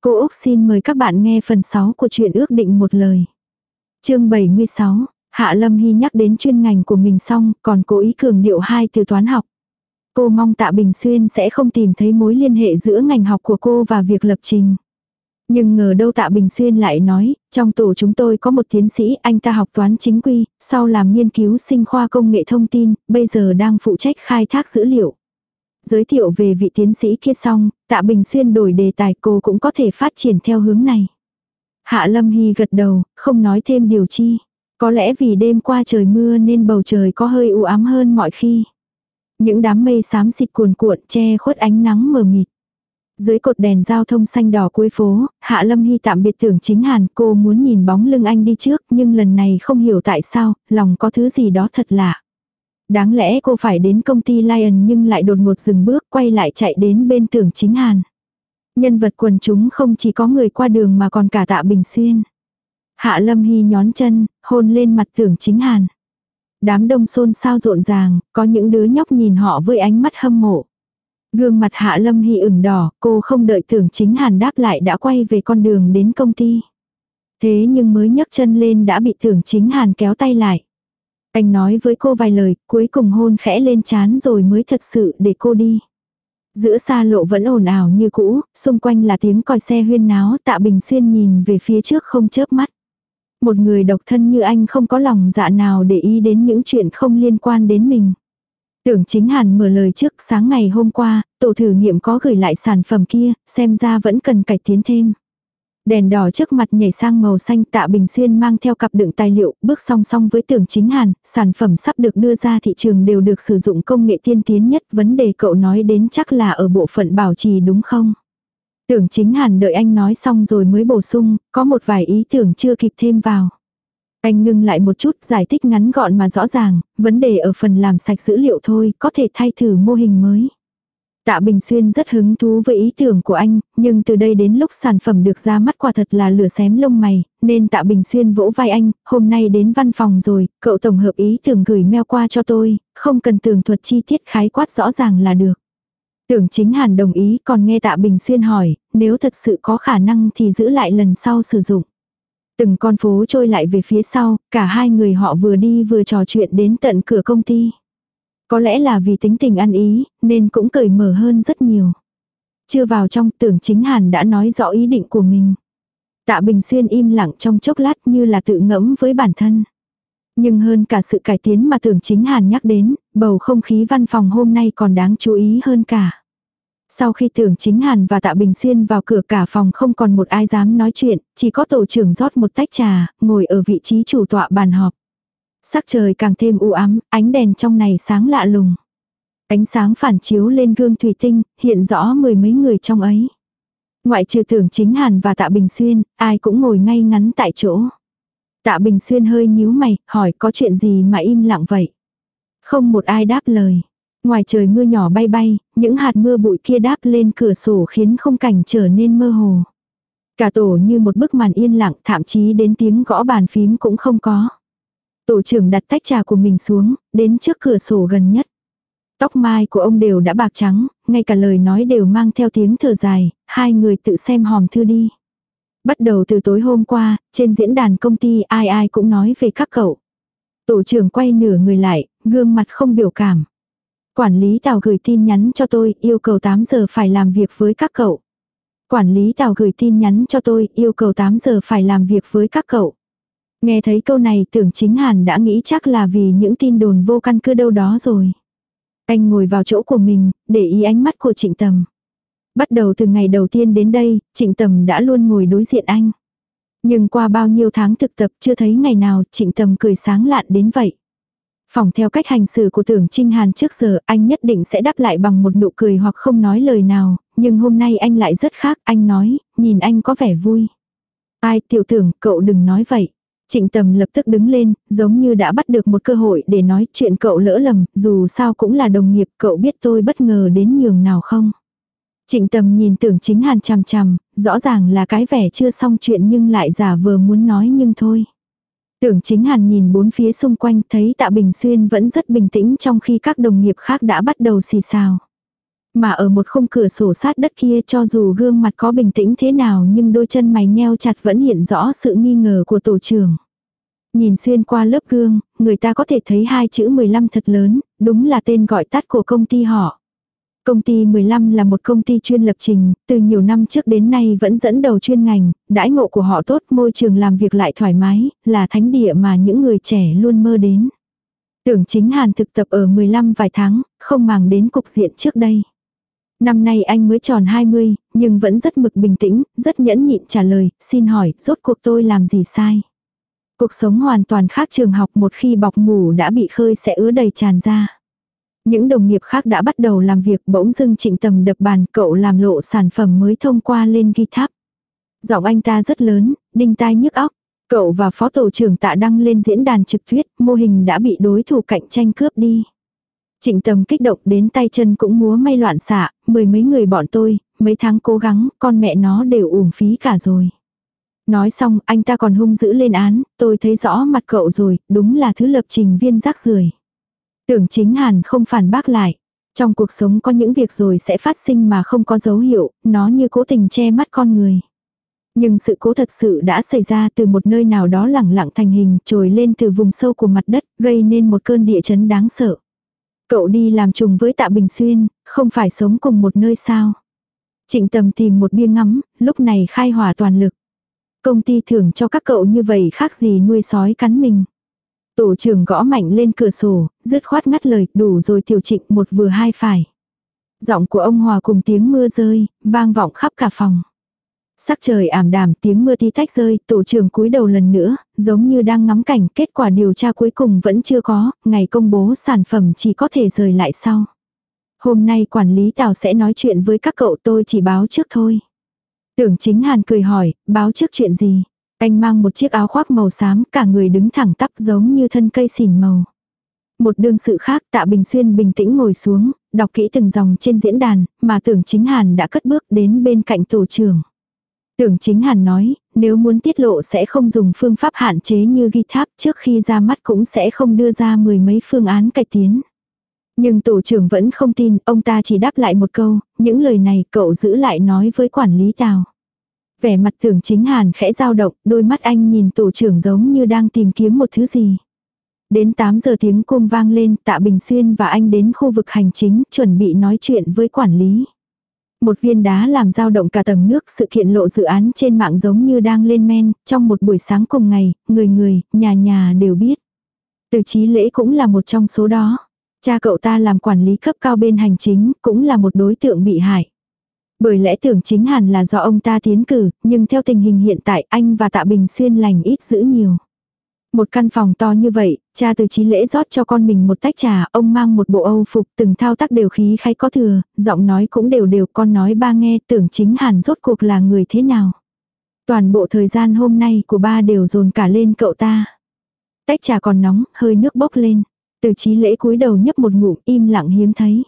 Cô Úc xin mời các bạn nghe phần 6 của truyện ước định một lời. Chương 76, Hạ Lâm Hy nhắc đến chuyên ngành của mình xong, còn cố ý cường điệu 2 từ toán học. Cô mong Tạ Bình Xuyên sẽ không tìm thấy mối liên hệ giữa ngành học của cô và việc lập trình. Nhưng ngờ đâu Tạ Bình Xuyên lại nói, trong tổ chúng tôi có một tiến sĩ, anh ta học toán chính quy, sau làm nghiên cứu sinh khoa công nghệ thông tin, bây giờ đang phụ trách khai thác dữ liệu. Giới thiệu về vị tiến sĩ kia xong, Tạ Bình Xuyên đổi đề tài, cô cũng có thể phát triển theo hướng này. Hạ Lâm Hy gật đầu, không nói thêm điều chi. Có lẽ vì đêm qua trời mưa nên bầu trời có hơi u ám hơn mọi khi. Những đám mây xám xịt cuồn cuộn che khuất ánh nắng mờ mịt. Dưới cột đèn giao thông xanh đỏ cuối phố, Hạ Lâm Hy tạm biệt Tưởng Chính Hàn, cô muốn nhìn bóng lưng anh đi trước, nhưng lần này không hiểu tại sao, lòng có thứ gì đó thật lạ. Đáng lẽ cô phải đến công ty Lion nhưng lại đột ngột dừng bước, quay lại chạy đến bên Tưởng Chính Hàn. Nhân vật quần chúng không chỉ có người qua đường mà còn cả Tạ Bình Xuyên. Hạ Lâm Hy nhón chân, hôn lên mặt Tưởng Chính Hàn. Đám đông xôn xao rộn ràng, có những đứa nhóc nhìn họ với ánh mắt hâm mộ. Gương mặt Hạ Lâm Hy ửng đỏ, cô không đợi Tưởng Chính Hàn đáp lại đã quay về con đường đến công ty. Thế nhưng mới nhấc chân lên đã bị Tưởng Chính Hàn kéo tay lại. Anh nói với cô vài lời, cuối cùng hôn khẽ lên trán rồi mới thật sự để cô đi. Giữa xa lộ vẫn ồn ào như cũ, xung quanh là tiếng còi xe huyên náo, Tạ Bình Xuyên nhìn về phía trước không chớp mắt. Một người độc thân như anh không có lòng dạ nào để ý đến những chuyện không liên quan đến mình. Tưởng Chính Hàn mở lời trước, sáng ngày hôm qua, tổ thử nghiệm có gửi lại sản phẩm kia, xem ra vẫn cần cải tiến thêm. Đèn đỏ trước mặt nhảy sang màu xanh, Tạ Bình Xuyên mang theo cặp đựng tài liệu, bước song song với Tưởng Chính Hàn, sản phẩm sắp được đưa ra thị trường đều được sử dụng công nghệ tiên tiến nhất, vấn đề cậu nói đến chắc là ở bộ phận bảo trì đúng không? Tưởng Chính Hàn đợi anh nói xong rồi mới bổ sung, có một vài ý tưởng chưa kịp thêm vào. Anh ngưng lại một chút, giải thích ngắn gọn mà rõ ràng, vấn đề ở phần làm sạch dữ liệu thôi, có thể thay thử mô hình mới. Tạ Bình Xuyên rất hứng thú với ý tưởng của anh, nhưng từ đây đến lúc sản phẩm được ra mắt quả thật là lửa xém lông mày, nên Tạ Bình Xuyên vỗ vai anh, hôm nay đến văn phòng rồi, cậu tổng hợp ý tưởng gửi mail qua cho tôi, không cần tường thuật chi tiết khái quát rõ ràng là được. Tưởng Chính Hàn đồng ý, còn nghe Tạ Bình Xuyên hỏi, nếu thật sự có khả năng thì giữ lại lần sau sử dụng. Từng con phố trôi lại về phía sau, cả hai người họ vừa đi vừa trò chuyện đến tận cửa công ty. Có lẽ là vì tính tình ăn ý, nên cũng cởi mở hơn rất nhiều. Chưa vào trong, Tưởng Chính Hàn đã nói rõ ý định của mình. Tạ Bình Xuyên im lặng trong chốc lát như là tự ngẫm với bản thân. Nhưng hơn cả sự cải tiến mà Tưởng Chính Hàn nhắc đến, bầu không khí văn phòng hôm nay còn đáng chú ý hơn cả. Sau khi Tưởng Chính Hàn và Tạ Bình Xuyên vào cửa, cả phòng không còn một ai dám nói chuyện, chỉ có tổ trưởng rót một tách trà, ngồi ở vị trí chủ tọa bàn họp. Sắc trời càng thêm u ám, ánh đèn trong này sáng lạ lùng. Ánh sáng phản chiếu lên gương thủy tinh, hiện rõ mười mấy người trong ấy. Ngoại trừ Tưởng Chính Hàn và Tạ Bình Xuyên, ai cũng ngồi ngay ngắn tại chỗ. Tạ Bình Xuyên hơi nhíu mày, hỏi có chuyện gì mà im lặng vậy? Không một ai đáp lời. Ngoài trời mưa nhỏ bay bay, những hạt mưa bụi kia đáp lên cửa sổ khiến khung cảnh trở nên mơ hồ. Cả tổ như một bức màn yên lặng, thậm chí đến tiếng gõ bàn phím cũng không có. Tổ trưởng đặt tách trà của mình xuống, đến trước cửa sổ gần nhất. Tóc mai của ông đều đã bạc trắng, ngay cả lời nói đều mang theo tiếng thở dài, hai người tự xem hòm thư đi. Bắt đầu từ tối hôm qua, trên diễn đàn công ty ai ai cũng nói về các cậu. Tổ trưởng quay nửa người lại, gương mặt không biểu cảm. Quản lý Tào gửi tin nhắn cho tôi, yêu cầu 8 giờ phải làm việc với các cậu. Quản lý Tào gửi tin nhắn cho tôi, yêu cầu 8 giờ phải làm việc với các cậu. Nghe thấy câu này Tưởng Chính Hàn đã nghĩ chắc là vì những tin đồn vô căn cứ đâu đó rồi. Anh ngồi vào chỗ của mình, để ý ánh mắt của Trịnh Tầm. Bắt đầu từ ngày đầu tiên đến đây, Trịnh Tầm đã luôn ngồi đối diện anh. Nhưng qua bao nhiêu tháng thực tập chưa thấy ngày nào Trịnh Tầm cười sáng lạn đến vậy. Phỏng theo cách hành xử của Tưởng Chính Hàn trước giờ, anh nhất định sẽ đáp lại bằng một nụ cười hoặc không nói lời nào, nhưng hôm nay anh lại rất khác, anh nói, nhìn anh có vẻ vui. Ai, Tiểu Tưởng, cậu đừng nói vậy. Trịnh Tầm lập tức đứng lên, giống như đã bắt được một cơ hội để nói chuyện cậu lỡ lầm, dù sao cũng là đồng nghiệp, cậu biết tôi bất ngờ đến nhường nào không? Trịnh Tầm nhìn Tưởng Chính Hàn chằm chằm, rõ ràng là cái vẻ chưa xong chuyện nhưng lại giả vờ muốn nói nhưng thôi. Tưởng Chính Hàn nhìn bốn phía xung quanh thấy Tạ Bình Xuyên vẫn rất bình tĩnh trong khi các đồng nghiệp khác đã bắt đầu xì xào. Mà ở một khung cửa sổ sát đất kia, cho dù gương mặt có bình tĩnh thế nào nhưng đôi chân mày nheo chặt vẫn hiện rõ sự nghi ngờ của tổ trưởng. Nhìn xuyên qua lớp gương, người ta có thể thấy hai chữ 15 thật lớn, đúng là tên gọi tắt của công ty họ. Công ty 15 là một công ty chuyên lập trình, từ nhiều năm trước đến nay vẫn dẫn đầu chuyên ngành, đãi ngộ của họ tốt, môi trường làm việc lại thoải mái, là thánh địa mà những người trẻ luôn mơ đến. Tưởng Chính Hàn thực tập ở 15 vài tháng, không màng đến cục diện trước đây. Năm nay anh mới tròn 20, nhưng vẫn rất mực bình tĩnh, rất nhẫn nhịn trả lời, xin hỏi, rốt cuộc tôi làm gì sai? Cuộc sống hoàn toàn khác trường học, một khi bọc mủ đã bị khơi sẽ ứa đầy tràn ra. Những đồng nghiệp khác đã bắt đầu làm việc, bỗng dưng Trịnh Tầm đập bàn, cậu làm lộ sản phẩm mới thông qua lên GitHub. Giọng anh ta rất lớn, đinh tai nhức óc. Cậu và phó tổ trưởng Tạ đăng lên diễn đàn trực tuyết, mô hình đã bị đối thủ cạnh tranh cướp đi. Trịnh Tầm kích động đến tay chân cũng múa may loạn xạ, mười mấy người bọn tôi, mấy tháng cố gắng, con mẹ nó đều uổng phí cả rồi. Nói xong, anh ta còn hung dữ lên án, tôi thấy rõ mặt cậu rồi, đúng là thứ lập trình viên rác rưởi. Tưởng Chính Hàn không phản bác lại. Trong cuộc sống có những việc rồi sẽ phát sinh mà không có dấu hiệu, nó như cố tình che mắt con người. Nhưng sự cố thật sự đã xảy ra từ một nơi nào đó lẳng lặng thành hình, trồi lên từ vùng sâu của mặt đất, gây nên một cơn địa chấn đáng sợ. Cậu đi làm trùng với Tạ Bình Xuyên, không phải sống cùng một nơi sao? Trịnh Tầm tìm một bia ngắm, lúc này khai hỏa toàn lực. Công ty thưởng cho các cậu như vậy khác gì nuôi sói cắn mình. Tổ trưởng gõ mạnh lên cửa sổ, dứt khoát ngắt lời, đủ rồi Tiểu Trịnh, một vừa hai phải. Giọng của ông Hòa cùng tiếng mưa rơi, vang vọng khắp cả phòng. Sắc trời ảm đạm, tiếng mưa tí tách rơi, tổ trưởng cúi đầu lần nữa, giống như đang ngắm cảnh, kết quả điều tra cuối cùng vẫn chưa có, ngày công bố sản phẩm chỉ có thể rời lại sau. Hôm nay quản lý Tào sẽ nói chuyện với các cậu, tôi chỉ báo trước thôi. Tưởng Chính Hàn cười hỏi, báo trước chuyện gì? Anh mang một chiếc áo khoác màu xám, cả người đứng thẳng tắp giống như thân cây xỉn màu. Một đương sự khác, Tạ Bình Xuyên bình tĩnh ngồi xuống, đọc kỹ từng dòng trên diễn đàn, mà Tưởng Chính Hàn đã cất bước đến bên cạnh tổ trưởng. Tưởng Chính Hàn nói, nếu muốn tiết lộ sẽ không dùng phương pháp hạn chế như GitHub, trước khi ra mắt cũng sẽ không đưa ra mười mấy phương án cải tiến. Nhưng tổ trưởng vẫn không tin, ông ta chỉ đáp lại một câu, những lời này cậu giữ lại nói với quản lý Tào. Vẻ mặt Tưởng Chính Hàn khẽ dao động, đôi mắt anh nhìn tổ trưởng giống như đang tìm kiếm một thứ gì. Đến 8 giờ tiếng chuông vang lên, Tạ Bình Xuyên và anh đến khu vực hành chính, chuẩn bị nói chuyện với quản lý. Một viên đá làm dao động cả tầng nước, sự kiện lộ dự án trên mạng giống như đang lên men, trong một buổi sáng cùng ngày, người, nhà đều biết. Từ Chí Lễ cũng là một trong số đó. Cha cậu ta làm quản lý cấp cao bên hành chính, cũng là một đối tượng bị hại. Bởi lẽ Tưởng Chính Hàn là do ông ta tiến cử, nhưng theo tình hình hiện tại anh và Tạ Bình Xuyên lành ít dữ nhiều. Một căn phòng to như vậy, cha Từ Chí Lễ rót cho con mình một tách trà, ông mang một bộ Âu phục, từng thao tác đều khí khái có thừa, giọng nói cũng đều, con nói ba nghe. Tưởng Chính Hàn rốt cuộc là người thế nào. Toàn bộ thời gian hôm nay của ba đều dồn cả lên cậu ta. Tách trà còn nóng, hơi nước bốc lên. Từ Chí Lễ cúi đầu nhấp một ngụm, im lặng hiếm thấy.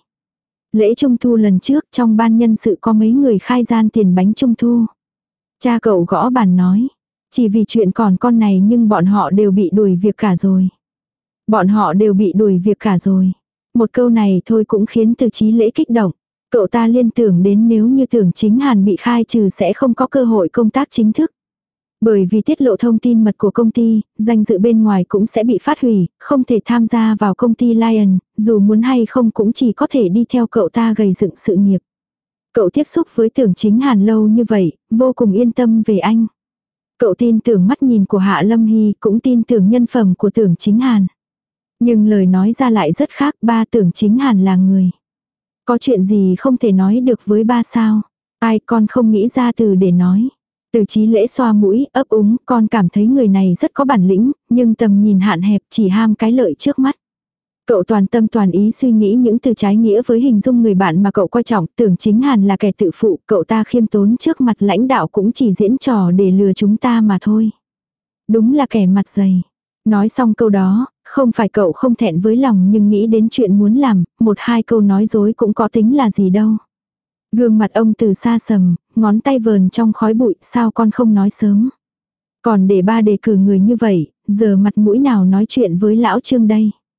Lễ trung thu lần trước, trong ban nhân sự có mấy người khai gian tiền bánh trung thu. Cha cậu gõ bàn nói, chỉ vì chuyện còn con này nhưng bọn họ đều bị đuổi việc cả rồi. Bọn họ đều bị đuổi việc cả rồi. Một câu này thôi cũng khiến Từ Chí Lễ kích động. Cậu ta liên tưởng đến nếu như Tưởng Chính Hàn bị khai trừ sẽ không có cơ hội công tác chính thức. Bởi vì tiết lộ thông tin mật của công ty, danh dự bên ngoài cũng sẽ bị phát hủy, không thể tham gia vào công ty Lion, dù muốn hay không cũng chỉ có thể đi theo cậu ta gầy dựng sự nghiệp. Cậu tiếp xúc với Tưởng Chính Hàn lâu như vậy, vô cùng yên tâm về anh. Cậu tin tưởng mắt nhìn của Hạ Lâm Hy, cũng tin tưởng nhân phẩm của Tưởng Chính Hàn. Nhưng lời nói ra lại rất khác, ba Tưởng Chính Hàn là người. Có chuyện gì không thể nói được với ba sao? Ai, con không nghĩ ra từ để nói. Từ Chí Lễ xoa mũi, ấp úng, con cảm thấy người này rất có bản lĩnh, nhưng tầm nhìn hạn hẹp, chỉ ham cái lợi trước mắt. Cậu toàn tâm toàn ý suy nghĩ những từ trái nghĩa với hình dung người bạn mà cậu coi trọng. Tưởng Chính Hàn là kẻ tự phụ, cậu ta khiêm tốn trước mặt lãnh đạo cũng chỉ diễn trò để lừa chúng ta mà thôi. Đúng là kẻ mặt dày. Nói xong câu đó, không phải cậu không thẹn với lòng, nhưng nghĩ đến chuyện muốn làm, một hai câu nói dối cũng có tính là gì đâu. Gương mặt ông từ xa sầm, ngón tay vờn trong khói bụi, sao con không nói sớm. Còn để ba đề cử người như vậy, giờ mặt mũi nào nói chuyện với lão Trương đây.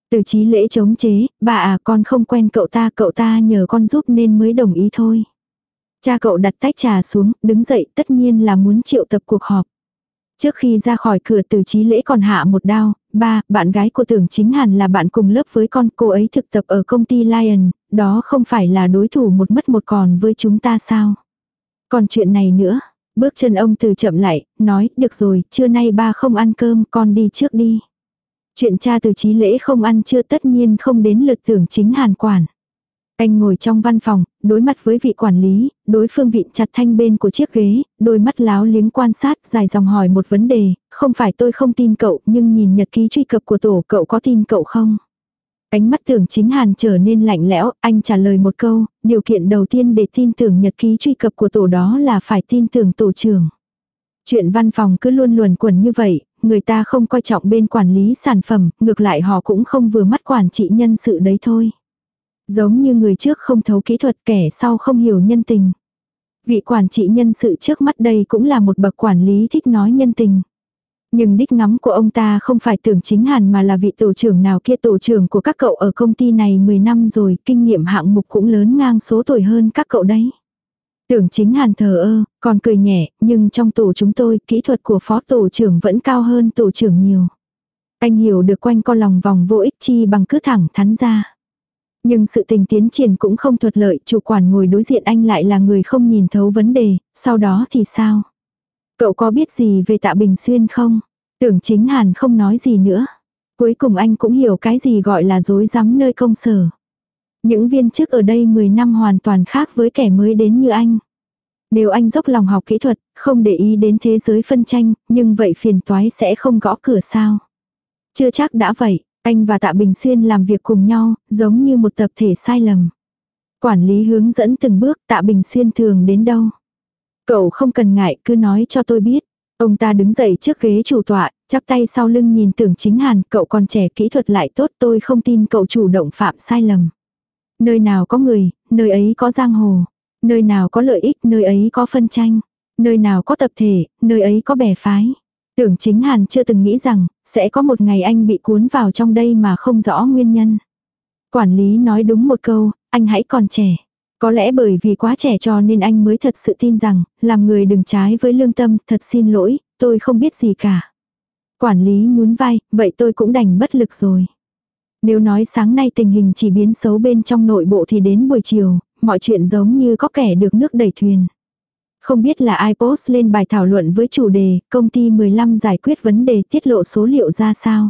Từ Chí Lễ chống chế, bà à con không quen cậu ta nhờ con giúp nên mới đồng ý thôi. Cha cậu đặt tách trà xuống, đứng dậy tất nhiên là muốn triệu tập cuộc họp. Trước khi ra khỏi cửa Từ Chí Lễ còn hạ một đao, ba, bạn gái của Tưởng Chính Hàn là bạn cùng lớp với con, cô ấy thực tập ở công ty Lion, đó không phải là đối thủ một mất một còn với chúng ta sao? Còn chuyện này nữa, bước chân ông Từ chậm lại, nói, được rồi, trưa nay ba không ăn cơm, con đi trước đi. Chuyện cha Từ Chí Lễ không ăn trưa tất nhiên không đến lượt Tưởng Chính Hàn quản. Anh ngồi trong văn phòng, đối mặt với vị quản lý, đối phương vịn chặt thanh bên của chiếc ghế, đôi mắt láo liếng quan sát, dài dòng hỏi một vấn đề, không phải tôi không tin cậu, nhưng nhìn nhật ký truy cập của tổ cậu có tin cậu không? Ánh mắt Tưởng Chính Hàn trở nên lạnh lẽo, anh trả lời một câu, điều kiện đầu tiên để tin tưởng nhật ký truy cập của tổ đó là phải tin tưởng tổ trưởng. Chuyện văn phòng cứ luôn luẩn quẩn như vậy, người ta không coi trọng bên quản lý sản phẩm, ngược lại họ cũng không vừa mắt quản trị nhân sự đấy thôi. Giống như người trước không thấu kỹ thuật, kẻ sau không hiểu nhân tình. Vị quản trị nhân sự trước mắt đây cũng là một bậc quản lý thích nói nhân tình. Nhưng đích ngắm của ông ta không phải Tưởng Chính Hàn mà là vị tổ trưởng nào kia, tổ trưởng của các cậu ở công ty này 10 năm rồi, kinh nghiệm hạng mục cũng lớn ngang số tuổi hơn các cậu đấy. Tưởng Chính Hàn thờ ơ, còn cười nhẹ, nhưng trong tổ chúng tôi, kỹ thuật của phó tổ trưởng vẫn cao hơn tổ trưởng nhiều. Anh hiểu được quanh co lòng vòng vô ích chi bằng cứ thẳng thắn ra. Nhưng sự tình tiến triển cũng không thuận lợi, chủ quản ngồi đối diện anh lại là người không nhìn thấu vấn đề, sau đó thì sao? Cậu có biết gì về Tạ Bình Xuyên không? Tưởng Chính Hàn không nói gì nữa. Cuối cùng anh cũng hiểu cái gì gọi là dối rắm nơi công sở. Những viên chức ở đây 10 năm hoàn toàn khác với kẻ mới đến như anh. Nếu anh dốc lòng học kỹ thuật, không để ý đến thế giới phân tranh, nhưng vậy phiền toái sẽ không gõ cửa sao? Chưa chắc đã vậy, anh và Tạ Bình Xuyên làm việc cùng nhau, giống như một tập thể sai lầm. Quản lý hướng dẫn từng bước, Tạ Bình Xuyên thường đến đâu? Cậu không cần ngại, cứ nói cho tôi biết. Ông ta đứng dậy trước ghế chủ tọa, chắp tay sau lưng nhìn Tưởng Chính Hàn, cậu còn trẻ, kỹ thuật lại tốt, tôi không tin cậu chủ động phạm sai lầm. Nơi nào có người, nơi ấy có giang hồ. Nơi nào có lợi ích, nơi ấy có phân tranh. Nơi nào có tập thể, nơi ấy có bè phái. Tưởng Chính Hàn chưa từng nghĩ rằng, sẽ có một ngày anh bị cuốn vào trong đây mà không rõ nguyên nhân. Quản lý nói đúng một câu, anh hãy còn trẻ. Có lẽ bởi vì quá trẻ cho nên anh mới thật sự tin rằng, làm người đừng trái với lương tâm, thật xin lỗi, tôi không biết gì cả. Quản lý nhún vai, vậy tôi cũng đành bất lực rồi. Nếu nói sáng nay tình hình chỉ biến xấu bên trong nội bộ thì đến buổi chiều, mọi chuyện giống như có kẻ được nước đẩy thuyền. Không biết là ai post lên bài thảo luận với chủ đề, công ty 15 giải quyết vấn đề tiết lộ số liệu ra sao.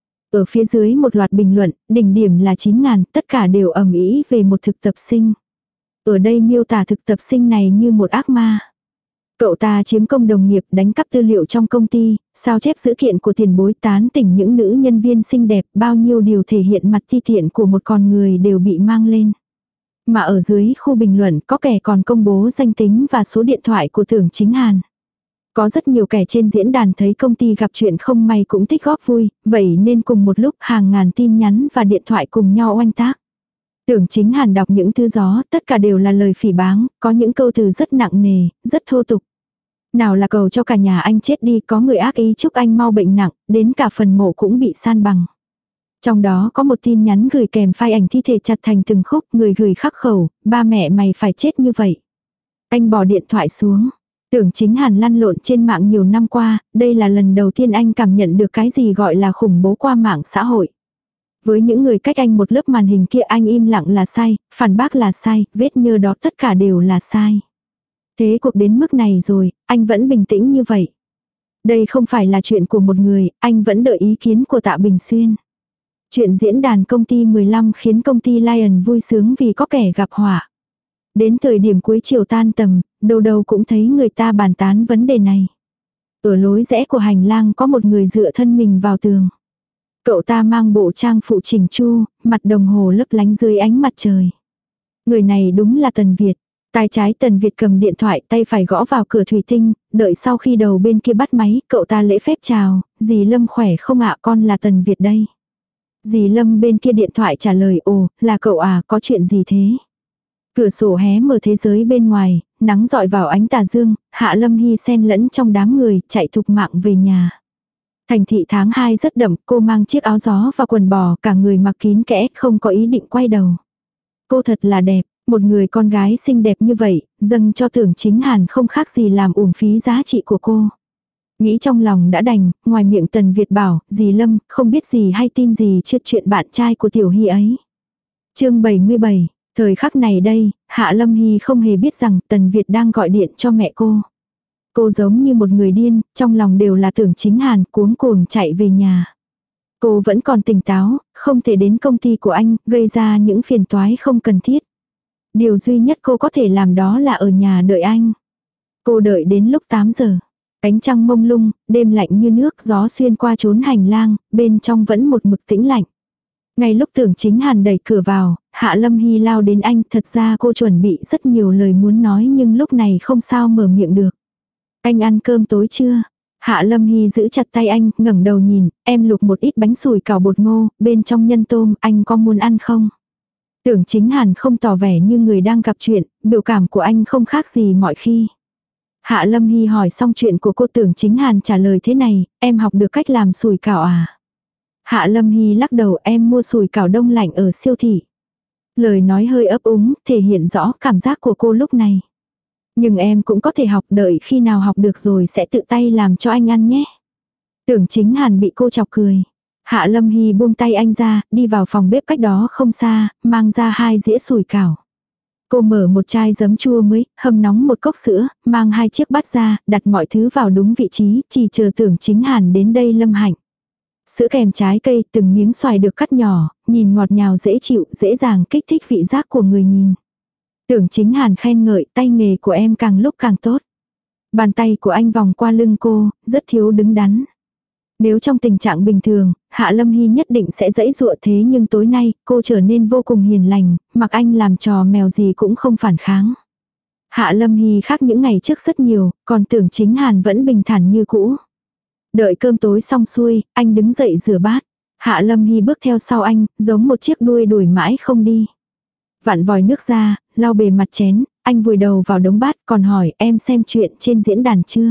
Ở phía dưới một loạt bình luận, đỉnh điểm là 9.000, tất cả đều ầm ĩ về một thực tập sinh. Ở đây miêu tả thực tập sinh này như một ác ma. Cậu ta chiếm công đồng nghiệp, đánh cắp tư liệu trong công ty, sao chép dữ kiện của tiền bối, tán tỉnh những nữ nhân viên xinh đẹp, bao nhiêu điều thể hiện mặt ti tiện của một con người đều bị mang lên. Mà ở dưới khu bình luận có kẻ còn công bố danh tính và số điện thoại của Tưởng Chính Hàn. Có rất nhiều kẻ trên diễn đàn thấy công ty gặp chuyện không may cũng tích góp vui, vậy nên cùng một lúc hàng ngàn tin nhắn và điện thoại cùng nhau oanh tác. Tưởng Chính Hàn đọc những thư gió, tất cả đều là lời phỉ báng, có những câu từ rất nặng nề, rất thô tục. Nào là cầu cho cả nhà anh chết đi, có người ác ý chúc anh mau bệnh nặng, đến cả phần mộ cũng bị san bằng. Trong đó có một tin nhắn gửi kèm file ảnh thi thể chặt thành từng khúc, người gửi khắc khẩu, ba mẹ mày phải chết như vậy. Anh bỏ điện thoại xuống. Tưởng Chính Hàn lăn lộn trên mạng nhiều năm qua, đây là lần đầu tiên anh cảm nhận được cái gì gọi là khủng bố qua mạng xã hội. Với những người cách anh một lớp màn hình kia, anh im lặng là sai, phản bác là sai, vết nhơ đó tất cả đều là sai. Thế cuộc đến mức này rồi, anh vẫn bình tĩnh như vậy. Đây không phải là chuyện của một người, anh vẫn đợi ý kiến của Tạ Bình Xuyên. Chuyện diễn đàn công ty 15 khiến công ty Lion vui sướng vì có kẻ gặp họa. Đến thời điểm cuối chiều tan tầm, đâu đâu cũng thấy người ta bàn tán vấn đề này. Ở lối rẽ của hành lang có một người dựa thân mình vào tường. Cậu ta mang bộ trang phụ chỉnh chu, mặt đồng hồ lấp lánh dưới ánh mặt trời. Người này đúng là Tần Việt. Tay trái Tần Việt cầm điện thoại, tay phải gõ vào cửa thủy tinh, đợi sau khi đầu bên kia bắt máy, cậu ta lễ phép chào, dì Lâm khỏe không ạ, con là Tần Việt đây. Dì Lâm bên kia điện thoại trả lời, ồ, là cậu à, có chuyện gì thế? Cửa sổ hé mở thế giới bên ngoài, nắng dọi vào ánh tà dương, Hạ Lâm Hy xen lẫn trong đám người, chạy thục mạng về nhà. Thành thị tháng 2 rất đậm, cô mang chiếc áo gió và quần bò, cả người mặc kín kẽ, không có ý định quay đầu. Cô thật là đẹp, một người con gái xinh đẹp như vậy, dâng cho Tưởng Chính Hàn không khác gì làm uổng phí giá trị của cô. Nghĩ trong lòng đã đành, ngoài miệng Tần Việt bảo, dì Lâm, không biết gì hay tin gì trước chuyện bạn trai của Tiểu Hy ấy. Chương 77, thời khắc này đây, Hạ Lâm Hy không hề biết rằng Tần Việt đang gọi điện cho mẹ cô. Cô giống như một người điên, trong lòng đều là Tưởng Chính Hàn cuống cuồng chạy về nhà. Cô vẫn còn tỉnh táo, không thể đến công ty của anh, gây ra những phiền toái không cần thiết. Điều duy nhất cô có thể làm đó là ở nhà đợi anh. Cô đợi đến lúc 8 giờ. Ánh trăng mông lung, đêm lạnh như nước, gió xuyên qua chốn hành lang, bên trong vẫn một mực tĩnh lạnh. Ngay lúc Tưởng Chính Hàn đẩy cửa vào, Hạ Lâm Hy lao đến anh, thật ra cô chuẩn bị rất nhiều lời muốn nói nhưng lúc này không sao mở miệng được. Anh ăn cơm tối chưa? Hạ Lâm Hy giữ chặt tay anh, ngẩng đầu nhìn, em luộc một ít bánh sủi cảo bột ngô, bên trong nhân tôm, anh có muốn ăn không? Tưởng Chính Hàn không tỏ vẻ như người đang gặp chuyện, biểu cảm của anh không khác gì mọi khi. Hạ Lâm Hy hỏi xong chuyện của cô, Tưởng Chính Hàn trả lời thế này, em học được cách làm sủi cảo à? Hạ Lâm Hy lắc đầu, em mua sủi cảo đông lạnh ở siêu thị. Lời nói hơi ấp úng, thể hiện rõ cảm giác của cô lúc này. Nhưng em cũng có thể học, đợi khi nào học được rồi sẽ tự tay làm cho anh ăn nhé. Tưởng Chính Hàn bị cô chọc cười. Hạ Lâm Hy buông tay anh ra, đi vào phòng bếp cách đó không xa, mang ra 2 dĩa sủi cảo. Cô mở một chai giấm chua mới, hâm nóng một cốc sữa, mang 2 chiếc bát ra, đặt mọi thứ vào đúng vị trí, chỉ chờ Tưởng Chính Hàn đến đây lâm hạnh. Sữa kèm trái cây, từng miếng xoài được cắt nhỏ, nhìn ngọt ngào dễ chịu, dễ dàng kích thích vị giác của người nhìn. Tưởng Chính Hàn khen ngợi, tay nghề của em càng lúc càng tốt. Bàn tay của anh vòng qua lưng cô, rất thiếu đứng đắn. Nếu trong tình trạng bình thường, Hạ Lâm Hy nhất định sẽ giãy giụa, thế nhưng tối nay, cô trở nên vô cùng hiền lành, mặc anh làm trò mèo gì cũng không phản kháng. Hạ Lâm Hy khác những ngày trước rất nhiều, còn Tưởng Chính Hàn vẫn bình thản như cũ. Đợi cơm tối xong xuôi, anh đứng dậy rửa bát. Hạ Lâm Hy bước theo sau anh, giống một chiếc đuôi đuổi mãi không đi. Vặn vòi nước ra, lau bề mặt chén, anh vùi đầu vào đống bát, còn hỏi em xem chuyện trên diễn đàn chưa.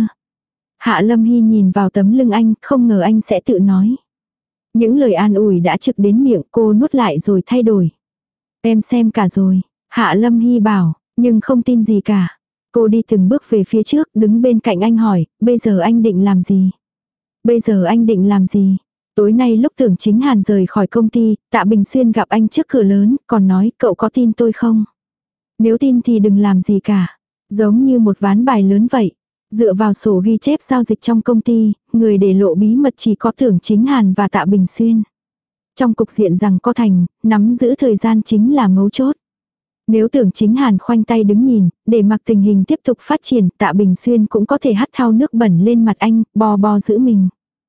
Hạ Lâm Hy nhìn vào tấm lưng anh, không ngờ anh sẽ tự nói. Những lời an ủi đã trực đến miệng, cô nuốt lại rồi thay đổi. Em xem cả rồi, Hạ Lâm Hy bảo, nhưng không tin gì cả. Cô đi từng bước về phía trước, đứng bên cạnh anh hỏi, bây giờ anh định làm gì? Bây giờ anh định làm gì? Tối nay lúc Tưởng Chính Hàn rời khỏi công ty, Tạ Bình Xuyên gặp anh trước cửa lớn, còn nói cậu có tin tôi không? Nếu tin thì đừng làm gì cả. Giống như một ván bài lớn vậy. Dựa vào sổ ghi chép giao dịch trong công ty, người để lộ bí mật chỉ có Tưởng Chính Hàn và Tạ Bình Xuyên. Trong cục diện rằng có thành, nắm giữ thời gian chính là mấu chốt. Nếu Tưởng Chính Hàn khoanh tay đứng nhìn, để mặc tình hình tiếp tục phát triển, Tạ Bình Xuyên cũng có thể hắt thao nước bẩn lên mặt anh, bo bo giữ mình.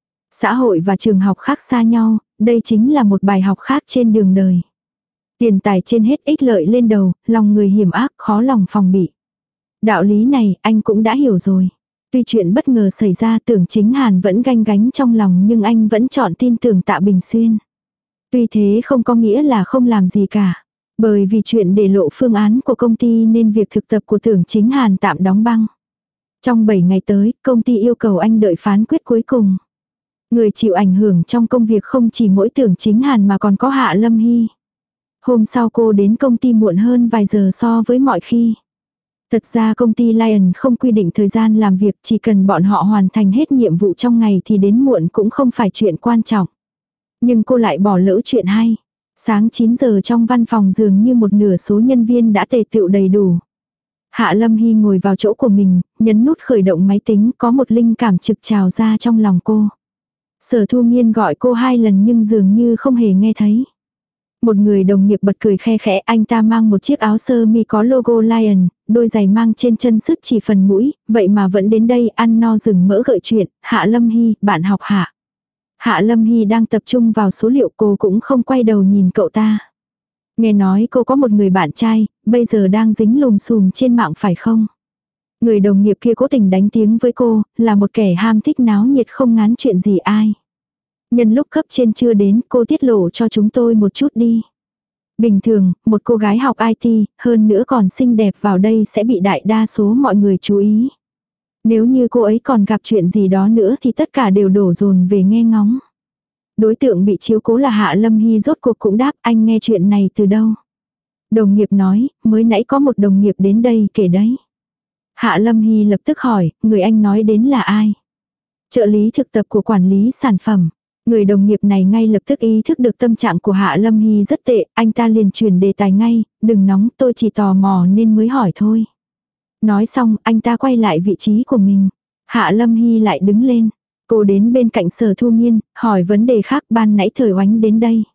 Xã hội và trường học khác xa nhau, đây chính là một bài học khác trên đường đời. Tiền tài trên hết, ích lợi lên đầu, lòng người hiểm ác, khó lòng phòng bị. Đạo lý này anh cũng đã hiểu rồi. Tuy chuyện bất ngờ xảy ra, Tưởng Chính Hàn vẫn ganh gánh trong lòng, nhưng anh vẫn chọn tin tưởng Tạ Bình Xuyên. Tuy thế không có nghĩa là không làm gì cả. Bởi vì chuyện để lộ phương án của công ty nên việc thực tập của Tưởng Chính Hàn tạm đóng băng. Trong 7 ngày tới, công ty yêu cầu anh đợi phán quyết cuối cùng. Người chịu ảnh hưởng trong công việc không chỉ mỗi Tưởng Chính Hàn mà còn có Hạ Lâm Hy. Hôm sau cô đến công ty muộn hơn vài giờ so với mọi khi. Thật ra công ty Lion không quy định thời gian làm việc, chỉ cần bọn họ hoàn thành hết nhiệm vụ trong ngày thì đến muộn cũng không phải chuyện quan trọng. Nhưng cô lại bỏ lỡ chuyện hay. Sáng 9 giờ trong văn phòng dường như một nửa số nhân viên đã tề tựu đầy đủ. Hạ Lâm Hy ngồi vào chỗ của mình, nhấn nút khởi động máy tính, có một linh cảm trực trào ra trong lòng cô. Sở Thu Nghiên gọi cô 2 lần nhưng dường như không hề nghe thấy. Một người đồng nghiệp bật cười khe khẽ, anh ta mang một chiếc áo sơ mi có logo Lion, đôi giày mang trên chân sứt chỉ phần mũi, vậy mà vẫn đến đây ăn no rừng mỡ gợi chuyện. Hạ Lâm Hy, bạn học Hạ. Hạ Lâm Hy đang tập trung vào số liệu, cô cũng không quay đầu nhìn cậu ta. Nghe nói cô có một người bạn trai, bây giờ đang dính lùm xùm trên mạng phải không? Người đồng nghiệp kia cố tình đánh tiếng với cô, là một kẻ ham thích náo nhiệt không ngán chuyện gì ai. Nhân lúc cấp trên chưa đến, cô tiết lộ cho chúng tôi một chút đi. Bình thường, một cô gái học IT, hơn nữa còn xinh đẹp vào đây sẽ bị đại đa số mọi người chú ý. Nếu như cô ấy còn gặp chuyện gì đó nữa thì tất cả đều đổ dồn về nghe ngóng. Đối tượng bị chiếu cố là Hạ Lâm Hy rốt cuộc cũng đáp, anh nghe chuyện này từ đâu? Đồng nghiệp nói, mới nãy có một đồng nghiệp đến đây kể đấy. Hạ Lâm Hy lập tức hỏi, người anh nói đến là ai? Trợ lý thực tập của quản lý sản phẩm. Người đồng nghiệp này ngay lập tức ý thức được tâm trạng của Hạ Lâm Hy rất tệ, anh ta liền chuyển đề tài ngay, đừng nóng, tôi chỉ tò mò nên mới hỏi thôi. Nói xong, anh ta quay lại vị trí của mình. Hạ Lâm Hy lại đứng lên. Cô đến bên cạnh Sở Thu Nghiên, hỏi vấn đề khác, ban nãy Thời Oánh đến đây.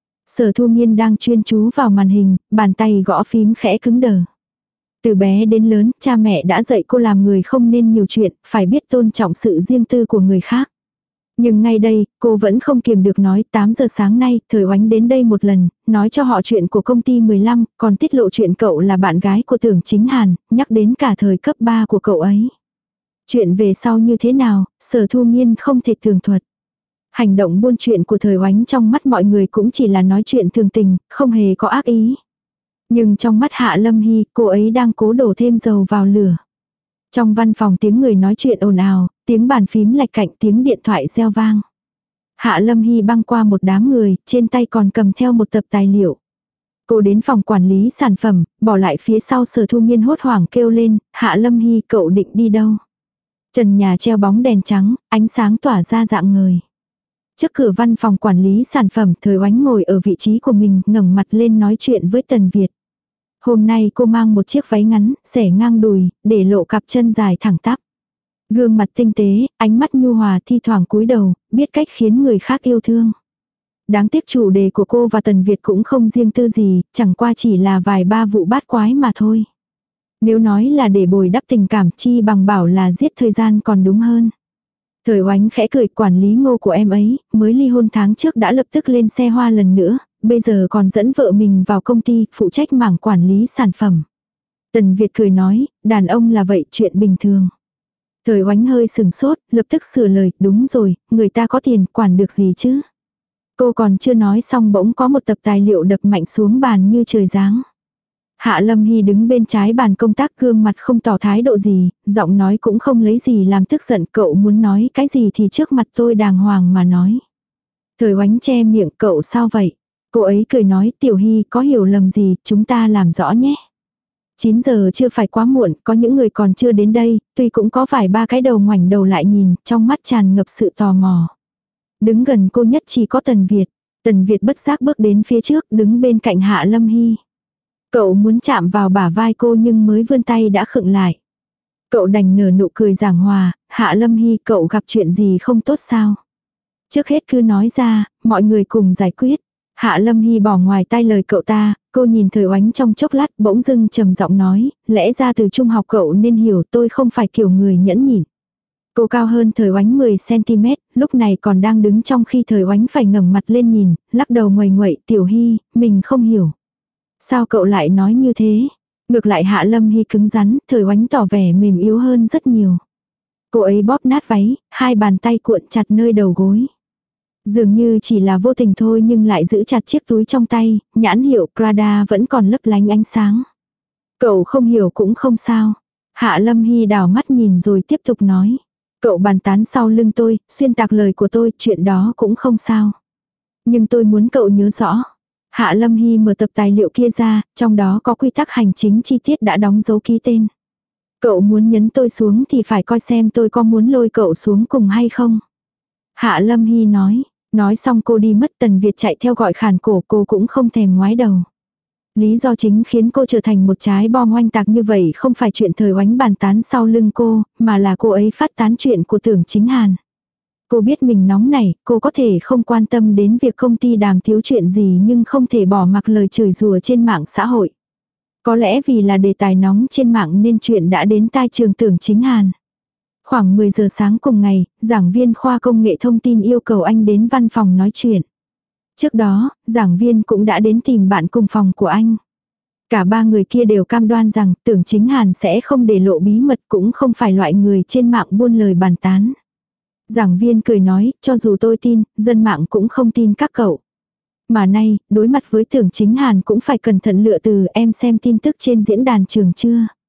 Sở Thu Nghiên đang chuyên chú vào màn hình, bàn tay gõ phím khẽ cứng đờ. Từ bé đến lớn, cha mẹ đã dạy cô làm người không nên nhiều chuyện, phải biết tôn trọng sự riêng tư của người khác. Nhưng ngay đây, cô vẫn không kiềm được nói 8 giờ sáng nay, Thời Oánh đến đây một lần, nói cho họ chuyện của công ty 15, còn tiết lộ chuyện cậu là bạn gái của Tưởng Chính Hàn, nhắc đến cả thời cấp 3 của cậu ấy. Chuyện về sau như thế nào, Sở Thu Nghiên không thể tường thuật. Hành động buôn chuyện của Thời Oánh trong mắt mọi người cũng chỉ là nói chuyện thường tình, không hề có ác ý. Nhưng trong mắt Hạ Lâm Hy, cô ấy đang cố đổ thêm dầu vào lửa. Trong văn phòng tiếng người nói chuyện ồn ào, tiếng bàn phím lạch cạnh, tiếng điện thoại reo vang. Hạ Lâm Hy băng qua một đám người, trên tay còn cầm theo một tập tài liệu. Cô đến phòng quản lý sản phẩm, bỏ lại phía sau Sở Thu Nghiên hốt hoảng kêu lên, Hạ Lâm Hy cậu định đi đâu? Trần nhà treo bóng đèn trắng, ánh sáng tỏa ra dạng ngời. Trước cửa văn phòng quản lý sản phẩm, Thời Oánh ngồi ở vị trí của mình, ngẩng mặt lên nói chuyện với Tần Việt. Hôm nay cô mang một chiếc váy ngắn, xẻ ngang đùi, để lộ cặp chân dài thẳng tắp. Gương mặt tinh tế, ánh mắt nhu hòa thi thoảng cúi đầu, biết cách khiến người khác yêu thương. Đáng tiếc chủ đề của cô và Tần Việt cũng không riêng tư gì, chẳng qua chỉ là vài ba vụ bát quái mà thôi. Nếu nói là để bồi đắp tình cảm chi bằng bảo là giết thời gian còn đúng hơn. Thời Oánh khẽ cười, quản lý Ngô của em ấy, mới ly hôn tháng trước đã lập tức lên xe hoa lần nữa, bây giờ còn dẫn vợ mình vào công ty, phụ trách mảng quản lý sản phẩm. Tần Việt cười nói, đàn ông là vậy, chuyện bình thường. Thời Oánh hơi sừng sốt, lập tức sửa lời, đúng rồi, người ta có tiền, quản được gì chứ. Cô còn chưa nói xong bỗng có một tập tài liệu đập mạnh xuống bàn như trời giáng. Hạ Lâm Hy đứng bên trái bàn công tác, gương mặt không tỏ thái độ gì, giọng nói cũng không lấy gì làm tức giận, cậu muốn nói cái gì thì trước mặt tôi đàng hoàng mà nói. Thời Oánh che miệng, cậu sao vậy? Cô ấy cười nói, Tiểu Hy có hiểu lầm gì, chúng ta làm rõ nhé. 9 giờ chưa phải quá muộn, có những người còn chưa đến đây, tuy cũng có vài ba cái đầu ngoảnh đầu lại nhìn, trong mắt tràn ngập sự tò mò. Đứng gần cô nhất chỉ có Tần Việt. Tần Việt bất giác bước đến phía trước, đứng bên cạnh Hạ Lâm Hy. Cậu muốn chạm vào bả vai cô nhưng mới vươn tay đã khựng lại. Cậu đành nở nụ cười giảng hòa, Hạ Lâm Hy cậu gặp chuyện gì không tốt sao? Trước hết cứ nói ra, mọi người cùng giải quyết. Hạ Lâm Hy bỏ ngoài tai lời cậu ta, cô nhìn Thời Oánh trong chốc lát bỗng dưng trầm giọng nói, lẽ ra từ trung học cậu nên hiểu tôi không phải kiểu người nhẫn nhịn. Cô cao hơn Thời Oánh 10cm, lúc này còn đang đứng trong khi Thời Oánh phải ngẩng mặt lên nhìn, lắc đầu nguầy nguậy, Tiểu Hy, mình không hiểu. Sao cậu lại nói như thế? Ngược lại Hạ Lâm Hy cứng rắn, Thời Oánh tỏ vẻ mềm yếu hơn rất nhiều. Cô ấy bóp nát váy, hai bàn tay cuộn chặt nơi đầu gối. Dường như chỉ là vô tình thôi nhưng lại giữ chặt chiếc túi trong tay, nhãn hiệu Prada vẫn còn lấp lánh ánh sáng. Cậu không hiểu cũng không sao. Hạ Lâm Hy đảo mắt nhìn rồi tiếp tục nói. Cậu bàn tán sau lưng tôi, xuyên tạc lời của tôi, chuyện đó cũng không sao. Nhưng tôi muốn cậu nhớ rõ. Hạ Lâm Hy mở tập tài liệu kia ra, trong đó có quy tắc hành chính chi tiết đã đóng dấu ký tên. Cậu muốn nhấn tôi xuống thì phải coi xem tôi có muốn lôi cậu xuống cùng hay không. Hạ Lâm Hy nói xong cô đi mất. Tần Việt chạy theo gọi khản cổ, cô cũng không thèm ngoái đầu. Lý do chính khiến cô trở thành một trái bom oanh tạc như vậy không phải chuyện Thời Oánh bàn tán sau lưng cô, mà là cô ấy phát tán chuyện của Tưởng Chính Hàn. Cô biết mình nóng này, cô có thể không quan tâm đến việc công ty Đàm thiếu chuyện gì nhưng không thể bỏ mặc lời chửi rủa trên mạng xã hội. Có lẽ vì là đề tài nóng trên mạng nên chuyện đã đến tai trường Tưởng Chính Hàn. Khoảng 10 giờ sáng cùng ngày, giảng viên khoa công nghệ thông tin yêu cầu anh đến văn phòng nói chuyện. Trước đó, giảng viên cũng đã đến tìm bạn cùng phòng của anh. Cả ba người kia đều cam đoan rằng Tưởng Chính Hàn sẽ không để lộ bí mật, cũng không phải loại người trên mạng buôn lời bàn tán. Giảng viên cười nói, cho dù tôi tin, dân mạng cũng không tin các cậu. Mà nay, đối mặt với Tưởng Chính Hàn cũng phải cẩn thận lựa từ, em xem tin tức trên diễn đàn trường chưa?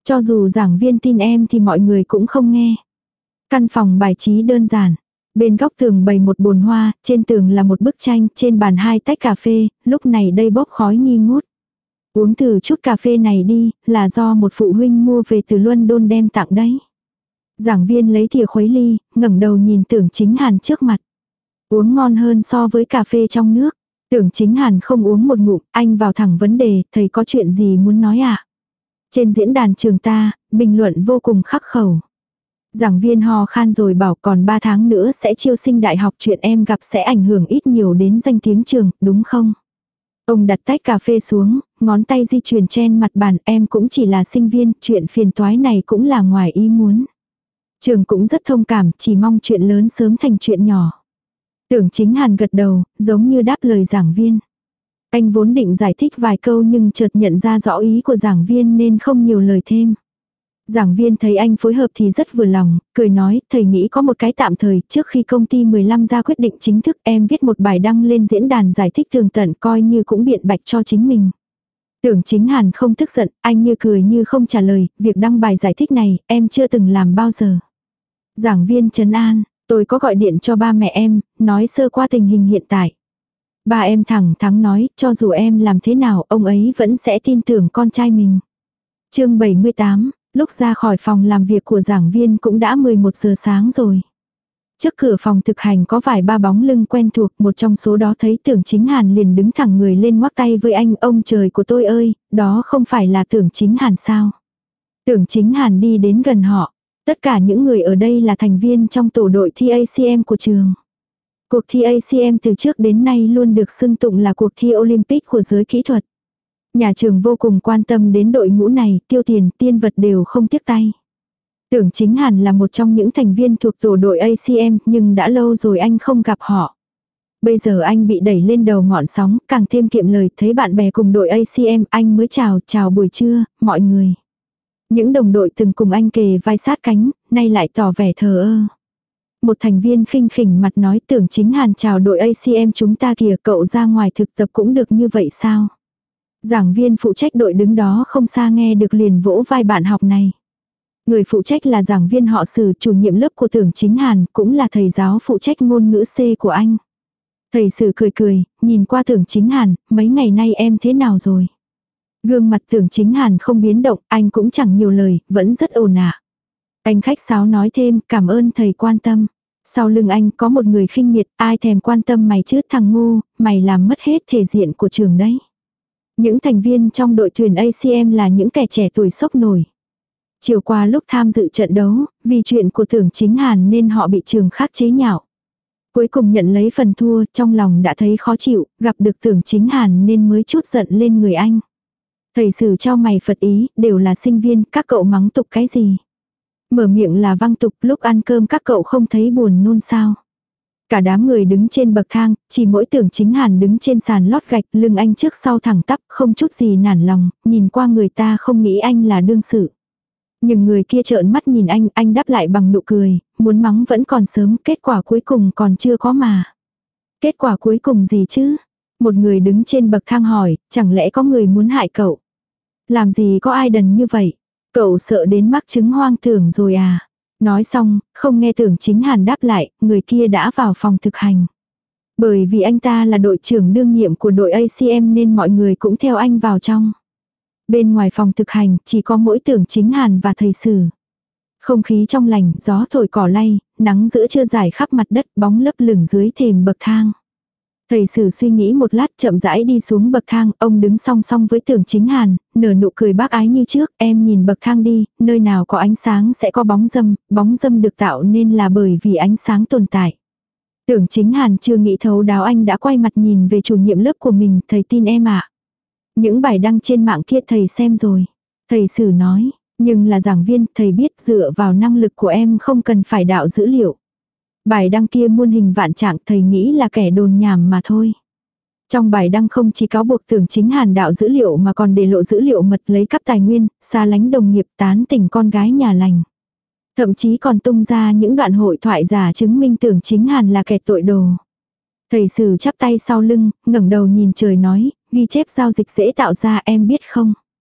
Cho dù giảng viên tin em thì mọi người cũng không nghe. Căn phòng bài trí đơn giản. Bên góc tường bày một bồn hoa, trên tường là một bức tranh, trên bàn 2 tách cà phê, lúc này đây bốc khói nghi ngút. Uống thử chút cà phê này đi, là do một phụ huynh mua về từ London đem tặng đấy. Giảng viên lấy thìa khuấy ly, ngẩng đầu nhìn Tưởng Chính Hàn trước mặt. Uống ngon hơn so với cà phê trong nước. Tưởng Chính Hàn không uống một ngụm, anh vào thẳng vấn đề, thầy có chuyện gì muốn nói ạ? Trên diễn đàn trường ta, bình luận vô cùng khắc khẩu. Giảng viên hò khan rồi bảo còn 3 tháng nữa sẽ chiêu sinh đại học, chuyện em gặp sẽ ảnh hưởng ít nhiều đến danh tiếng trường, đúng không? Ông đặt tách cà phê xuống, ngón tay di chuyển trên mặt bàn, em cũng chỉ là sinh viên, chuyện phiền toái này cũng là ngoài ý muốn. Trường cũng rất thông cảm, chỉ mong chuyện lớn sớm thành chuyện nhỏ. Tưởng Chính Hàn gật đầu, giống như đáp lời giảng viên. Anh vốn định giải thích vài câu nhưng chợt nhận ra rõ ý của giảng viên nên không nhiều lời thêm. Giảng viên thấy anh phối hợp thì rất vừa lòng, cười nói, thầy nghĩ có một cái tạm thời, trước khi công ty 15 ra quyết định chính thức em viết một bài đăng lên diễn đàn giải thích tường tận coi như cũng biện bạch cho chính mình. Tưởng Chính Hàn không tức giận, anh như cười như không trả lời, việc đăng bài giải thích này em chưa từng làm bao giờ. Giảng viên trấn an, tôi có gọi điện cho ba mẹ em, nói sơ qua tình hình hiện tại. Ba em thẳng thắn nói, cho dù em làm thế nào, ông ấy vẫn sẽ tin tưởng con trai mình. Chương 78, lúc ra khỏi phòng làm việc của giảng viên cũng đã 11 giờ sáng rồi. Trước cửa phòng thực hành có vài ba bóng lưng quen thuộc, một trong số đó thấy Tưởng Chính Hàn liền đứng thẳng người lên ngoắc tay với anh, ông trời của tôi ơi, đó không phải là Tưởng Chính Hàn sao? Tưởng Chính Hàn đi đến gần họ. Tất cả những người ở đây là thành viên trong tổ đội thi ACM của trường. Cuộc thi ACM từ trước đến nay luôn được xưng tụng là cuộc thi Olympic của giới kỹ thuật. Nhà trường vô cùng quan tâm đến đội ngũ này, tiêu tiền, tiên vật đều không tiếc tay. Tưởng Chính Hàn là một trong những thành viên thuộc tổ đội ACM nhưng đã lâu rồi anh không gặp họ. Bây giờ anh bị đẩy lên đầu ngọn sóng, càng thêm kiệm lời, thấy bạn bè cùng đội ACM anh mới chào buổi trưa, mọi người. Những đồng đội từng cùng anh kề vai sát cánh, nay lại tỏ vẻ thờ ơ. Một thành viên khinh khỉnh mặt nói, Tưởng Chính Hàn chào đội ACM chúng ta kìa, cậu ra ngoài thực tập cũng được như vậy sao? Giảng viên phụ trách đội đứng đó không xa nghe được liền vỗ vai bạn học này. Người phụ trách là giảng viên họ Sử, chủ nhiệm lớp của Tưởng Chính Hàn, cũng là thầy giáo phụ trách ngôn ngữ C của anh. Thầy Sử cười, nhìn qua Tưởng Chính Hàn, mấy ngày nay em thế nào rồi? Gương mặt Tưởng Chính Hàn không biến động, anh cũng chẳng nhiều lời, vẫn rất ổn ạ. Anh khách sáo nói thêm, cảm ơn thầy quan tâm. Sau lưng anh có một người khinh miệt, ai thèm quan tâm mày chứ thằng ngu, mày làm mất hết thể diện của trường đấy. Những thành viên trong đội tuyển ACM là những kẻ trẻ tuổi sốc nổi. Chiều qua lúc tham dự trận đấu, vì chuyện của Tưởng Chính Hàn nên họ bị trường khác chế nhạo. Cuối cùng nhận lấy phần thua, trong lòng đã thấy khó chịu, gặp được Tưởng Chính Hàn nên mới chút giận lên người anh. Thầy Sử trao mày Phật ý, đều là sinh viên, các cậu mắng tục cái gì? Mở miệng là văng tục, lúc ăn cơm các cậu không thấy buồn nôn sao? Cả đám người đứng trên bậc thang, chỉ mỗi Tưởng Chính Hàn đứng trên sàn lót gạch, lưng anh trước sau thẳng tắp, không chút gì nản lòng, nhìn qua người ta không nghĩ anh là đương sự. Nhưng người kia trợn mắt nhìn anh đáp lại bằng nụ cười, muốn mắng vẫn còn sớm, kết quả cuối cùng còn chưa có mà. Kết quả cuối cùng gì chứ? Một người đứng trên bậc thang hỏi, chẳng lẽ có người muốn hại cậu? Làm gì có ai đần như vậy? Cậu sợ đến mắc chứng hoang tưởng rồi à? Nói xong, không nghe Tưởng Chính Hàn đáp lại, người kia đã vào phòng thực hành. Bởi vì anh ta là đội trưởng đương nhiệm của đội ACM nên mọi người cũng theo anh vào trong. Bên ngoài phòng thực hành chỉ có mỗi Tưởng Chính Hàn và thầy Sử. Không khí trong lành, gió thổi cỏ lay, nắng giữa trưa rải khắp mặt đất, bóng lấp lửng dưới thềm bậc thang. Thầy Sử suy nghĩ một lát chậm rãi đi xuống bậc thang, ông đứng song song với Tưởng Chính Hàn, nở nụ cười bác ái như trước, em nhìn bậc thang đi, nơi nào có ánh sáng sẽ có bóng dâm được tạo nên là bởi vì ánh sáng tồn tại. Tưởng Chính Hàn chưa nghĩ thấu đáo anh đã quay mặt nhìn về chủ nhiệm lớp của mình, thầy tin em ạ. Những bài đăng trên mạng kia thầy xem rồi. Thầy Sử nói, nhưng là giảng viên, thầy biết dựa vào năng lực của em không cần phải đạo dữ liệu. Bài đăng kia muôn hình vạn trạng, thầy nghĩ là kẻ đồn nhảm mà thôi. Trong bài đăng không chỉ cáo buộc Tưởng Chính Hàn đạo dữ liệu mà còn để lộ dữ liệu mật, lấy cắp tài nguyên, xa lánh đồng nghiệp, tán tỉnh con gái nhà lành. Thậm chí còn tung ra những đoạn hội thoại giả chứng minh Tưởng Chính Hàn là kẻ tội đồ. Thầy Sử chắp tay sau lưng, ngẩng đầu nhìn trời nói, ghi chép giao dịch dễ tạo ra em biết không?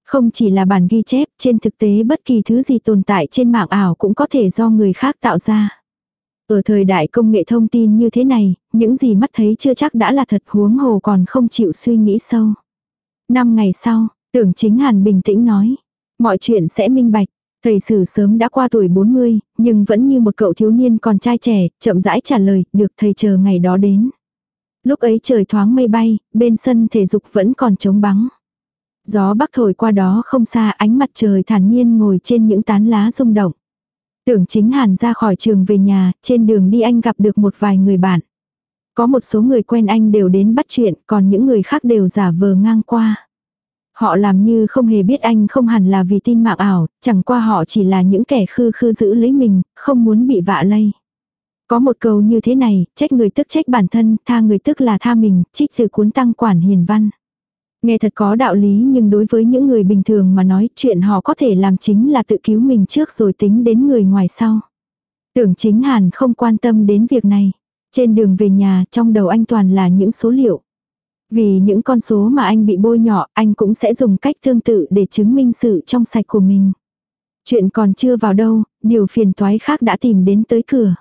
Không chỉ là bản ghi chép, trên thực tế bất kỳ thứ gì tồn tại trên mạng ảo cũng có thể do người khác tạo ra. Ở thời đại công nghệ thông tin như thế này, những gì mắt thấy chưa chắc đã là thật, huống hồ còn không chịu suy nghĩ sâu. 5 ngày sau, Tưởng Chính Hàn bình tĩnh nói. Mọi chuyện sẽ minh bạch. Thầy Sử sớm đã qua tuổi 40, nhưng vẫn như một cậu thiếu niên còn trai trẻ, chậm rãi trả lời, được thầy chờ ngày đó đến. Lúc ấy trời thoáng mây bay, bên sân thể dục vẫn còn trống vắng. Gió bắc thổi qua đó không xa, ánh mặt trời thản nhiên ngồi trên những tán lá rung động. Tưởng Chính Hàn ra khỏi trường về nhà, trên đường đi anh gặp được một vài người bạn. Có một số người quen anh đều đến bắt chuyện, còn những người khác đều giả vờ ngang qua. Họ làm như không hề biết anh, không hẳn là vì tin mạng ảo, chẳng qua họ chỉ là những kẻ khư khư giữ lấy mình, không muốn bị vạ lây. Có một câu như thế này, trách người tức trách bản thân, tha người tức là tha mình, trích từ cuốn Tăng Quản Hiền Văn. Nghe thật có đạo lý, nhưng đối với những người bình thường mà nói, chuyện họ có thể làm chính là tự cứu mình trước rồi tính đến người ngoài sau. Tưởng Chính Hàn không quan tâm đến việc này. Trên đường về nhà, trong đầu anh toàn là những số liệu. Vì những con số mà anh bị bôi nhọ, anh cũng sẽ dùng cách tương tự để chứng minh sự trong sạch của mình. Chuyện còn chưa vào đâu, điều phiền toái khác đã tìm đến tới cửa.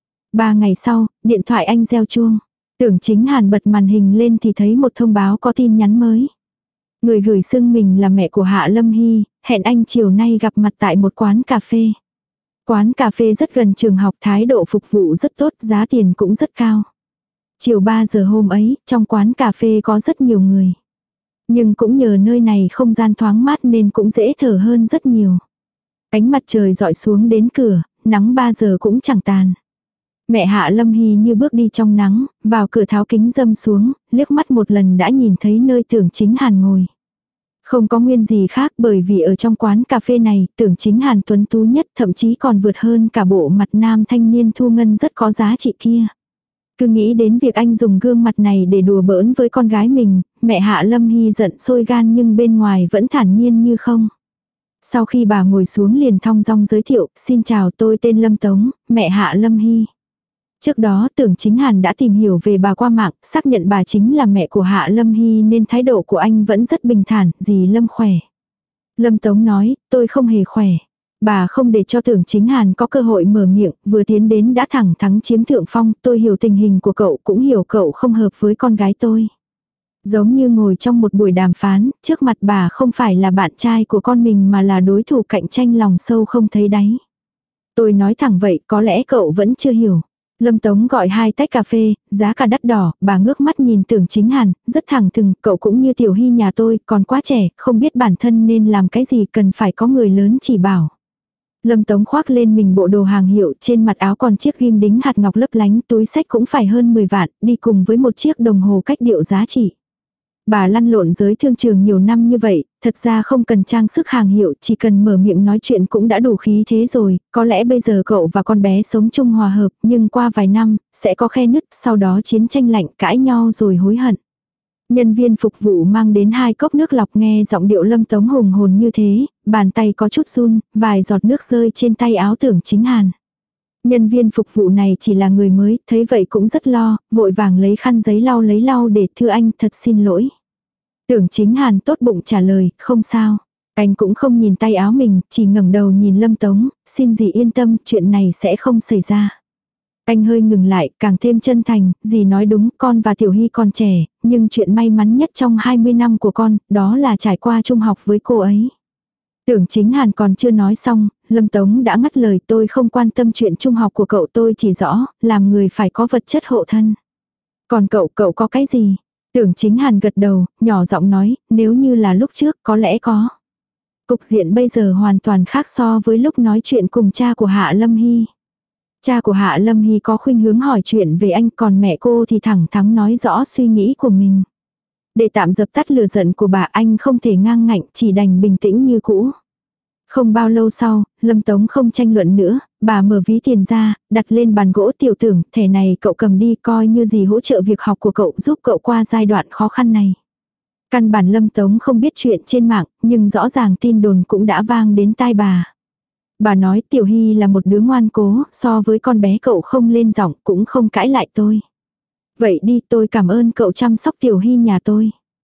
3 ngày sau, điện thoại anh reo chuông. Tưởng Chính Hàn bật màn hình lên thì thấy một thông báo có tin nhắn mới. Người gửi xưng mình là mẹ của Hạ Lâm Hy, hẹn anh chiều nay gặp mặt tại một quán cà phê. Quán cà phê rất gần trường học, thái độ phục vụ rất tốt, giá tiền cũng rất cao. Chiều 3 giờ hôm ấy, trong quán cà phê có rất nhiều người. Nhưng cũng nhờ nơi này không gian thoáng mát nên cũng dễ thở hơn rất nhiều. Ánh mặt trời dọi xuống đến cửa, nắng 3 giờ cũng chẳng tàn. Mẹ Hạ Lâm Hy như bước đi trong nắng, vào cửa tháo kính râm xuống, liếc mắt một lần đã nhìn thấy nơi Tưởng Chính Hàn ngồi. Không có nguyên gì khác, bởi vì ở trong quán cà phê này, Tưởng Chính Hàn tuấn tú nhất, thậm chí còn vượt hơn cả bộ mặt nam thanh niên thu ngân rất có giá trị kia. Cứ nghĩ đến việc anh dùng gương mặt này để đùa bỡn với con gái mình, mẹ Hạ Lâm Hy giận sôi gan nhưng bên ngoài vẫn thản nhiên như không. Sau khi bà ngồi xuống liền thong dong giới thiệu, xin chào, tôi tên Lâm Tống, mẹ Hạ Lâm Hy. Trước đó Tưởng Chính Hàn đã tìm hiểu về bà qua mạng, xác nhận bà chính là mẹ của Hạ Lâm Hy nên thái độ của anh vẫn rất bình thản, dì Lâm khỏe. Lâm Tống nói, tôi không hề khỏe. Bà không để cho Tưởng Chính Hàn có cơ hội mở miệng, vừa tiến đến đã thẳng thắn chiếm thượng phong, tôi hiểu tình hình của cậu, cũng hiểu cậu không hợp với con gái tôi. Giống như ngồi trong một buổi đàm phán, trước mặt bà không phải là bạn trai của con mình mà là đối thủ cạnh tranh lòng sâu không thấy đáy. Tôi nói thẳng vậy, có lẽ cậu vẫn chưa hiểu. Lâm Tống gọi 2 tách cà phê, giá cả đắt đỏ, bà ngước mắt nhìn Tưởng Chính Hàn, rất thẳng thừng, cậu cũng như Tiểu Hy nhà tôi, còn quá trẻ, không biết bản thân nên làm cái gì, cần phải có người lớn chỉ bảo. Lâm Tống khoác lên mình bộ đồ hàng hiệu, trên mặt áo còn chiếc ghim đính hạt ngọc lấp lánh, túi xách cũng phải hơn 10 vạn, đi cùng với một chiếc đồng hồ cách điệu giá trị. Bà lăn lộn giới thương trường nhiều năm như vậy, thật ra không cần trang sức hàng hiệu, chỉ cần mở miệng nói chuyện cũng đã đủ khí thế rồi, có lẽ bây giờ cậu và con bé sống chung hòa hợp, nhưng qua vài năm, sẽ có khe nứt, sau đó chiến tranh lạnh, cãi nhau rồi hối hận. Nhân viên phục vụ mang đến 2 cốc nước lọc, nghe giọng điệu Lâm Tống hùng hồn như thế, bàn tay có chút run, vài giọt nước rơi trên tay áo Tưởng Chính Hàn. Nhân viên phục vụ này chỉ là người mới, thấy vậy cũng rất lo, vội vàng lấy khăn giấy lấy lau để thưa anh, thật xin lỗi. Tưởng Chính Hàn tốt bụng trả lời, không sao. Anh cũng không nhìn tay áo mình, chỉ ngẩng đầu nhìn Lâm Tống, xin dì yên tâm, chuyện này sẽ không xảy ra. Anh hơi ngừng lại, càng thêm chân thành, dì nói đúng, con và Tiểu Hy còn trẻ, nhưng chuyện may mắn nhất trong 20 năm của con, đó là trải qua trung học với cô ấy. Tưởng Chính Hàn còn chưa nói xong, Lâm Tống đã ngắt lời, tôi không quan tâm chuyện trung học của cậu, tôi chỉ rõ, làm người phải có vật chất hộ thân. Còn cậu có cái gì? Tưởng Chính Hàn gật đầu, nhỏ giọng nói, nếu như là lúc trước có lẽ có. Cục diện bây giờ hoàn toàn khác so với lúc nói chuyện cùng cha của Hạ Lâm Hy. Cha của Hạ Lâm Hy có khuynh hướng hỏi chuyện về anh, còn mẹ cô thì thẳng thắn nói rõ suy nghĩ của mình. Để tạm dập tắt lửa giận của bà, anh không thể ngang ngạnh, chỉ đành bình tĩnh như cũ. Không bao lâu sau, Lâm Tống không tranh luận nữa, bà mở ví tiền ra, đặt lên bàn gỗ. Tiểu Tưởng, thẻ này cậu cầm đi, coi như gì hỗ trợ việc học của cậu, giúp cậu qua giai đoạn khó khăn này. Căn bản Lâm Tống không biết chuyện trên mạng, nhưng rõ ràng tin đồn cũng đã vang đến tai bà. Bà nói Tiểu Hy là một đứa ngoan cố, so với con bé cậu không lên giọng, cũng không cãi lại tôi. Vậy đi, tôi cảm ơn cậu chăm sóc Tiểu Hy nhà tôi.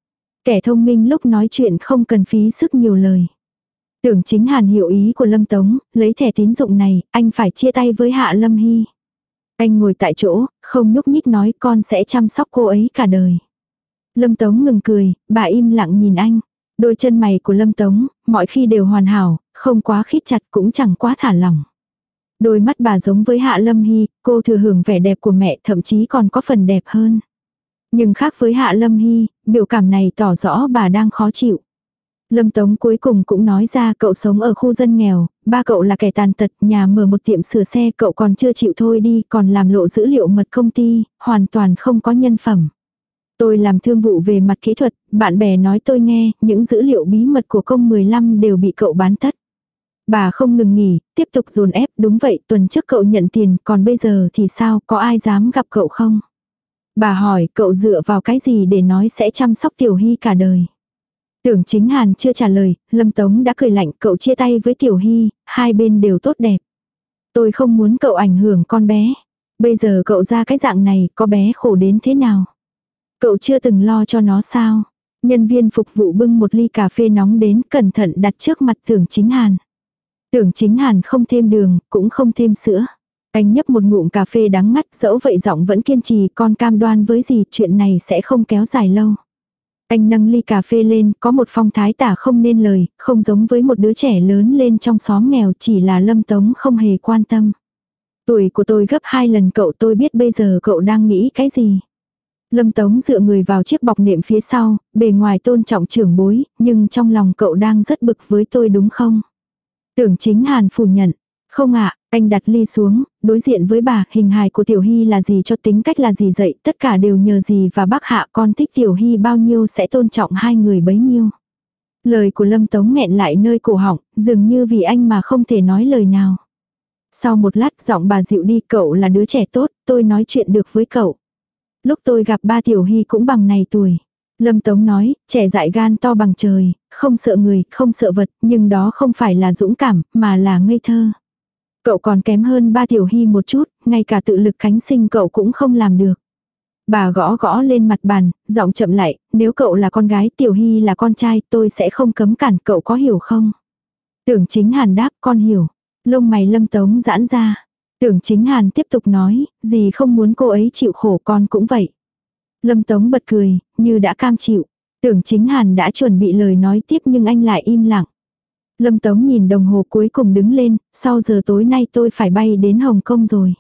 Kẻ thông minh lúc nói chuyện không cần phí sức nhiều lời. Tưởng Chính Hàn hiểu ý của Lâm Tống, lấy thẻ tín dụng này, anh phải chia tay với Hạ Lâm Hy. Anh ngồi tại chỗ, không nhúc nhích nói con sẽ chăm sóc cô ấy cả đời. Lâm Tống ngừng cười, bà im lặng nhìn anh. Đôi chân mày của Lâm Tống, mọi khi đều hoàn hảo, không quá khít chặt cũng chẳng quá thả lỏng. Đôi mắt bà giống với Hạ Lâm Hy, cô thừa hưởng vẻ đẹp của mẹ thậm chí còn có phần đẹp hơn. Nhưng khác với Hạ Lâm Hy, biểu cảm này tỏ rõ bà đang khó chịu. Lâm Tống cuối cùng cũng nói ra cậu sống ở khu dân nghèo, ba cậu là kẻ tàn tật, nhà mở một tiệm sửa xe cậu còn chưa chịu thôi đi, còn làm lộ dữ liệu mật công ty, hoàn toàn không có nhân phẩm. Tôi làm thương vụ về mặt kỹ thuật, bạn bè nói tôi nghe, những dữ liệu bí mật của công 15 đều bị cậu bán tất. Bà không ngừng nghỉ, tiếp tục dồn ép, đúng vậy, tuần trước cậu nhận tiền, còn bây giờ thì sao, có ai dám gặp cậu không? Bà hỏi, cậu dựa vào cái gì để nói sẽ chăm sóc Tiểu Hy cả đời? Tưởng Chính Hàn chưa trả lời, Lâm Tống đã cười lạnh, cậu chia tay với Tiểu Hy, hai bên đều tốt đẹp. Tôi không muốn cậu ảnh hưởng con bé. Bây giờ cậu ra cái dạng này, có bé khổ đến thế nào? Cậu chưa từng lo cho nó sao? Nhân viên phục vụ bưng một ly cà phê nóng đến, cẩn thận đặt trước mặt Tưởng Chính Hàn. Tưởng Chính Hàn không thêm đường, cũng không thêm sữa. Anh nhấp một ngụm cà phê đắng ngắt, dẫu vậy giọng vẫn kiên trì, con cam đoan với dì, chuyện này sẽ không kéo dài lâu. Anh nâng ly cà phê lên, có một phong thái tả không nên lời, không giống với một đứa trẻ lớn lên trong xóm nghèo, chỉ là Lâm Tống không hề quan tâm. Tuổi của tôi gấp 2 lần cậu, tôi biết bây giờ cậu đang nghĩ cái gì. Lâm Tống dựa người vào chiếc bọc niệm phía sau, bề ngoài tôn trọng trưởng bối, nhưng trong lòng cậu đang rất bực với tôi đúng không? Tưởng Chính Hàn phủ nhận. Không ạ, anh đặt ly xuống, đối diện với bà, hình hài của Tiểu Hy là gì cho tính cách là gì dạy, tất cả đều nhờ dì và bác Hạ, con thích Tiểu Hy bao nhiêu sẽ tôn trọng hai người bấy nhiêu. Lời của Lâm Tống nghẹn lại nơi cổ họng, dường như vì anh mà không thể nói lời nào. Sau một lát giọng bà dịu đi, cậu là đứa trẻ tốt, tôi nói chuyện được với cậu. Lúc tôi gặp ba Tiểu Hy cũng bằng này tuổi. Lâm Tống nói, trẻ dại gan to bằng trời, không sợ người, không sợ vật, nhưng đó không phải là dũng cảm, mà là ngây thơ. Cậu còn kém hơn ba Tiểu Hy một chút, ngay cả tự lực cánh sinh cậu cũng không làm được. Bà gõ gõ lên mặt bàn, giọng chậm lại, nếu cậu là con gái, Tiểu Hy là con trai, tôi sẽ không cấm cản, cậu có hiểu không? Tưởng Chính Hàn đáp, con hiểu. Lông mày Lâm Tống giãn ra. Tưởng Chính Hàn tiếp tục nói, dì không muốn cô ấy chịu khổ, con cũng vậy. Lâm Tống bật cười, như đã cam chịu. Tưởng Chính Hàn đã chuẩn bị lời nói tiếp nhưng anh lại im lặng. Lâm Tống nhìn đồng hồ cuối cùng đứng lên, sau giờ tối nay tôi phải bay đến Hồng Kông rồi.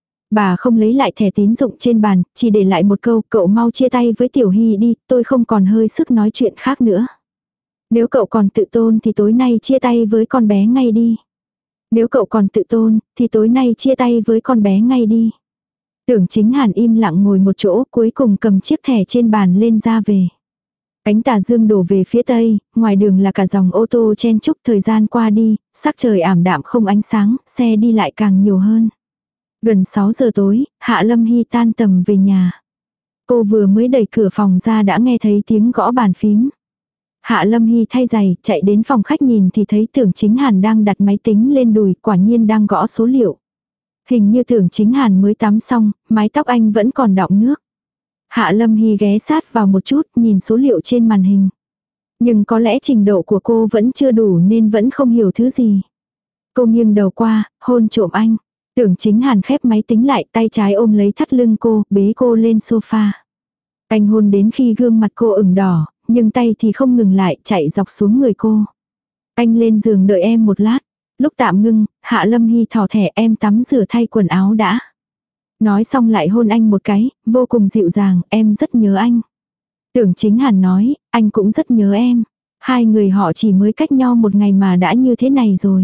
Bà không lấy lại thẻ tín dụng trên bàn, chỉ để lại một câu, cậu mau chia tay với Tiểu Hy đi, tôi không còn hơi sức nói chuyện khác nữa. Nếu cậu còn tự tôn thì tối nay chia tay với con bé ngay đi. Nếu cậu còn tự tôn, thì tối nay chia tay với con bé ngay đi. Tưởng Chính Hàn im lặng ngồi một chỗ, cuối cùng cầm chiếc thẻ trên bàn lên ra về. Ánh tà dương đổ về phía tây, ngoài đường là cả dòng ô tô chen chúc, thời gian qua đi, sắc trời ảm đạm không ánh sáng, xe đi lại càng nhiều hơn. Gần 6 giờ tối, Hạ Lâm Hy tan tầm về nhà. Cô vừa mới đẩy cửa phòng ra đã nghe thấy tiếng gõ bàn phím. Hạ Lâm Hy thay giày, chạy đến phòng khách nhìn thì thấy Tưởng Chính Hàn đang đặt máy tính lên đùi, quả nhiên đang gõ số liệu. Hình như Tưởng Chính Hàn mới tắm xong, mái tóc anh vẫn còn đọng nước. Hạ Lâm Hy ghé sát vào một chút, nhìn số liệu trên màn hình. Nhưng có lẽ trình độ của cô vẫn chưa đủ nên vẫn không hiểu thứ gì. Cô nghiêng đầu qua, hôn trộm anh. Tưởng Chính Hàn khép máy tính lại, tay trái ôm lấy thắt lưng cô, bế cô lên sofa. Anh hôn đến khi gương mặt cô ửng đỏ, nhưng tay thì không ngừng lại, chạy dọc xuống người cô. Anh lên giường đợi em một lát. Lúc tạm ngưng, Hạ Lâm Hy thỏ thẻ, em tắm rửa thay quần áo đã. Nói xong lại hôn anh một cái, vô cùng dịu dàng, em rất nhớ anh. Tưởng Chính Hàn nói, anh cũng rất nhớ em. Hai người họ chỉ mới cách nhau một ngày mà đã như thế này rồi.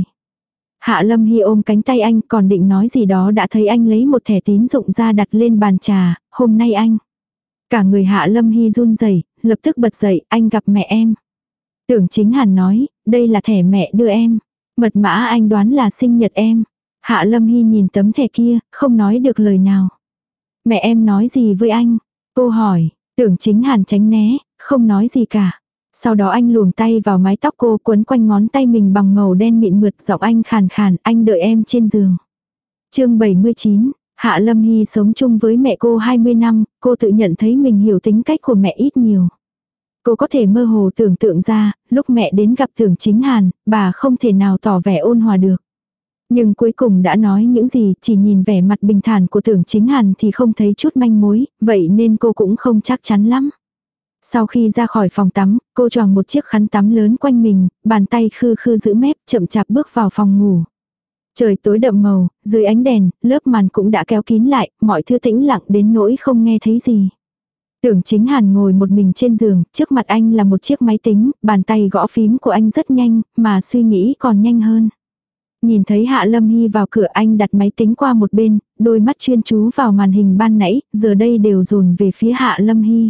Hạ Lâm Hy ôm cánh tay anh, còn định nói gì đó đã thấy anh lấy một thẻ tín dụng ra đặt lên bàn trà, hôm nay anh. Cả người Hạ Lâm Hy run rẩy, lập tức bật dậy, anh gặp mẹ em. Tưởng Chính Hàn nói, đây là thẻ mẹ đưa em. Mật mã anh đoán là sinh nhật em. Hạ Lâm Hy nhìn tấm thẻ kia, không nói được lời nào. Mẹ em nói gì với anh? Cô hỏi, Tưởng Chính Hàn tránh né, không nói gì cả. Sau đó anh luồn tay vào mái tóc cô, quấn quanh ngón tay mình bằng màu đen mịn mượt, giọng anh khàn khàn, anh đợi em trên giường. Chương 79, Hạ Lâm Hy sống chung với mẹ cô 20 năm, cô tự nhận thấy mình hiểu tính cách của mẹ ít nhiều. Cô có thể mơ hồ tưởng tượng ra, lúc mẹ đến gặp Tưởng Chính Hàn, bà không thể nào tỏ vẻ ôn hòa được. Nhưng cuối cùng đã nói những gì, chỉ nhìn vẻ mặt bình thản của Tưởng Chính Hàn thì không thấy chút manh mối, vậy nên cô cũng không chắc chắn lắm. Sau khi ra khỏi phòng tắm, cô choàng một chiếc khăn tắm lớn quanh mình, bàn tay khư khư giữ mép, chậm chạp bước vào phòng ngủ. Trời tối đậm màu, dưới ánh đèn, lớp màn cũng đã kéo kín lại, mọi thứ tĩnh lặng đến nỗi không nghe thấy gì. Tưởng Chính Hàn ngồi một mình trên giường, trước mặt anh là một chiếc máy tính, bàn tay gõ phím của anh rất nhanh, mà suy nghĩ còn nhanh hơn. Nhìn thấy Hạ Lâm Hy vào cửa, anh đặt máy tính qua một bên, đôi mắt chuyên chú vào màn hình ban nãy, giờ đây đều dồn về phía Hạ Lâm Hy.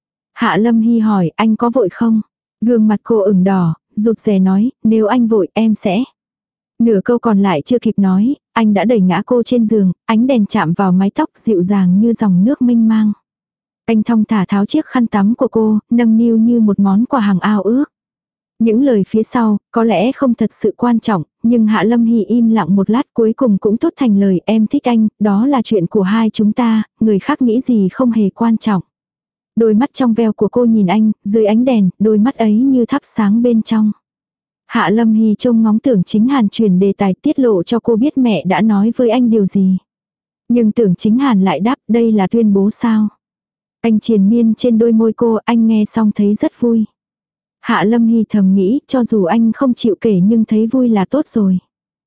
Hạ Lâm Hy hỏi, anh có vội không? Gương mặt cô ửng đỏ, rụt rè nói, nếu anh vội em sẽ. Nửa câu còn lại chưa kịp nói, anh đã đẩy ngã cô trên giường, ánh đèn chạm vào mái tóc dịu dàng như dòng nước mênh mang. Anh thong thả tháo chiếc khăn tắm của cô, nâng niu như một món quà hàng ao ước. Những lời phía sau, có lẽ không thật sự quan trọng, nhưng Hạ Lâm Hy im lặng một lát cuối cùng cũng thốt thành lời, em thích anh, đó là chuyện của hai chúng ta, người khác nghĩ gì không hề quan trọng. Đôi mắt trong veo của cô nhìn anh, dưới ánh đèn, đôi mắt ấy như thắp sáng bên trong. Hạ Lâm Hy trông ngóng Tưởng Chính Hàn chuyển đề tài, tiết lộ cho cô biết mẹ đã nói với anh điều gì. Nhưng Tưởng Chính Hàn lại đáp, đây là tuyên bố sao? Anh triền miên trên đôi môi cô, anh nghe xong thấy rất vui. Hạ Lâm Hy thầm nghĩ, cho dù anh không chịu kể nhưng thấy vui là tốt rồi.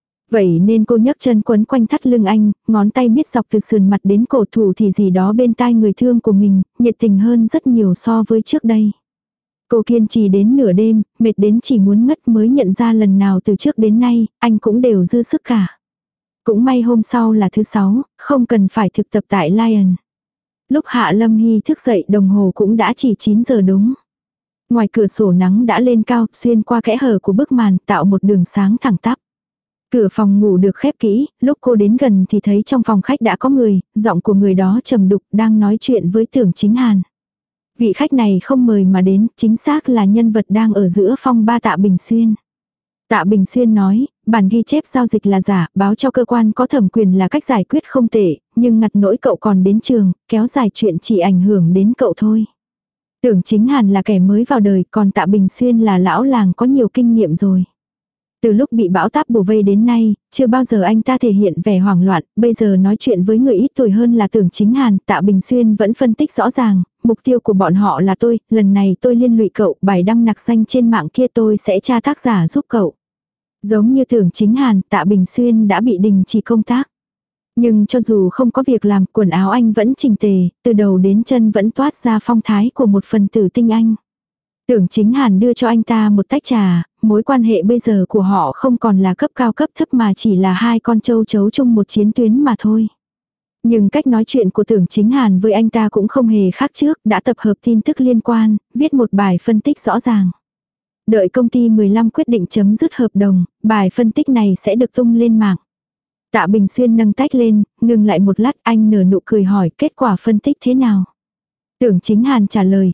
Vậy nên cô nhấc chân quấn quanh thắt lưng anh, ngón tay miết dọc từ sườn mặt đến cổ, thủ thì gì đó bên tai người thương của mình, nhiệt tình hơn rất nhiều so với trước đây. Cô kiên trì đến nửa đêm, mệt đến chỉ muốn ngất mới nhận ra lần nào từ trước đến nay, anh cũng đều dư sức cả. Cũng may hôm sau là thứ 6, không cần phải thực tập tại Lion. Lúc Hạ Lâm Hy thức dậy đồng hồ cũng đã chỉ 9 giờ đúng. Ngoài cửa sổ nắng đã lên cao, xuyên qua kẽ hở của bức màn tạo một đường sáng thẳng tắp. Cửa phòng ngủ được khép kỹ, lúc cô đến gần thì thấy trong phòng khách đã có người, giọng của người đó trầm đục đang nói chuyện với Tưởng Chính Hàn. Vị khách này không mời mà đến, chính xác là nhân vật đang ở giữa phong ba Tạ Bình Xuyên. Tạ Bình Xuyên nói, bản ghi chép giao dịch là giả, báo cho cơ quan có thẩm quyền là cách giải quyết không tệ, nhưng ngặt nỗi cậu còn đến trường, kéo dài chuyện chỉ ảnh hưởng đến cậu thôi. Tưởng Chính Hàn là kẻ mới vào đời, còn Tạ Bình Xuyên là lão làng có nhiều kinh nghiệm rồi. Từ lúc bị bão táp bùa vây đến nay, chưa bao giờ anh ta thể hiện vẻ hoảng loạn, bây giờ nói chuyện với người ít tuổi hơn là Tưởng Chính Hàn, Tạ Bình Xuyên vẫn phân tích rõ ràng, mục tiêu của bọn họ là tôi, lần này tôi liên lụy cậu, bài đăng nặc danh trên mạng kia tôi sẽ tra tác giả giúp cậu. Giống như Tưởng Chính Hàn, Tạ Bình Xuyên đã bị đình chỉ công tác. Nhưng cho dù không có việc làm, quần áo anh vẫn chỉnh tề, từ đầu đến chân vẫn toát ra phong thái của một phần tử tinh anh. Tưởng Chính Hàn đưa cho anh ta một tách trà, mối quan hệ bây giờ của họ không còn là cấp cao cấp thấp mà chỉ là hai con trâu chấu chung một chiến tuyến mà thôi. Nhưng cách nói chuyện của Tưởng Chính Hàn với anh ta cũng không hề khác trước, đã tập hợp tin tức liên quan, viết một bài phân tích rõ ràng. Đợi công ty 15 quyết định chấm dứt hợp đồng, bài phân tích này sẽ được tung lên mạng. Tạ Bình Xuyên nâng tách lên, ngừng lại một lát, anh nở nụ cười hỏi kết quả phân tích thế nào. Tưởng Chính Hàn trả lời,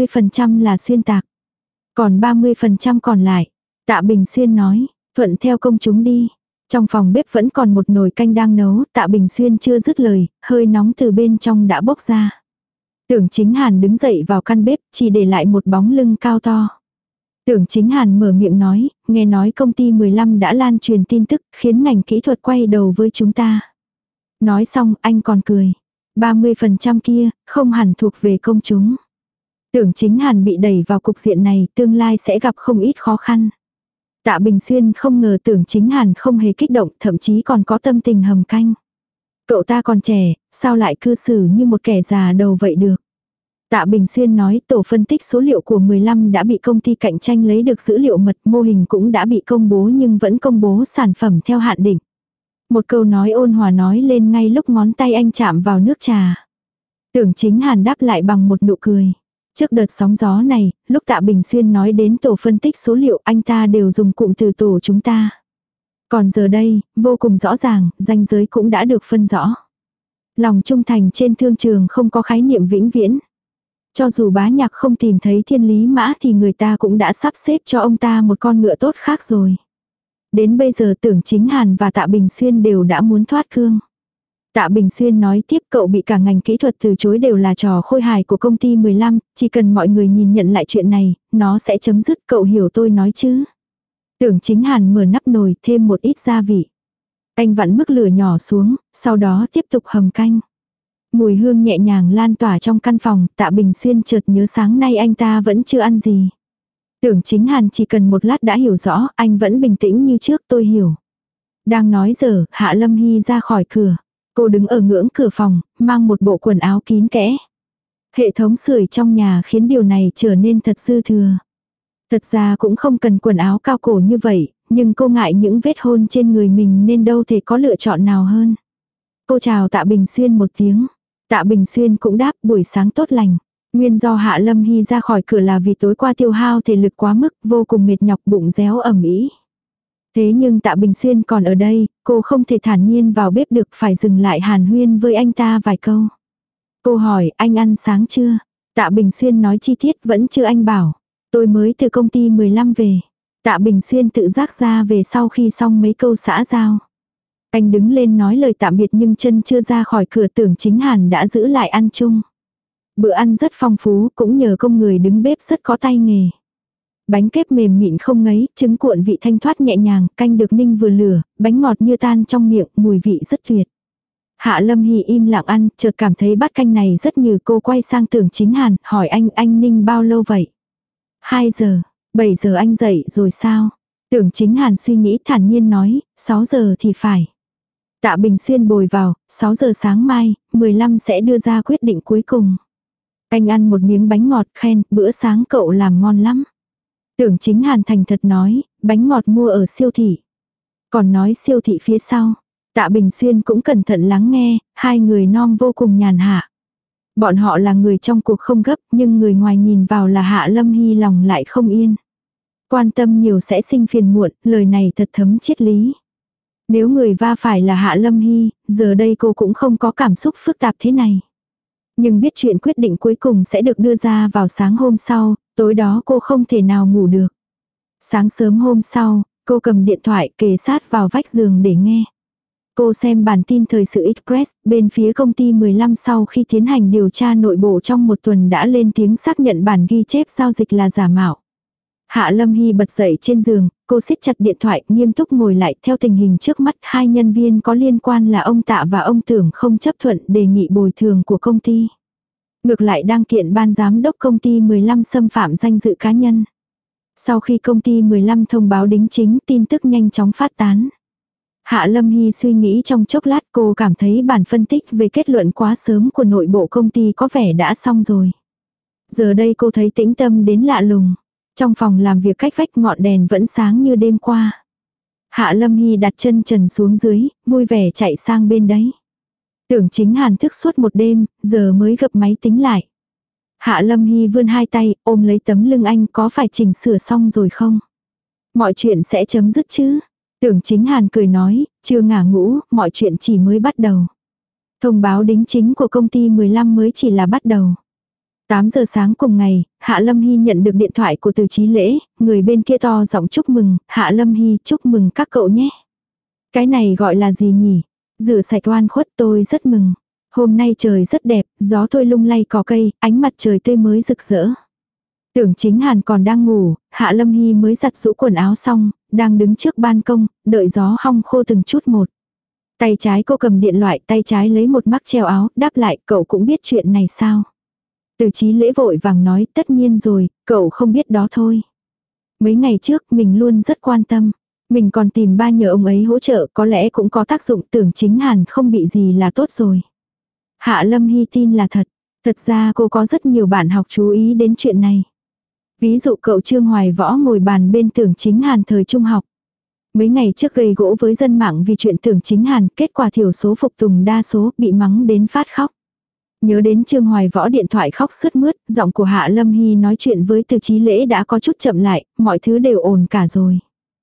70% là xuyên tạc. Còn 30% còn lại. Tạ Bình Xuyên nói, thuận theo công chúng đi. Trong phòng bếp vẫn còn một nồi canh đang nấu, Tạ Bình Xuyên chưa dứt lời, hơi nóng từ bên trong đã bốc ra. Tưởng Chính Hàn đứng dậy vào căn bếp, chỉ để lại một bóng lưng cao to. Tưởng Chính Hàn mở miệng nói, nghe nói công ty 15 đã lan truyền tin tức, khiến ngành kỹ thuật quay đầu với chúng ta. Nói xong, anh còn cười. 30% kia, không hẳn thuộc về công chúng. Tưởng Chính Hàn bị đẩy vào cục diện này, tương lai sẽ gặp không ít khó khăn. Tạ Bình Xuyên không ngờ Tưởng Chính Hàn không hề kích động, thậm chí còn có tâm tình hầm canh. Cậu ta còn trẻ, sao lại cư xử như một kẻ già đầu vậy được. Tạ Bình Xuyên nói tổ phân tích số liệu của 15 đã bị công ty cạnh tranh lấy được dữ liệu mật, mô hình cũng đã bị công bố nhưng vẫn công bố sản phẩm theo hạn định. Một câu nói ôn hòa nói lên ngay lúc ngón tay anh chạm vào nước trà. Tưởng Chính Hàn đáp lại bằng một nụ cười. Trước đợt sóng gió này, lúc Tạ Bình Xuyên nói đến tổ phân tích số liệu anh ta đều dùng cụm từ tổ chúng ta. Còn giờ đây, vô cùng rõ ràng, ranh giới cũng đã được phân rõ. Lòng trung thành trên thương trường không có khái niệm vĩnh viễn. Cho dù Bá Nhạc không tìm thấy Thiên Lý Mã thì người ta cũng đã sắp xếp cho ông ta một con ngựa tốt khác rồi. Đến bây giờ Tưởng Chính Hàn và Tạ Bình Xuyên đều đã muốn thoát cương. Tạ Bình Xuyên nói tiếp, cậu bị cả ngành kỹ thuật từ chối đều là trò khôi hài của công ty 15, chỉ cần mọi người nhìn nhận lại chuyện này, nó sẽ chấm dứt, cậu hiểu tôi nói chứ. Tưởng Chính Hàn mở nắp nồi, thêm một ít gia vị. Anh vặn mức lửa nhỏ xuống, sau đó tiếp tục hầm canh. Mùi hương nhẹ nhàng lan tỏa trong căn phòng, Tạ Bình Xuyên chợt nhớ sáng nay anh ta vẫn chưa ăn gì. Tưởng Chính Hàn chỉ cần một lát đã hiểu rõ, anh vẫn bình tĩnh như trước, tôi hiểu. Đang nói giờ, Hạ Lâm Hy ra khỏi cửa. Cô đứng ở ngưỡng cửa phòng, mang một bộ quần áo kín kẽ. Hệ thống sưởi trong nhà khiến điều này trở nên thật dư thừa. Thật ra cũng không cần quần áo cao cổ như vậy, nhưng cô ngại những vết hôn trên người mình nên đâu thể có lựa chọn nào hơn. Cô chào Tạ Bình Xuyên một tiếng. Tạ Bình Xuyên cũng đáp buổi sáng tốt lành. Nguyên do Hạ Lâm Hy ra khỏi cửa là vì tối qua tiêu hao thể lực quá mức, vô cùng mệt nhọc, bụng réo ẩm ĩ. Thế nhưng Tạ Bình Xuyên còn ở đây, cô không thể thản nhiên vào bếp được, phải dừng lại hàn huyên với anh ta vài câu. Cô hỏi, anh ăn sáng chưa? Tạ Bình Xuyên nói chi tiết, vẫn chưa, anh bảo. Tôi mới từ công ty 15 về. Tạ Bình Xuyên tự giác ra về sau khi xong mấy câu xã giao. Anh đứng lên nói lời tạm biệt nhưng chân chưa ra khỏi cửa, Tưởng Chính Hàn đã giữ lại ăn chung. Bữa ăn rất phong phú, cũng nhờ công người đứng bếp rất có tay nghề. Bánh kếp mềm mịn không ngấy, trứng cuộn vị thanh thoát nhẹ nhàng, canh được ninh vừa lửa, bánh ngọt như tan trong miệng, mùi vị rất tuyệt. Hạ Lâm Hy im lặng ăn, chợt cảm thấy bát canh này rất nhừ, cô quay sang Tưởng Chính Hàn, hỏi anh ninh bao lâu vậy? 2 giờ, 7 giờ anh dậy rồi sao? Tưởng Chính Hàn suy nghĩ thản nhiên nói, 6 giờ thì phải. Tạ Bình Xuyên bồi vào, 6 giờ sáng mai, 15 sẽ đưa ra quyết định cuối cùng. Anh ăn một miếng bánh ngọt, khen, bữa sáng cậu làm ngon lắm. Tưởng Chính Hàn thành thật nói, bánh ngọt mua ở siêu thị. Còn nói siêu thị phía sau. Tạ Bình Xuyên cũng cẩn thận lắng nghe, hai người non vô cùng nhàn hạ. Bọn họ là người trong cuộc không gấp, nhưng người ngoài nhìn vào là Hạ Lâm Hy lòng lại không yên. Quan tâm nhiều sẽ sinh phiền muộn, lời này thật thấm triết lý. Nếu người va phải là Hạ Lâm Hy, giờ đây cô cũng không có cảm xúc phức tạp thế này. Nhưng biết chuyện quyết định cuối cùng sẽ được đưa ra vào sáng hôm sau, tối đó cô không thể nào ngủ được. Sáng sớm hôm sau, cô cầm điện thoại kề sát vào vách giường để nghe. Cô xem bản tin thời sự Express, bên phía công ty 15 sau khi tiến hành điều tra nội bộ trong một tuần đã lên tiếng xác nhận bản ghi chép giao dịch là giả mạo. Hạ Lâm Hy bật dậy trên giường, cô siết chặt điện thoại, nghiêm túc ngồi lại. Theo tình hình trước mắt, hai nhân viên có liên quan là ông Tạ và ông Tưởng không chấp thuận đề nghị bồi thường của công ty. Ngược lại đang kiện ban giám đốc công ty 15 xâm phạm danh dự cá nhân. Sau khi công ty 15 thông báo đính chính, tin tức nhanh chóng phát tán. Hạ Lâm Hy suy nghĩ trong chốc lát, cô cảm thấy bản phân tích về kết luận quá sớm của nội bộ công ty có vẻ đã xong rồi. Giờ đây cô thấy tĩnh tâm đến lạ lùng. Trong phòng làm việc cách vách ngọn đèn vẫn sáng như đêm qua. Hạ Lâm Hy đặt chân trần xuống dưới, vui vẻ chạy sang bên đấy. Tưởng Chính Hàn thức suốt một đêm, giờ mới gập máy tính lại. Hạ Lâm Hy vươn hai tay, ôm lấy tấm lưng anh, có phải chỉnh sửa xong rồi không? Mọi chuyện sẽ chấm dứt chứ? Tưởng Chính Hàn cười nói, chưa ngả ngũ, mọi chuyện chỉ mới bắt đầu. Thông báo đính chính của công ty 15 mới chỉ là bắt đầu. 8 giờ sáng cùng ngày, Hạ Lâm Hy nhận được điện thoại của Từ Chí Lễ, người bên kia to giọng chúc mừng, Hạ Lâm Hy chúc mừng các cậu nhé. Cái này gọi là gì nhỉ? Rửa sạch oan khuất, tôi rất mừng. Hôm nay trời rất đẹp, gió thôi lung lay cỏ cây, ánh mặt trời tươi mới rực rỡ. Tưởng Chính Hàn còn đang ngủ, Hạ Lâm Hy mới giặt giũ quần áo xong, đang đứng trước ban công, đợi gió hong khô từng chút một. Tay trái cô cầm điện thoại, tay trái lấy một mắc treo áo, đáp lại, cậu cũng biết chuyện này sao? Từ Chí Lễ vội vàng nói, tất nhiên rồi, cậu không biết đó thôi. Mấy ngày trước mình luôn rất quan tâm. Mình còn tìm ba nhờ ông ấy hỗ trợ, có lẽ cũng có tác dụng. Tưởng Chính Hàn không bị gì là tốt rồi. Hạ Lâm Hy tin là thật. Thật ra cô có rất nhiều bạn học chú ý đến chuyện này. Ví dụ cậu Trương Hoài Võ ngồi bàn bên Tưởng Chính Hàn thời trung học. Mấy ngày trước gây gỗ với dân mạng vì chuyện Tưởng Chính Hàn, kết quả thiểu số phục tùng đa số, bị mắng đến phát khóc. Nhớ đến Trương Hoài Võ điện thoại khóc sướt mướt, giọng của Hạ Lâm Hy nói chuyện với Từ Chí Lễ đã có chút chậm lại, mọi thứ đều ổn cả rồi.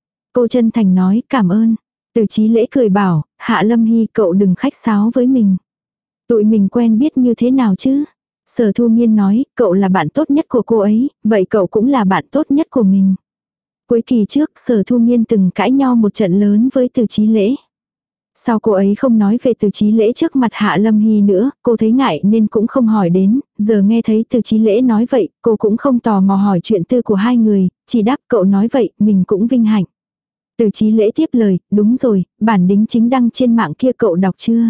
Cô chân thành nói cảm ơn. Từ Chí Lễ cười bảo, Hạ Lâm Hy cậu đừng khách sáo với mình. Tụi mình quen biết như thế nào chứ? Sở Thu Nghiên nói, cậu là bạn tốt nhất của cô ấy, vậy cậu cũng là bạn tốt nhất của mình. Cuối kỳ trước, Sở Thu Nghiên từng cãi nhau một trận lớn với Từ Chí Lễ. Sau cô ấy không nói về Từ Chí Lễ trước mặt Hạ Lâm Hy nữa, cô thấy ngại nên cũng không hỏi đến, giờ nghe thấy Từ Chí Lễ nói vậy, cô cũng không tò mò hỏi chuyện tư của hai người, chỉ đáp cậu nói vậy, mình cũng vinh hạnh. Từ Chí Lễ tiếp lời, đúng rồi, bản đính chính đăng trên mạng kia cậu đọc chưa?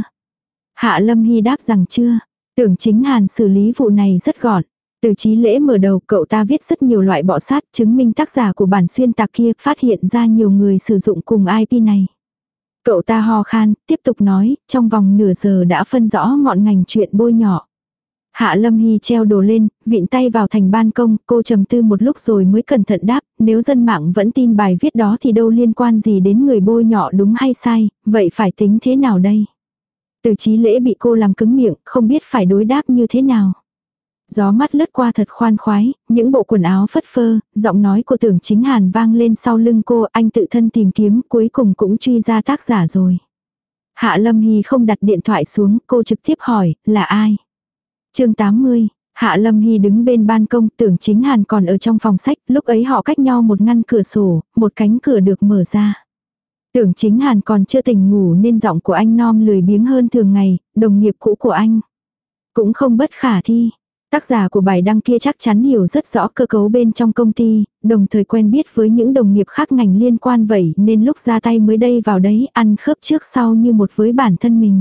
Hạ Lâm Hy đáp rằng chưa. Tưởng Chính Hàn xử lý vụ này rất gọn. Từ Chí Lễ mở đầu, cậu ta viết rất nhiều loại bọ sát chứng minh tác giả của bản xuyên tạc kia, phát hiện ra nhiều người sử dụng cùng IP này. Cậu ta ho khan, tiếp tục nói, trong vòng nửa giờ đã phân rõ ngọn ngành chuyện bôi nhọ. Hạ Lâm Hy treo đồ lên, vịn tay vào thành ban công, cô trầm tư một lúc rồi mới cẩn thận đáp, nếu dân mạng vẫn tin bài viết đó thì đâu liên quan gì đến người bôi nhọ đúng hay sai, vậy phải tính thế nào đây? Từ Chí Lễ bị cô làm cứng miệng, không biết phải đối đáp như thế nào. Gió mắt lướt qua thật khoan khoái, những bộ quần áo phất phơ, giọng nói của Tưởng Chính Hàn vang lên sau lưng cô, anh tự thân tìm kiếm, cuối cùng cũng truy ra tác giả rồi. Hạ Lâm Hy không đặt điện thoại xuống, cô trực tiếp hỏi, là ai? Chương 80, Hạ Lâm Hy đứng bên ban công, Tưởng Chính Hàn còn ở trong phòng sách, lúc ấy họ cách nhau một ngăn cửa sổ, một cánh cửa được mở ra. Tưởng Chính Hàn còn chưa tỉnh ngủ nên giọng của anh non lười biếng hơn thường ngày, đồng nghiệp cũ của anh. Cũng không bất khả thi. Tác giả của bài đăng kia chắc chắn hiểu rất rõ cơ cấu bên trong công ty, đồng thời quen biết với những đồng nghiệp khác ngành liên quan vậy nên lúc ra tay mới đây vào đấy ăn khớp trước sau như một với bản thân mình.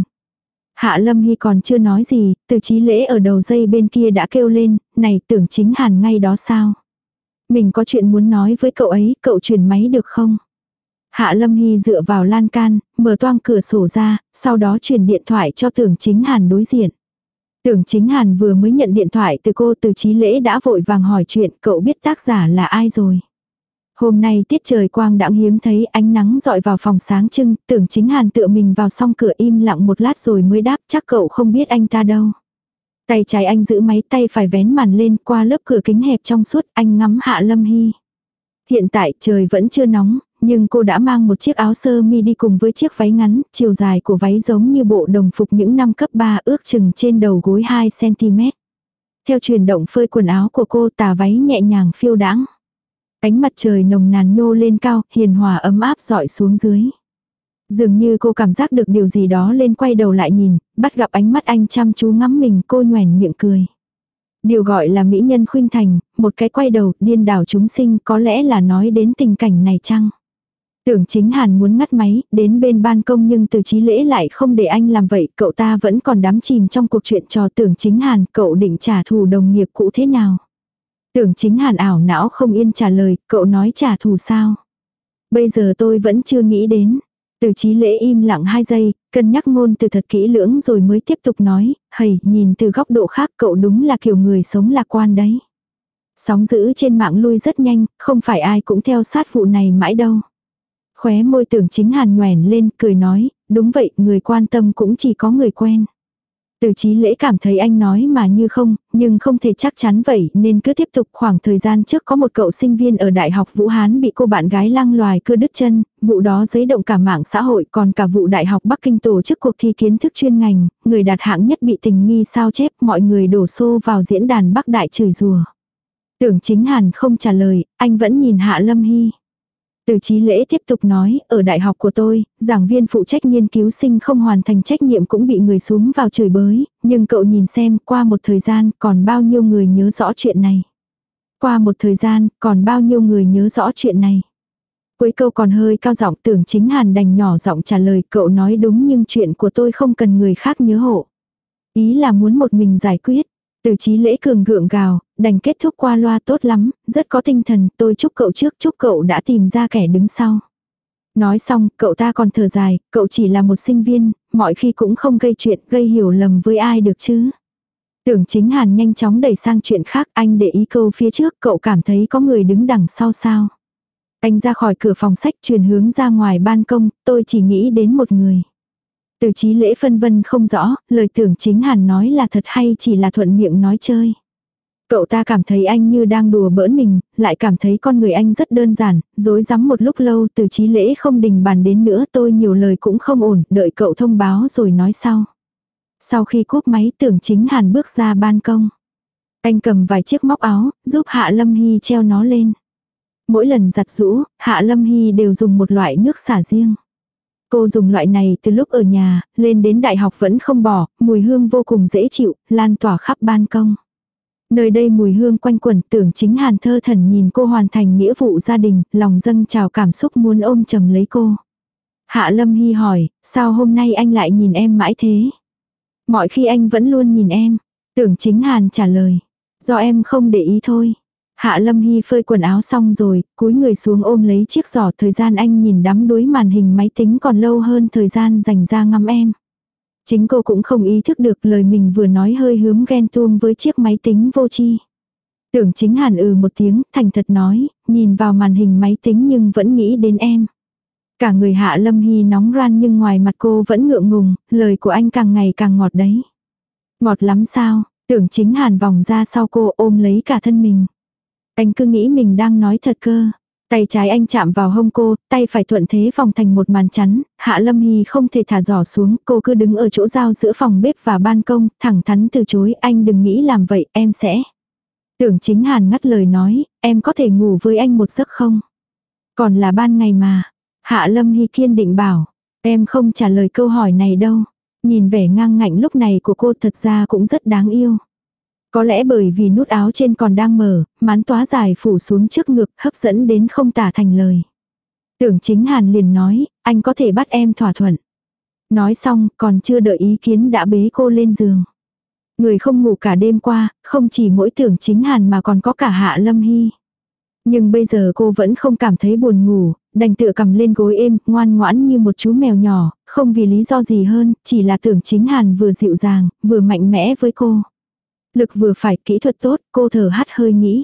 Hạ Lâm Hy còn chưa nói gì, Từ Chí Lễ ở đầu dây bên kia đã kêu lên, này Tưởng Chính Hàn ngay đó sao? Mình có chuyện muốn nói với cậu ấy, cậu chuyển máy được không? Hạ Lâm Hy dựa vào lan can, mở toang cửa sổ ra, sau đó chuyển điện thoại cho Tưởng Chính Hàn đối diện. Tưởng Chính Hàn vừa mới nhận điện thoại từ cô, Từ Chí Lễ đã vội vàng hỏi chuyện, cậu biết tác giả là ai rồi? Hôm nay tiết trời quang đãng hiếm thấy, ánh nắng dọi vào phòng sáng trưng, Tưởng Chính Hàn tựa mình vào song cửa im lặng một lát rồi mới đáp, chắc cậu không biết anh ta đâu. Tay trái anh giữ máy, tay phải vén màn lên, qua lớp cửa kính hẹp trong suốt, anh ngắm Hạ Lâm Hy. Hiện tại trời vẫn chưa nóng, nhưng cô đã mang một chiếc áo sơ mi đi cùng với chiếc váy ngắn, chiều dài của váy giống như bộ đồng phục những năm cấp 3 ước chừng trên đầu gối 2 cm. Theo chuyển động phơi quần áo của cô, tà váy nhẹ nhàng phiêu đãng. Ánh mặt trời nồng nàn nhô lên cao, hiền hòa ấm áp dọi xuống dưới. Dường như cô cảm giác được điều gì đó lên, quay đầu lại nhìn, bắt gặp ánh mắt anh chăm chú ngắm mình, cô nhoẻn miệng cười. Điều gọi là mỹ nhân khuynh thành, một cái quay đầu, điên đảo chúng sinh, có lẽ là nói đến tình cảnh này chăng? Tưởng Chính Hàn muốn ngắt máy, đến bên ban công nhưng Từ Chí Lễ lại không để anh làm vậy, cậu ta vẫn còn đắm chìm trong cuộc chuyện trò. Tưởng Chính Hàn, cậu định trả thù đồng nghiệp cũ thế nào? Tưởng Chính Hàn ảo não không yên trả lời, cậu nói trả thù sao? Bây giờ tôi vẫn chưa nghĩ đến. Từ Chí Lễ im lặng 2 giây, cân nhắc ngôn từ thật kỹ lưỡng rồi mới tiếp tục nói, hầy, nhìn từ góc độ khác cậu đúng là kiểu người sống lạc quan đấy. Sóng dữ trên mạng lui rất nhanh, không phải ai cũng theo sát vụ này mãi đâu. Khóe môi Tưởng Chính Hàn nhoẻn lên, cười nói, đúng vậy, người quan tâm cũng chỉ có người quen. Từ Chí Lễ cảm thấy anh nói mà như không, nhưng không thể chắc chắn vậy nên cứ tiếp tục. Khoảng thời gian trước có một cậu sinh viên ở Đại học Vũ Hán bị cô bạn gái lăng loài cưa đứt chân, vụ đó giấy động cả mạng xã hội, còn cả vụ Đại học Bắc Kinh tổ chức cuộc thi kiến thức chuyên ngành, người đạt hạng nhất bị tình nghi sao chép, mọi người đổ xô vào diễn đàn Bắc Đại chửi rủa. Tưởng Chính Hàn không trả lời, anh vẫn nhìn Hạ Lâm Hy. Từ Chí Lễ tiếp tục nói, ở đại học của tôi, giảng viên phụ trách nghiên cứu sinh không hoàn thành trách nhiệm cũng bị người xúm vào chửi bới, nhưng cậu nhìn xem, qua một thời gian, còn bao nhiêu người nhớ rõ chuyện này. Qua một thời gian, còn bao nhiêu người nhớ rõ chuyện này. Cuối câu còn hơi cao giọng, Tưởng Chính Hàn đành nhỏ giọng trả lời, cậu nói đúng nhưng chuyện của tôi không cần người khác nhớ hộ. Ý là muốn một mình giải quyết. Từ Chí Lễ cường gượng gào, đành kết thúc qua loa, tốt lắm, rất có tinh thần, tôi chúc cậu trước, chúc cậu đã tìm ra kẻ đứng sau. Nói xong, cậu ta còn thở dài, cậu chỉ là một sinh viên, mọi khi cũng không gây chuyện, gây hiểu lầm với ai được chứ. Tưởng Chính Hàn nhanh chóng đẩy sang chuyện khác, anh để ý câu phía trước, cậu cảm thấy có người đứng đằng sau sao. Anh ra khỏi cửa phòng sách, chuyển hướng ra ngoài ban công, tôi chỉ nghĩ đến một người. Từ Chí Lễ phân vân không rõ, lời Tưởng Chính Hàn nói là thật hay chỉ là thuận miệng nói chơi. Cậu ta cảm thấy anh như đang đùa bỡn mình, lại cảm thấy con người anh rất đơn giản, rối rắm một lúc lâu. Từ Chí Lễ không đình bàn đến nữa, tôi nhiều lời cũng không ổn, đợi cậu thông báo rồi nói sau. Sau khi cúp máy, Tưởng Chính Hàn bước ra ban công. Anh cầm vài chiếc móc áo, giúp Hạ Lâm Hy treo nó lên. Mỗi lần giặt giũ, Hạ Lâm Hy đều dùng một loại nước xả riêng. Cô dùng loại này từ lúc ở nhà, lên đến đại học vẫn không bỏ, mùi hương vô cùng dễ chịu, lan tỏa khắp ban công. Nơi đây mùi hương quanh quẩn, Tưởng Chính Hàn thơ thẩn nhìn cô hoàn thành nghĩa vụ gia đình, lòng dâng trào cảm xúc muốn ôm chầm lấy cô. Hạ Lâm Hy hỏi, sao hôm nay anh lại nhìn em mãi thế? Mọi khi anh vẫn luôn nhìn em. Tưởng Chính Hàn trả lời, do em không để ý thôi. Hạ Lâm Hy phơi quần áo xong rồi, cúi người xuống ôm lấy chiếc giỏ, thời gian anh nhìn đắm đuối màn hình máy tính còn lâu hơn thời gian dành ra ngắm em. Chính cô cũng không ý thức được lời mình vừa nói hơi hướng ghen tuông với chiếc máy tính vô tri. Tưởng Chính Hàn một tiếng, thành thật nói, nhìn vào màn hình máy tính nhưng vẫn nghĩ đến em. Cả người Hạ Lâm Hy nóng ran nhưng ngoài mặt cô vẫn ngượng ngùng, lời của anh càng ngày càng ngọt đấy. Ngọt lắm sao? Tưởng Chính Hàn vòng ra sau cô ôm lấy cả thân mình. Anh cứ nghĩ mình đang nói thật cơ. Tay trái anh chạm vào hông cô, tay phải thuận thế vòng thành một màn chắn, Hạ Lâm Hy không thể thả giỏ xuống, cô cứ đứng ở chỗ giao giữa phòng bếp và ban công, thẳng thắn từ chối, anh đừng nghĩ làm vậy, em sẽ. Tưởng Chính Hàn ngắt lời nói, em có thể ngủ với anh một giấc không? Còn là ban ngày mà. Hạ Lâm Hy kiên định bảo, em không trả lời câu hỏi này đâu. Nhìn vẻ ngang ngạnh lúc này của cô thật ra cũng rất đáng yêu. Có lẽ bởi vì nút áo trên còn đang mở, mán tóa dài phủ xuống trước ngực hấp dẫn đến không tả thành lời. Tưởng Chính Hàn liền nói, anh có thể bắt em thỏa thuận. Nói xong, còn chưa đợi ý kiến đã bế cô lên giường. Người không ngủ cả đêm qua, không chỉ mỗi Tưởng Chính Hàn mà còn có cả Hạ Lâm Hy. Nhưng bây giờ cô vẫn không cảm thấy buồn ngủ, đành tựa cầm lên gối êm, ngoan ngoãn như một chú mèo nhỏ, không vì lý do gì hơn, chỉ là Tưởng Chính Hàn vừa dịu dàng, vừa mạnh mẽ với cô. Lực vừa phải, kỹ thuật tốt, cô thở hắt hơi nghĩ.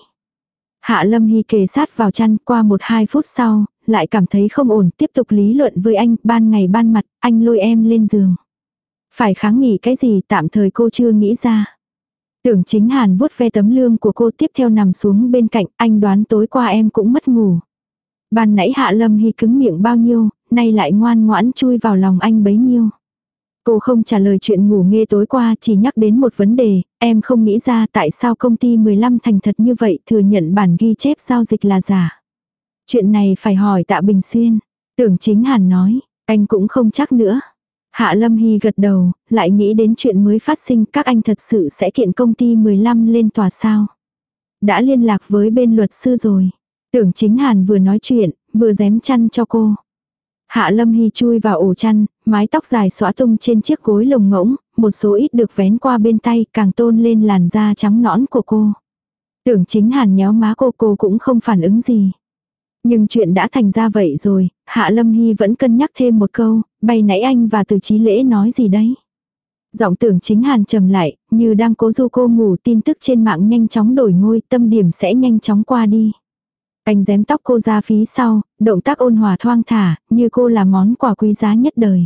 Hạ Lâm Hy kề sát vào chăn, qua 1-2 phút sau, lại cảm thấy không ổn, tiếp tục lý luận với anh, ban ngày ban mặt, anh lôi em lên giường. Phải kháng nghị cái gì tạm thời cô chưa nghĩ ra. Tưởng Chính Hàn vuốt ve tấm lưng của cô tiếp theo nằm xuống bên cạnh, anh đoán tối qua em cũng mất ngủ. Ban nãy Hạ Lâm Hy cứng miệng bao nhiêu, nay lại ngoan ngoãn chui vào lòng anh bấy nhiêu. Cô không trả lời chuyện ngủ nghe tối qua, chỉ nhắc đến một vấn đề, em không nghĩ ra tại sao công ty 15 thành thật như vậy thừa nhận bản ghi chép giao dịch là giả. Chuyện này phải hỏi Tạ Bình Xuyên. Tưởng Chính Hàn nói, anh cũng không chắc nữa. Hạ Lâm Hy gật đầu, lại nghĩ đến chuyện mới phát sinh, các anh thật sự sẽ kiện công ty 15 lên tòa sao. Đã liên lạc với bên luật sư rồi. Tưởng Chính Hàn vừa nói chuyện, vừa rém chăn cho cô. Hạ Lâm Hy chui vào ổ chăn, mái tóc dài xõa tung trên chiếc gối lồng ngỗng, một số ít được vén qua bên tay, càng tôn lên làn da trắng nõn của cô. Tưởng Chính Hàn nhéo má cô cũng không phản ứng gì. Nhưng chuyện đã thành ra vậy rồi, Hạ Lâm Hy vẫn cân nhắc thêm một câu, bay nãy anh và Từ Chí Lễ nói gì đấy. Giọng Tưởng Chính Hàn trầm lại, như đang cố dụ cô ngủ, tin tức trên mạng nhanh chóng đổi ngôi, tâm điểm sẽ nhanh chóng qua đi. Anh rém tóc cô ra phía sau, động tác ôn hòa thoang thả, như cô là món quà quý giá nhất đời.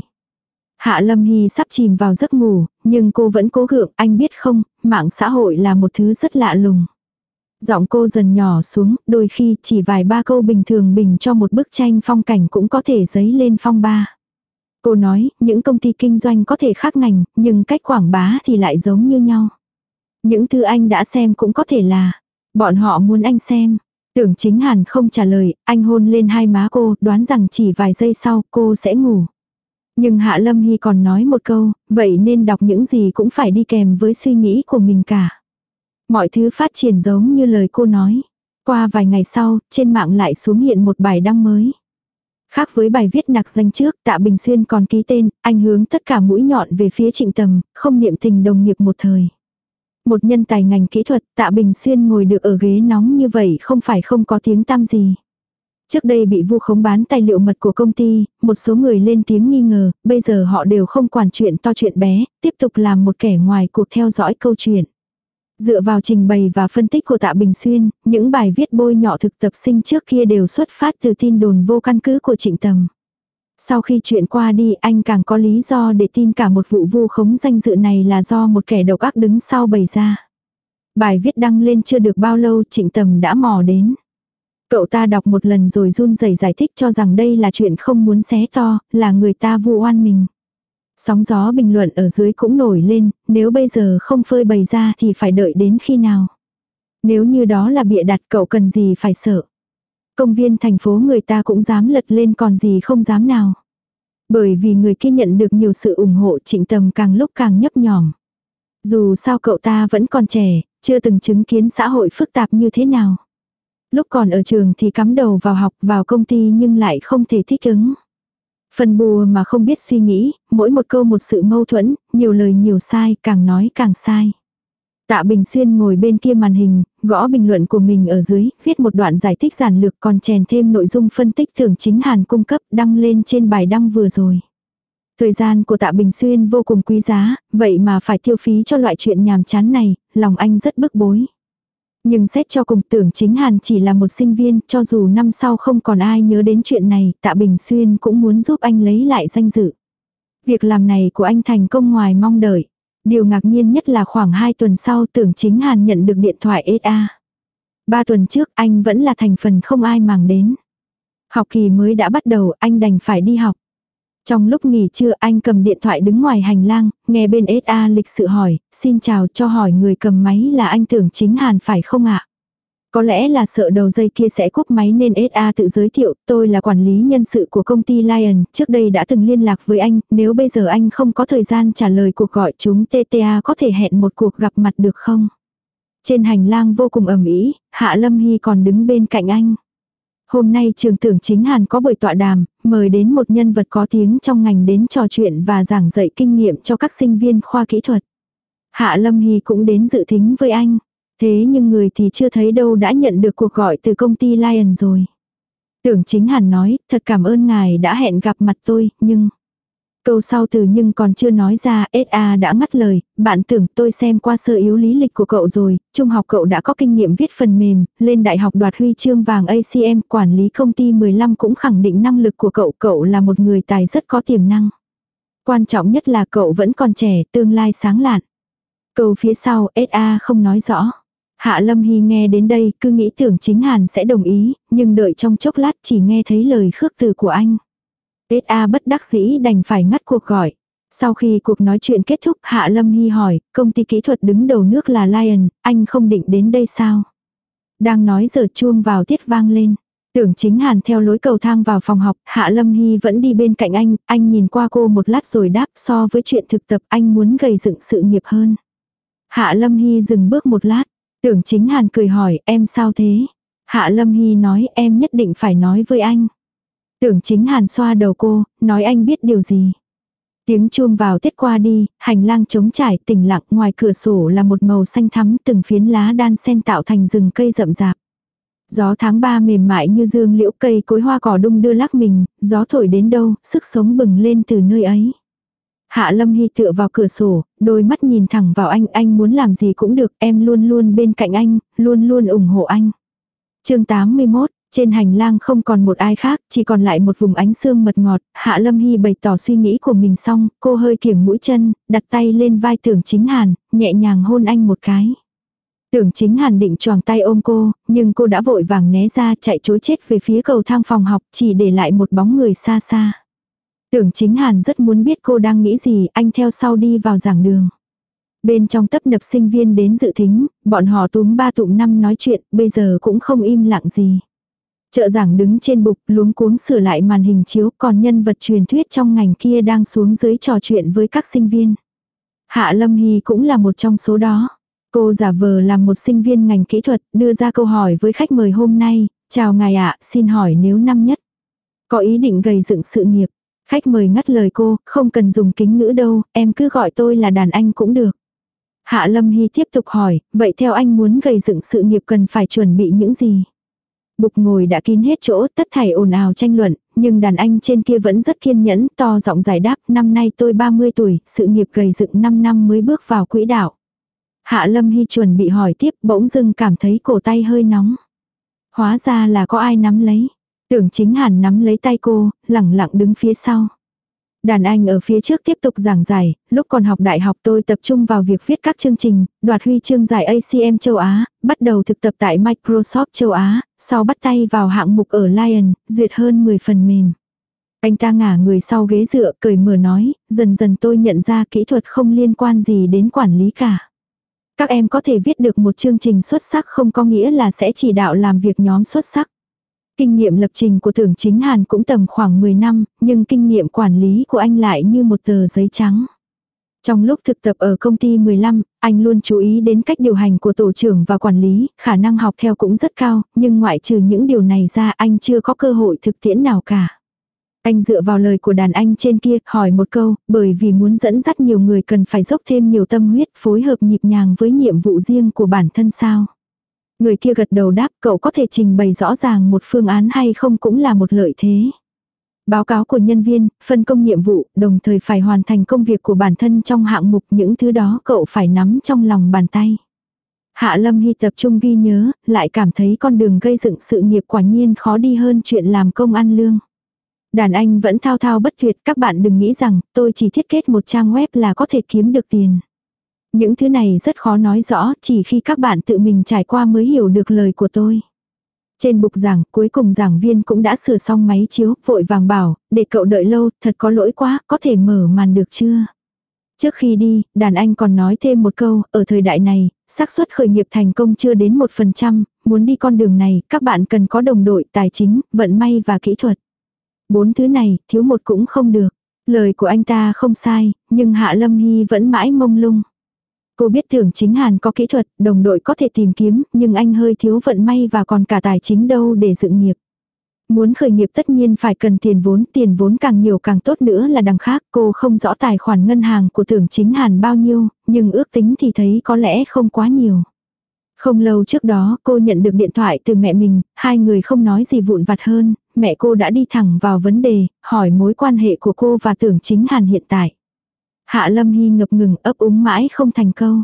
Hạ Lâm Hy sắp chìm vào giấc ngủ, nhưng cô vẫn cố gượng, anh biết không, mạng xã hội là một thứ rất lạ lùng. Giọng cô dần nhỏ xuống, đôi khi chỉ vài ba câu bình thường bình cho một bức tranh phong cảnh cũng có thể dấy lên phong ba. Cô nói, những công ty kinh doanh có thể khác ngành, nhưng cách quảng bá thì lại giống như nhau. Những thứ anh đã xem cũng có thể là, bọn họ muốn anh xem. Tưởng Chính Hàn không trả lời, anh hôn lên hai má cô, đoán rằng chỉ vài giây sau cô sẽ ngủ. Nhưng Hạ Lâm Hy còn nói một câu, vậy nên đọc những gì cũng phải đi kèm với suy nghĩ của mình cả. Mọi thứ phát triển giống như lời cô nói. Qua vài ngày sau, trên mạng lại xuống hiện một bài đăng mới. Khác với bài viết nặc danh trước, Tạ Bình Xuyên còn ký tên, anh hướng tất cả mũi nhọn về phía Trịnh Tầm, không niệm tình đồng nghiệp một thời. Một nhân tài ngành kỹ thuật, Tạ Bình Xuyên ngồi được ở ghế nóng như vậy không phải không có tiếng tăm gì. Trước đây bị vu khống bán tài liệu mật của công ty, một số người lên tiếng nghi ngờ, bây giờ họ đều không quản chuyện to chuyện bé, tiếp tục làm một kẻ ngoài cuộc theo dõi câu chuyện. Dựa vào trình bày và phân tích của Tạ Bình Xuyên, những bài viết bôi nhọ thực tập sinh trước kia đều xuất phát từ tin đồn vô căn cứ của Trịnh Tầm. Sau khi chuyện qua đi, anh càng có lý do để tin cả một vụ vu khống danh dự này là do một kẻ độc ác đứng sau bày ra. Bài viết đăng lên chưa được bao lâu, Trịnh Tầm đã mò đến. Cậu ta đọc một lần rồi run rẩy giải thích cho rằng đây là chuyện không muốn xé to, là người ta vu oan mình. Sóng gió bình luận ở dưới cũng nổi lên, nếu bây giờ không phơi bày ra thì phải đợi đến khi nào. Nếu như đó là bịa đặt, cậu cần gì phải sợ. Công viên thành phố người ta cũng dám lật lên còn gì không dám nào. Bởi vì người kia nhận được nhiều sự ủng hộ, Trịnh Tầm càng lúc càng nhấp nhòm. Dù sao cậu ta vẫn còn trẻ, chưa từng chứng kiến xã hội phức tạp như thế nào. Lúc còn ở trường thì cắm đầu vào học, vào công ty nhưng lại không thể thích ứng. Phân bùa mà không biết suy nghĩ, mỗi một câu một sự mâu thuẫn, nhiều lời nhiều sai, càng nói càng sai. Tạ Bình Xuyên ngồi bên kia màn hình, gõ bình luận của mình ở dưới, viết một đoạn giải thích giản lược còn chèn thêm nội dung phân tích Tưởng Chính Hàn cung cấp đăng lên trên bài đăng vừa rồi. Thời gian của Tạ Bình Xuyên vô cùng quý giá, vậy mà phải tiêu phí cho loại chuyện nhàm chán này, lòng anh rất bức bối. Nhưng xét cho cùng Tưởng Chính Hàn chỉ là một sinh viên, cho dù năm sau không còn ai nhớ đến chuyện này, Tạ Bình Xuyên cũng muốn giúp anh lấy lại danh dự. Việc làm này của anh thành công ngoài mong đợi. Điều ngạc nhiên nhất là khoảng 2 tuần sau Tưởng Chính Hàn nhận được điện thoại SA. 3 tuần trước anh vẫn là thành phần không ai màng đến. Học kỳ mới đã bắt đầu, anh đành phải đi học. Trong lúc nghỉ trưa anh cầm điện thoại đứng ngoài hành lang, nghe bên SA lịch sự hỏi, xin chào, cho hỏi người cầm máy là anh Tưởng Chính Hàn phải không ạ? Có lẽ là sợ đầu dây kia sẽ cúp máy nên SA tự giới thiệu, tôi là quản lý nhân sự của công ty Lion, trước đây đã từng liên lạc với anh, nếu bây giờ anh không có thời gian trả lời cuộc gọi chúng TTA có thể hẹn một cuộc gặp mặt được không? Trên hành lang vô cùng ầm ĩ, Hạ Lâm Hy còn đứng bên cạnh anh. Hôm nay trường Tưởng Chính Hàn có buổi tọa đàm, mời đến một nhân vật có tiếng trong ngành đến trò chuyện và giảng dạy kinh nghiệm cho các sinh viên khoa kỹ thuật. Hạ Lâm Hy cũng đến dự thính với anh. Thế nhưng người thì chưa thấy đâu đã nhận được cuộc gọi từ công ty Lion rồi. Tưởng Chính Hàn nói, thật cảm ơn ngài đã hẹn gặp mặt tôi, nhưng... Câu sau từ nhưng còn chưa nói ra, SA đã ngắt lời, bạn Tưởng tôi xem qua sơ yếu lý lịch của cậu rồi, trung học cậu đã có kinh nghiệm viết phần mềm, lên đại học đoạt huy chương vàng ACM, quản lý công ty 15 cũng khẳng định năng lực của cậu, cậu là một người tài rất có tiềm năng. Quan trọng nhất là cậu vẫn còn trẻ, tương lai sáng lạn. Câu phía sau, SA không nói rõ. Hạ Lâm Hy nghe đến đây, cứ nghĩ Tưởng Chính Hàn sẽ đồng ý, nhưng đợi trong chốc lát chỉ nghe thấy lời khước từ của anh. SA bất đắc dĩ đành phải ngắt cuộc gọi. Sau khi cuộc nói chuyện kết thúc, Hạ Lâm Hy hỏi, công ty kỹ thuật đứng đầu nước là Lion, anh không định đến đây sao? Đang nói giờ chuông vào tiết vang lên. Tưởng Chính Hàn theo lối cầu thang vào phòng học, Hạ Lâm Hy vẫn đi bên cạnh anh nhìn qua cô một lát rồi đáp, so với chuyện thực tập anh muốn gầy dựng sự nghiệp hơn. Hạ Lâm Hy dừng bước một lát. Tưởng Chính Hàn cười hỏi, em sao thế? Hạ Lâm Hy nói, em nhất định phải nói với anh. Tưởng Chính Hàn xoa đầu cô, nói anh biết điều gì. Tiếng chuông vào tiết qua đi, hành lang trống trải, tĩnh lặng, ngoài cửa sổ là một màu xanh thắm, từng phiến lá đan xen tạo thành rừng cây rậm rạp. Gió tháng 3 mềm mại như dương liễu, cây cối hoa cỏ đung đưa lắc mình, gió thổi đến đâu, sức sống bừng lên từ nơi ấy. Hạ Lâm Hy tựa vào cửa sổ, đôi mắt nhìn thẳng vào anh muốn làm gì cũng được, em luôn luôn bên cạnh anh, luôn luôn ủng hộ anh. Chương 81, trên hành lang không còn một ai khác, chỉ còn lại một vùng ánh sương mật ngọt, Hạ Lâm Hy bày tỏ suy nghĩ của mình xong, cô hơi kiểng mũi chân, đặt tay lên vai Tưởng Chính Hàn, nhẹ nhàng hôn anh một cái. Tưởng Chính Hàn định choàng tay ôm cô, nhưng cô đã vội vàng né ra chạy trối chết về phía cầu thang phòng học, chỉ để lại một bóng người xa xa. Tưởng Chính Hàn rất muốn biết cô đang nghĩ gì, anh theo sau đi vào giảng đường. Bên trong tấp nập sinh viên đến dự thính, bọn họ túm 3 tụm 5 nói chuyện, bây giờ cũng không im lặng gì. Trợ giảng đứng trên bục luống cuống sửa lại màn hình chiếu, còn nhân vật truyền thuyết trong ngành kia đang xuống dưới trò chuyện với các sinh viên. Hạ Lâm Hy cũng là một trong số đó. Cô giả vờ làm một sinh viên ngành kỹ thuật, đưa ra câu hỏi với khách mời hôm nay, chào ngài ạ, xin hỏi nếu năm nhất có ý định gầy dựng sự nghiệp. Khách mời ngắt lời cô, không cần dùng kính ngữ đâu, em cứ gọi tôi là đàn anh cũng được. Hạ Lâm Hy tiếp tục hỏi, vậy theo anh muốn gầy dựng sự nghiệp cần phải chuẩn bị những gì? Bục ngồi đã kín hết chỗ, tất thảy ồn ào tranh luận, nhưng đàn anh trên kia vẫn rất kiên nhẫn, to giọng giải đáp, năm nay tôi 30 tuổi, sự nghiệp gầy dựng 5 năm mới bước vào quỹ đạo. Hạ Lâm Hy chuẩn bị hỏi tiếp, bỗng dưng cảm thấy cổ tay hơi nóng. Hóa ra là có ai nắm lấy. Tưởng Chính Hàn nắm lấy tay cô, lẳng lặng đứng phía sau. Đàn anh ở phía trước tiếp tục giảng giải, lúc còn học đại học tôi tập trung vào việc viết các chương trình, đoạt huy chương giải ACM châu Á, bắt đầu thực tập tại Microsoft châu Á, sau bắt tay vào hạng mục ở Lion, duyệt hơn 10 phần mềm. Anh ta ngả người sau ghế dựa, cười mở nói, dần dần tôi nhận ra kỹ thuật không liên quan gì đến quản lý cả. Các em có thể viết được một chương trình xuất sắc không có nghĩa là sẽ chỉ đạo làm việc nhóm xuất sắc. Kinh nghiệm lập trình của Tưởng Chính Hàn cũng tầm khoảng 10 năm, nhưng kinh nghiệm quản lý của anh lại như một tờ giấy trắng. Trong lúc thực tập ở công ty 15, anh luôn chú ý đến cách điều hành của tổ trưởng và quản lý, khả năng học theo cũng rất cao, nhưng ngoại trừ những điều này ra anh chưa có cơ hội thực tiễn nào cả. Anh dựa vào lời của đàn anh trên kia, hỏi một câu, bởi vì muốn dẫn dắt nhiều người cần phải dốc thêm nhiều tâm huyết, phối hợp nhịp nhàng với nhiệm vụ riêng của bản thân sao. Người kia gật đầu đáp, cậu có thể trình bày rõ ràng một phương án hay không cũng là một lợi thế. Báo cáo của nhân viên, phân công nhiệm vụ, đồng thời phải hoàn thành công việc của bản thân trong hạng mục, những thứ đó cậu phải nắm trong lòng bàn tay. Hạ Lâm Hy tập trung ghi nhớ, lại cảm thấy con đường gây dựng sự nghiệp quả nhiên khó đi hơn chuyện làm công ăn lương. Đàn anh vẫn thao thao bất tuyệt, các bạn đừng nghĩ rằng tôi chỉ thiết kế một trang web là có thể kiếm được tiền. Những thứ này rất khó nói rõ, chỉ khi các bạn tự mình trải qua mới hiểu được lời của tôi. Trên bục giảng, cuối cùng giảng viên cũng đã sửa xong máy chiếu, vội vàng bảo, để cậu đợi lâu, thật có lỗi quá, có thể mở màn được chưa? Trước khi đi, đàn anh còn nói thêm một câu, ở thời đại này, xác suất khởi nghiệp thành công chưa đến 1%, muốn đi con đường này, các bạn cần có đồng đội, tài chính, vận may và kỹ thuật. 4 thứ này, thiếu một cũng không được. Lời của anh ta không sai, nhưng Hạ Lâm Hy vẫn mãi mông lung. Cô biết Tưởng Chính Hàn có kỹ thuật, đồng đội có thể tìm kiếm, nhưng anh hơi thiếu vận may và còn cả tài chính đâu để dựng nghiệp. Muốn khởi nghiệp tất nhiên phải cần tiền vốn càng nhiều càng tốt nữa là đằng khác. Cô không rõ tài khoản ngân hàng của Tưởng Chính Hàn bao nhiêu, nhưng ước tính thì thấy có lẽ không quá nhiều. Không lâu trước đó cô nhận được điện thoại từ mẹ mình, hai người không nói gì vụn vặt hơn, mẹ cô đã đi thẳng vào vấn đề, hỏi mối quan hệ của cô và Tưởng Chính Hàn hiện tại. Hạ Lâm Hy ngập ngừng ấp úng mãi không thành câu.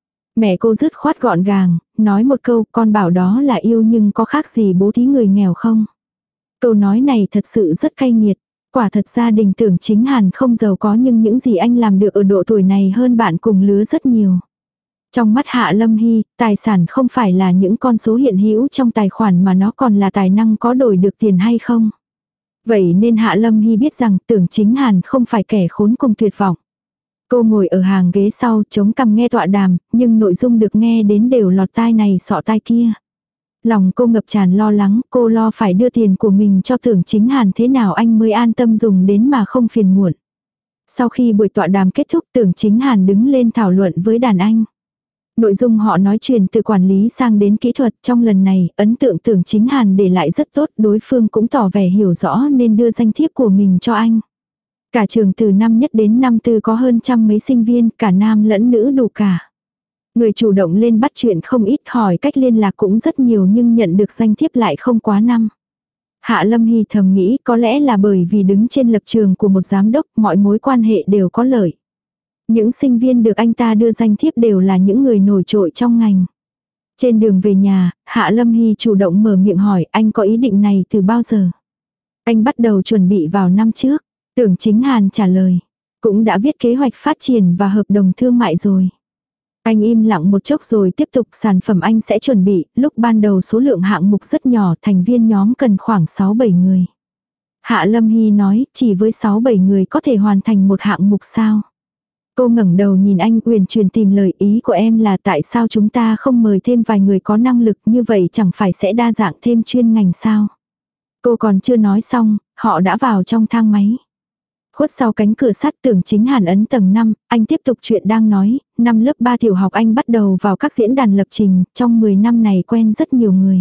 Mẹ cô dứt khoát gọn gàng, nói một câu, con bảo đó là yêu nhưng có khác gì bố thí người nghèo không? Câu nói này thật sự rất cay nghiệt. Quả thật gia đình Tưởng Chính Hàn không giàu có nhưng những gì anh làm được ở độ tuổi này hơn bạn cùng lứa rất nhiều. Trong mắt Hạ Lâm Hy, tài sản không phải là những con số hiện hữu trong tài khoản mà nó còn là tài năng có đổi được tiền hay không. Vậy nên Hạ Lâm Hy biết rằng Tưởng Chính Hàn không phải kẻ khốn cùng tuyệt vọng. Cô ngồi ở hàng ghế sau chống cằm nghe tọa đàm, nhưng nội dung được nghe đến đều lọt tai này sọ tai kia. Lòng cô ngập tràn lo lắng, cô lo phải đưa tiền của mình cho Tưởng Chính Hàn thế nào anh mới an tâm dùng đến mà không phiền muộn. Sau khi buổi tọa đàm kết thúc, Tưởng Chính Hàn đứng lên thảo luận với đàn anh. Nội dung họ nói chuyển từ quản lý sang đến kỹ thuật, trong lần này, ấn tượng Tưởng Chính Hàn để lại rất tốt, đối phương cũng tỏ vẻ hiểu rõ nên đưa danh thiếp của mình cho anh. Cả trường từ năm nhất đến năm tư có hơn trăm mấy sinh viên, cả nam lẫn nữ đủ cả. Người chủ động lên bắt chuyện không ít, hỏi cách liên lạc cũng rất nhiều nhưng nhận được danh thiếp lại không quá năm. Hạ Lâm Hy thầm nghĩ có lẽ là bởi vì đứng trên lập trường của một giám đốc, mọi mối quan hệ đều có lợi. Những sinh viên được anh ta đưa danh thiếp đều là những người nổi trội trong ngành. Trên đường về nhà, Hạ Lâm Hy chủ động mở miệng hỏi anh có ý định này từ bao giờ. Anh bắt đầu chuẩn bị vào năm trước. Tưởng Chính Hàn trả lời. Cũng đã viết kế hoạch phát triển và hợp đồng thương mại rồi. Anh im lặng một chốc rồi tiếp tục sản phẩm anh sẽ chuẩn bị. Lúc ban đầu số lượng hạng mục rất nhỏ, thành viên nhóm cần khoảng 6-7 người. Hạ Lâm Hy nói chỉ với 6-7 người có thể hoàn thành một hạng mục sao. Cô ngẩng đầu nhìn anh uyển chuyển tìm lời ý của em là tại sao chúng ta không mời thêm vài người có năng lực như vậy chẳng phải sẽ đa dạng thêm chuyên ngành sao. Cô còn chưa nói xong, họ đã vào trong thang máy. Khuất sau cánh cửa sắt Tưởng Chính Hàn ấn tầng 5, anh tiếp tục chuyện đang nói, năm lớp 3 tiểu học anh bắt đầu vào các diễn đàn lập trình, trong 10 năm này quen rất nhiều người.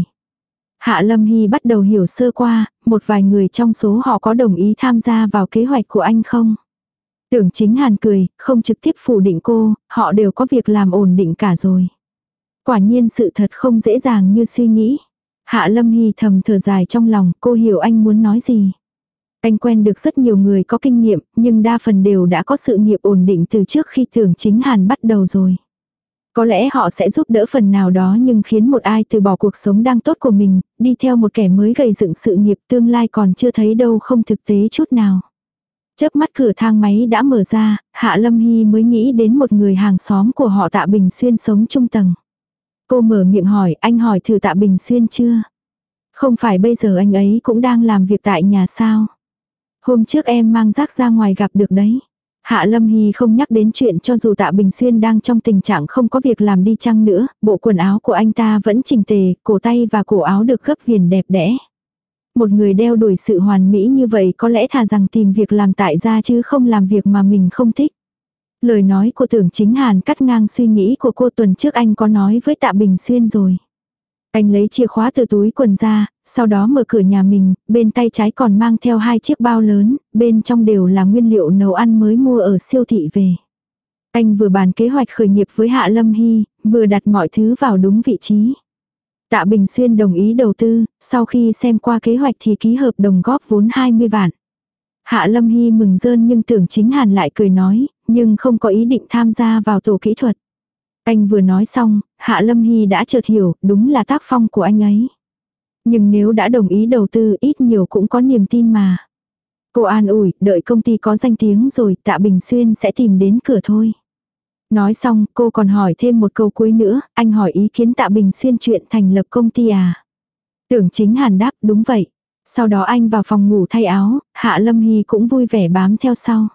Hạ Lâm Hy bắt đầu hiểu sơ qua, một vài người trong số họ có đồng ý tham gia vào kế hoạch của anh không? Tưởng Chính Hàn cười, không trực tiếp phủ định cô, họ đều có việc làm ổn định cả rồi. Quả nhiên sự thật không dễ dàng như suy nghĩ. Hạ Lâm Hy thầm thở dài trong lòng, cô hiểu anh muốn nói gì. Anh quen được rất nhiều người có kinh nghiệm, nhưng đa phần đều đã có sự nghiệp ổn định từ trước khi Tưởng Chính Hàn bắt đầu rồi. Có lẽ họ sẽ giúp đỡ phần nào đó nhưng khiến một ai từ bỏ cuộc sống đang tốt của mình, đi theo một kẻ mới gầy dựng sự nghiệp tương lai còn chưa thấy đâu không thực tế chút nào. Chớp mắt cửa thang máy đã mở ra, Hạ Lâm Hy mới nghĩ đến một người hàng xóm của họ Tạ Bình Xuyên sống chung tầng. Cô mở miệng hỏi, anh hỏi thử Tạ Bình Xuyên chưa? Không phải bây giờ anh ấy cũng đang làm việc tại nhà sao? Hôm trước em mang rác ra ngoài gặp được đấy. Hạ Lâm Hy không nhắc đến chuyện cho dù Tạ Bình Xuyên đang trong tình trạng không có việc làm đi chăng nữa, bộ quần áo của anh ta vẫn chỉnh tề, cổ tay và cổ áo được gấp viền đẹp đẽ. Một người đeo đuổi sự hoàn mỹ như vậy có lẽ thà rằng tìm việc làm tại gia chứ không làm việc mà mình không thích. Lời nói của Tưởng Chính Hàn cắt ngang suy nghĩ của cô. Tuần trước anh có nói với Tạ Bình Xuyên rồi. Anh lấy chìa khóa từ túi quần ra, sau đó mở cửa nhà mình, bên tay trái còn mang theo 2 chiếc bao lớn, bên trong đều là nguyên liệu nấu ăn mới mua ở siêu thị về. Anh vừa bàn kế hoạch khởi nghiệp với Hạ Lâm Hy, vừa đặt mọi thứ vào đúng vị trí. Tạ Bình Xuyên đồng ý đầu tư, sau khi xem qua kế hoạch thì ký hợp đồng góp vốn 20 vạn. Hạ Lâm Hy mừng rơn nhưng Tưởng Chính Hàn lại cười nói, nhưng không có ý định tham gia vào tổ kỹ thuật. Anh vừa nói xong, Hạ Lâm Hy đã chợt hiểu, đúng là tác phong của anh ấy. Nhưng nếu đã đồng ý đầu tư ít nhiều cũng có niềm tin mà. Cô an ủi, đợi công ty có danh tiếng rồi Tạ Bình Xuyên sẽ tìm đến cửa thôi. Nói xong, cô còn hỏi thêm một câu cuối nữa, anh hỏi ý kiến Tạ Bình Xuyên chuyện thành lập công ty à? Tưởng Chính Hàn đáp, đúng vậy. Sau đó anh vào phòng ngủ thay áo, Hạ Lâm Hy cũng vui vẻ bám theo sau.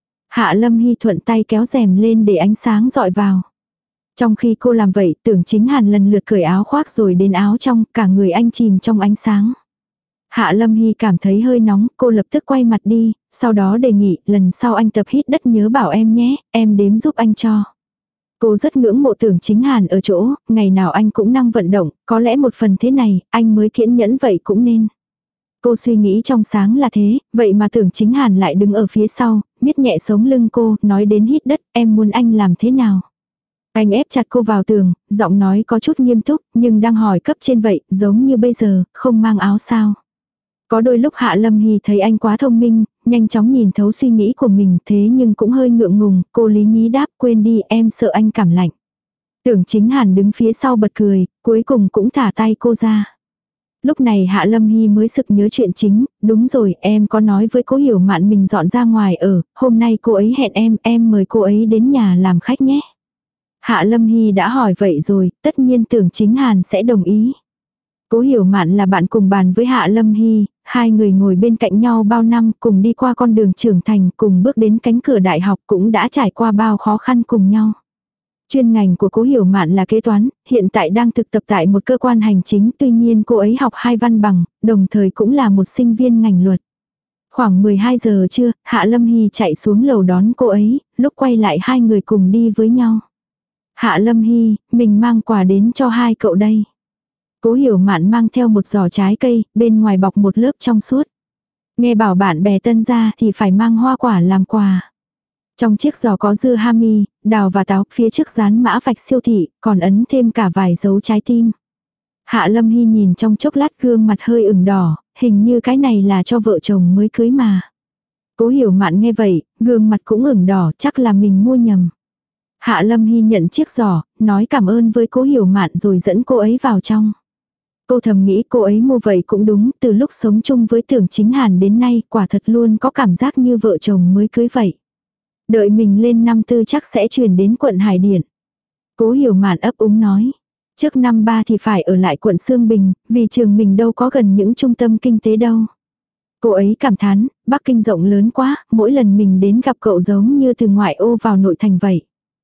Hạ Lâm Hy thuận tay kéo rèm lên để ánh sáng dọi vào. Trong khi cô làm vậy, Tưởng Chính Hàn lần lượt cởi áo khoác rồi đến áo trong, cả người anh chìm trong ánh sáng. Hạ Lâm Hy cảm thấy hơi nóng, cô lập tức quay mặt đi, sau đó đề nghị lần sau anh tập hít đất nhớ bảo em nhé, em đếm giúp anh cho. Cô rất ngưỡng mộ Tưởng Chính Hàn ở chỗ, ngày nào anh cũng năng vận động, có lẽ một phần thế này, anh mới kiên nhẫn vậy cũng nên. Cô suy nghĩ trong sáng là thế, vậy mà Tưởng Chính Hàn lại đứng ở phía sau, miết nhẹ sống lưng cô, nói đến hít đất, em muốn anh làm thế nào? Anh ép chặt cô vào tường, giọng nói có chút nghiêm túc, nhưng đang hỏi cấp trên vậy, giống như bây giờ, không mang áo sao. Có đôi lúc Hạ Lâm Hy thấy anh quá thông minh, nhanh chóng nhìn thấu suy nghĩ của mình, thế nhưng cũng hơi ngượng ngùng, cô lý nhí đáp, quên đi, em sợ anh cảm lạnh. Tưởng Chính Hàn đứng phía sau bật cười, cuối cùng cũng thả tay cô ra. Lúc này Hạ Lâm Hy mới sực nhớ chuyện chính, đúng rồi, em có nói với Cố Hiểu Mạn mình dọn ra ngoài ở, hôm nay cô ấy hẹn em mời cô ấy đến nhà làm khách nhé. Hạ Lâm Hy đã hỏi vậy rồi, tất nhiên Tưởng Chính Hàn sẽ đồng ý. Cố Hiểu Mạn là bạn cùng bàn với Hạ Lâm Hy, hai người ngồi bên cạnh nhau bao năm, cùng đi qua con đường trưởng thành, cùng bước đến cánh cửa đại học, cũng đã trải qua bao khó khăn cùng nhau. Chuyên ngành của Cố Hiểu Mạn là kế toán, hiện tại đang thực tập tại một cơ quan hành chính, tuy nhiên cô ấy học 2 văn bằng, đồng thời cũng là một sinh viên ngành luật. Khoảng 12 giờ trưa, Hạ Lâm Hy chạy xuống lầu đón cô ấy, lúc quay lại hai người cùng đi với nhau. Hạ Lâm Hy, mình mang quà đến cho hai cậu đây. Cố Hiểu Mạn mang theo một giỏ trái cây, bên ngoài bọc một lớp trong suốt. Nghe bảo bạn bè tân gia thì phải mang hoa quả làm quà. Trong chiếc giỏ có dưa hami, đào và táo, phía trước dán mã vạch siêu thị, còn ấn thêm cả vài dấu trái tim. Hạ Lâm Hy nhìn trong chốc lát gương mặt hơi ửng đỏ, hình như cái này là cho vợ chồng mới cưới mà. Cố Hiểu Mạn nghe vậy, gương mặt cũng ửng đỏ, chắc là mình mua nhầm. Hạ Lâm Hy nhận chiếc giỏ, nói cảm ơn với Cố Hiểu Mạn rồi dẫn cô ấy vào trong. Cô thầm nghĩ cô ấy mua vậy cũng đúng, từ lúc sống chung với Tưởng Chính Hàn đến nay quả thật luôn có cảm giác như vợ chồng mới cưới vậy. Đợi mình lên năm tư chắc sẽ chuyển đến quận Hải Điển. Cố Hiểu Mạn ấp úng nói. Trước năm 3 thì phải ở lại quận Sương Bình, vì trường mình đâu có gần những trung tâm kinh tế đâu. Cô ấy cảm thán, Bắc Kinh rộng lớn quá, mỗi lần mình đến gặp cậu giống như từ ngoại ô vào nội thành vậy.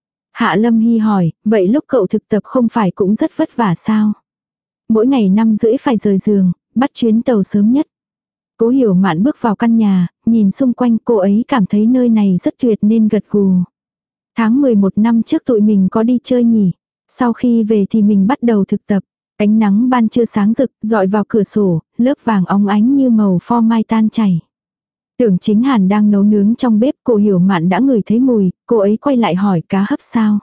Hạ Lâm Hy hỏi, vậy lúc cậu thực tập không phải cũng rất vất vả sao? Mỗi ngày 5:30 phải rời giường, bắt chuyến tàu sớm nhất. Cố Hiểu Mạn bước vào căn nhà, nhìn xung quanh, cô ấy cảm thấy nơi này rất tuyệt nên gật gù. Tháng 11 năm trước tụi mình có đi chơi nhỉ? Sau khi về thì mình bắt đầu thực tập. Ánh nắng ban trưa sáng rực, dọi vào cửa sổ, lớp vàng óng ánh như màu pho mai tan chảy. Tưởng Chính Hàn đang nấu nướng trong bếp, cô Hiểu Mạn đã ngửi thấy mùi, cô ấy quay lại hỏi cá hấp sao?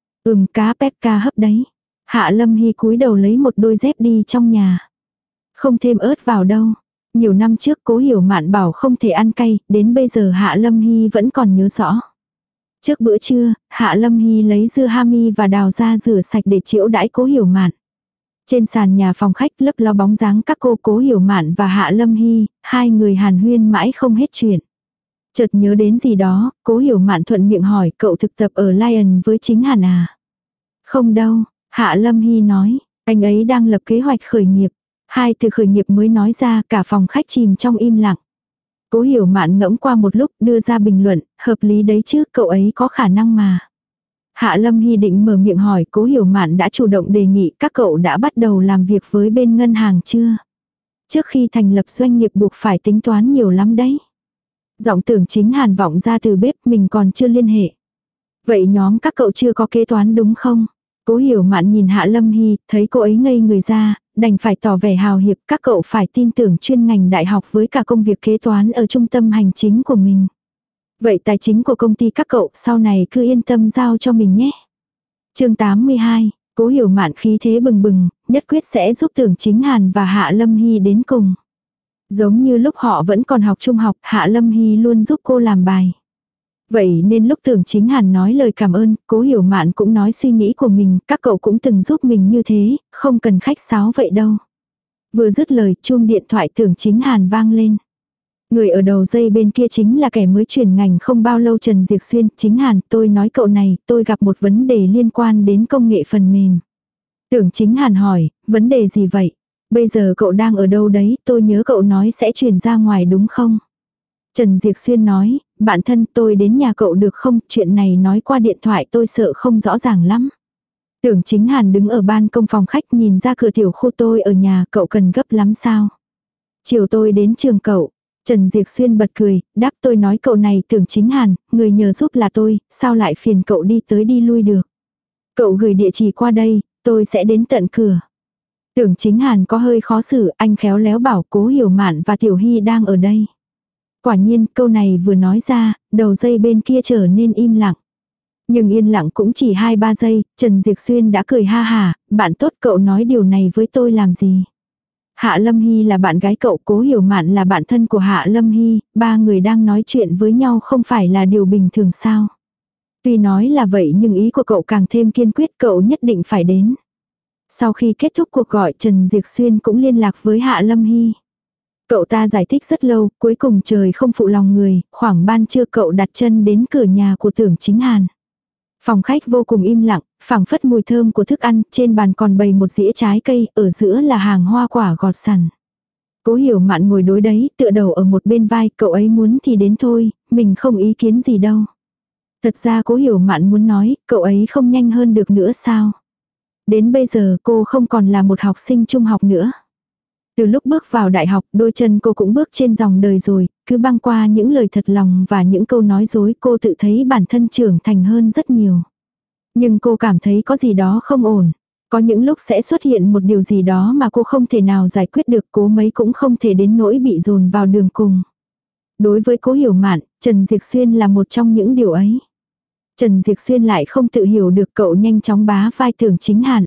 Cá Pepca hấp đấy. Hạ Lâm Hy cúi đầu lấy một đôi dép đi trong nhà. Không thêm ớt vào đâu. Nhiều năm trước Cố Hiểu Mạn bảo không thể ăn cay, đến bây giờ Hạ Lâm Hy vẫn còn nhớ rõ. Trước bữa trưa, Hạ Lâm Hy lấy dưa hami và đào ra rửa sạch để chiễu đãi Cố Hiểu Mạn. Trên sàn nhà phòng khách lấp ló bóng dáng các cô Cố Hiểu Mạn và Hạ Lâm Hy, hai người hàn huyên mãi không hết chuyện. Chợt nhớ đến gì đó, Cố Hiểu Mạn thuận miệng hỏi cậu thực tập ở Lion với Chính Hàn à? Không đâu, Hạ Lâm Hy nói, anh ấy đang lập kế hoạch khởi nghiệp. Hai từ khởi nghiệp mới nói ra, cả phòng khách chìm trong im lặng. Cố Hiểu Mạn ngẫm qua một lúc, đưa ra bình luận, hợp lý đấy chứ, cậu ấy có khả năng mà. Hạ Lâm Hy định mở miệng hỏi, Cố Hiểu Mạn đã chủ động đề nghị các cậu đã bắt đầu làm việc với bên ngân hàng chưa? Trước khi thành lập doanh nghiệp buộc phải tính toán nhiều lắm đấy. Giọng Tưởng Chính Hàn vọng ra từ bếp, mình còn chưa liên hệ. Vậy nhóm các cậu chưa có kế toán đúng không? Cố Hiểu Mạn nhìn Hạ Lâm Hy, thấy cô ấy ngây người ra, đành phải tỏ vẻ hào hiệp, các cậu phải tin tưởng chuyên ngành đại học với cả công việc kế toán ở trung tâm hành chính của mình. Vậy tài chính của công ty các cậu sau này cứ yên tâm giao cho mình nhé. Chương 82, Cố Hiểu Mạn khí thế bừng bừng, nhất quyết sẽ giúp Tưởng Chính Hàn và Hạ Lâm Hy đến cùng. Giống như lúc họ vẫn còn học trung học, Hạ Lâm Hy luôn giúp cô làm bài. Vậy nên lúc Tưởng Chính Hàn nói lời cảm ơn, Cố Hiểu Mạn cũng nói suy nghĩ của mình, các cậu cũng từng giúp mình như thế, không cần khách sáo vậy đâu. Vừa dứt lời, chuông điện thoại Tưởng Chính Hàn vang lên. Người ở đầu dây bên kia chính là kẻ mới chuyển ngành không bao lâu, Trần Diệp Xuyên. Chính Hàn, tôi nói cậu này, tôi gặp một vấn đề liên quan đến công nghệ phần mềm. Tưởng Chính Hàn hỏi, vấn đề gì vậy? Bây giờ cậu đang ở đâu đấy, tôi nhớ cậu nói sẽ chuyển ra ngoài đúng không? Trần Diệp Xuyên nói, bạn thân tôi đến nhà cậu được không, chuyện này nói qua điện thoại tôi sợ không rõ ràng lắm. Tưởng Chính Hàn đứng ở ban công phòng khách nhìn ra cửa tiểu khu, tôi ở nhà, cậu cần gấp lắm sao? Chiều tôi đến trường cậu. Trần Diệp Xuyên bật cười, đáp tôi nói cậu này Tưởng Chính Hàn, người nhờ giúp là tôi, sao lại phiền cậu đi tới đi lui được. Cậu gửi địa chỉ qua đây, tôi sẽ đến tận cửa. Tưởng Chính Hàn có hơi khó xử, anh khéo léo bảo Cố Hiểu Mạn và Tiểu Hy đang ở đây. Quả nhiên, câu này vừa nói ra, đầu dây bên kia trở nên im lặng. Nhưng yên lặng cũng chỉ 2-3 giây, Trần Diệp Xuyên đã cười ha hà, bạn tốt cậu nói điều này với tôi làm gì? Hạ Lâm Hy là bạn gái cậu, Cố Hiểu Mạn là bạn thân của Hạ Lâm Hy, ba người đang nói chuyện với nhau không phải là điều bình thường sao? Tuy nói là vậy nhưng ý của cậu càng thêm kiên quyết, cậu nhất định phải đến. Sau khi kết thúc cuộc gọi, Trần Diệp Xuyên cũng liên lạc với Hạ Lâm Hy. Cậu ta giải thích rất lâu, cuối cùng trời không phụ lòng người, khoảng ban trưa cậu đặt chân đến cửa nhà của Tưởng Chính Hàn. Phòng khách vô cùng im lặng, phảng phất mùi thơm của thức ăn, trên bàn còn bày một dĩa trái cây, ở giữa là hàng hoa quả gọt sẵn. Cố Hiểu Mạn ngồi đối đấy, tựa đầu ở một bên vai, cậu ấy muốn thì đến thôi, mình không ý kiến gì đâu. Thật ra Cố Hiểu Mạn muốn nói, cậu ấy không nhanh hơn được nữa sao? Đến bây giờ cô không còn là một học sinh trung học nữa. Từ lúc bước vào đại học, đôi chân cô cũng bước trên dòng đời rồi, cứ băng qua những lời thật lòng và những câu nói dối, cô tự thấy bản thân trưởng thành hơn rất nhiều. Nhưng cô cảm thấy có gì đó không ổn. Có những lúc sẽ xuất hiện một điều gì đó mà cô không thể nào giải quyết được, cố mấy cũng không thể đến nỗi bị dồn vào đường cùng. Đối với Cố Hiểu Mạn, Trần Diệp Xuyên là một trong những điều ấy. Trần Diệp Xuyên lại không tự hiểu được, cậu nhanh chóng bá vai Tưởng Chính Hàn.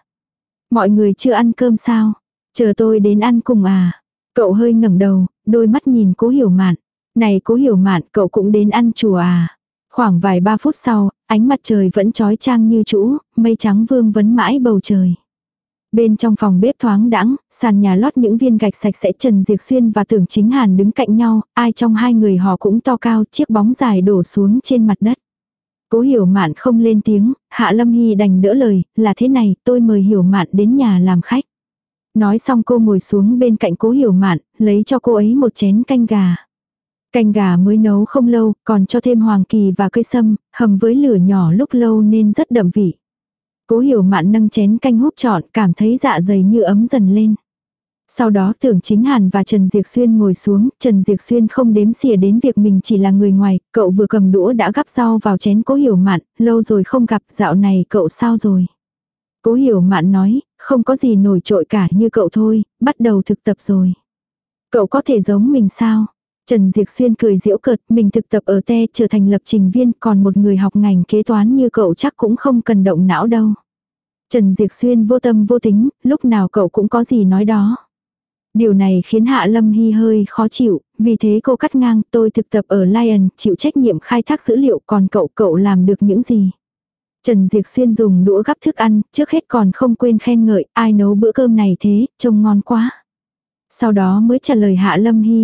Mọi người chưa ăn cơm sao? Chờ tôi đến ăn cùng à? Cậu hơi ngẩng đầu, đôi mắt nhìn Cố Hiểu Mạn. Này Cố Hiểu Mạn, cậu cũng đến ăn chùa à? Khoảng vài 3 phút sau, ánh mặt trời vẫn chói chang như trũ, mây trắng vương vấn mãi bầu trời. Bên trong phòng bếp thoáng đãng, sàn nhà lót những viên gạch sạch sẽ. Trần Diệp Xuyên và Tưởng Chính Hàn đứng cạnh nhau, ai trong hai người họ cũng to cao, chiếc bóng dài đổ xuống trên mặt đất. Cố Hiểu Mạn không lên tiếng, Hạ Lâm Hy đành đỡ lời, là thế này, tôi mời Hiểu Mạn đến nhà làm khách. Nói xong cô ngồi xuống bên cạnh Cố Hiểu Mạn, lấy cho cô ấy một chén canh gà. Canh gà mới nấu không lâu, còn cho thêm hoàng kỳ và cây sâm, hầm với lửa nhỏ lúc lâu nên rất đậm vị. Cố Hiểu Mạn nâng chén canh húp trọn, cảm thấy dạ dày như ấm dần lên. Sau đó Tưởng Chính Hàn và Trần Diệp Xuyên ngồi xuống, Trần Diệp Xuyên không đếm xỉa đến việc mình chỉ là người ngoài, cậu vừa cầm đũa đã gắp rau vào chén Cố Hiểu Mạn, lâu rồi không gặp, dạo này cậu sao rồi? Cố Hiểu Mạn nói, không có gì nổi trội cả, như cậu thôi, bắt đầu thực tập rồi. Cậu có thể giống mình sao? Trần Diệp Xuyên cười giễu cợt, mình thực tập ở TE trở thành lập trình viên, còn một người học ngành kế toán như cậu chắc cũng không cần động não đâu. Trần Diệp Xuyên vô tâm vô tính, lúc nào cậu cũng có gì nói đó. Điều này khiến Hạ Lâm Hy hơi khó chịu, vì thế cô cắt ngang, tôi thực tập ở Lion, chịu trách nhiệm khai thác dữ liệu, còn cậu làm được những gì? Trần Diệp Xuyên dùng đũa gắp thức ăn, trước hết còn không quên khen ngợi, ai nấu bữa cơm này thế, trông ngon quá. Sau đó mới trả lời Hạ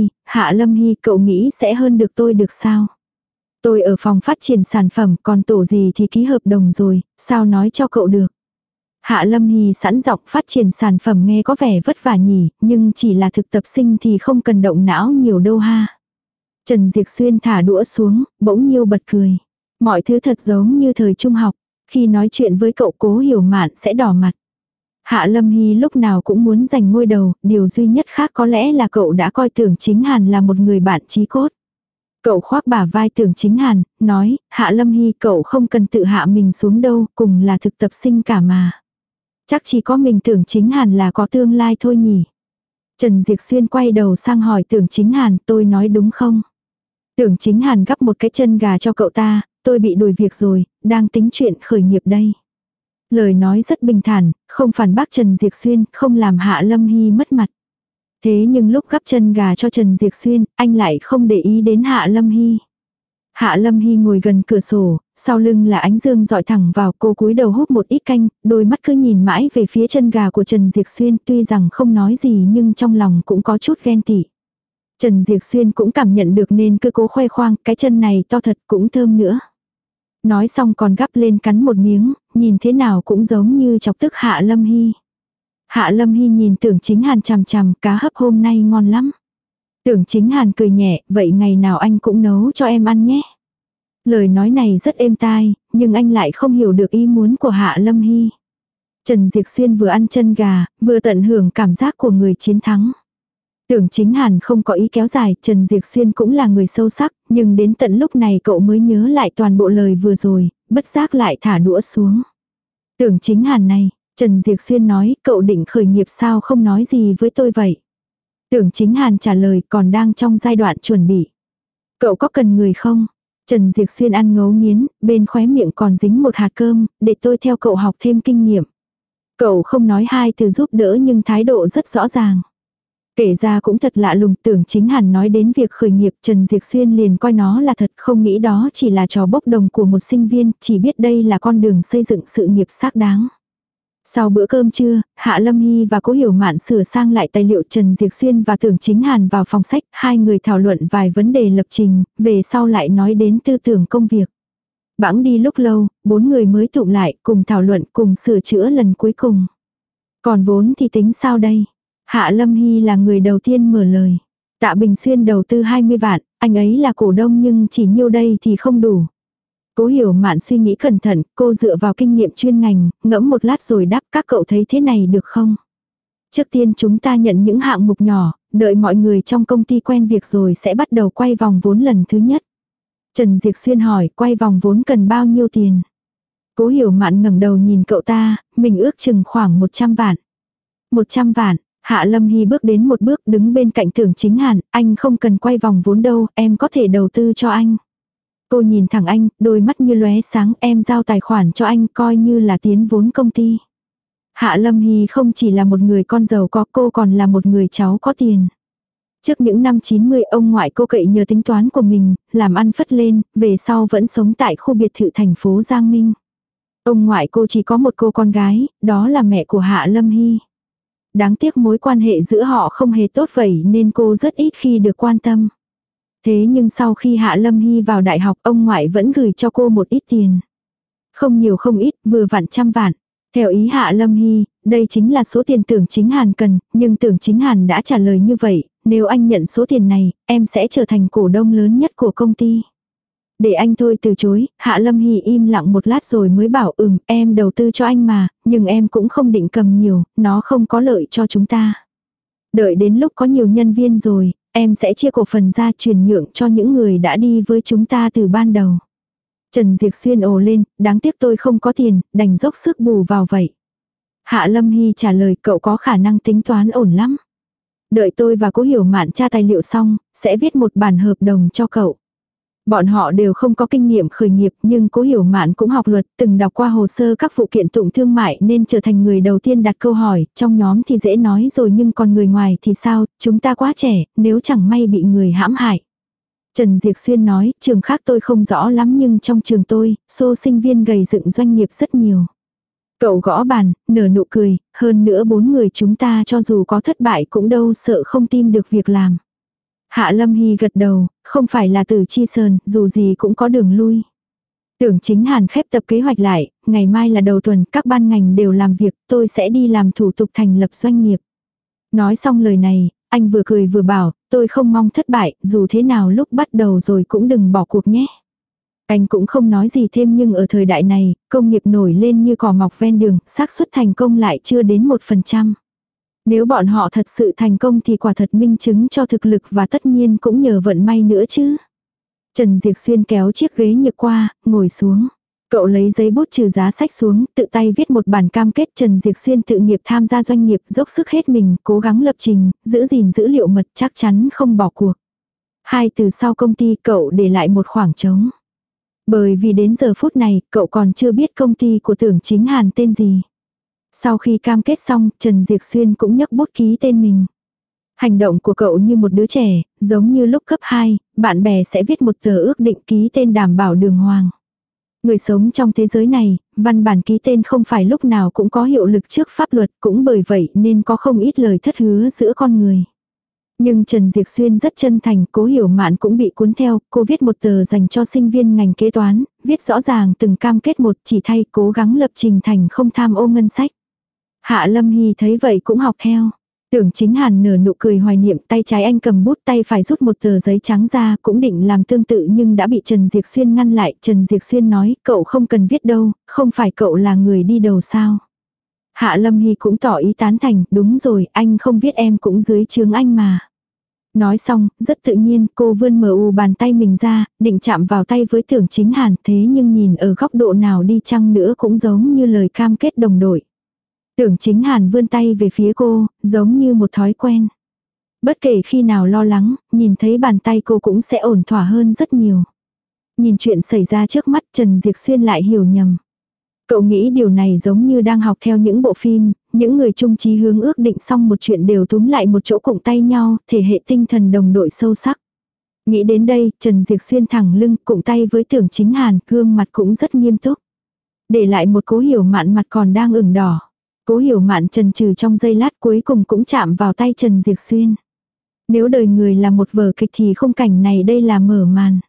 Lâm Hy, cậu nghĩ sẽ hơn được tôi được sao? Tôi ở phòng phát triển sản phẩm, còn tổ gì thì ký hợp đồng rồi, sao nói cho cậu được? Hạ Lâm Hy sẵn giọng, phát triển sản phẩm nghe có vẻ vất vả nhỉ, nhưng chỉ là thực tập sinh thì không cần động não nhiều đâu ha. Trần Diệp Xuyên thả đũa xuống, bỗng nhiêu bật cười. Mọi thứ thật giống như thời trung học, khi nói chuyện với cậu Cố Hiểu Mạn sẽ đỏ mặt. Hạ Lâm Hy lúc nào cũng muốn giành ngôi đầu, điều duy nhất khác có lẽ là cậu đã coi Tưởng Chính Hàn là một người bạn chí cốt. Cậu khoác bả vai Tưởng Chính Hàn, nói, Hạ Lâm Hy cậu không cần tự hạ mình xuống đâu, cùng là thực tập sinh cả mà. Chắc chỉ có mình Tưởng Chính Hàn là có tương lai thôi nhỉ. Trần Diệp Xuyên quay đầu sang hỏi Tưởng Chính Hàn, tôi nói đúng không? Tưởng Chính Hàn gắp một cái chân gà cho cậu ta, tôi bị đuổi việc rồi, đang tính chuyện khởi nghiệp đây. Lời nói rất bình thản, không phản bác Trần Diệp Xuyên, không làm Hạ Lâm Hy mất mặt. Thế nhưng lúc gắp chân gà cho Trần Diệp Xuyên, anh lại không để ý đến Hạ Lâm Hy. Hạ Lâm Hy ngồi gần cửa sổ, sau lưng là ánh dương dọi thẳng vào, cô cúi đầu hút một ít canh, đôi mắt cứ nhìn mãi về phía chân gà của Trần Diệp Xuyên, tuy rằng không nói gì nhưng trong lòng cũng có chút ghen tị. Trần Diệp Xuyên cũng cảm nhận được nên cứ cố khoe khoang, cái chân này to thật cũng thơm nữa. Nói xong còn gắp lên cắn một miếng, nhìn thế nào cũng giống như chọc tức Hạ Lâm Hy. Hạ Lâm Hy nhìn Tưởng Chính Hàn chằm chằm, cá hấp hôm nay ngon lắm. Tưởng Chính Hàn cười nhẹ, vậy ngày nào anh cũng nấu cho em ăn nhé. Lời nói này rất êm tai, nhưng anh lại không hiểu được ý muốn của Hạ Lâm Hy. Trần Diệp Xuyên vừa ăn chân gà, vừa tận hưởng cảm giác của người chiến thắng. Tưởng Chính Hàn không có ý kéo dài, Trần Diệp Xuyên cũng là người sâu sắc, nhưng đến tận lúc này cậu mới nhớ lại toàn bộ lời vừa rồi, bất giác lại thả đũa xuống. Tưởng Chính Hàn này, Trần Diệp Xuyên nói, cậu định khởi nghiệp sao không nói gì với tôi vậy? Tưởng Chính Hàn trả lời, còn đang trong giai đoạn chuẩn bị. Cậu có cần người không? Trần Diệp Xuyên ăn ngấu nghiến, bên khóe miệng còn dính một hạt cơm, để tôi theo cậu học thêm kinh nghiệm. Cậu không nói hai từ giúp đỡ nhưng thái độ rất rõ ràng. Kể ra cũng thật lạ lùng, Tưởng Chính Hàn nói đến việc khởi nghiệp, Trần Diệp Xuyên liền coi nó là thật, không nghĩ đó chỉ là trò bốc đồng của một sinh viên, chỉ biết đây là con đường xây dựng sự nghiệp xác đáng. Sau bữa cơm trưa, Hạ Lâm Hy và Cố Hiểu Mạn sửa sang lại tài liệu, Trần Diệp Xuyên và Tưởng Chính Hàn vào phòng sách, hai người thảo luận vài vấn đề lập trình, về sau lại nói đến tư tưởng công việc. Bẵng đi lúc lâu, bốn người mới tụm lại, cùng thảo luận, cùng sửa chữa lần cuối cùng. Còn vốn thì tính sao đây? Hạ Lâm Hy là người đầu tiên mở lời. Tạ Bình Xuyên đầu tư 20 vạn, anh ấy là cổ đông nhưng chỉ nhiêu đây thì không đủ. Cố Hiểu Mạn suy nghĩ cẩn thận, cô dựa vào kinh nghiệm chuyên ngành, ngẫm một lát rồi đáp, các cậu thấy thế này được không? Trước tiên chúng ta nhận những hạng mục nhỏ, đợi mọi người trong công ty quen việc rồi sẽ bắt đầu quay vòng vốn lần thứ nhất. Trần Diệp Xuyên hỏi, quay vòng vốn cần bao nhiêu tiền? Cố Hiểu Mạn ngẩng đầu nhìn cậu ta, mình ước chừng khoảng 100 vạn. 100 vạn. Hạ Lâm Hy bước đến một bước đứng bên cạnh Tưởng Chính Hàn, anh không cần quay vòng vốn đâu, em có thể đầu tư cho anh. Cô nhìn thẳng anh, đôi mắt như lóe sáng, em giao tài khoản cho anh coi như là tiến vốn công ty. Hạ Lâm Hy không chỉ là một người con giàu có, cô còn là một người cháu có tiền. Trước những năm 90 ông ngoại cô cậy nhờ tính toán của mình, làm ăn phất lên, về sau vẫn sống tại khu biệt thự thành phố Giang Minh. Ông ngoại cô chỉ có một cô con gái, đó là mẹ của Hạ Lâm Hy. Đáng tiếc mối quan hệ giữa họ không hề tốt vậy nên cô rất ít khi được quan tâm. Thế nhưng sau khi Hạ Lâm Hy vào đại học, ông ngoại vẫn gửi cho cô một ít tiền. Không nhiều không ít, vừa vặn 100 vạn. Theo ý Hạ Lâm Hy, đây chính là số tiền Tưởng Chính Hàn cần, nhưng Tưởng Chính Hàn đã trả lời như vậy, nếu anh nhận số tiền này, em sẽ trở thành cổ đông lớn nhất của công ty. Để anh thôi từ chối, Hạ Lâm Hy im lặng một lát rồi mới bảo em đầu tư cho anh mà, nhưng em cũng không định cầm nhiều, nó không có lợi cho chúng ta. Đợi đến lúc có nhiều nhân viên rồi, em sẽ chia cổ phần ra chuyển nhượng cho những người đã đi với chúng ta từ ban đầu. Trần Diệp Xuyên ồ lên, đáng tiếc tôi không có tiền, đành dốc sức bù vào vậy. Hạ Lâm Hy trả lời, cậu có khả năng tính toán ổn lắm. Đợi tôi và Cố Hiểu Mạn tra tài liệu xong, sẽ viết một bản hợp đồng cho cậu. Bọn họ đều không có kinh nghiệm khởi nghiệp nhưng Cố Hiểu Mạn cũng học luật, từng đọc qua hồ sơ các vụ kiện tụng thương mại nên trở thành người đầu tiên đặt câu hỏi, trong nhóm thì dễ nói rồi nhưng còn người ngoài thì sao, chúng ta quá trẻ, nếu chẳng may bị người hãm hại. Trần Diệp Xuyên nói, trường khác tôi không rõ lắm nhưng trong trường tôi, số sinh viên gầy dựng doanh nghiệp rất nhiều. Cậu gõ bàn, nở nụ cười, hơn nữa 4 người chúng ta cho dù có thất bại cũng đâu sợ không tìm được việc làm. Hạ Lâm Hy gật đầu, không phải là Từ Chi Sơn, dù gì cũng có đường lui. Tưởng Chính Hàn khép tập kế hoạch lại, ngày mai là đầu tuần, các ban ngành đều làm việc, tôi sẽ đi làm thủ tục thành lập doanh nghiệp. Nói xong lời này, anh vừa cười vừa bảo, tôi không mong thất bại, dù thế nào lúc bắt đầu rồi cũng đừng bỏ cuộc nhé. Anh cũng không nói gì thêm nhưng ở thời đại này, công nghiệp nổi lên như cỏ mọc ven đường, xác suất thành công lại chưa đến 1%. Nếu bọn họ thật sự thành công thì quả thật minh chứng cho thực lực và tất nhiên cũng nhờ vận may nữa chứ. Trần Diệc Xuyên kéo chiếc ghế nhược qua, ngồi xuống. Cậu lấy giấy bút trừ giá sách xuống, tự tay viết một bản cam kết. Trần Diệc Xuyên tự nghiệp tham gia doanh nghiệp, dốc sức hết mình, cố gắng lập trình, giữ gìn dữ liệu mật, chắc chắn không bỏ cuộc. 2 từ sau công ty cậu để lại một khoảng trống. Bởi vì đến giờ phút này, cậu còn chưa biết công ty của Tưởng Chính Hàn tên gì. Sau khi cam kết xong, Trần Diệc Xuyên cũng nhấc bút ký tên mình. Hành động của cậu như một đứa trẻ, giống như lúc cấp 2, bạn bè sẽ viết một tờ ước định ký tên đảm bảo đường hoàng. Người sống trong thế giới này, văn bản ký tên không phải lúc nào cũng có hiệu lực trước pháp luật, cũng bởi vậy nên có không ít lời thất hứa giữa con người. Nhưng Trần Diệc Xuyên rất chân thành, Cố Hiểu Mạn cũng bị cuốn theo, cô viết một tờ dành cho sinh viên ngành kế toán, viết rõ ràng từng cam kết một, chỉ thay cố gắng lập trình thành không tham ô ngân sách. Hạ Lâm Hy thấy vậy cũng học theo. Tưởng Chính Hàn nở nụ cười hoài niệm, tay trái anh cầm bút, tay phải rút một tờ giấy trắng ra, cũng định làm tương tự nhưng đã bị Trần Diệc Xuyên ngăn lại. Trần Diệc Xuyên nói, cậu không cần viết đâu, không phải cậu là người đi đầu sao. Hạ Lâm Hy cũng tỏ ý tán thành, đúng rồi, anh không viết em cũng dưới chướng anh mà. Nói xong, rất tự nhiên, cô vươn bàn tay mình ra, định chạm vào tay với Tưởng Chính Hàn, thế nhưng nhìn ở góc độ nào đi chăng nữa cũng giống như lời cam kết đồng đội. Tưởng Chính Hàn vươn tay về phía cô, giống như một thói quen. Bất kể khi nào lo lắng, nhìn thấy bàn tay cô cũng sẽ ổn thỏa hơn rất nhiều. Nhìn chuyện xảy ra trước mắt, Trần Diệc Xuyên lại hiểu nhầm. Cậu nghĩ điều này giống như đang học theo những bộ phim, những người chung chí hướng ước định xong một chuyện đều túm lại một chỗ cùng tay nhau, thể hệ tinh thần đồng đội sâu sắc. Nghĩ đến đây, Trần Diệc Xuyên thẳng lưng, cùng tay với Tưởng Chính Hàn, gương mặt cũng rất nghiêm túc. Để lại một Cố Hiểu Mạn mặt còn đang ửng đỏ. Cố Hiểu Mạn chần chừ trong giây lát, cuối cùng cũng chạm vào tay Trần Diệc Xuyên. Nếu đời người là một vở kịch thì khung cảnh này đây là mở màn.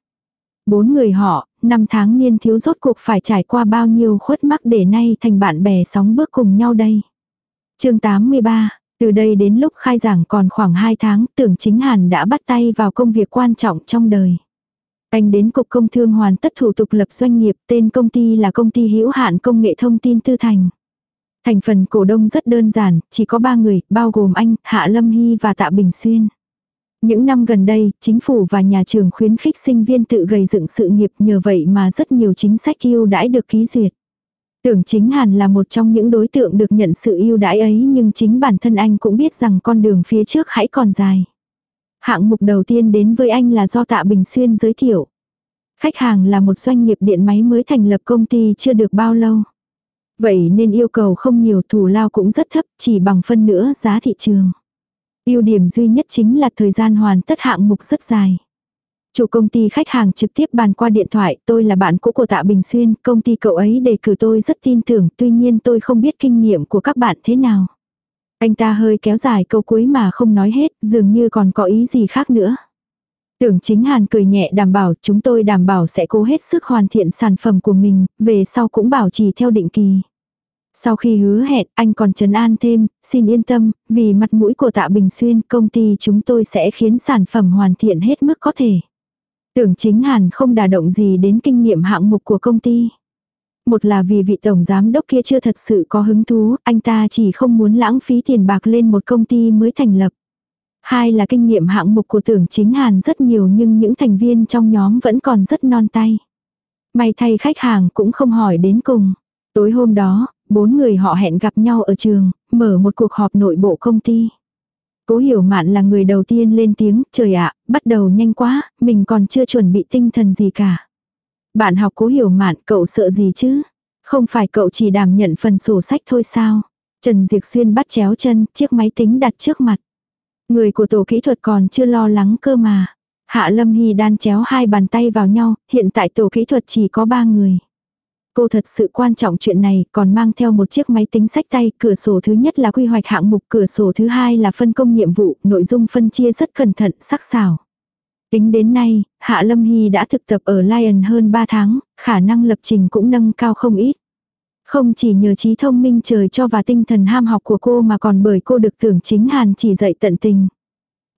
4 người họ, 5 tháng niên thiếu rốt cuộc phải trải qua bao nhiêu khuất mắc để nay thành bạn bè sóng bước cùng nhau đây. Chương 83, từ đây đến lúc khai giảng còn khoảng 2 tháng, Tưởng Chính Hàn đã bắt tay vào công việc quan trọng trong đời. Anh đến Cục Công Thương hoàn tất thủ tục lập doanh nghiệp, tên công ty là Công ty Hữu hạn Công nghệ Thông tin Tư Thành. Thành phần cổ đông rất đơn giản, chỉ có 3 người, bao gồm anh, Hạ Lâm Hy và Tạ Bình Xuyên. Những năm gần đây, chính phủ và nhà trường khuyến khích sinh viên tự gầy dựng sự nghiệp, nhờ vậy mà rất nhiều chính sách ưu đãi được ký duyệt. Tưởng Chính Hàn là một trong những đối tượng được nhận sự ưu đãi ấy, nhưng chính bản thân anh cũng biết rằng con đường phía trước hãy còn dài. Hạng mục đầu tiên đến với anh là do Tạ Bình Xuyên giới thiệu. Khách hàng là một doanh nghiệp điện máy mới thành lập công ty chưa được bao lâu. Vậy nên yêu cầu không nhiều, thù lao cũng rất thấp, chỉ bằng phân nửa giá thị trường. Ưu điểm duy nhất chính là thời gian hoàn tất hạng mục rất dài. Chủ công ty khách hàng trực tiếp bàn qua điện thoại, tôi là bạn cũ của Tạ Bình Xuyên, công ty cậu ấy đề cử tôi rất tin tưởng, tuy nhiên tôi không biết kinh nghiệm của các bạn thế nào. Anh ta hơi kéo dài câu cuối mà không nói hết, dường như còn có ý gì khác nữa. Tưởng Chính Hàn cười nhẹ đảm bảo, chúng tôi đảm bảo sẽ cố hết sức hoàn thiện sản phẩm của mình, về sau cũng bảo trì theo định kỳ. Sau khi hứa hẹn, anh còn trấn an thêm, xin yên tâm, vì mặt mũi của Tạ Bình Xuyên, công ty chúng tôi sẽ khiến sản phẩm hoàn thiện hết mức có thể. Tưởng Chính Hàn không đả động gì đến kinh nghiệm hạng mục của công ty. Một là vì vị tổng giám đốc kia chưa thật sự có hứng thú, anh ta chỉ không muốn lãng phí tiền bạc lên một công ty mới thành lập. Hai là kinh nghiệm hạng mục của Tưởng Chính Hàn rất nhiều nhưng những thành viên trong nhóm vẫn còn rất non tay. May thay khách hàng cũng không hỏi đến cùng. Tối hôm đó, 4 người họ hẹn gặp nhau ở trường, mở một cuộc họp nội bộ công ty. Cố Hiểu Mạn là người đầu tiên lên tiếng, trời ạ, bắt đầu nhanh quá, mình còn chưa chuẩn bị tinh thần gì cả. Bạn học Cố Hiểu Mạn, cậu sợ gì chứ? Không phải cậu chỉ đảm nhận phần sổ sách thôi sao? Trần Diệc Xuyên bắt chéo chân, chiếc máy tính đặt trước mặt. Người của tổ kỹ thuật còn chưa lo lắng cơ mà. Hạ Lâm Hy đan chéo hai bàn tay vào nhau, hiện tại tổ kỹ thuật chỉ có 3 người. Cô thật sự quan trọng chuyện này, còn mang theo một chiếc máy tính xách tay, cửa sổ thứ nhất là quy hoạch hạng mục, cửa sổ thứ hai là phân công nhiệm vụ, nội dung phân chia rất cẩn thận, sắc sảo. Tính đến nay, Hạ Lâm Hy đã thực tập ở Lion hơn 3 tháng, khả năng lập trình cũng nâng cao không ít. Không chỉ nhờ trí thông minh trời cho và tinh thần ham học của cô mà còn bởi cô được Tưởng Chính Hàn chỉ dạy tận tình.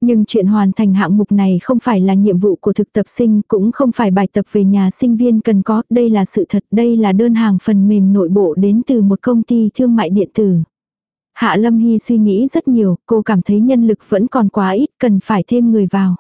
Nhưng chuyện hoàn thành hạng mục này không phải là nhiệm vụ của thực tập sinh, cũng không phải bài tập về nhà sinh viên cần có, đây là sự thật, đây là đơn hàng phần mềm nội bộ đến từ một công ty thương mại điện tử. Hạ Lâm Hy suy nghĩ rất nhiều, cô cảm thấy nhân lực vẫn còn quá ít, cần phải thêm người vào.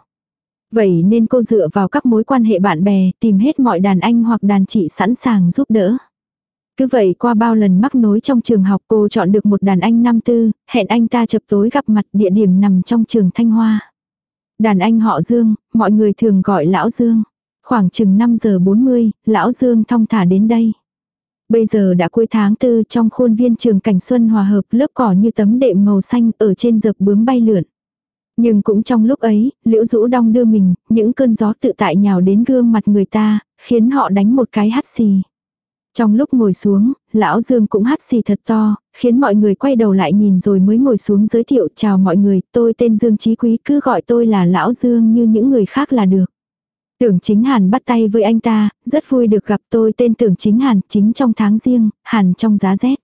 Vậy nên cô dựa vào các mối quan hệ bạn bè, tìm hết mọi đàn anh hoặc đàn chị sẵn sàng giúp đỡ. Cứ vậy qua bao lần mắc nối trong trường học, cô chọn được một đàn anh năm tư, hẹn anh ta chập tối gặp mặt, địa điểm nằm trong trường Thanh Hoa. Đàn anh họ Dương, mọi người thường gọi Lão Dương. Khoảng chừng 5 giờ 40, Lão Dương thong thả đến đây. Bây giờ đã cuối tháng 4, trong khuôn viên trường Cảnh Xuân Hòa Hợp, lớp cỏ như tấm đệm màu xanh ở trên dợp bướm bay lượn. Nhưng cũng trong lúc ấy, Liễu Dũ đong đưa mình, những cơn gió tự tại nhào đến gương mặt người ta, khiến họ đánh một cái hắt xì. Trong lúc ngồi xuống, Lão Dương cũng hắt xì thật to, khiến mọi người quay đầu lại nhìn rồi mới ngồi xuống giới thiệu. Chào mọi người, tôi tên Dương Chí Quý, cứ gọi tôi là Lão Dương như những người khác là được. Tưởng Chính Hàn bắt tay với anh ta, rất vui được gặp, tôi tên Tưởng Chính Hàn, chính trong tháng riêng, Hàn trong giá rét.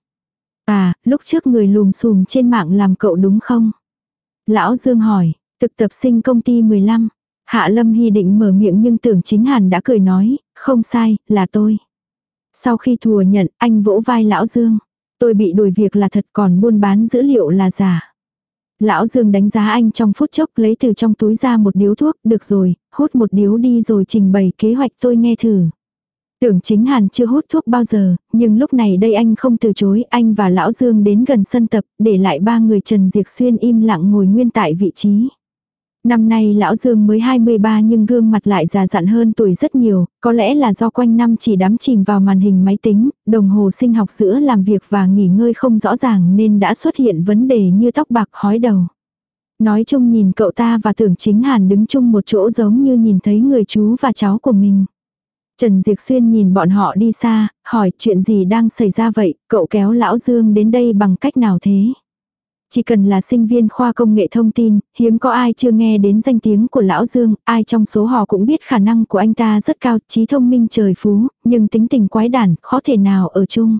À, lúc trước người lùm xùm trên mạng làm cậu đúng không? Lão Dương hỏi, thực tập sinh công ty 15. Hạ Lâm Hy định mở miệng nhưng Tưởng Chính Hàn đã cười nói, không sai, là tôi. Sau khi thừa nhận, anh vỗ vai Lão Dương. Tôi bị đuổi việc là thật, còn buôn bán dữ liệu là giả. Lão Dương đánh giá anh trong phút chốc, lấy từ trong túi ra một điếu thuốc, được rồi, hút một điếu đi rồi trình bày kế hoạch tôi nghe thử. Tưởng Chính Hàn chưa hút thuốc bao giờ, nhưng lúc này đây anh không từ chối, anh và Lão Dương đến gần sân tập, để lại ba người Trần Diệc Xuyên im lặng ngồi nguyên tại vị trí. Năm nay Lão Dương mới 23 nhưng gương mặt lại già dặn hơn tuổi rất nhiều, có lẽ là do quanh năm chỉ đắm chìm vào màn hình máy tính, đồng hồ sinh học giữa làm việc và nghỉ ngơi không rõ ràng nên đã xuất hiện vấn đề như tóc bạc hói đầu. Nói chung nhìn cậu ta và Tưởng Chính Hàn đứng chung một chỗ giống như nhìn thấy người chú và cháu của mình. Trần Diệc Xuyên nhìn bọn họ đi xa, hỏi chuyện gì đang xảy ra vậy, cậu kéo Lão Dương đến đây bằng cách nào thế? Chỉ cần là sinh viên khoa công nghệ thông tin, hiếm có ai chưa nghe đến danh tiếng của Lão Dương, ai trong số họ cũng biết khả năng của anh ta rất cao, trí thông minh trời phú, nhưng tính tình quái đản, khó thể nào ở chung.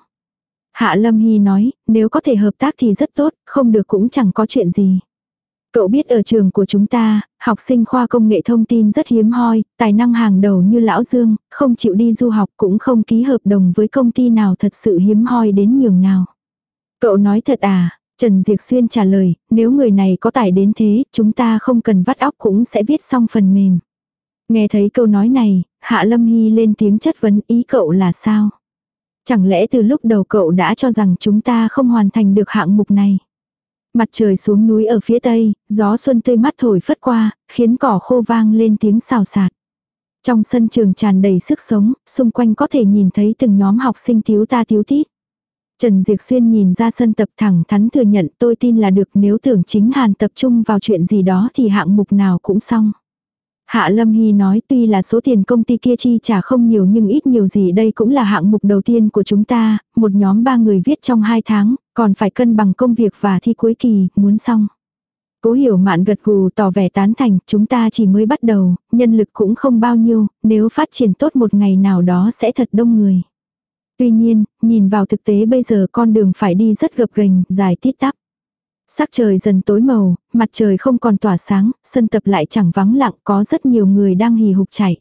Hạ Lâm Hy nói, nếu có thể hợp tác thì rất tốt, không được cũng chẳng có chuyện gì. Cậu biết ở trường của chúng ta, học sinh khoa công nghệ thông tin rất hiếm hoi, tài năng hàng đầu như Lão Dương, không chịu đi du học cũng không ký hợp đồng với công ty nào, thật sự hiếm hoi đến nhường nào. Cậu nói thật à? Trần Diệc Xuyên trả lời, nếu người này có tài đến thế, chúng ta không cần vắt óc cũng sẽ viết xong phần mềm. Nghe thấy câu nói này, Hạ Lâm Hy lên tiếng chất vấn, ý cậu là sao? Chẳng lẽ từ lúc đầu cậu đã cho rằng chúng ta không hoàn thành được hạng mục này? Mặt trời xuống núi ở phía tây, gió xuân tươi mát thổi phất qua, khiến cỏ khô vang lên tiếng xào xạc. Trong sân trường tràn đầy sức sống, xung quanh có thể nhìn thấy từng nhóm học sinh tíu ta tíu tít. Trần Diệc Xuyên nhìn ra sân tập thẳng thắn thừa nhận, tôi tin là được, nếu Tưởng Chính Hàn tập trung vào chuyện gì đó thì hạng mục nào cũng xong. Hạ Lâm Hy nói, tuy là số tiền công ty kia chi trả không nhiều nhưng ít nhiều gì đây cũng là hạng mục đầu tiên của chúng ta, một nhóm 3 người viết trong 2 tháng, còn phải cân bằng công việc và thi cuối kỳ, muốn xong. Cố Hiểu Mạn gật gù tỏ vẻ tán thành, chúng ta chỉ mới bắt đầu, nhân lực cũng không bao nhiêu, nếu phát triển tốt một ngày nào đó sẽ thật đông người. Tuy nhiên, nhìn vào thực tế bây giờ con đường phải đi rất gập ghềnh, dài tít tắp. Sắc trời dần tối màu, mặt trời không còn tỏa sáng, sân tập lại chẳng vắng lặng, có rất nhiều người đang hì hục chạy.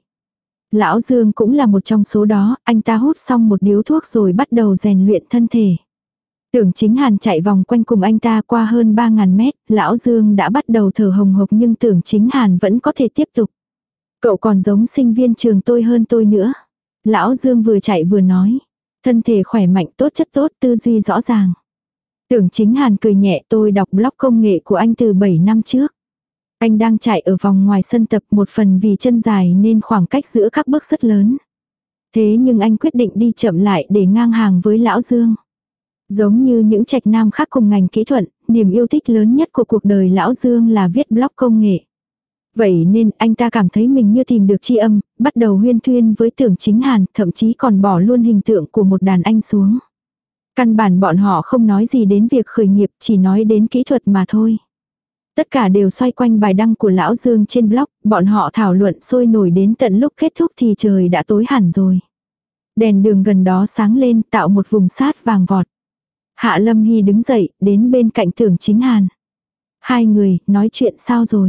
Lão Dương cũng là một trong số đó, anh ta hút xong một điếu thuốc rồi bắt đầu rèn luyện thân thể. Tưởng Chính Hàn chạy vòng quanh cùng anh ta qua hơn 3.000 mét, Lão Dương đã bắt đầu thở hồng hộc nhưng Tưởng Chính Hàn vẫn có thể tiếp tục. Cậu còn giống sinh viên trường tôi hơn tôi nữa. Lão Dương vừa chạy vừa nói. Thân thể khỏe mạnh, tốt chất tốt, tư duy rõ ràng. Tưởng Chính Hàn cười nhẹ, tôi đọc blog công nghệ của anh từ 7 năm trước. Anh đang chạy ở vòng ngoài sân tập, một phần vì chân dài nên khoảng cách giữa các bước rất lớn. Thế nhưng anh quyết định đi chậm lại để ngang hàng với Lão Dương. Giống như những trạch nam khác cùng ngành kỹ thuật, niềm yêu thích lớn nhất của cuộc đời Lão Dương là viết blog công nghệ. Vậy nên anh ta cảm thấy mình như tìm được tri âm, bắt đầu huyên thuyên với Tưởng Chính Hàn, thậm chí còn bỏ luôn hình tượng của một đàn anh xuống. Căn bản bọn họ không nói gì đến việc khởi nghiệp, chỉ nói đến kỹ thuật mà thôi. Tất cả đều xoay quanh bài đăng của Lão Dương trên blog, bọn họ thảo luận sôi nổi đến tận lúc kết thúc thì trời đã tối hẳn rồi. Đèn đường gần đó sáng lên tạo một vùng sát vàng vọt. Hạ Lâm Hy đứng dậy, đến bên cạnh Tưởng Chính Hàn. Hai người, nói chuyện sao rồi?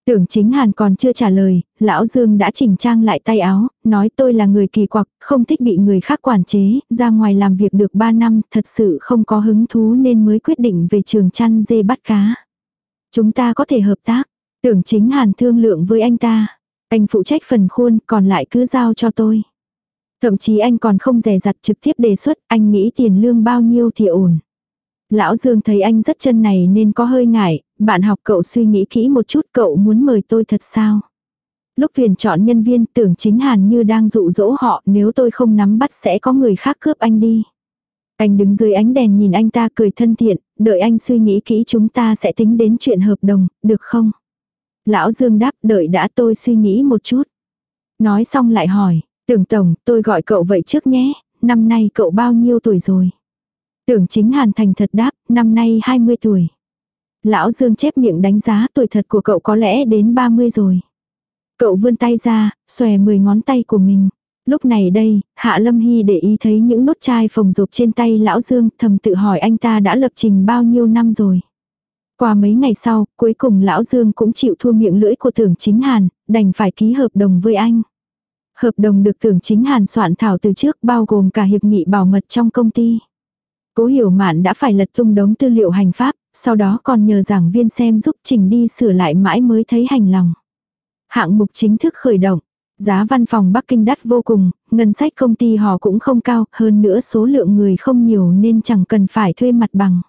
Tưởng Chính Hàn còn chưa trả lời, lão Dương đã chỉnh trang lại tay áo, nói tôi là người kỳ quặc, không thích bị người khác quản chế, ra ngoài làm việc được 3 năm, thật sự không có hứng thú nên mới quyết định về trường chăn dê bắt cá. Chúng ta có thể hợp tác. Tưởng Chính Hàn thương lượng với anh ta. Anh phụ trách phần khuôn, còn lại cứ giao cho tôi. Thậm chí anh còn không dè dặt trực tiếp đề xuất, anh nghĩ tiền lương bao nhiêu thì ổn. Lão Dương thấy anh rất chân này nên có hơi ngại, bạn học cậu suy nghĩ kỹ một chút, cậu muốn mời tôi thật sao? Lúc tuyển chọn nhân viên, Tưởng Chính Hàn như đang dụ dỗ họ, nếu tôi không nắm bắt sẽ có người khác cướp anh đi. Anh đứng dưới ánh đèn nhìn anh ta cười thân thiện, đợi anh suy nghĩ kỹ chúng ta sẽ tính đến chuyện hợp đồng, được không? Lão Dương đáp, đợi đã, tôi suy nghĩ một chút. Nói xong lại hỏi, Tưởng tổng, tôi gọi cậu vậy trước nhé, năm nay cậu bao nhiêu tuổi rồi? Tưởng Chính Hàn thành thật đáp, năm nay 20 tuổi. Lão Dương chép miệng đánh giá tuổi thật của cậu có lẽ đến 30 rồi. Cậu vươn tay ra, xòe 10 ngón tay của mình. Lúc này đây, Hạ Lâm Hy để ý thấy những nốt chai phồng rộp trên tay Lão Dương, thầm tự hỏi anh ta đã lập trình bao nhiêu năm rồi. Qua mấy ngày sau, cuối cùng Lão Dương cũng chịu thua miệng lưỡi của Tưởng Chính Hàn, đành phải ký hợp đồng với anh. Hợp đồng được Tưởng Chính Hàn soạn thảo từ trước, bao gồm cả hiệp nghị bảo mật trong công ty. Cố Hiểu Mạn đã phải lật tung đống tư liệu hành pháp, sau đó còn nhờ giảng viên xem giúp chỉnh đi sửa lại mãi mới thấy hài lòng. Hạng mục chính thức khởi động. Giá văn phòng Bắc Kinh đắt vô cùng, ngân sách công ty họ cũng không cao, hơn nữa số lượng người không nhiều nên chẳng cần phải thuê mặt bằng.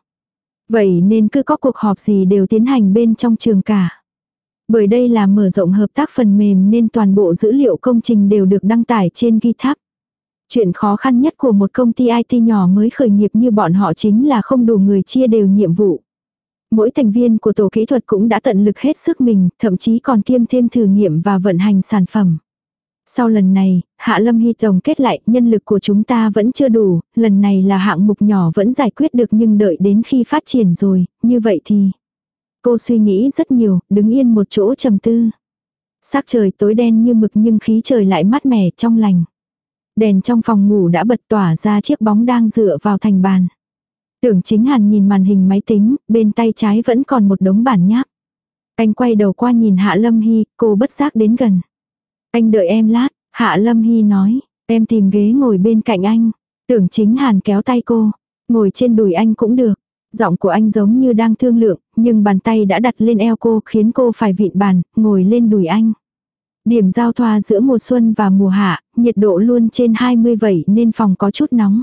Vậy nên cứ có cuộc họp gì đều tiến hành bên trong trường cả. Bởi đây là mở rộng hợp tác phần mềm nên toàn bộ dữ liệu công trình đều được đăng tải trên GitHub. Chuyện khó khăn nhất của một công ty IT nhỏ mới khởi nghiệp như bọn họ chính là không đủ người chia đều nhiệm vụ. Mỗi thành viên của tổ kỹ thuật cũng đã tận lực hết sức mình, thậm chí còn kiêm thêm thử nghiệm và vận hành sản phẩm. Sau lần này, Hạ Lâm Hy tổng kết lại, nhân lực của chúng ta vẫn chưa đủ, lần này là hạng mục nhỏ vẫn giải quyết được nhưng đợi đến khi phát triển rồi, như vậy thì... Cô suy nghĩ rất nhiều, đứng yên một chỗ trầm tư. Sắc trời tối đen như mực nhưng khí trời lại mát mẻ trong lành. Đèn trong phòng ngủ đã bật tỏa ra chiếc bóng đang dựa vào thành bàn. Tưởng Chính Hàn nhìn màn hình máy tính, bên tay trái vẫn còn một đống bản nháp. Anh quay đầu qua nhìn Hạ Lâm Hy, cô bất giác đến gần. Anh đợi em lát, Hạ Lâm Hy nói, em tìm ghế ngồi bên cạnh anh. Tưởng Chính Hàn kéo tay cô, ngồi trên đùi anh cũng được. Giọng của anh giống như đang thương lượng, nhưng bàn tay đã đặt lên eo cô khiến cô phải vịn bàn, ngồi lên đùi anh. Điểm giao thoa giữa mùa xuân và mùa hạ, nhiệt độ luôn trên 20 vậy nên phòng có chút nóng.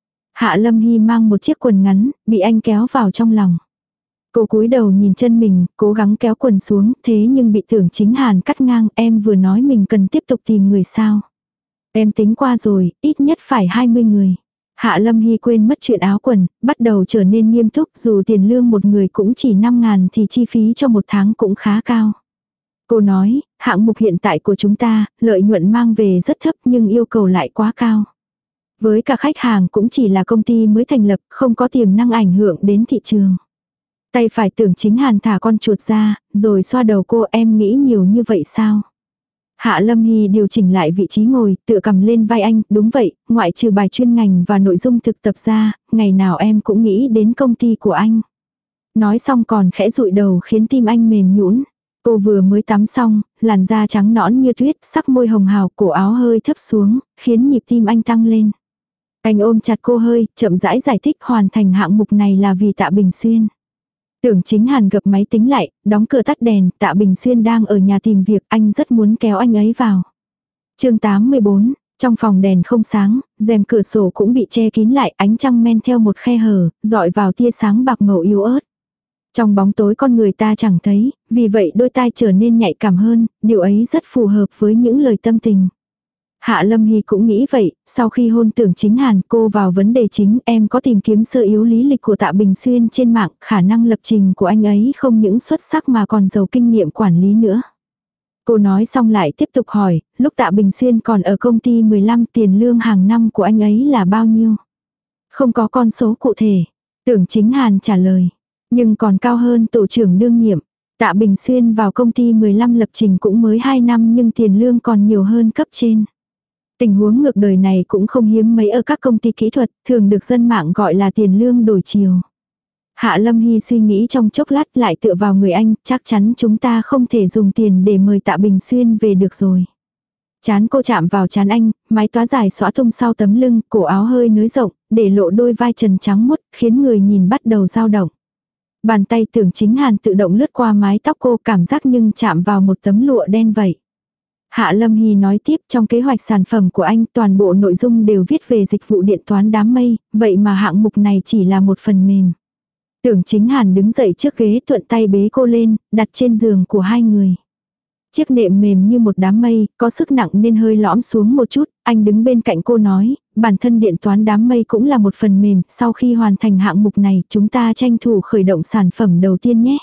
Hạ Lâm Hy mang một chiếc quần ngắn, bị anh kéo vào trong lòng. Cô cúi đầu nhìn chân mình, cố gắng kéo quần xuống, thế nhưng bị Tưởng Chính Hàn cắt ngang, em vừa nói mình cần tiếp tục tìm người sao. Em tính qua rồi, ít nhất phải 20 người. Hạ Lâm Hy quên mất chuyện áo quần, bắt đầu trở nên nghiêm túc, dù tiền lương một người cũng chỉ 5.000 thì chi phí cho một tháng cũng khá cao. Cô nói, hạng mục hiện tại của chúng ta, lợi nhuận mang về rất thấp nhưng yêu cầu lại quá cao. Với cả khách hàng cũng chỉ là công ty mới thành lập, không có tiềm năng ảnh hưởng đến thị trường. Tay phải Tưởng Chính Hàn thả con chuột ra, rồi xoa đầu cô, em nghĩ nhiều như vậy sao? Hạ Lâm Hy điều chỉnh lại vị trí ngồi, tựa cầm lên vai anh, đúng vậy, ngoại trừ bài chuyên ngành và nội dung thực tập ra, ngày nào em cũng nghĩ đến công ty của anh. Nói xong còn khẽ dụi đầu khiến tim anh mềm nhũn. Cô vừa mới tắm xong, làn da trắng nõn như tuyết, sắc môi hồng hào, cổ áo hơi thấp xuống, khiến nhịp tim anh tăng lên. Anh ôm chặt cô hơi, chậm rãi giải thích hoàn thành hạng mục này là vì Tạ Bình Xuyên. Tưởng Chính Hàn gập máy tính lại, đóng cửa tắt đèn, Tạ Bình Xuyên đang ở nhà tìm việc, anh rất muốn kéo anh ấy vào. Chương 84, trong phòng đèn không sáng, rèm cửa sổ cũng bị che kín lại, ánh trăng men theo một khe hở, dọi vào tia sáng bạc màu yếu ớt. Trong bóng tối con người ta chẳng thấy, vì vậy đôi tai trở nên nhạy cảm hơn, điều ấy rất phù hợp với những lời tâm tình. Hạ Lâm Hy cũng nghĩ vậy, sau khi hôn Tưởng Chính Hàn cô vào vấn đề chính, em có tìm kiếm sơ yếu lý lịch của Tạ Bình Xuyên trên mạng, khả năng lập trình của anh ấy không những xuất sắc mà còn giàu kinh nghiệm quản lý nữa. Cô nói xong lại tiếp tục hỏi, lúc Tạ Bình Xuyên còn ở công ty 15 tiền lương hàng năm của anh ấy là bao nhiêu? Không có con số cụ thể. Tưởng Chính Hàn trả lời, nhưng còn cao hơn tổ trưởng đương nhiệm. Tạ Bình Xuyên vào công ty 15 lập trình cũng mới 2 năm nhưng tiền lương còn nhiều hơn cấp trên. Tình huống ngược đời này cũng không hiếm mấy ở các công ty kỹ thuật, thường được dân mạng gọi là tiền lương đổi chiều. Hạ Lâm Hy suy nghĩ trong chốc lát lại tựa vào người anh, chắc chắn chúng ta không thể dùng tiền để mời Tạ Bình Xuyên về được rồi. Chán cô chạm vào chán anh, mái tóc dài xõa tung sau tấm lưng, cổ áo hơi nới rộng, để lộ đôi vai trần trắng muốt, khiến người nhìn bắt đầu dao động. Bàn tay Tưởng Chính Hàn tự động lướt qua mái tóc cô, cảm giác nhưng chạm vào một tấm lụa đen vậy. Hạ Lâm Hy nói tiếp, trong kế hoạch sản phẩm của anh toàn bộ nội dung đều viết về dịch vụ điện toán đám mây, vậy mà hạng mục này chỉ là một phần mềm. Tưởng Chính Hàn đứng dậy trước ghế, thuận tay bế cô lên, đặt trên giường của hai người. Chiếc nệm mềm như một đám mây, có sức nặng nên hơi lõm xuống một chút, anh đứng bên cạnh cô nói, bản thân điện toán đám mây cũng là một phần mềm, sau khi hoàn thành hạng mục này chúng ta tranh thủ khởi động sản phẩm đầu tiên nhé.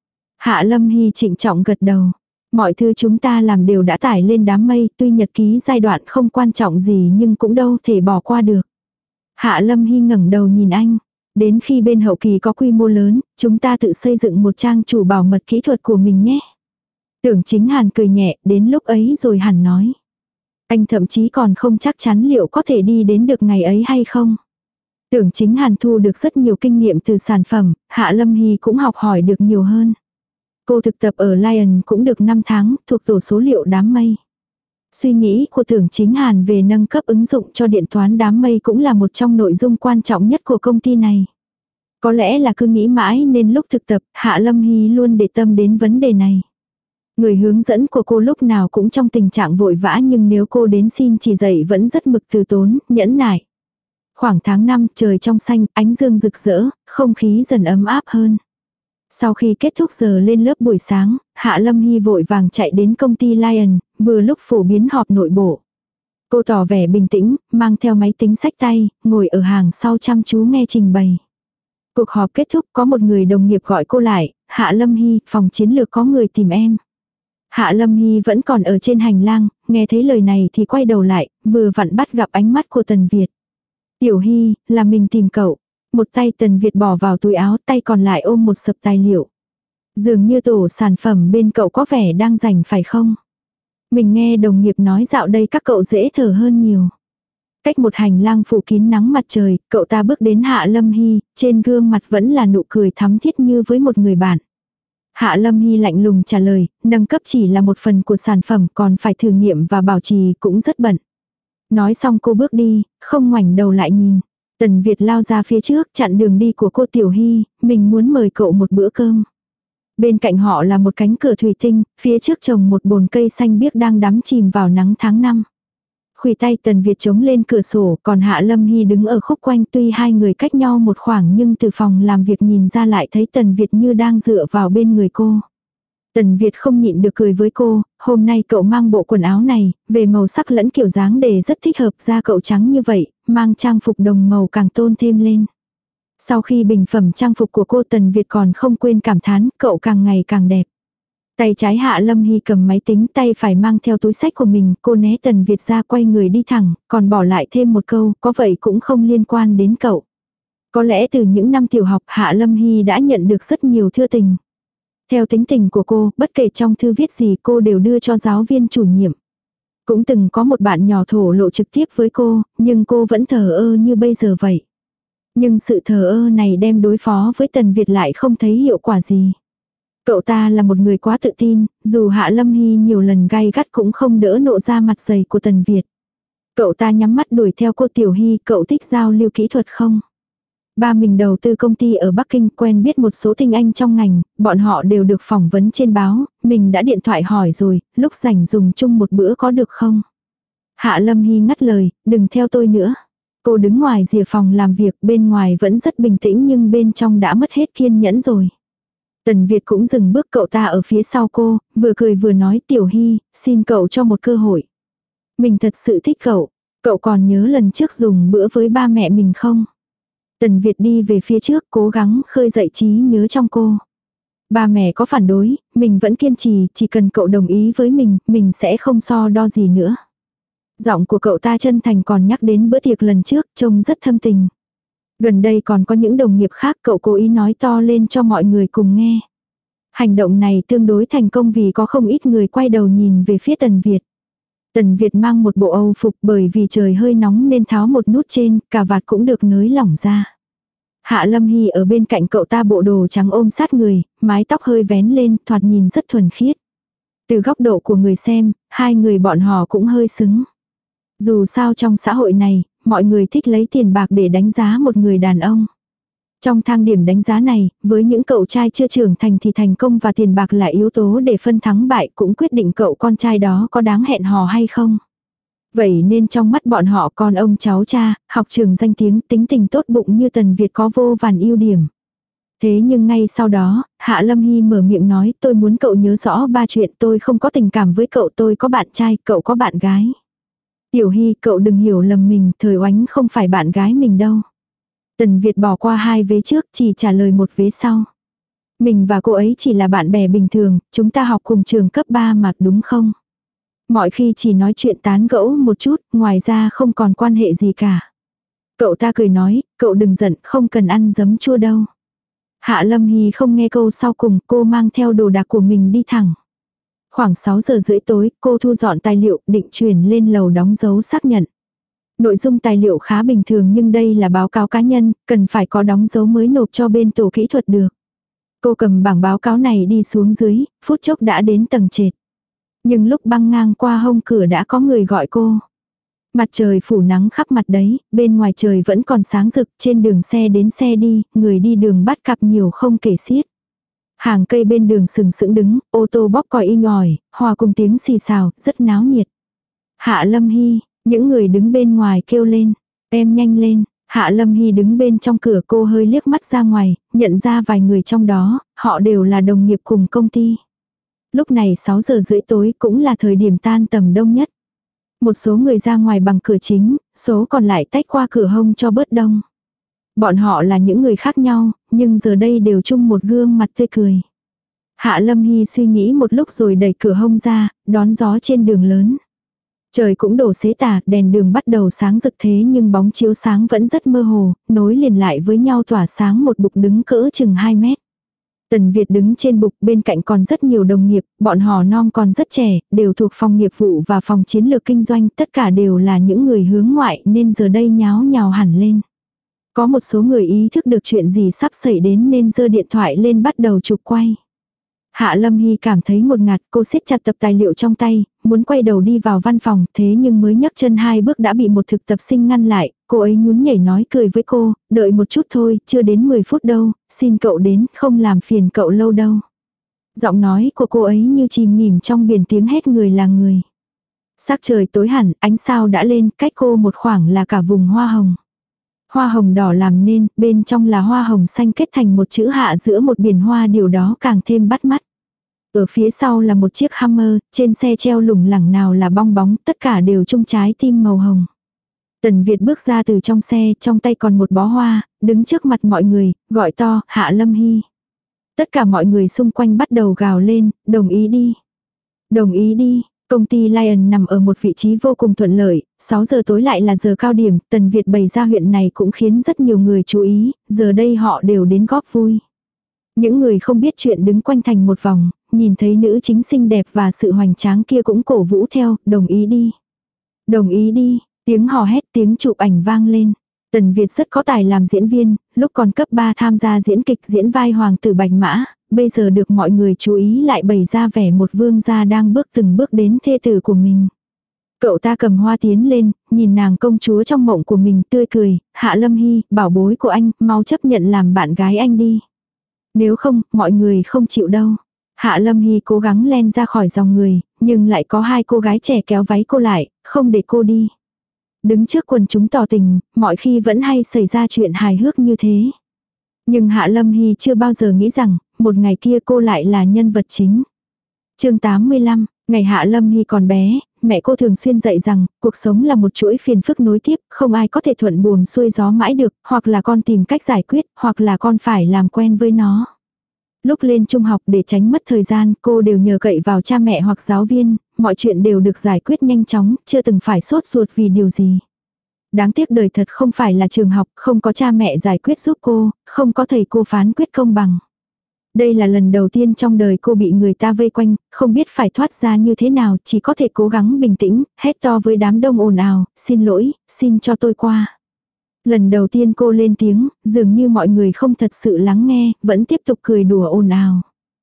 Hạ Lâm Hy trịnh trọng gật đầu. Mọi thứ chúng ta làm đều đã tải lên đám mây, tuy nhật ký giai đoạn không quan trọng gì nhưng cũng đâu thể bỏ qua được. Hạ Lâm Hy ngẩng đầu nhìn anh. Đến khi bên hậu kỳ có quy mô lớn, chúng ta tự xây dựng một trang chủ bảo mật kỹ thuật của mình nhé. Tưởng Chính Hàn cười nhẹ, đến lúc ấy rồi hẳn nói. Anh thậm chí còn không chắc chắn liệu có thể đi đến được ngày ấy hay không. Tưởng Chính Hàn thu được rất nhiều kinh nghiệm từ sản phẩm, Hạ Lâm Hy cũng học hỏi được nhiều hơn. Cô thực tập ở Lion cũng được 5 tháng, thuộc tổ số liệu đám mây. Suy nghĩ của Tưởng Chính Hàn về nâng cấp ứng dụng cho điện toán đám mây cũng là một trong nội dung quan trọng nhất của công ty này. Có lẽ là cứ nghĩ mãi nên lúc thực tập, Hạ Lâm Hy luôn để tâm đến vấn đề này. Người hướng dẫn của cô lúc nào cũng trong tình trạng vội vã, nhưng nếu cô đến xin chỉ dạy vẫn rất mực từ tốn, nhẫn nại. Khoảng tháng 5, trời trong xanh, ánh dương rực rỡ, không khí dần ấm áp hơn. Sau khi kết thúc giờ lên lớp buổi sáng, Hạ Lâm Hy vội vàng chạy đến công ty Lion, vừa lúc phổ biến họp nội bộ. Cô tỏ vẻ bình tĩnh, mang theo máy tính xách tay, ngồi ở hàng sau chăm chú nghe trình bày. Cuộc họp kết thúc, có một người đồng nghiệp gọi cô lại, Hạ Lâm Hy, phòng chiến lược có người tìm em. Hạ Lâm Hy vẫn còn ở trên hành lang, nghe thấy lời này thì quay đầu lại, vừa vặn bắt gặp ánh mắt của Tần Việt. Tiểu Hy, là mình tìm cậu. Một tay Tần Việt bỏ vào túi áo, tay còn lại ôm một sập tài liệu. Dường như tổ sản phẩm bên cậu có vẻ đang rảnh phải không? Mình nghe đồng nghiệp nói dạo đây các cậu dễ thở hơn nhiều. Cách một hành lang phủ kín nắng mặt trời, cậu ta bước đến Hạ Lâm Hy, trên gương mặt vẫn là nụ cười thắm thiết như với một người bạn. Hạ Lâm Hy lạnh lùng trả lời, nâng cấp chỉ là một phần của sản phẩm, còn phải thử nghiệm và bảo trì cũng rất bận. Nói xong cô bước đi, không ngoảnh đầu lại nhìn. Tần Việt lao ra phía trước, chặn đường đi của cô. Tiểu Hy, mình muốn mời cậu một bữa cơm. Bên cạnh họ là một cánh cửa thủy tinh, phía trước trồng một bồn cây xanh biếc đang đắm chìm vào nắng tháng 5. Khuỷu tay Tần Việt chống lên cửa sổ, còn Hạ Lâm Hy đứng ở khúc quanh, tuy hai người cách nhau một khoảng nhưng từ phòng làm việc nhìn ra lại thấy Tần Việt như đang dựa vào bên người cô. Tần Việt không nhịn được cười với cô, hôm nay cậu mang bộ quần áo này, về màu sắc lẫn kiểu dáng để rất thích hợp, da cậu trắng như vậy, mang trang phục đồng màu càng tôn thêm lên. Sau khi bình phẩm trang phục của cô, Tần Việt còn không quên cảm thán, cậu càng ngày càng đẹp. Tay trái Hạ Lâm Hy cầm máy tính, tay phải mang theo túi sách của mình, cô né Tần Việt ra, quay người đi thẳng, còn bỏ lại thêm một câu, có vậy cũng không liên quan đến cậu. Có lẽ từ những năm tiểu học, Hạ Lâm Hy đã nhận được rất nhiều thư tình. Theo tính tình của cô, bất kể trong thư viết gì cô đều đưa cho giáo viên chủ nhiệm. Cũng từng có một bạn nhỏ thổ lộ trực tiếp với cô, nhưng cô vẫn thờ ơ như bây giờ vậy. Nhưng sự thờ ơ này đem đối phó với Tần Việt lại không thấy hiệu quả gì. Cậu ta là một người quá tự tin, dù Hạ Lâm Hy nhiều lần gay gắt cũng không đỡ nộ ra mặt dày của Tần Việt. Cậu ta nhắm mắt đuổi theo cô. Tiểu Hy, cậu thích giao lưu kỹ thuật không? Ba mình đầu tư công ty ở Bắc Kinh, quen biết một số tinh anh trong ngành, bọn họ đều được phỏng vấn trên báo, mình đã điện thoại hỏi rồi, lúc rảnh dùng chung một bữa có được không? Hạ Lâm Hy ngắt lời, đừng theo tôi nữa. Cô đứng ngoài rìa phòng làm việc, bên ngoài vẫn rất bình tĩnh nhưng bên trong đã mất hết kiên nhẫn rồi. Tần Việt cũng dừng bước, cậu ta ở phía sau cô, vừa cười vừa nói, Tiểu Hy, xin cậu cho một cơ hội. Mình thật sự thích cậu, cậu còn nhớ lần trước dùng bữa với ba mẹ mình không? Tần Việt đi về phía trước, cố gắng khơi dậy trí nhớ trong cô. Ba mẹ có phản đối, mình vẫn kiên trì, chỉ cần cậu đồng ý với mình sẽ không so đo gì nữa. Giọng của cậu ta chân thành, còn nhắc đến bữa tiệc lần trước, trông rất thâm tình. Gần đây còn có những đồng nghiệp khác, cậu cố ý nói to lên cho mọi người cùng nghe. Hành động này tương đối thành công vì có không ít người quay đầu nhìn về phía Tần Việt. Tần Việt mang một bộ Âu phục, bởi vì trời hơi nóng nên tháo một nút trên, cà vạt cũng được nới lỏng ra. Hạ Lâm Hy ở bên cạnh cậu ta bộ đồ trắng ôm sát người, mái tóc hơi vén lên, thoạt nhìn rất thuần khiết. Từ góc độ của người xem, hai người bọn họ cũng hơi xứng. Dù sao trong xã hội này, mọi người thích lấy tiền bạc để đánh giá một người đàn ông. Trong thang điểm đánh giá này, với những cậu trai chưa trưởng thành thì thành công và tiền bạc là yếu tố để phân thắng bại, cũng quyết định cậu con trai đó có đáng hẹn hò hay không. Vậy nên trong mắt bọn họ con ông cháu cha, học trường danh tiếng, tính tình tốt bụng như Tần Việt có vô vàn ưu điểm. Thế nhưng ngay sau đó, Hạ Lâm Hy mở miệng nói, tôi muốn cậu nhớ rõ 3 chuyện, tôi không có tình cảm với cậu, tôi có bạn trai, cậu có bạn gái. Tiểu Hy, cậu đừng hiểu lầm mình, Thời Oánh không phải bạn gái mình đâu. Tần Việt bỏ qua 2 vế trước, chỉ trả lời 1 vế sau. Mình và cô ấy chỉ là bạn bè bình thường, chúng ta học cùng trường cấp 3 mà, đúng không? Mọi khi chỉ nói chuyện tán gẫu một chút, ngoài ra không còn quan hệ gì cả. Cậu ta cười nói, cậu đừng giận, không cần ăn giấm chua đâu. Hạ Lâm Hy không nghe câu sau cùng, cô mang theo đồ đạc của mình đi thẳng. Khoảng 6 giờ rưỡi tối, cô thu dọn tài liệu, định chuyển lên lầu đóng dấu xác nhận. Nội dung tài liệu khá bình thường nhưng đây là báo cáo cá nhân, cần phải có đóng dấu mới nộp cho bên tổ kỹ thuật được. Cô cầm bảng báo cáo này đi xuống dưới, phút chốc đã đến tầng trệt. Nhưng lúc băng ngang qua hông cửa đã có người gọi cô. Mặt trời phủ nắng khắp mặt đấy, bên ngoài trời vẫn còn sáng rực, trên đường xe đến xe đi, người đi đường bắt cặp nhiều không kể xiết. Hàng cây bên đường sừng sững đứng, ô tô bóp còi inh ỏi, hòa cùng tiếng xì xào, rất náo nhiệt. Hạ Lâm Hy, những người đứng bên ngoài kêu lên, em nhanh lên. Hạ Lâm Hy đứng bên trong cửa, cô hơi liếc mắt ra ngoài, nhận ra vài người trong đó, họ đều là đồng nghiệp cùng công ty. Lúc này 6 giờ rưỡi tối cũng là thời điểm tan tầm đông nhất. Một số người ra ngoài bằng cửa chính, số còn lại tách qua cửa hông cho bớt đông. Bọn họ là những người khác nhau, nhưng giờ đây đều chung một gương mặt tươi cười. Hạ Lâm Hy suy nghĩ một lúc rồi đẩy cửa hông ra, đón gió trên đường lớn. Trời cũng đổ xế tà, đèn đường bắt đầu sáng rực thế nhưng bóng chiếu sáng vẫn rất mơ hồ, nối liền lại với nhau tỏa sáng một bục đứng cỡ chừng 2 mét. Tần Việt đứng trên bục, bên cạnh còn rất nhiều đồng nghiệp, bọn họ non còn rất trẻ, đều thuộc phòng nghiệp vụ và phòng chiến lược kinh doanh, tất cả đều là những người hướng ngoại nên giờ đây nháo nhào hẳn lên. Có một số người ý thức được chuyện gì sắp xảy đến nên giơ điện thoại lên bắt đầu chụp quay. Hạ Lâm Hy cảm thấy ngột ngạt, cô siết chặt tập tài liệu trong tay, muốn quay đầu đi vào văn phòng, thế nhưng mới nhấc chân 2 bước đã bị một thực tập sinh ngăn lại, cô ấy nhún nhảy nói cười với cô, đợi một chút thôi, chưa đến 10 phút đâu, xin cậu đến, không làm phiền cậu lâu đâu. Giọng nói của cô ấy như chìm nghỉm trong biển tiếng hét người là người. Sắc trời tối hẳn, ánh sao đã lên, cách cô một khoảng là cả vùng hoa hồng. Hoa hồng đỏ làm nên, bên trong là hoa hồng xanh kết thành một chữ hạ giữa một biển hoa, điều đó càng thêm bắt mắt. Ở phía sau là một chiếc Hummer, trên xe treo lủng lẳng nào là bong bóng, tất cả đều chung trái tim màu hồng. Tần Việt bước ra từ trong xe, trong tay còn một bó hoa, đứng trước mặt mọi người, gọi to, Hạ Lâm Hy. Tất cả mọi người xung quanh bắt đầu gào lên, đồng ý đi. Đồng ý đi. Công ty Lion nằm ở một vị trí vô cùng thuận lợi, 6 giờ tối lại là giờ cao điểm, Tần Việt bày ra huyện này cũng khiến rất nhiều người chú ý, giờ đây họ đều đến góp vui. Những người không biết chuyện đứng quanh thành một vòng, nhìn thấy nữ chính xinh đẹp và sự hoành tráng kia cũng cổ vũ theo, đồng ý đi. Đồng ý đi, tiếng hò hét, tiếng chụp ảnh vang lên. Tần Việt rất có tài làm diễn viên, lúc còn cấp 3 tham gia diễn kịch diễn vai hoàng tử Bạch Mã, bây giờ được mọi người chú ý lại bày ra vẻ một vương gia đang bước từng bước đến thê tử của mình. Cậu ta cầm hoa tiến lên, nhìn nàng công chúa trong mộng của mình tươi cười, Hạ Lâm Hy, bảo bối của anh, mau chấp nhận làm bạn gái anh đi. Nếu không, mọi người không chịu đâu. Hạ Lâm Hy cố gắng len ra khỏi dòng người, nhưng lại có 2 cô gái trẻ kéo váy cô lại, không để cô đi. Đứng trước quần chúng tỏ tình, mọi khi vẫn hay xảy ra chuyện hài hước như thế. Nhưng Hạ Lâm Hy chưa bao giờ nghĩ rằng, một ngày kia cô lại là nhân vật chính. Chương 85, ngày Hạ Lâm Hy còn bé, mẹ cô thường xuyên dạy rằng, cuộc sống là một chuỗi phiền phức nối tiếp, không ai có thể thuận buồm xuôi gió mãi được, hoặc là con tìm cách giải quyết, hoặc là con phải làm quen với nó. Lúc lên trung học để tránh mất thời gian, cô đều nhờ cậy vào cha mẹ hoặc giáo viên, mọi chuyện đều được giải quyết nhanh chóng, chưa từng phải sốt ruột vì điều gì. Đáng tiếc đời thật không phải là trường học, không có cha mẹ giải quyết giúp cô, không có thầy cô phán quyết công bằng. Đây là lần đầu tiên trong đời cô bị người ta vây quanh, không biết phải thoát ra như thế nào, chỉ có thể cố gắng bình tĩnh, hét to với đám đông ồn ào, xin lỗi, xin cho tôi qua. Lần đầu tiên cô lên tiếng, dường như mọi người không thật sự lắng nghe, vẫn tiếp tục cười đùa ồn ào.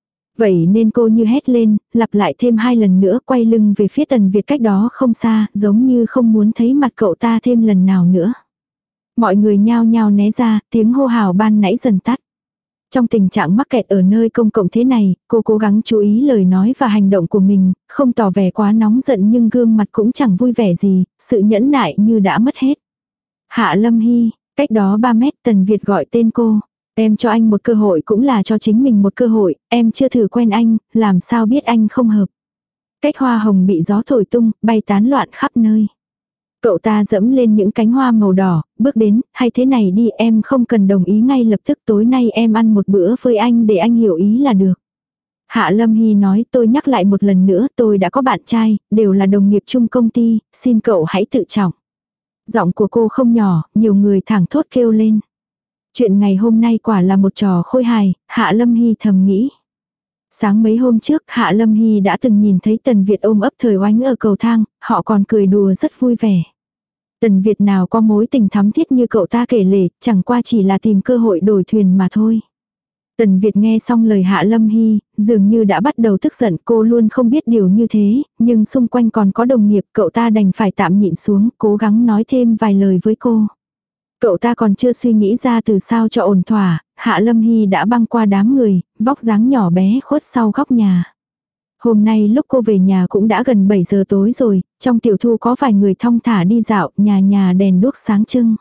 Vậy nên cô như hét lên, lặp lại thêm 2 lần nữa, quay lưng về phía Tần Việt cách đó không xa, giống như không muốn thấy mặt cậu ta thêm lần nào nữa. Mọi người nhao nhao né ra, tiếng hô hào ban nãy dần tắt. Trong tình trạng mắc kẹt ở nơi công cộng thế này, cô cố gắng chú ý lời nói và hành động của mình, không tỏ vẻ quá nóng giận nhưng gương mặt cũng chẳng vui vẻ gì, sự nhẫn nại như đã mất hết. Hạ Lâm Hy, cách đó 3 mét Tần Việt gọi tên cô. Em cho anh một cơ hội cũng là cho chính mình một cơ hội, em chưa thử quen anh, làm sao biết anh không hợp. Cách hoa hồng bị gió thổi tung, bay tán loạn khắp nơi. Cậu ta dẫm lên những cánh hoa màu đỏ, bước đến, hay thế này đi, em không cần đồng ý ngay lập tức, tối nay em ăn một bữa với anh để anh hiểu ý là được. Hạ Lâm Hy nói, tôi nhắc lại một lần nữa, tôi đã có bạn trai, đều là đồng nghiệp chung công ty, xin cậu hãy tự trọng. Giọng của cô không nhỏ, nhiều người thẳng thốt kêu lên. Chuyện ngày hôm nay quả là một trò khôi hài, Hạ Lâm Hy thầm nghĩ. Sáng mấy hôm trước, Hạ Lâm Hy đã từng nhìn thấy Tần Việt ôm ấp thời oánh ở cầu thang, họ còn cười đùa rất vui vẻ. Tần Việt nào có mối tình thắm thiết như cậu ta kể lể, chẳng qua chỉ là tìm cơ hội đổi thuyền mà thôi. Tần Việt nghe xong lời Hạ Lâm Hy, dường như đã bắt đầu tức giận, cô luôn không biết điều như thế, nhưng xung quanh còn có đồng nghiệp, cậu ta đành phải tạm nhịn xuống, cố gắng nói thêm vài lời với cô. Cậu ta còn chưa suy nghĩ ra từ sao cho ổn thỏa, Hạ Lâm Hy đã băng qua đám người, vóc dáng nhỏ bé khuất sau góc nhà. Hôm nay lúc cô về nhà cũng đã gần 7 giờ tối rồi, trong tiểu thu có vài người thong thả đi dạo, nhà nhà đèn đuốc sáng trưng.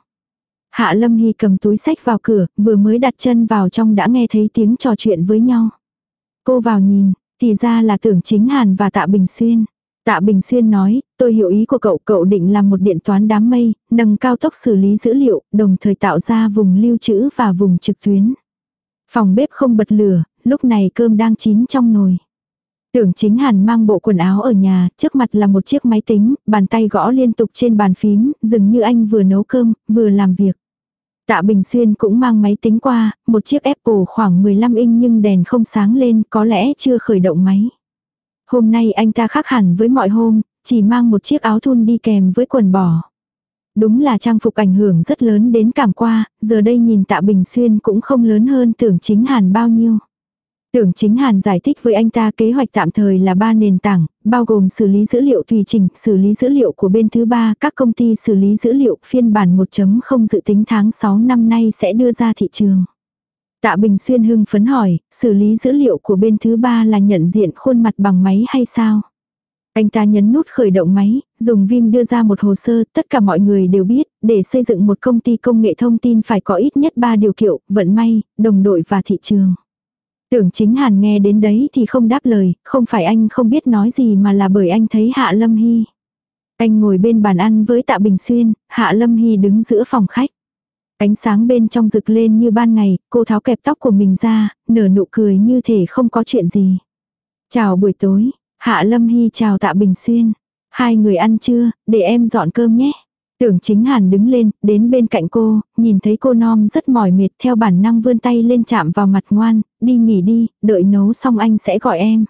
Hạ Lâm Hy cầm túi sách vào cửa, vừa mới đặt chân vào trong đã nghe thấy tiếng trò chuyện với nhau. Cô vào nhìn, thì ra là Tưởng Chính Hàn và Tạ Bình Xuyên. Tạ Bình Xuyên nói, tôi hiểu ý của cậu, cậu định làm một điện toán đám mây, nâng cao tốc xử lý dữ liệu, đồng thời tạo ra vùng lưu trữ và vùng trực tuyến. Phòng bếp không bật lửa, lúc này cơm đang chín trong nồi. Tưởng Chính Hàn mang bộ quần áo ở nhà, trước mặt là một chiếc máy tính, bàn tay gõ liên tục trên bàn phím, dường như anh vừa nấu cơm, vừa làm việc. Tạ Bình Xuyên cũng mang máy tính qua, một chiếc Apple khoảng 15 inch nhưng đèn không sáng lên, có lẽ chưa khởi động máy. Hôm nay anh ta khác hẳn với mọi hôm, chỉ mang một chiếc áo thun đi kèm với quần bò. Đúng là trang phục ảnh hưởng rất lớn đến cảm qua, giờ đây nhìn Tạ Bình Xuyên cũng không lớn hơn Tưởng Chính Hàn bao nhiêu. Tưởng Chính Hàn giải thích với anh ta kế hoạch tạm thời là 3 nền tảng, bao gồm xử lý dữ liệu tùy chỉnh, xử lý dữ liệu của bên thứ ba, các công ty xử lý dữ liệu phiên bản 1.0 dự tính tháng 6 năm nay sẽ đưa ra thị trường. Tạ Bình Xuyên hưng phấn hỏi, xử lý dữ liệu của bên thứ ba là nhận diện khuôn mặt bằng máy hay sao? Anh ta nhấn nút khởi động máy, dùng Vim đưa ra một hồ sơ, tất cả mọi người đều biết, để xây dựng một công ty công nghệ thông tin phải có ít nhất 3 điều kiện, vận may, đồng đội và thị trường. Tưởng Chính Hàn nghe đến đấy thì không đáp lời, không phải anh không biết nói gì mà là bởi anh thấy Hạ Lâm Hy. Anh ngồi bên bàn ăn với Tạ Bình Xuyên, Hạ Lâm Hy đứng giữa phòng khách. Ánh sáng bên trong rực lên như ban ngày, cô tháo kẹp tóc của mình ra, nở nụ cười như thể không có chuyện gì. Chào buổi tối, Hạ Lâm Hy chào Tạ Bình Xuyên. Hai người ăn trưa, để em dọn cơm nhé. Tưởng Chính Hàn đứng lên, đến bên cạnh cô, nhìn thấy cô nom rất mỏi mệt theo bản năng vươn tay lên chạm vào mặt ngoan, đi nghỉ đi, đợi nấu xong anh sẽ gọi em.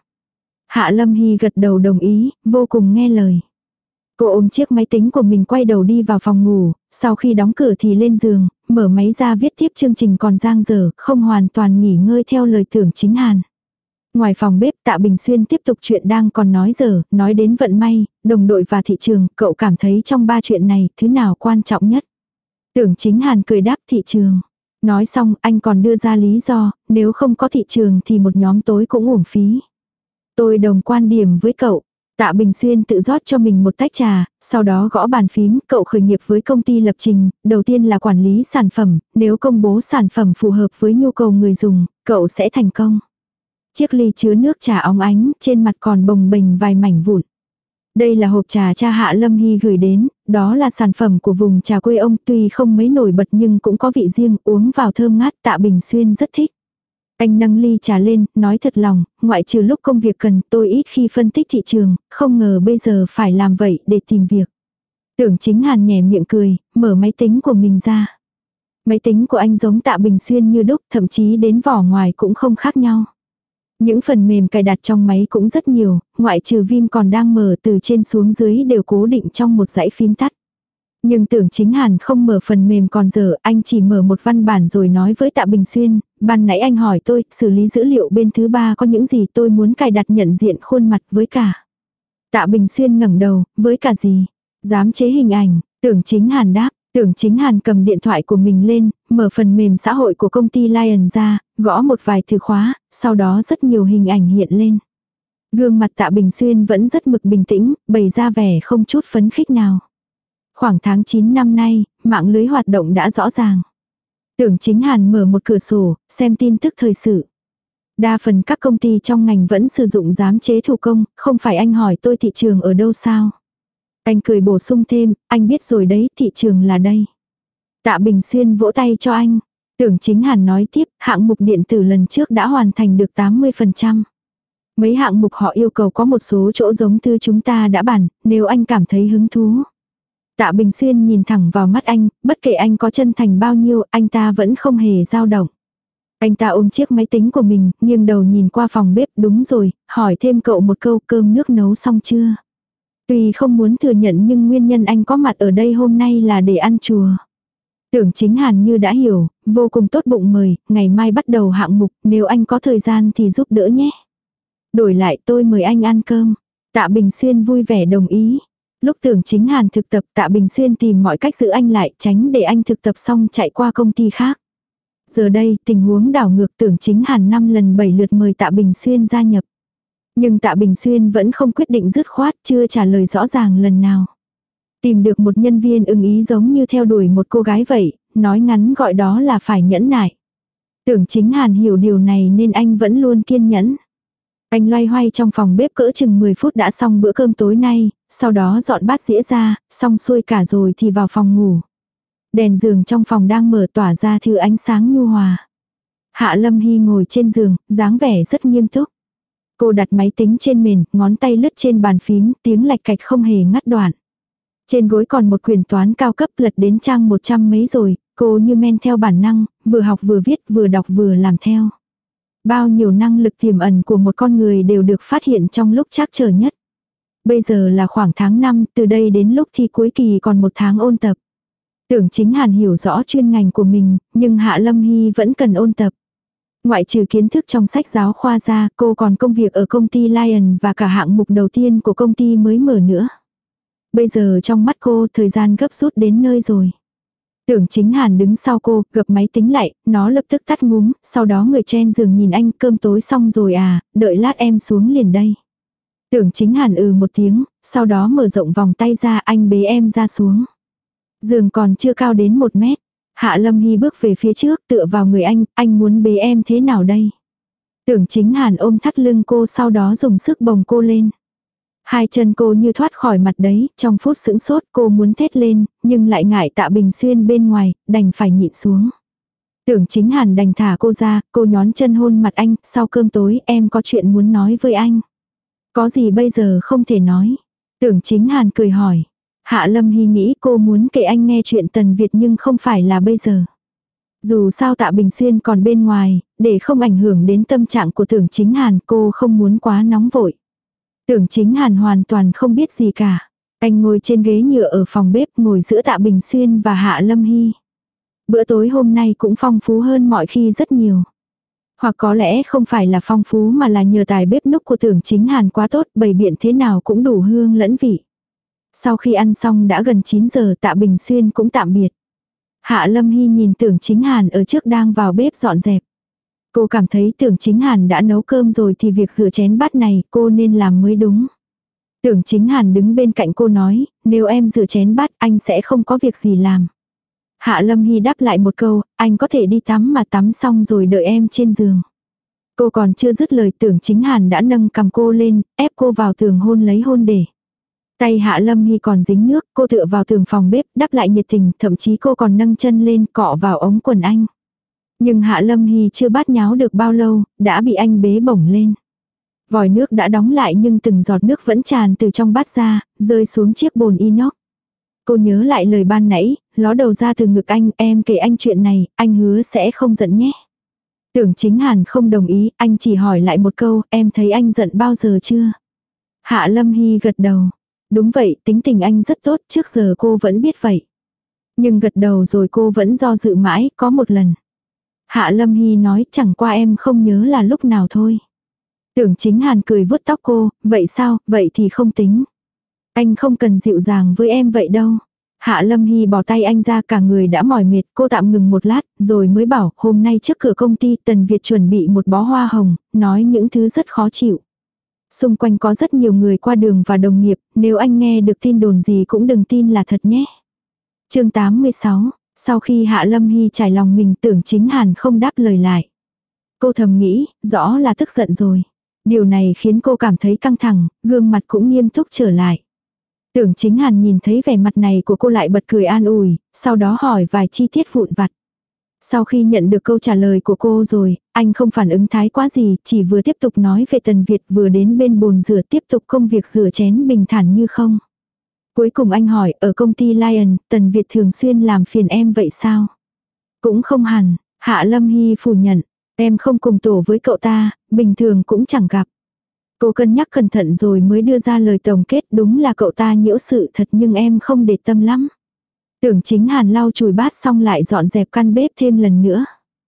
Hạ Lâm Hy gật đầu đồng ý, vô cùng nghe lời. Cô ôm chiếc máy tính của mình quay đầu đi vào phòng ngủ, sau khi đóng cửa thì lên giường, mở máy ra viết tiếp chương trình còn dang dở, không hoàn toàn nghỉ ngơi theo lời Tưởng Chính Hàn. Ngoài phòng bếp Tạ Bình Xuyên tiếp tục chuyện đang còn nói dở, nói đến vận may, đồng đội và thị trường, cậu cảm thấy trong 3 chuyện này, thứ nào quan trọng nhất? Tưởng Chính Hàn cười đáp thị trường. Nói xong anh còn đưa ra lý do, nếu không có thị trường thì một nhóm tối cũng uổng phí. Tôi đồng quan điểm với cậu. Tạ Bình Xuyên tự rót cho mình một tách trà, sau đó gõ bàn phím, cậu khởi nghiệp với công ty lập trình, đầu tiên là quản lý sản phẩm, nếu công bố sản phẩm phù hợp với nhu cầu người dùng, cậu sẽ thành công. Chiếc ly chứa nước trà óng ánh, trên mặt còn bồng bềnh vài mảnh vụn. Đây là hộp trà cha Hạ Lâm Hy gửi đến, đó là sản phẩm của vùng trà quê ông, tuy không mấy nổi bật nhưng cũng có vị riêng, uống vào thơm ngát. Tạ Bình Xuyên rất thích. Anh nâng ly trà lên, nói thật lòng, ngoại trừ lúc công việc cần, tôi ít khi phân tích thị trường, không ngờ bây giờ phải làm vậy để tìm việc. Tưởng Chính Hàn nhè miệng cười, mở máy tính của mình ra. Máy tính của anh giống Tạ Bình Xuyên như đúc, thậm chí đến vỏ ngoài cũng không khác nhau. Những phần mềm cài đặt trong máy cũng rất nhiều, ngoại trừ Vim còn đang mở, từ trên xuống dưới đều cố định trong một dãy phím tắt. Nhưng Tưởng Chính Hàn không mở phần mềm còn dở, anh chỉ mở một văn bản rồi nói với Tạ Bình Xuyên, ban nãy anh hỏi tôi, xử lý dữ liệu bên thứ ba có những gì, tôi muốn cài đặt nhận diện khuôn mặt với cả. Tạ Bình Xuyên ngẩng đầu, với cả gì? Giám chế hình ảnh, Tưởng Chính Hàn đáp. Tưởng Chính Hàn cầm điện thoại của mình lên, mở phần mềm xã hội của công ty Lion ra, gõ một vài từ khóa, sau đó rất nhiều hình ảnh hiện lên. Gương mặt Tạ Bình Xuyên vẫn rất mực bình tĩnh, bày ra vẻ không chút phấn khích nào. Khoảng tháng 9 năm nay, mạng lưới hoạt động đã rõ ràng. Tưởng Chính Hàn mở một cửa sổ, xem tin tức thời sự. Đa phần các công ty trong ngành vẫn sử dụng giám chế thủ công, không phải anh hỏi tôi thị trường ở đâu sao? Anh cười bổ sung thêm, anh biết rồi đấy, thị trường là đây. Tạ Bình Xuyên vỗ tay cho anh. Tưởng Chính Hàn nói tiếp, hạng mục điện tử lần trước đã hoàn thành được 80%. Mấy hạng mục họ yêu cầu có một số chỗ giống thư chúng ta đã bản, nếu anh cảm thấy hứng thú. Tạ Bình Xuyên nhìn thẳng vào mắt anh, bất kể anh có chân thành bao nhiêu, anh ta vẫn không hề dao động. Anh ta ôm chiếc máy tính của mình, nghiêng đầu nhìn qua phòng bếp, đúng rồi, hỏi thêm cậu một câu, cơm nước nấu xong chưa? Tuy không muốn thừa nhận nhưng nguyên nhân anh có mặt ở đây hôm nay là để ăn chùa. Tưởng Chính Hàn như đã hiểu, vô cùng tốt bụng mời, ngày mai bắt đầu hạng mục, nếu anh có thời gian thì giúp đỡ nhé. Đổi lại tôi mời anh ăn cơm. Tạ Bình Xuyên vui vẻ đồng ý. Lúc Tưởng Chính Hàn thực tập, Tạ Bình Xuyên tìm mọi cách giữ anh lại, tránh để anh thực tập xong chạy qua công ty khác. Giờ đây, tình huống đảo ngược, Tưởng Chính Hàn 5 lần 7 lượt mời Tạ Bình Xuyên gia nhập. Nhưng Tạ Bình Xuyên vẫn không quyết định dứt khoát, chưa trả lời rõ ràng lần nào. Tìm được một nhân viên ưng ý giống như theo đuổi một cô gái vậy, nói ngắn gọi đó là phải nhẫn nại. Tưởng Chính Hàn hiểu điều này nên anh vẫn luôn kiên nhẫn. Anh loay hoay trong phòng bếp cỡ chừng 10 phút đã xong bữa cơm tối nay, sau đó dọn bát dĩa ra, xong xuôi cả rồi thì vào phòng ngủ. Đèn giường trong phòng đang mở tỏa ra thứ ánh sáng nhu hòa. Hạ Lâm Hy ngồi trên giường, dáng vẻ rất nghiêm túc. Cô đặt máy tính trên mền, ngón tay lướt trên bàn phím, tiếng lạch cạch không hề ngắt đoạn. Trên gối còn một quyển toán cao cấp lật đến trang 100 mấy rồi, cô như men theo bản năng, vừa học vừa viết vừa đọc vừa làm theo. Bao nhiêu năng lực tiềm ẩn của một con người đều được phát hiện trong lúc trắc trở nhất. Bây giờ là khoảng tháng 5, từ đây đến lúc thi cuối kỳ còn một tháng ôn tập. Tưởng Chính Hàn hiểu rõ chuyên ngành của mình, nhưng Hạ Lâm Hy vẫn cần ôn tập. Ngoại trừ kiến thức trong sách giáo khoa ra, cô còn công việc ở công ty Lion và cả hạng mục đầu tiên của công ty mới mở nữa. Bây giờ trong mắt cô, thời gian gấp rút đến nơi rồi. Tưởng Chính Hàn đứng sau cô, gập máy tính lại, nó lập tức tắt ngúm, sau đó người trên giường nhìn anh, cơm tối xong rồi à, đợi lát em xuống liền đây. Tưởng Chính Hàn một tiếng, sau đó mở rộng vòng tay ra, anh bế em ra xuống. Giường còn chưa cao đến 1 mét. Hạ Lâm Hy bước về phía trước, tựa vào người anh muốn bế em thế nào đây? Tưởng Chính Hàn ôm thắt lưng cô, sau đó dùng sức bồng cô lên. Hai chân cô như thoát khỏi mặt đấy, trong phút sững sốt cô muốn thét lên, nhưng lại ngại Tạ Bình Xuyên bên ngoài, đành phải nhịn xuống. Tưởng Chính Hàn đành thả cô ra, cô nhón chân hôn mặt anh, sau cơm tối em có chuyện muốn nói với anh. Có gì bây giờ không thể nói? Tưởng Chính Hàn cười hỏi. Hạ Lâm Hy nghĩ cô muốn kể anh nghe chuyện Tần Việt nhưng không phải là bây giờ. Dù sao Tạ Bình Xuyên còn bên ngoài, để không ảnh hưởng đến tâm trạng của Tưởng Chính Hàn, cô không muốn quá nóng vội. Tưởng Chính Hàn hoàn toàn không biết gì cả. Anh ngồi trên ghế nhựa ở phòng bếp, ngồi giữa Tạ Bình Xuyên và Hạ Lâm Hy. Bữa tối hôm nay cũng phong phú hơn mọi khi rất nhiều. Hoặc có lẽ không phải là phong phú mà là nhờ tài bếp núc của Tưởng Chính Hàn quá tốt, bày biện thế nào cũng đủ hương lẫn vị. Sau khi ăn xong đã gần 9 giờ, Tạ Bình Xuyên cũng tạm biệt. Hạ Lâm Hy nhìn Tưởng Chính Hàn ở trước đang vào bếp dọn dẹp. Cô cảm thấy Tưởng Chính Hàn đã nấu cơm rồi thì việc rửa chén bát này cô nên làm mới đúng. Tưởng Chính Hàn đứng bên cạnh cô nói, nếu em rửa chén bát anh sẽ không có việc gì làm. Hạ Lâm Hy đáp lại một câu, anh có thể đi tắm mà tắm xong rồi đợi em trên giường. Cô còn chưa dứt lời Tưởng Chính Hàn đã nâng cầm cô lên, ép cô vào tường hôn lấy hôn để. Tay Hạ Lâm Hy còn dính nước, cô tựa vào tường phòng bếp, đáp lại nhiệt tình, thậm chí cô còn nâng chân lên cọ vào ống quần anh. Nhưng Hạ Lâm Hy chưa bát nháo được bao lâu, đã bị anh bế bổng lên. Vòi nước đã đóng lại nhưng từng giọt nước vẫn tràn từ trong bát ra, rơi xuống chiếc bồn inox. Cô nhớ lại lời ban nãy, ló đầu ra từ ngực anh, em kể anh chuyện này, anh hứa sẽ không giận nhé. Tưởng Chính Hàn không đồng ý, anh chỉ hỏi lại một câu, em thấy anh giận bao giờ chưa? Hạ Lâm Hy gật đầu. Đúng vậy, tính tình anh rất tốt, trước giờ cô vẫn biết vậy. Nhưng gật đầu rồi cô vẫn do dự mãi, có một lần. Hạ Lâm Hy nói chẳng qua em không nhớ là lúc nào thôi. Tưởng Chính Hàn cười vuốt tóc cô, vậy sao, vậy thì không tính. Anh không cần dịu dàng với em vậy đâu. Hạ Lâm Hy bỏ tay anh ra, cả người đã mỏi mệt, cô tạm ngừng một lát, rồi mới bảo hôm nay trước cửa công ty Tần Việt chuẩn bị một bó hoa hồng, nói những thứ rất khó chịu. Xung quanh có rất nhiều người qua đường và đồng nghiệp, nếu anh nghe được tin đồn gì cũng đừng tin là thật nhé. Chương 86, sau khi Hạ Lâm Hy trải lòng mình, Tưởng Chính Hàn không đáp lời lại. Cô thầm nghĩ, rõ là tức giận rồi. Điều này khiến cô cảm thấy căng thẳng, gương mặt cũng nghiêm túc trở lại. Tưởng Chính Hàn nhìn thấy vẻ mặt này của cô lại bật cười an ủi, sau đó hỏi vài chi tiết vụn vặt. Sau khi nhận được câu trả lời của cô rồi, anh không phản ứng thái quá gì, chỉ vừa tiếp tục nói về Tần Việt, vừa đến bên bồn rửa tiếp tục công việc rửa chén bình thản như không. Cuối cùng anh hỏi, ở công ty Lion, Tần Việt thường xuyên làm phiền em vậy sao? Cũng không hẳn, Hạ Lâm Hy phủ nhận, em không cùng tổ với cậu ta, bình thường cũng chẳng gặp. Cô cân nhắc cẩn thận rồi mới đưa ra lời tổng kết, đúng là cậu ta nhiễu sự thật nhưng em không để tâm lắm. Tưởng Chính Hàn lau chùi bát xong lại dọn dẹp căn bếp thêm lần nữa.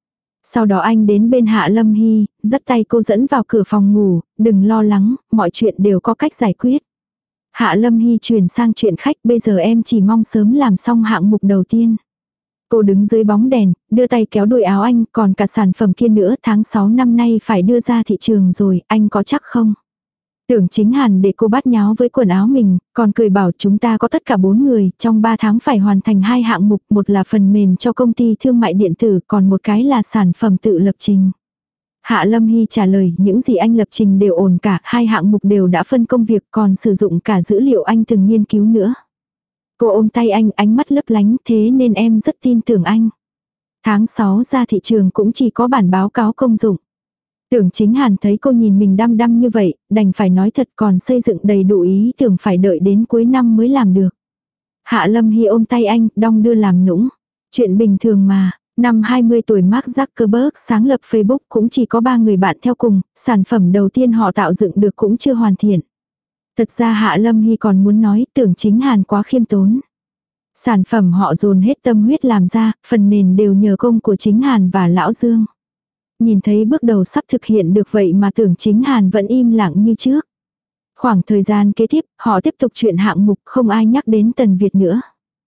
Sau đó anh đến bên Hạ Lâm Hy, dắt tay cô dẫn vào cửa phòng ngủ, đừng lo lắng, mọi chuyện đều có cách giải quyết. Hạ Lâm Hy chuyển sang chuyện khách, bây giờ em chỉ mong sớm làm xong hạng mục đầu tiên. Cô đứng dưới bóng đèn, đưa tay kéo đuôi áo anh, còn cả sản phẩm kia nữa tháng 6 năm nay phải đưa ra thị trường rồi, anh có chắc không? Tưởng Chính Hàn để cô bắt nháo với quần áo mình, còn cười bảo chúng ta có tất cả 4 người, trong 3 tháng phải hoàn thành 2 hạng mục, một là phần mềm cho công ty thương mại điện tử, còn một cái là sản phẩm tự lập trình. Hạ Lâm Hy trả lời, những gì anh lập trình đều ổn cả, 2 hạng mục đều đã phân công việc, còn sử dụng cả dữ liệu anh từng nghiên cứu nữa. Cô ôm tay anh, ánh mắt lấp lánh, thế nên em rất tin tưởng anh. Tháng 6 ra thị trường cũng chỉ có bản báo cáo công dụng. Tưởng Chính Hàn thấy cô nhìn mình đăm đăm như vậy, đành phải nói thật, còn xây dựng đầy đủ ý tưởng phải đợi đến cuối năm mới làm được. Hạ Lâm Hy ôm tay anh, đong đưa làm nũng. Chuyện bình thường mà, năm 20 tuổi Mark Zuckerberg sáng lập Facebook cũng chỉ có 3 người bạn theo cùng, sản phẩm đầu tiên họ tạo dựng được cũng chưa hoàn thiện. Thật ra Hạ Lâm Hy còn muốn nói Tưởng Chính Hàn quá khiêm tốn. Sản phẩm họ dồn hết tâm huyết làm ra, phần nền đều nhờ công của Chính Hàn và Lão Dương. Nhìn thấy bước đầu sắp thực hiện được vậy mà Tưởng Chính Hàn vẫn im lặng như trước. Khoảng thời gian kế tiếp, họ tiếp tục chuyện hạng mục, không ai nhắc đến Tần Việt nữa.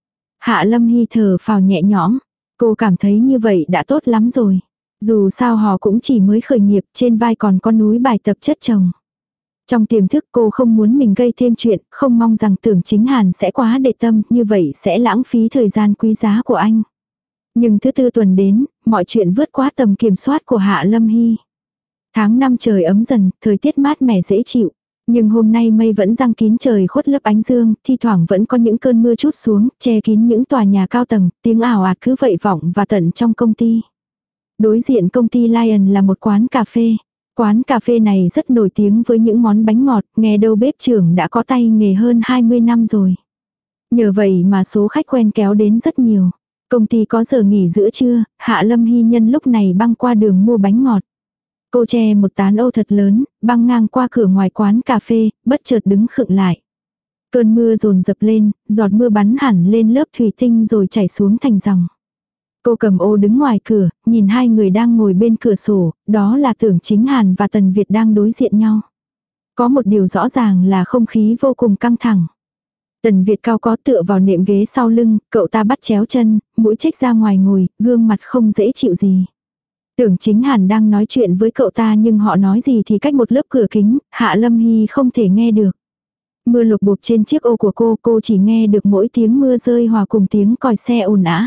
Hạ Lâm Hy thở phào nhẹ nhõm, cô cảm thấy như vậy đã tốt lắm rồi. Dù sao họ cũng chỉ mới khởi nghiệp, trên vai còn có núi bài tập chất chồng. Trong tiềm thức cô không muốn mình gây thêm chuyện, không mong rằng Tưởng Chính Hàn sẽ quá để tâm, như vậy sẽ lãng phí thời gian quý giá của anh. Nhưng thứ tư tuần đến, mọi chuyện vượt quá tầm kiểm soát của Hạ Lâm Hy. Tháng 5 trời ấm dần, thời tiết mát mẻ dễ chịu. Nhưng hôm nay mây vẫn giăng kín trời khuất lớp ánh dương, thi thoảng vẫn có những cơn mưa trút xuống, che kín những tòa nhà cao tầng, tiếng ảo ạt cứ vậy vọng và tận trong công ty. Đối diện công ty Lion là một quán cà phê. Quán cà phê này rất nổi tiếng với những món bánh ngọt, nghe đâu bếp trưởng đã có tay nghề hơn 20 năm rồi. Nhờ vậy mà số khách quen kéo đến rất nhiều. Công ty có giờ nghỉ giữa trưa, Hạ Lâm Hy nhân lúc này băng qua đường mua bánh ngọt. Cô che một tán âu thật lớn, băng ngang qua cửa ngoài quán cà phê, bất chợt đứng khựng lại. Cơn mưa dồn dập lên, giọt mưa bắn hẳn lên lớp thủy tinh rồi chảy xuống thành dòng. Cô cầm ô đứng ngoài cửa, nhìn hai người đang ngồi bên cửa sổ, đó là Tưởng Chính Hàn và Tần Việt đang đối diện nhau. Có một điều rõ ràng là không khí vô cùng căng thẳng. Tần Việt cao có tựa vào nệm ghế sau lưng, cậu ta bắt chéo chân, mũi chếch ra ngoài ngồi, gương mặt không dễ chịu gì. Tưởng Chính Hàn đang nói chuyện với cậu ta nhưng họ nói gì thì cách một lớp cửa kính, Hạ Lâm Hy không thể nghe được. Mưa lục bục trên chiếc ô của cô chỉ nghe được mỗi tiếng mưa rơi hòa cùng tiếng còi xe ồn ào.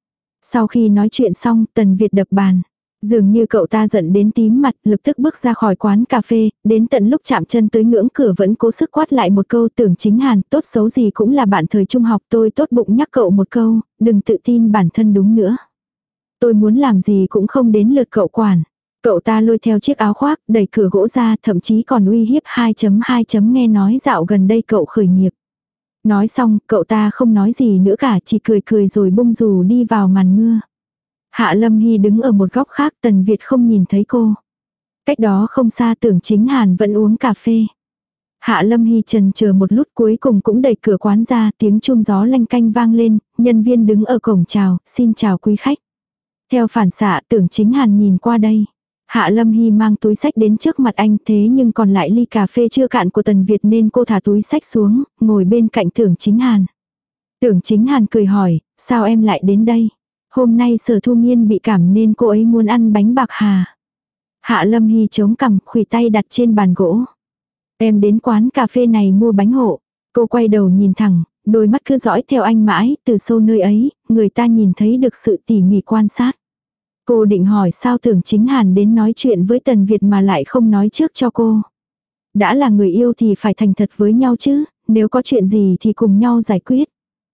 Sau khi nói chuyện xong, Tần Việt đập bàn. Dường như cậu ta giận đến tím mặt, lập tức bước ra khỏi quán cà phê, đến tận lúc chạm chân tới ngưỡng cửa vẫn cố sức quát lại một câu. Tưởng Chính Hàn, tốt xấu gì cũng là bạn thời trung học, tôi tốt bụng nhắc cậu một câu, đừng tự tin bản thân đúng nữa. Tôi muốn làm gì cũng không đến lượt cậu quản. Cậu ta lôi theo chiếc áo khoác, đẩy cửa gỗ ra, thậm chí còn uy hiếp 2.2 nghe nói dạo gần đây cậu khởi nghiệp. Nói xong, cậu ta không nói gì nữa cả, chỉ cười cười rồi bung dù đi vào màn mưa. Hạ Lâm Hy đứng ở một góc khác, Tần Việt không nhìn thấy cô. Cách đó không xa Tưởng Chính Hàn vẫn uống cà phê. Hạ Lâm Hy chần chờ một lúc cuối cùng cũng đẩy cửa quán ra, tiếng chuông gió lanh canh vang lên, nhân viên đứng ở cổng chào, xin chào quý khách. Theo phản xạ Tưởng Chính Hàn nhìn qua đây. Hạ Lâm Hy mang túi sách đến trước mặt anh thế nhưng còn lại ly cà phê chưa cạn của Tần Việt nên cô thả túi sách xuống, ngồi bên cạnh Tưởng Chính Hàn. Tưởng Chính Hàn cười hỏi, sao em lại đến đây? Hôm nay Sở Thu Nghiên bị cảm nên cô ấy muốn ăn bánh bạc hà. Hạ Lâm Hy chống cằm, khuỷu tay đặt trên bàn gỗ. Em đến quán cà phê này mua bánh hộ. Cô quay đầu nhìn thẳng, đôi mắt cứ dõi theo anh mãi, từ sâu nơi ấy, người ta nhìn thấy được sự tỉ mỉ quan sát. Cô định hỏi sao Tưởng Chính Hàn đến nói chuyện với Tần Việt mà lại không nói trước cho cô. Đã là người yêu thì phải thành thật với nhau chứ, nếu có chuyện gì thì cùng nhau giải quyết.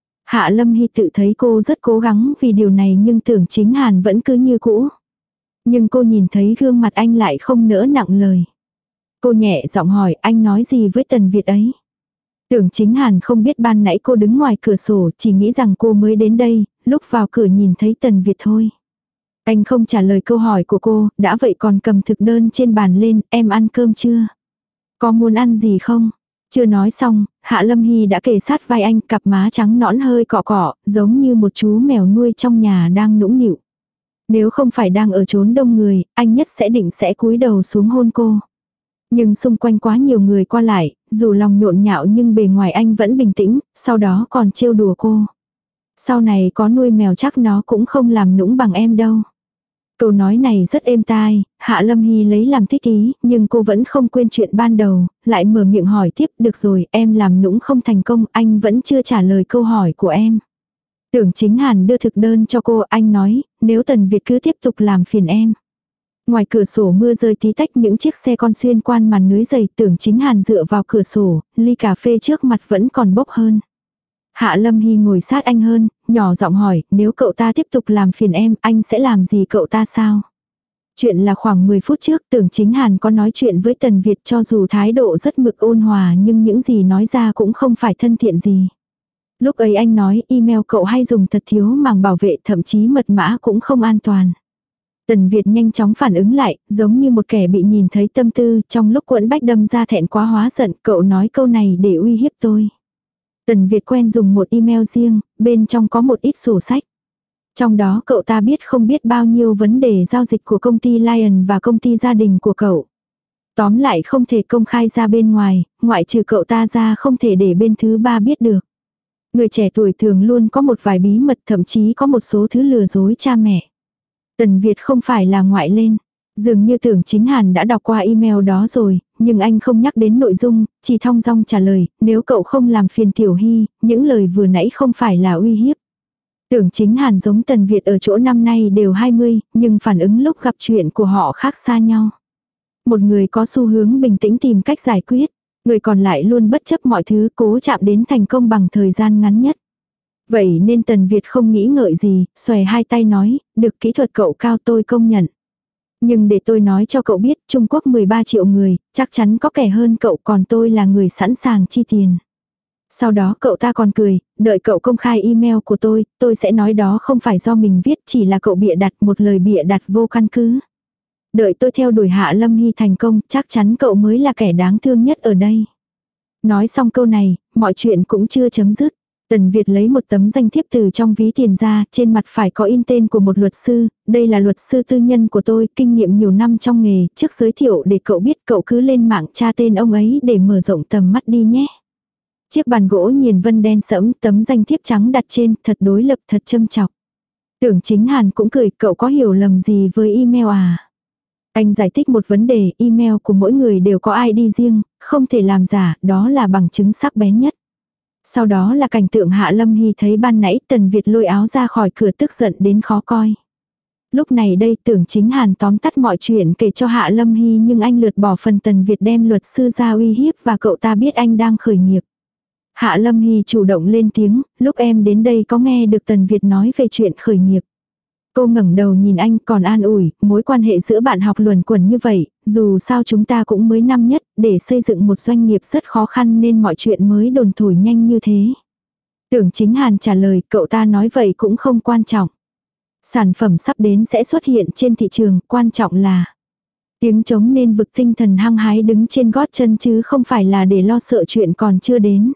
Hạ Lâm Hy tự thấy cô rất cố gắng vì điều này nhưng Tưởng Chính Hàn vẫn cứ như cũ. Nhưng cô nhìn thấy gương mặt anh lại không nỡ nặng lời. Cô nhẹ giọng hỏi anh nói gì với Tần Việt ấy. Tưởng Chính Hàn không biết ban nãy cô đứng ngoài cửa sổ, chỉ nghĩ rằng cô mới đến đây, lúc vào cửa nhìn thấy Tần Việt thôi. Anh không trả lời câu hỏi của cô, đã vậy còn cầm thực đơn trên bàn lên, em ăn cơm chưa? Có muốn ăn gì không? Chưa nói xong, Hạ Lâm Hy đã kề sát vai anh, cặp má trắng nõn hơi cọ cọ, giống như một chú mèo nuôi trong nhà đang nũng nịu. Nếu không phải đang ở chốn đông người, anh nhất sẽ cúi đầu xuống hôn cô. Nhưng xung quanh quá nhiều người qua lại, dù lòng nhộn nhạo nhưng bề ngoài anh vẫn bình tĩnh, sau đó còn trêu đùa cô. Sau này có nuôi mèo chắc nó cũng không làm nũng bằng em đâu. Câu nói này rất êm tai, Hạ Lâm Hy lấy làm thích ý, nhưng cô vẫn không quên chuyện ban đầu, lại mở miệng hỏi tiếp, được rồi, em làm nũng không thành công, anh vẫn chưa trả lời câu hỏi của em. Tưởng Chính Hàn đưa thực đơn cho cô, anh nói, nếu Tần Việt cứ tiếp tục làm phiền em. Ngoài cửa sổ mưa rơi tí tách những chiếc xe con xuyên quan màn núi dày, Tưởng Chính Hàn dựa vào cửa sổ, ly cà phê trước mặt vẫn còn bốc hơn. Hạ Lâm Hy ngồi sát anh hơn, nhỏ giọng hỏi, nếu cậu ta tiếp tục làm phiền em, anh sẽ làm gì cậu ta sao? Chuyện là khoảng 10 phút trước, Tưởng Chính Hàn có nói chuyện với Tần Việt cho dù thái độ rất mực ôn hòa nhưng những gì nói ra cũng không phải thân thiện gì. Lúc ấy anh nói email cậu hay dùng thật thiếu màng bảo vệ, thậm chí mật mã cũng không an toàn. Tần Việt nhanh chóng phản ứng lại, giống như một kẻ bị nhìn thấy tâm tư, trong lúc quẫn bách đâm ra thẹn quá hóa giận, cậu nói câu này để uy hiếp tôi. Tần Việt quen dùng một email riêng, bên trong có một ít sổ sách. Trong đó cậu ta biết không biết bao nhiêu vấn đề giao dịch của công ty Lion và công ty gia đình của cậu. Tóm lại không thể công khai ra bên ngoài, ngoại trừ cậu ta ra không thể để bên thứ ba biết được. Người trẻ tuổi thường luôn có một vài bí mật, thậm chí có một số thứ lừa dối cha mẹ. Tần Việt không phải là ngoại lên. Dường như Tưởng Chính Hàn đã đọc qua email đó rồi, nhưng anh không nhắc đến nội dung, chỉ thong dong trả lời, nếu cậu không làm phiền Tiểu Hy, những lời vừa nãy không phải là uy hiếp. Tưởng Chính Hàn giống Tần Việt ở chỗ năm nay đều 20, nhưng phản ứng lúc gặp chuyện của họ khác xa nhau. Một người có xu hướng bình tĩnh tìm cách giải quyết, người còn lại luôn bất chấp mọi thứ cố chạm đến thành công bằng thời gian ngắn nhất. Vậy nên Tần Việt không nghĩ ngợi gì, xòe hai tay nói, được, kỹ thuật cậu cao tôi công nhận. Nhưng để tôi nói cho cậu biết, Trung Quốc 13 triệu người, chắc chắn có kẻ hơn cậu, còn tôi là người sẵn sàng chi tiền. Sau đó cậu ta còn cười, đợi cậu công khai email của tôi sẽ nói đó không phải do mình viết, chỉ là cậu bịa đặt một lời bịa đặt vô căn cứ. Đợi tôi theo đuổi Hạ Lâm Hy thành công, chắc chắn cậu mới là kẻ đáng thương nhất ở đây. Nói xong câu này, mọi chuyện cũng chưa chấm dứt. Tần Việt lấy một tấm danh thiếp từ trong ví tiền ra, trên mặt phải có in tên của một luật sư, đây là luật sư tư nhân của tôi, kinh nghiệm nhiều năm trong nghề, trước giới thiệu để cậu biết, cậu cứ lên mạng tra tên ông ấy để mở rộng tầm mắt đi nhé. Chiếc bàn gỗ nghiền vân đen sẫm, tấm danh thiếp trắng đặt trên, thật đối lập, thật châm chọc. Tưởng Chính Hàn cũng cười, cậu có hiểu lầm gì với email à? Anh giải thích một vấn đề, email của mỗi người đều có ID riêng, không thể làm giả, đó là bằng chứng sắc bén nhất. Sau đó là cảnh tượng Hạ Lâm Hy thấy ban nãy, Tần Việt lôi áo ra khỏi cửa tức giận đến khó coi. Lúc này đây Tưởng Chính Hàn tóm tắt mọi chuyện kể cho Hạ Lâm Hy, nhưng anh lượt bỏ phần Tần Việt đem luật sư ra uy hiếp và cậu ta biết anh đang khởi nghiệp. Hạ Lâm Hy chủ động lên tiếng, lúc em đến đây có nghe được Tần Việt nói về chuyện khởi nghiệp. Cô ngẩng đầu nhìn anh còn an ủi, mối quan hệ giữa bạn học luẩn quẩn như vậy, dù sao chúng ta cũng mới năm nhất, để xây dựng một doanh nghiệp rất khó khăn nên mọi chuyện mới đồn thổi nhanh như thế. Tưởng Chính Hàn trả lời, cậu ta nói vậy cũng không quan trọng. Sản phẩm sắp đến sẽ xuất hiện trên thị trường, quan trọng là Tiếng trống nên vực tinh thần hăng hái đứng trên gót chân chứ không phải là để lo sợ chuyện còn chưa đến.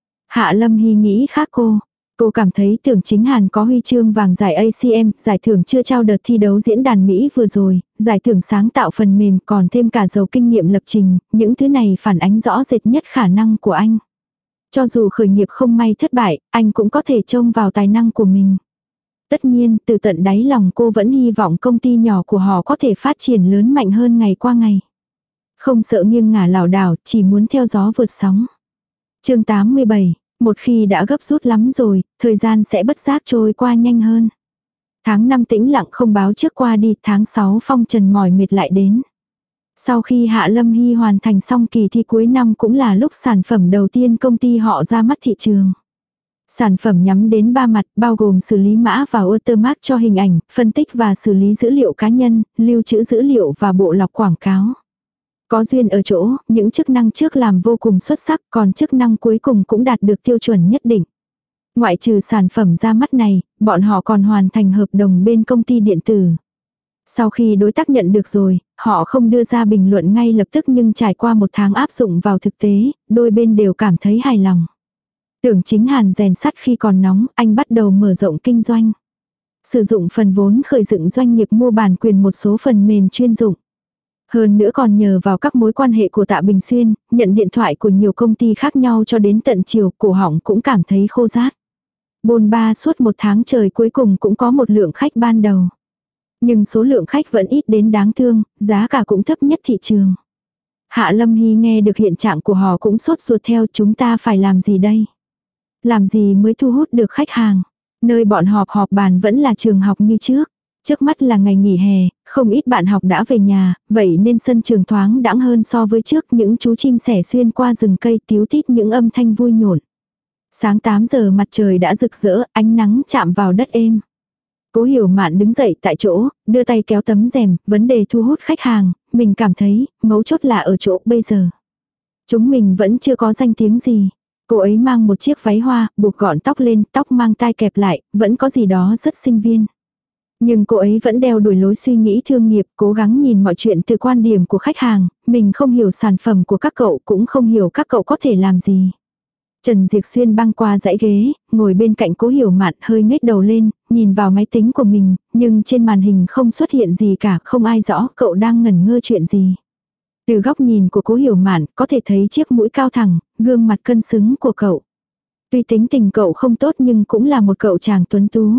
Hạ Lâm Hy nghĩ khác cô. Cô cảm thấy Tưởng Chính Hàn có huy chương vàng giải ACM, giải thưởng chưa trao đợt thi đấu diễn đàn Mỹ vừa rồi, giải thưởng sáng tạo phần mềm còn thêm cả giàu kinh nghiệm lập trình, những thứ này phản ánh rõ rệt nhất khả năng của anh. Cho dù khởi nghiệp không may thất bại, anh cũng có thể trông vào tài năng của mình. Tất nhiên, từ tận đáy lòng cô vẫn hy vọng công ty nhỏ của họ có thể phát triển lớn mạnh hơn ngày qua ngày. Không sợ nghiêng ngả lảo đảo, chỉ muốn theo gió vượt sóng. Chương 87, một khi đã gấp rút lắm rồi, thời gian sẽ bất giác trôi qua nhanh hơn. Tháng 5 tĩnh lặng không báo trước qua đi, tháng 6 phong trần mỏi mệt lại đến. Sau khi Hạ Lâm Hy hoàn thành xong kỳ thi cuối năm cũng là lúc sản phẩm đầu tiên công ty họ ra mắt thị trường. Sản phẩm nhắm đến 3 mặt, bao gồm xử lý mã và watermark cho hình ảnh, phân tích và xử lý dữ liệu cá nhân, lưu trữ dữ liệu và bộ lọc quảng cáo. Có duyên ở chỗ, những chức năng trước làm vô cùng xuất sắc, còn chức năng cuối cùng cũng đạt được tiêu chuẩn nhất định. Ngoại trừ sản phẩm ra mắt này, bọn họ còn hoàn thành hợp đồng bên công ty điện tử. Sau khi đối tác nhận được rồi, họ không đưa ra bình luận ngay lập tức nhưng trải qua một tháng áp dụng vào thực tế, đôi bên đều cảm thấy hài lòng. Tưởng Chính Hàn rèn sắt khi còn nóng, anh bắt đầu mở rộng kinh doanh. Sử dụng phần vốn khởi dựng doanh nghiệp mua bản quyền một số phần mềm chuyên dụng. Hơn nữa còn nhờ vào các mối quan hệ của Tạ Bình Xuyên, nhận điện thoại của nhiều công ty khác nhau cho đến tận chiều, cổ họng cũng cảm thấy khô rát. Bôn ba suốt một tháng trời cuối cùng cũng có một lượng khách ban đầu. Nhưng số lượng khách vẫn ít đến đáng thương, giá cả cũng thấp nhất thị trường. Hạ Lâm Hy nghe được hiện trạng của họ cũng sốt ruột theo, chúng ta phải làm gì đây? Làm gì mới thu hút được khách hàng? Nơi bọn họp bàn vẫn là trường học như trước. Trước mắt là ngày nghỉ hè, không ít bạn học đã về nhà, vậy nên sân trường thoáng đãng hơn so với trước, những chú chim sẻ xuyên qua rừng cây tíu tít những âm thanh vui nhộn. Sáng 8 giờ mặt trời đã rực rỡ, ánh nắng chạm vào đất êm. Cố Hiểu Mạn đứng dậy tại chỗ, đưa tay kéo tấm rèm, vấn đề thu hút khách hàng, mình cảm thấy, mấu chốt là ở chỗ bây giờ. Chúng mình vẫn chưa có danh tiếng gì. Cô ấy mang một chiếc váy hoa, buộc gọn tóc lên, tóc mang tai kẹp lại, vẫn có gì đó rất sinh viên. Nhưng cô ấy vẫn đeo đuổi lối suy nghĩ thương nghiệp, cố gắng nhìn mọi chuyện từ quan điểm của khách hàng, mình không hiểu sản phẩm của các cậu cũng không hiểu các cậu có thể làm gì. Trần Diệp Xuyên băng qua dãy ghế, ngồi bên cạnh Cố Hiểu Mạn hơi ngếch đầu lên, nhìn vào máy tính của mình, nhưng trên màn hình không xuất hiện gì cả, không ai rõ cậu đang ngẩn ngơ chuyện gì. Từ góc nhìn của Cố Hiểu Mạn có thể thấy chiếc mũi cao thẳng, gương mặt cân xứng của cậu. Tuy tính tình cậu không tốt nhưng cũng là một cậu chàng tuấn tú.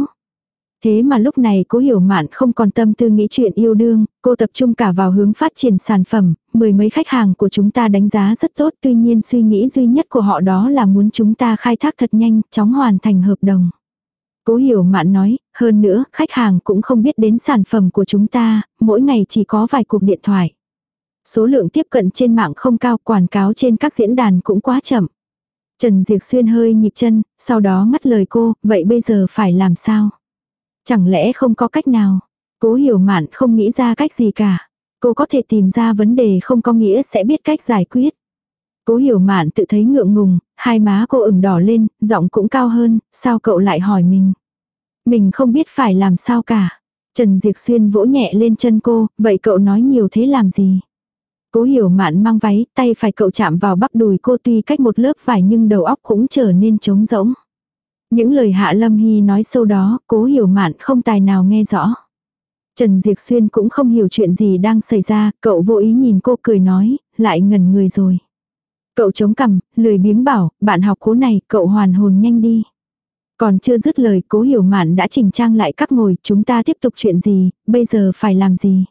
Thế mà lúc này Cố Hiểu Mạn không còn tâm tư nghĩ chuyện yêu đương, cô tập trung cả vào hướng phát triển sản phẩm, mười mấy khách hàng của chúng ta đánh giá rất tốt, tuy nhiên suy nghĩ duy nhất của họ đó là muốn chúng ta khai thác thật nhanh, chóng hoàn thành hợp đồng. Cố Hiểu Mạn nói, hơn nữa, khách hàng cũng không biết đến sản phẩm của chúng ta, mỗi ngày chỉ có vài cuộc điện thoại. Số lượng tiếp cận trên mạng không cao, quảng cáo trên các diễn đàn cũng quá chậm. Trần Diệp Xuyên hơi nhịp chân, sau đó ngắt lời cô, vậy bây giờ phải làm sao? Chẳng lẽ không có cách nào? Cố Hiểu Mạn không nghĩ ra cách gì cả. Cô có thể tìm ra vấn đề không có nghĩa sẽ biết cách giải quyết. Cố Hiểu Mạn tự thấy ngượng ngùng, hai má cô ửng đỏ lên, giọng cũng cao hơn, sao cậu lại hỏi mình? Mình không biết phải làm sao cả. Trần Diệp Xuyên vỗ nhẹ lên chân cô, vậy cậu nói nhiều thế làm gì? Cố Hiểu Mạn mang váy, tay phải cậu chạm vào bắp đùi cô, tuy cách một lớp vải nhưng đầu óc cũng trở nên trống rỗng. Những lời Hạ Lâm Hy nói sâu đó, Cố Hiểu Mạn không tài nào nghe rõ. Trần Diệp Xuyên cũng không hiểu chuyện gì đang xảy ra, cậu vô ý nhìn cô cười nói, lại ngẩn người rồi. Cậu chống cằm, lười biếng bảo, bạn học Cố này, cậu hoàn hồn nhanh đi. Còn chưa dứt lời, Cố Hiểu Mạn đã chỉnh trang lại các ngồi, chúng ta tiếp tục chuyện gì, bây giờ phải làm gì?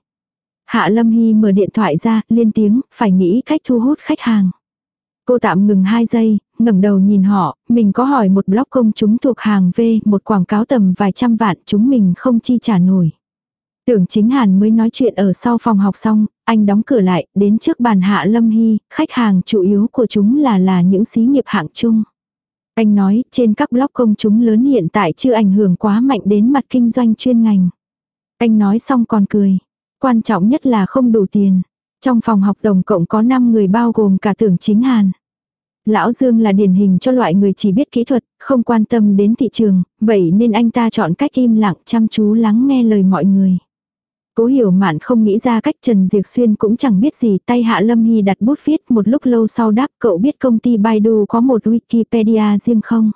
Hạ Lâm Hy mở điện thoại ra, liên tiếng, phải nghĩ cách thu hút khách hàng. Cô tạm ngừng 2 giây, ngẩng đầu nhìn họ, mình có hỏi một blog công chúng thuộc hàng V, một quảng cáo tầm vài trăm vạn, chúng mình không chi trả nổi. Tưởng Chính Hàn mới nói chuyện ở sau phòng học xong, anh đóng cửa lại, đến trước bàn Hạ Lâm Hy, khách hàng chủ yếu của chúng là những xí nghiệp hạng trung. Anh nói, trên các blog công chúng lớn hiện tại chưa ảnh hưởng quá mạnh đến mặt kinh doanh chuyên ngành. Anh nói xong còn cười. Quan trọng nhất là không đủ tiền. Trong phòng học tổng cộng có 5 người bao gồm cả Tưởng Chính Hàn. Lão Dương là điển hình cho loại người chỉ biết kỹ thuật, không quan tâm đến thị trường, vậy nên anh ta chọn cách im lặng chăm chú lắng nghe lời mọi người. Cố Hiểu Mạn không nghĩ ra cách, Trần Diệp Xuyên cũng chẳng biết gì, tay Hạ Lâm Hy đặt bút viết, một lúc lâu sau đáp, cậu biết công ty Baidu có một Wikipedia riêng không?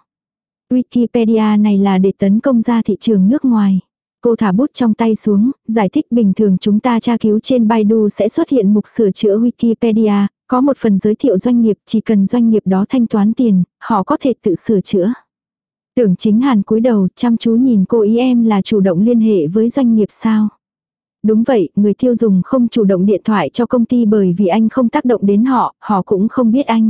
Wikipedia này là để tấn công ra thị trường nước ngoài. Cô thả bút trong tay xuống, giải thích bình thường chúng ta tra cứu trên Baidu sẽ xuất hiện mục sửa chữa Wikipedia, có một phần giới thiệu doanh nghiệp, chỉ cần doanh nghiệp đó thanh toán tiền, họ có thể tự sửa chữa. Tưởng Chính Hàn cúi đầu chăm chú nhìn cô, ý em là chủ động liên hệ với doanh nghiệp sao? Đúng vậy, người tiêu dùng không chủ động điện thoại cho công ty bởi vì anh không tác động đến họ, họ cũng không biết anh.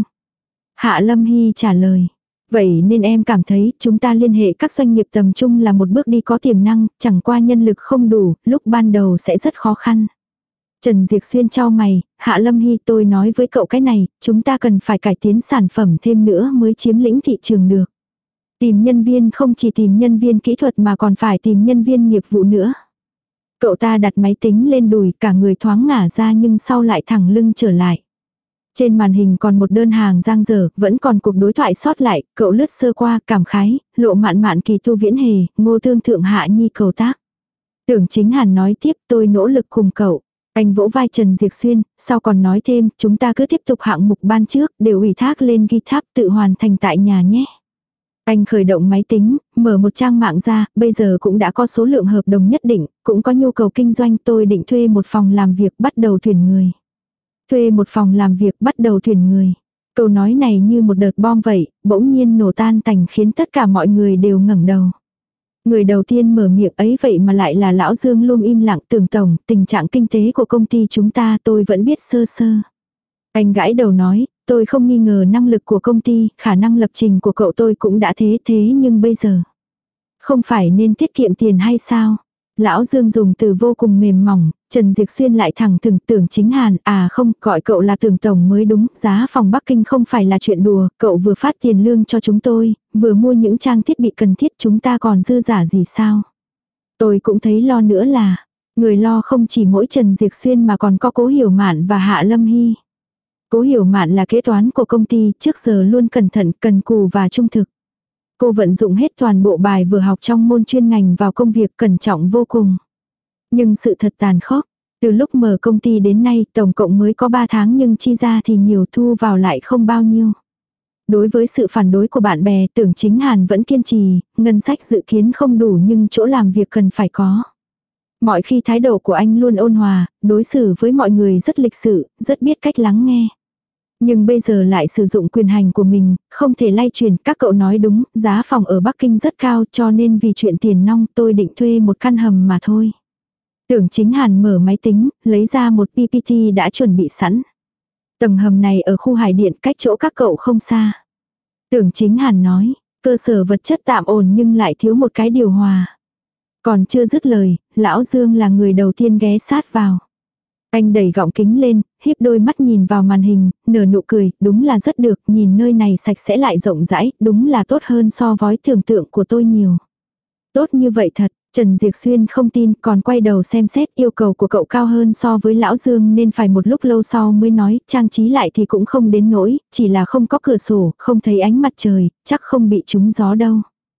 Hạ Lâm Hy trả lời. Vậy nên em cảm thấy chúng ta liên hệ các doanh nghiệp tầm trung là một bước đi có tiềm năng, chẳng qua nhân lực không đủ, lúc ban đầu sẽ rất khó khăn. Trần Diệp Xuyên chau mày, Hạ Lâm Hy tôi nói với cậu cái này, chúng ta cần phải cải tiến sản phẩm thêm nữa mới chiếm lĩnh thị trường được. Tìm nhân viên không chỉ tìm nhân viên kỹ thuật mà còn phải tìm nhân viên nghiệp vụ nữa. Cậu ta đặt máy tính lên đùi, cả người thoáng ngả ra nhưng sau lại thẳng lưng trở lại. Trên màn hình còn một đơn hàng dang dở, vẫn còn cuộc đối thoại sót lại, cậu lướt sơ qua, cảm khái, lộ mạn mạn kỳ tu viễn hề, Ngô Thương thượng hạ nhi cầu tác. Tưởng Chính Hàn nói tiếp, tôi nỗ lực cùng cậu. Anh vỗ vai Trần Diệp Xuyên, sau còn nói thêm, chúng ta cứ tiếp tục hạng mục ban trước, đều ủy thác lên GitHub tự hoàn thành tại nhà nhé. Anh khởi động máy tính, mở một trang mạng ra, bây giờ cũng đã có số lượng hợp đồng nhất định, cũng có nhu cầu kinh doanh, tôi định thuê một phòng làm việc bắt đầu tuyển người. Thuê một phòng làm việc bắt đầu tuyển người. Câu nói này như một đợt bom vậy, bỗng nhiên nổ tan tành khiến tất cả mọi người đều ngẩng đầu. Người đầu tiên mở miệng ấy vậy mà lại là Lão Dương luôn im lặng. Tưởng tổng, tình trạng kinh tế của công ty chúng ta tôi vẫn biết sơ sơ. Anh gãi đầu nói, tôi không nghi ngờ năng lực của công ty, khả năng lập trình của cậu tôi cũng đã thế nhưng bây giờ. Không phải nên tiết kiệm tiền hay sao? Lão Dương dùng từ vô cùng mềm mỏng, Trần Diệp Xuyên lại thẳng thừng Tưởng Chính Hàn, à không, gọi cậu là Tưởng tổng mới đúng, giá phòng Bắc Kinh không phải là chuyện đùa, cậu vừa phát tiền lương cho chúng tôi, vừa mua những trang thiết bị cần thiết, chúng ta còn dư giả gì sao? Tôi cũng thấy lo nữa là, người lo không chỉ mỗi Trần Diệp Xuyên mà còn có Cố Hiểu Mạn và Hạ Lâm Hy. Cố Hiểu Mạn là kế toán của công ty, trước giờ luôn cẩn thận, cần cù và trung thực. Cô vận dụng hết toàn bộ bài vừa học trong môn chuyên ngành vào công việc, cẩn trọng vô cùng. Nhưng sự thật tàn khốc, từ lúc mở công ty đến nay tổng cộng mới có 3 tháng nhưng chi ra thì nhiều, thu vào lại không bao nhiêu. Đối với sự phản đối của bạn bè, Tưởng Chính Hàn vẫn kiên trì, ngân sách dự kiến không đủ nhưng chỗ làm việc cần phải có. Mọi khi thái độ của anh luôn ôn hòa, đối xử với mọi người rất lịch sự, rất biết cách lắng nghe. Nhưng bây giờ lại sử dụng quyền hành của mình, không thể lay truyền, các cậu nói đúng, giá phòng ở Bắc Kinh rất cao cho nên vì chuyện tiền nong tôi định thuê một căn hầm mà thôi. Tưởng Chính Hàn mở máy tính, lấy ra một PPT đã chuẩn bị sẵn. Tầng hầm này ở khu Hải Điện, cách chỗ các cậu không xa. Tưởng Chính Hàn nói, cơ sở vật chất tạm ổn nhưng lại thiếu một cái điều hòa. Còn chưa dứt lời, Lão Dương là người đầu tiên ghé sát vào. Anh đẩy gọng kính lên, híp đôi mắt nhìn vào màn hình, nở nụ cười, đúng là rất được, nhìn nơi này sạch sẽ lại rộng rãi, đúng là tốt hơn so với tưởng tượng của tôi nhiều. Tốt như vậy thật, Trần Diệp Xuyên không tin, còn quay đầu xem xét, yêu cầu của cậu cao hơn so với Lão Dương nên phải một lúc lâu sau mới nói, trang trí lại thì cũng không đến nỗi, chỉ là không có cửa sổ, không thấy ánh mặt trời, chắc không bị trúng gió đâu.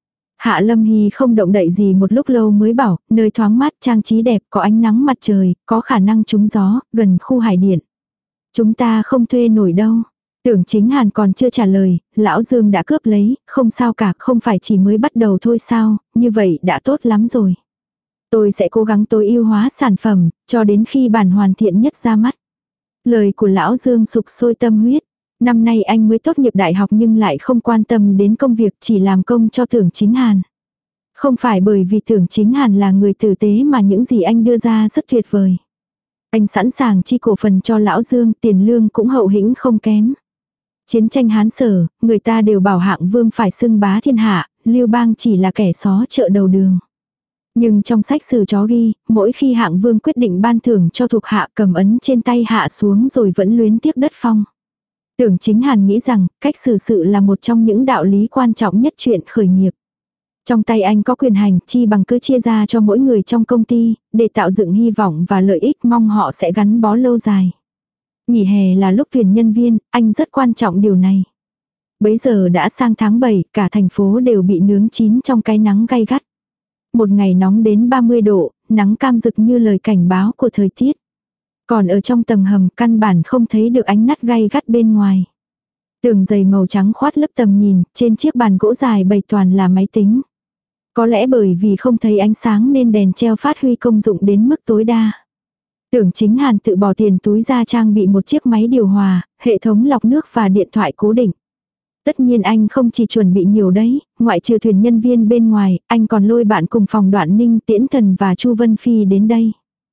Hạ Lâm Hy không động đậy gì một lúc lâu mới bảo, nơi thoáng mát, trang trí đẹp, có ánh nắng mặt trời, có khả năng trúng gió, gần khu Hải Điện. Chúng ta không thuê nổi đâu. Tưởng Chính Hàn còn chưa trả lời, Lão Dương đã cướp lấy, không sao cả, không phải chỉ mới bắt đầu thôi sao, như vậy đã tốt lắm rồi. Tôi sẽ cố gắng tối ưu hóa sản phẩm, cho đến khi bản hoàn thiện nhất ra mắt. Lời của Lão Dương sục sôi tâm huyết. Năm nay anh mới tốt nghiệp đại học nhưng lại không quan tâm đến công việc, chỉ làm công cho Tưởng Chính Hàn. Không phải bởi vì Tưởng Chính Hàn là người tử tế mà những gì anh đưa ra rất tuyệt vời. Anh sẵn sàng chi cổ phần cho Lão Dương, tiền lương cũng hậu hĩnh không kém. Chiến tranh Hán Sở, người ta đều bảo Hạng Vương phải xưng bá thiên hạ, Lưu Bang chỉ là kẻ xó chợ đầu đường. Nhưng trong sách sử chó ghi, mỗi khi Hạng Vương quyết định ban thưởng cho thuộc hạ, cầm ấn trên tay hạ xuống rồi vẫn luyến tiếc đất phong. Tưởng Chính Hàn nghĩ rằng, cách xử sự là một trong những đạo lý quan trọng nhất chuyện khởi nghiệp. Trong tay anh có quyền hành, chi bằng cứ chia ra cho mỗi người trong công ty, để tạo dựng hy vọng và lợi ích, mong họ sẽ gắn bó lâu dài. Nghỉ hè là lúc tuyển nhân viên, anh rất quan trọng điều này. Bấy giờ đã sang tháng 7, cả thành phố đều bị nướng chín trong cái nắng gay gắt. Một ngày nóng đến 30 độ, nắng cam rực như lời cảnh báo của thời tiết. Còn ở trong tầng hầm căn bản không thấy được ánh nắt gay gắt bên ngoài. Tường dày màu trắng khoát lấp tầm nhìn, trên chiếc bàn gỗ dài bày toàn là máy tính. Có lẽ bởi vì không thấy ánh sáng nên đèn treo phát huy công dụng đến mức tối đa. Tưởng Chính Hàn tự bỏ tiền túi ra trang bị một chiếc máy điều hòa, hệ thống lọc nước và điện thoại cố định. Tất nhiên anh không chỉ chuẩn bị nhiều đấy, ngoại trừ thuyền nhân viên bên ngoài, anh còn lôi bạn cùng phòng Đoạn Ninh, Tiễn Thần và Chu Vân Phi đến đây.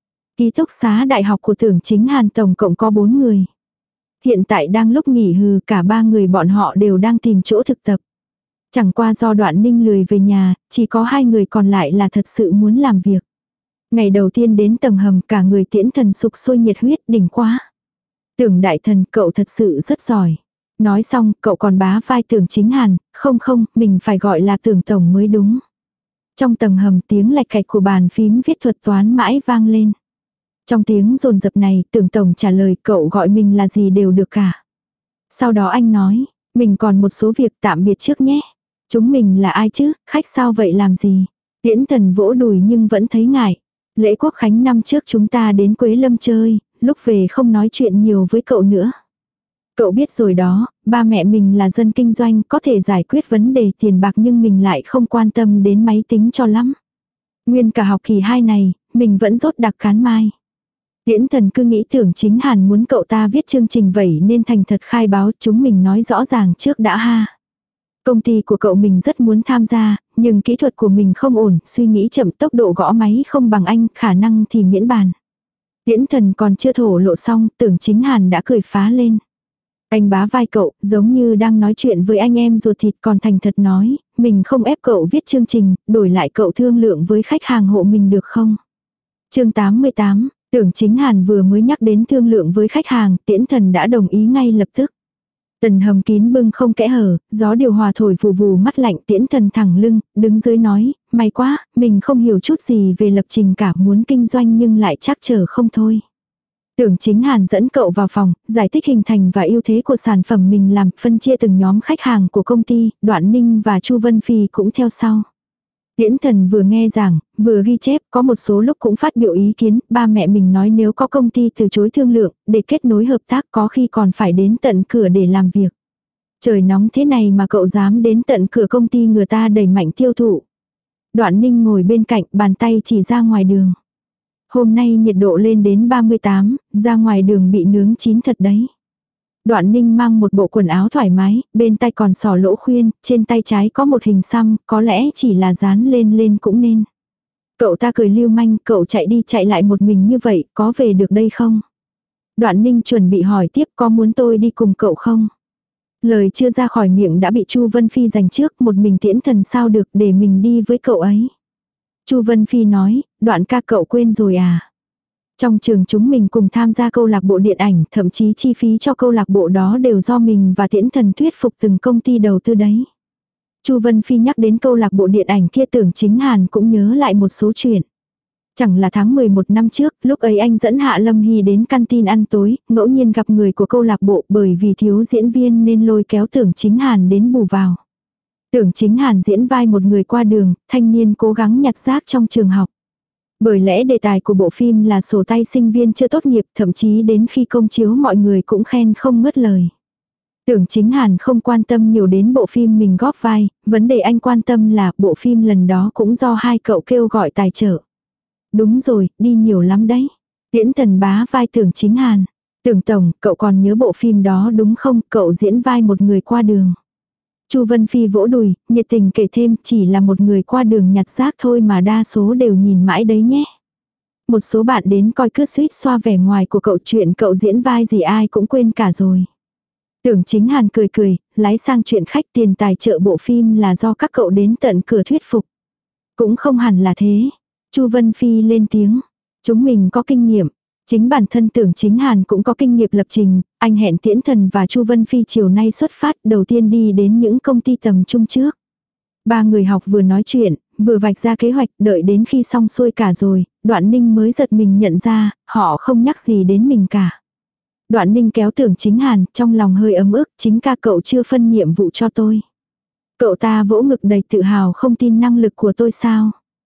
Ký túc xá đại học của Tưởng Chính Hàn tổng cộng có 4 người. Hiện tại đang lúc nghỉ hừ, cả 3 người bọn họ đều đang tìm chỗ thực tập. Chẳng qua do Đoạn Ninh lười về nhà, chỉ có 2 người còn lại là thật sự muốn làm việc. Ngày đầu tiên đến tầng hầm cả người Tiễn Thần sục sôi nhiệt huyết đỉnh quá. Tưởng đại thần cậu thật sự rất giỏi. Nói xong cậu còn bá vai Tưởng Chính Hàn, không, mình phải gọi là Tưởng Tổng mới đúng. Trong tầng hầm tiếng lạch cạch của bàn phím viết thuật toán mãi vang lên. Trong tiếng rồn rập này Tưởng Tổng trả lời cậu gọi mình là gì đều được cả. Sau đó anh nói, mình còn một số việc tạm biệt trước nhé. Chúng mình là ai chứ, khách sao vậy làm gì? Tiễn Thần vỗ đùi nhưng vẫn thấy ngại. Lễ Quốc Khánh năm trước chúng ta đến Quế Lâm chơi, lúc về không nói chuyện nhiều với cậu nữa. Cậu biết rồi đó, ba mẹ mình là dân kinh doanh có thể giải quyết vấn đề tiền bạc nhưng mình lại không quan tâm đến máy tính cho lắm. Nguyên cả học kỳ 2 này, mình vẫn rốt đặc cán mai. Tiễn Thần cứ nghĩ Tưởng Chính Hàn muốn cậu ta viết chương trình vậy nên thành thật khai báo chúng mình nói rõ ràng trước đã ha. Công ty của cậu mình rất muốn tham gia, nhưng kỹ thuật của mình không ổn, suy nghĩ chậm tốc độ gõ máy không bằng anh, khả năng thì miễn bàn. Tiễn Thần còn chưa thổ lộ xong, Tưởng Chính Hàn đã cười phá lên. Anh bá vai cậu, giống như đang nói chuyện với anh em ruột thịt còn thành thật nói, mình không ép cậu viết chương trình, đổi lại cậu thương lượng với khách hàng hộ mình được không? Chương 88, Tưởng Chính Hàn vừa mới nhắc đến thương lượng với khách hàng, Tiễn Thần đã đồng ý ngay lập tức. Tầng hầm kín bưng không kẽ hở, gió điều hòa thổi vù vù mắt lạnh Tiễn Thần thẳng lưng, đứng dưới nói, may quá, mình không hiểu chút gì về lập trình cả muốn kinh doanh nhưng lại trắc trở không thôi. Tưởng Chính Hàn dẫn cậu vào phòng, giải thích hình thành và ưu thế của sản phẩm mình làm, phân chia từng nhóm khách hàng của công ty, Đoạn Ninh và Chu Vân Phi cũng theo sau. Tiễn Thần vừa nghe giảng, vừa ghi chép, có một số lúc cũng phát biểu ý kiến, ba mẹ mình nói nếu có công ty từ chối thương lượng, để kết nối hợp tác có khi còn phải đến tận cửa để làm việc. Trời nóng thế này mà cậu dám đến tận cửa công ty người ta đẩy mạnh tiêu thụ. Đoạn Ninh ngồi bên cạnh, bàn tay chỉ ra ngoài đường. Hôm nay nhiệt độ lên đến 38, ra ngoài đường bị nướng chín thật đấy. Đoạn Ninh mang một bộ quần áo thoải mái, bên tay còn xỏ lỗ khuyên, trên tay trái có một hình xăm, có lẽ chỉ là dán lên cũng nên. Cậu ta cười lưu manh, cậu chạy đi chạy lại một mình như vậy, có về được đây không? Đoạn Ninh chuẩn bị hỏi tiếp có muốn tôi đi cùng cậu không? Lời chưa ra khỏi miệng đã bị Chu Vân Phi giành trước, một mình Tiễn Thần sao được để mình đi với cậu ấy. Chu Vân Phi nói, Đoạn ca cậu quên rồi à? Trong trường chúng mình cùng tham gia câu lạc bộ điện ảnh, thậm chí chi phí cho câu lạc bộ đó đều do mình và Tiễn Thần thuyết phục từng công ty đầu tư đấy. Chu Vân Phi nhắc đến câu lạc bộ điện ảnh kia Tưởng Chính Hàn cũng nhớ lại một số chuyện. Chẳng là tháng 11 năm trước, lúc ấy anh dẫn Hạ Lâm Hy đến canteen ăn tối, ngẫu nhiên gặp người của câu lạc bộ bởi vì thiếu diễn viên nên lôi kéo Tưởng Chính Hàn đến bù vào. Tưởng Chính Hàn diễn vai một người qua đường, thanh niên cố gắng nhặt rác trong trường học. Bởi lẽ đề tài của bộ phim là sổ tay sinh viên chưa tốt nghiệp, thậm chí đến khi công chiếu mọi người cũng khen không ngớt lời. Tưởng Chính Hàn không quan tâm nhiều đến bộ phim mình góp vai, vấn đề anh quan tâm là bộ phim lần đó cũng do hai cậu kêu gọi tài trợ. Đúng rồi, đi nhiều lắm đấy. Tiễn Thần bá vai Tưởng Chính Hàn. Tưởng Tổng, cậu còn nhớ bộ phim đó đúng không, cậu diễn vai một người qua đường. Chu Vân Phi vỗ đùi, nhiệt tình kể thêm chỉ là một người qua đường nhặt rác thôi mà đa số đều nhìn mãi đấy nhé. Một số bạn đến coi cứ suýt xoa vẻ ngoài của cậu chuyện cậu diễn vai gì ai cũng quên cả rồi. Tưởng Chính Hàn cười, lái sang chuyện khách tiền tài trợ bộ phim là do các cậu đến tận cửa thuyết phục. Cũng không hẳn là thế. Chu Vân Phi lên tiếng. Chúng mình có kinh nghiệm. Chính bản thân Tưởng Chính Hàn cũng có kinh nghiệm lập trình, anh hẹn Tiễn Thần và Chu Vân Phi chiều nay xuất phát đầu tiên đi đến những công ty tầm trung trước. Ba người học vừa nói chuyện, vừa vạch ra kế hoạch đợi đến khi xong xuôi cả rồi, Đoạn Ninh mới giật mình nhận ra, họ không nhắc gì đến mình cả. Đoạn Ninh kéo Tưởng Chính Hàn, trong lòng hơi ấm ức, chính ca cậu chưa phân nhiệm vụ cho tôi. Cậu ta vỗ ngực đầy tự hào không tin năng lực của tôi sao.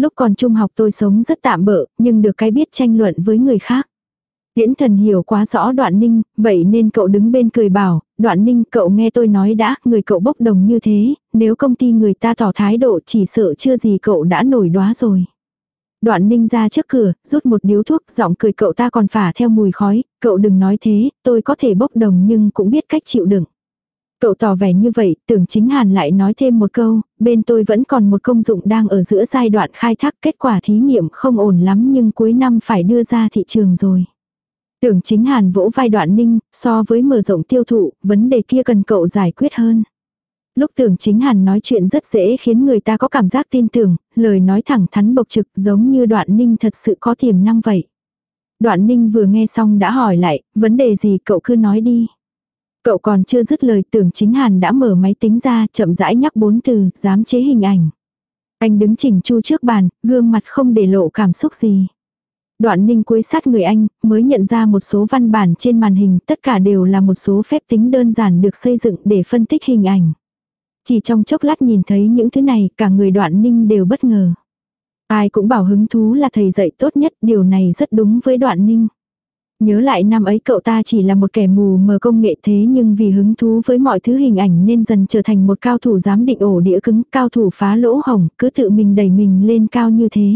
Lúc còn trung học tôi sống rất tạm bợ, nhưng được cái biết tranh luận với người khác. Tiễn Thần hiểu quá rõ Đoạn Ninh, vậy nên cậu đứng bên cười bảo, Đoạn Ninh cậu nghe tôi nói đã, người cậu bốc đồng như thế, nếu công ty người ta tỏ thái độ chỉ sợ chưa gì cậu đã nổi đóa rồi. Đoạn Ninh ra trước cửa, rút một điếu thuốc, giọng cười cậu ta còn phả theo mùi khói, cậu đừng nói thế, tôi có thể bốc đồng nhưng cũng biết cách chịu đựng. Cậu tỏ vẻ như vậy, Tưởng Chính Hàn lại nói thêm một câu, bên tôi vẫn còn một công dụng đang ở giữa giai đoạn khai thác, kết quả thí nghiệm không ổn lắm nhưng cuối năm phải đưa ra thị trường rồi. Tưởng Chính Hàn vỗ vai Đoạn Ninh, so với mở rộng tiêu thụ, vấn đề kia cần cậu giải quyết hơn. Lúc Tưởng Chính Hàn nói chuyện rất dễ khiến người ta có cảm giác tin tưởng, lời nói thẳng thắn bộc trực giống như Đoạn Ninh thật sự có tiềm năng vậy. Đoạn Ninh vừa nghe xong đã hỏi lại, vấn đề gì cậu cứ nói đi. Cậu còn chưa dứt lời Tưởng Chính Hàn đã mở máy tính ra chậm rãi nhắc 4 từ, dám chế hình ảnh. Anh đứng chỉnh chu trước bàn, gương mặt không để lộ cảm xúc gì. Đoạn Ninh cúi sát người anh, mới nhận ra một số văn bản trên màn hình, tất cả đều là một số phép tính đơn giản được xây dựng để phân tích hình ảnh. Chỉ trong chốc lát nhìn thấy những thứ này, cả người Đoạn Ninh đều bất ngờ. Ai cũng bảo hứng thú là thầy dạy tốt nhất, điều này rất đúng với Đoạn Ninh. Nhớ lại năm ấy cậu ta chỉ là một kẻ mù mờ công nghệ thế nhưng vì hứng thú với mọi thứ hình ảnh nên dần trở thành một cao thủ giám định ổ đĩa cứng, cao thủ phá lỗ hổng, cứ tự mình đẩy mình lên cao như thế.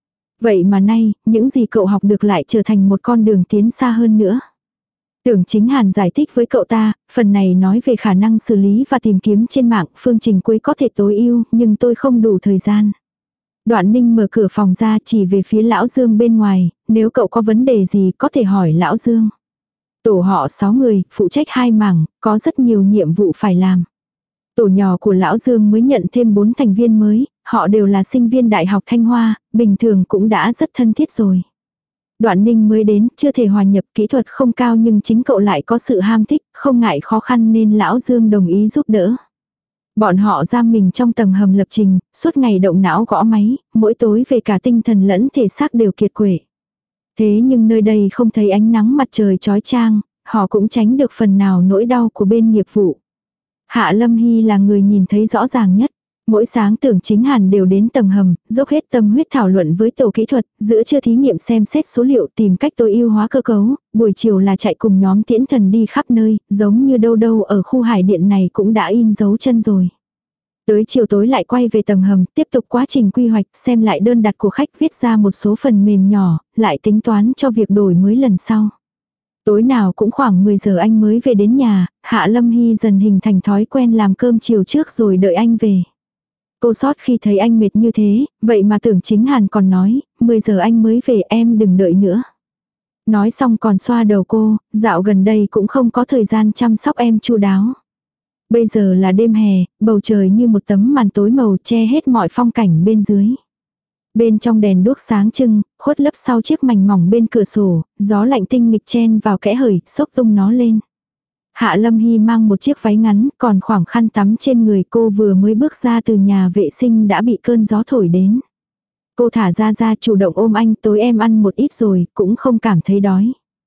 Vậy mà nay, những gì cậu học được lại trở thành một con đường tiến xa hơn nữa. Tưởng Chính Hàn giải thích với cậu ta, phần này nói về khả năng xử lý và tìm kiếm trên mạng, phương trình cuối có thể tối ưu, nhưng tôi không đủ thời gian. Đoạn Ninh mở cửa phòng ra chỉ về phía Lão Dương bên ngoài, nếu cậu có vấn đề gì có thể hỏi Lão Dương. Tổ họ 6 người, phụ trách 2 mảng, có rất nhiều nhiệm vụ phải làm. Tổ nhỏ của Lão Dương mới nhận thêm 4 thành viên mới, họ đều là sinh viên Đại học Thanh Hoa, bình thường cũng đã rất thân thiết rồi. Đoạn Ninh mới đến, chưa thể hòa nhập, kỹ thuật không cao nhưng chính cậu lại có sự ham thích, không ngại khó khăn nên Lão Dương đồng ý giúp đỡ. Bọn họ giam mình trong tầng hầm lập trình, suốt ngày động não gõ máy, mỗi tối về cả tinh thần lẫn thể xác đều kiệt quệ. Thế nhưng nơi đây không thấy ánh nắng mặt trời chói chang, họ cũng tránh được phần nào nỗi đau của bên nghiệp vụ. Hạ Lâm Hy là người nhìn thấy rõ ràng nhất. Mỗi sáng Tưởng Chính Hàn đều đến tầng hầm, dốc hết tâm huyết thảo luận với tổ kỹ thuật, giữa trưa thí nghiệm xem xét số liệu tìm cách tối ưu hóa cơ cấu, buổi chiều là chạy cùng nhóm Tiễn Thần đi khắp nơi, giống như đâu đâu ở khu hải điện này cũng đã in dấu chân rồi. Tới chiều tối lại quay về tầng hầm, tiếp tục quá trình quy hoạch, xem lại đơn đặt của khách, viết ra một số phần mềm nhỏ, lại tính toán cho việc đổi mới lần sau. Tối nào cũng khoảng 10 giờ anh mới về đến nhà, Hạ Lâm Hy dần hình thành thói quen làm cơm chiều trước rồi đợi anh về. Cô sót khi thấy anh mệt như thế, vậy mà Tưởng Chính Hàn còn nói, 10 giờ anh mới về em đừng đợi nữa. Nói xong còn xoa đầu cô, dạo gần đây cũng không có thời gian chăm sóc em chu đáo. Bây giờ là đêm hè, bầu trời như một tấm màn tối màu che hết mọi phong cảnh bên dưới. Bên trong đèn đuốc sáng trưng, khuất lấp sau chiếc mảnh mỏng bên cửa sổ, gió lạnh tinh nghịch chen vào kẽ hởi, xốc tung nó lên. Hạ Lâm Hy mang một chiếc váy ngắn, còn khoảng khăn tắm trên người cô vừa mới bước ra từ nhà vệ sinh đã bị cơn gió thổi đến. Cô thả ra chủ động ôm anh, tối em ăn một ít rồi, cũng không cảm thấy đói.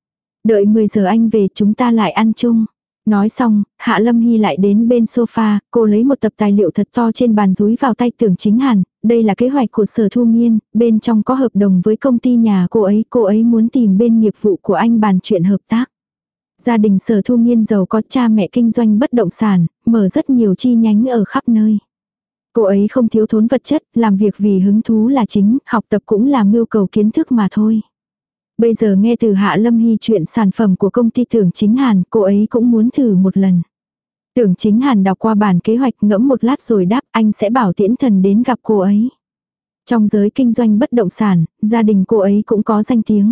Đợi 10 giờ anh về chúng ta lại ăn chung. Nói xong, Hạ Lâm Hy lại đến bên sofa, cô lấy một tập tài liệu thật to trên bàn dúi vào tay Tưởng Chính Hàn, đây là kế hoạch của Sở Thu Nghiên, bên trong có hợp đồng với công ty nhà cô ấy muốn tìm bên nghiệp vụ của anh bàn chuyện hợp tác. Gia đình Sở Thu Nghiên giàu có, cha mẹ kinh doanh bất động sản, mở rất nhiều chi nhánh ở khắp nơi. Cô ấy không thiếu thốn vật chất, làm việc vì hứng thú là chính, học tập cũng là mưu cầu kiến thức mà thôi. Bây giờ nghe từ Hạ Lâm Hy chuyện sản phẩm của công ty Tưởng Chính Hàn, cô ấy cũng muốn thử một lần. Tưởng Chính Hàn đọc qua bản kế hoạch ngẫm một lát rồi đáp anh sẽ bảo Tiễn Thần đến gặp cô ấy. Trong giới kinh doanh bất động sản, gia đình cô ấy cũng có danh tiếng.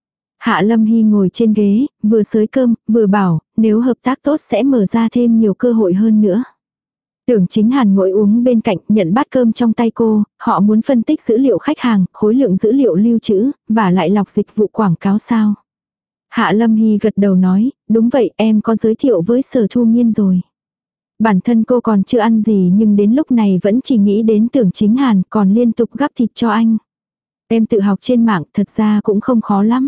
Hạ Lâm Hy ngồi trên ghế, vừa xới cơm, vừa bảo, nếu hợp tác tốt sẽ mở ra thêm nhiều cơ hội hơn nữa. Tưởng Chính Hàn ngồi uống bên cạnh, nhận bát cơm trong tay cô, họ muốn phân tích dữ liệu khách hàng, khối lượng dữ liệu lưu trữ, và lại lọc dịch vụ quảng cáo sao. Hạ Lâm Hy gật đầu nói, đúng vậy em có giới thiệu với Sở Thu Nghiên rồi. Bản thân cô còn chưa ăn gì nhưng đến lúc này vẫn chỉ nghĩ đến Tưởng Chính Hàn còn liên tục gắp thịt cho anh. Em tự học trên mạng thật ra cũng không khó lắm.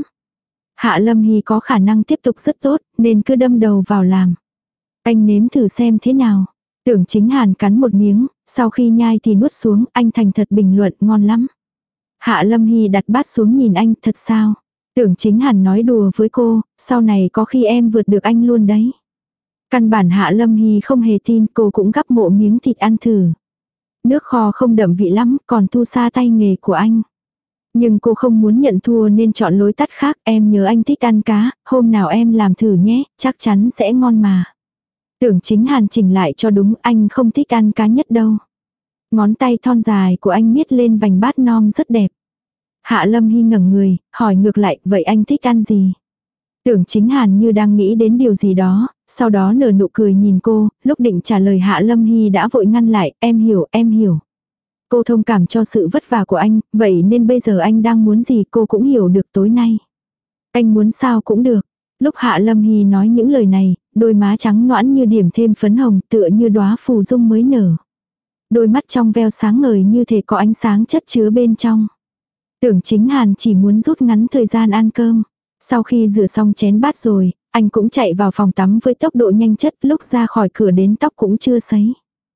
Hạ Lâm Hy có khả năng tiếp tục rất tốt nên cứ đâm đầu vào làm. Anh nếm thử xem thế nào. Tưởng Chính Hàn cắn một miếng, sau khi nhai thì nuốt xuống, anh thành thật bình luận ngon lắm. Hạ Lâm Hy đặt bát xuống nhìn anh, thật sao? Tưởng Chính Hàn nói đùa với cô, sau này có khi em vượt được anh luôn đấy. Căn bản Hạ Lâm Hy không hề tin, cô cũng gắp mộ miếng thịt ăn thử. Nước kho không đậm vị lắm, còn thu xa tay nghề của anh. Nhưng cô không muốn nhận thua nên chọn lối tắt khác, em nhớ anh thích ăn cá, hôm nào em làm thử nhé, chắc chắn sẽ ngon mà. Tưởng Chính Hàn chỉnh lại cho đúng, anh không thích ăn cá nhất đâu. Ngón tay thon dài của anh miết lên vành bát non rất đẹp. Hạ Lâm Hy ngẩng người, hỏi ngược lại, vậy anh thích ăn gì? Tưởng Chính Hàn như đang nghĩ đến điều gì đó, sau đó nở nụ cười nhìn cô, lúc định trả lời Hạ Lâm Hy đã vội ngăn lại, em hiểu, em hiểu. Cô thông cảm cho sự vất vả của anh, vậy nên bây giờ anh đang muốn gì cô cũng hiểu được tối nay. Anh muốn sao cũng được. Lúc Hạ Lâm Hy nói những lời này, đôi má trắng nõn như điểm thêm phấn hồng tựa như đóa phù dung mới nở. Đôi mắt trong veo sáng ngời như thể có ánh sáng chất chứa bên trong. Tưởng Chính Hàn chỉ muốn rút ngắn thời gian ăn cơm. Sau khi rửa xong chén bát rồi, anh cũng chạy vào phòng tắm với tốc độ nhanh chất, lúc ra khỏi cửa đến tóc cũng chưa sấy.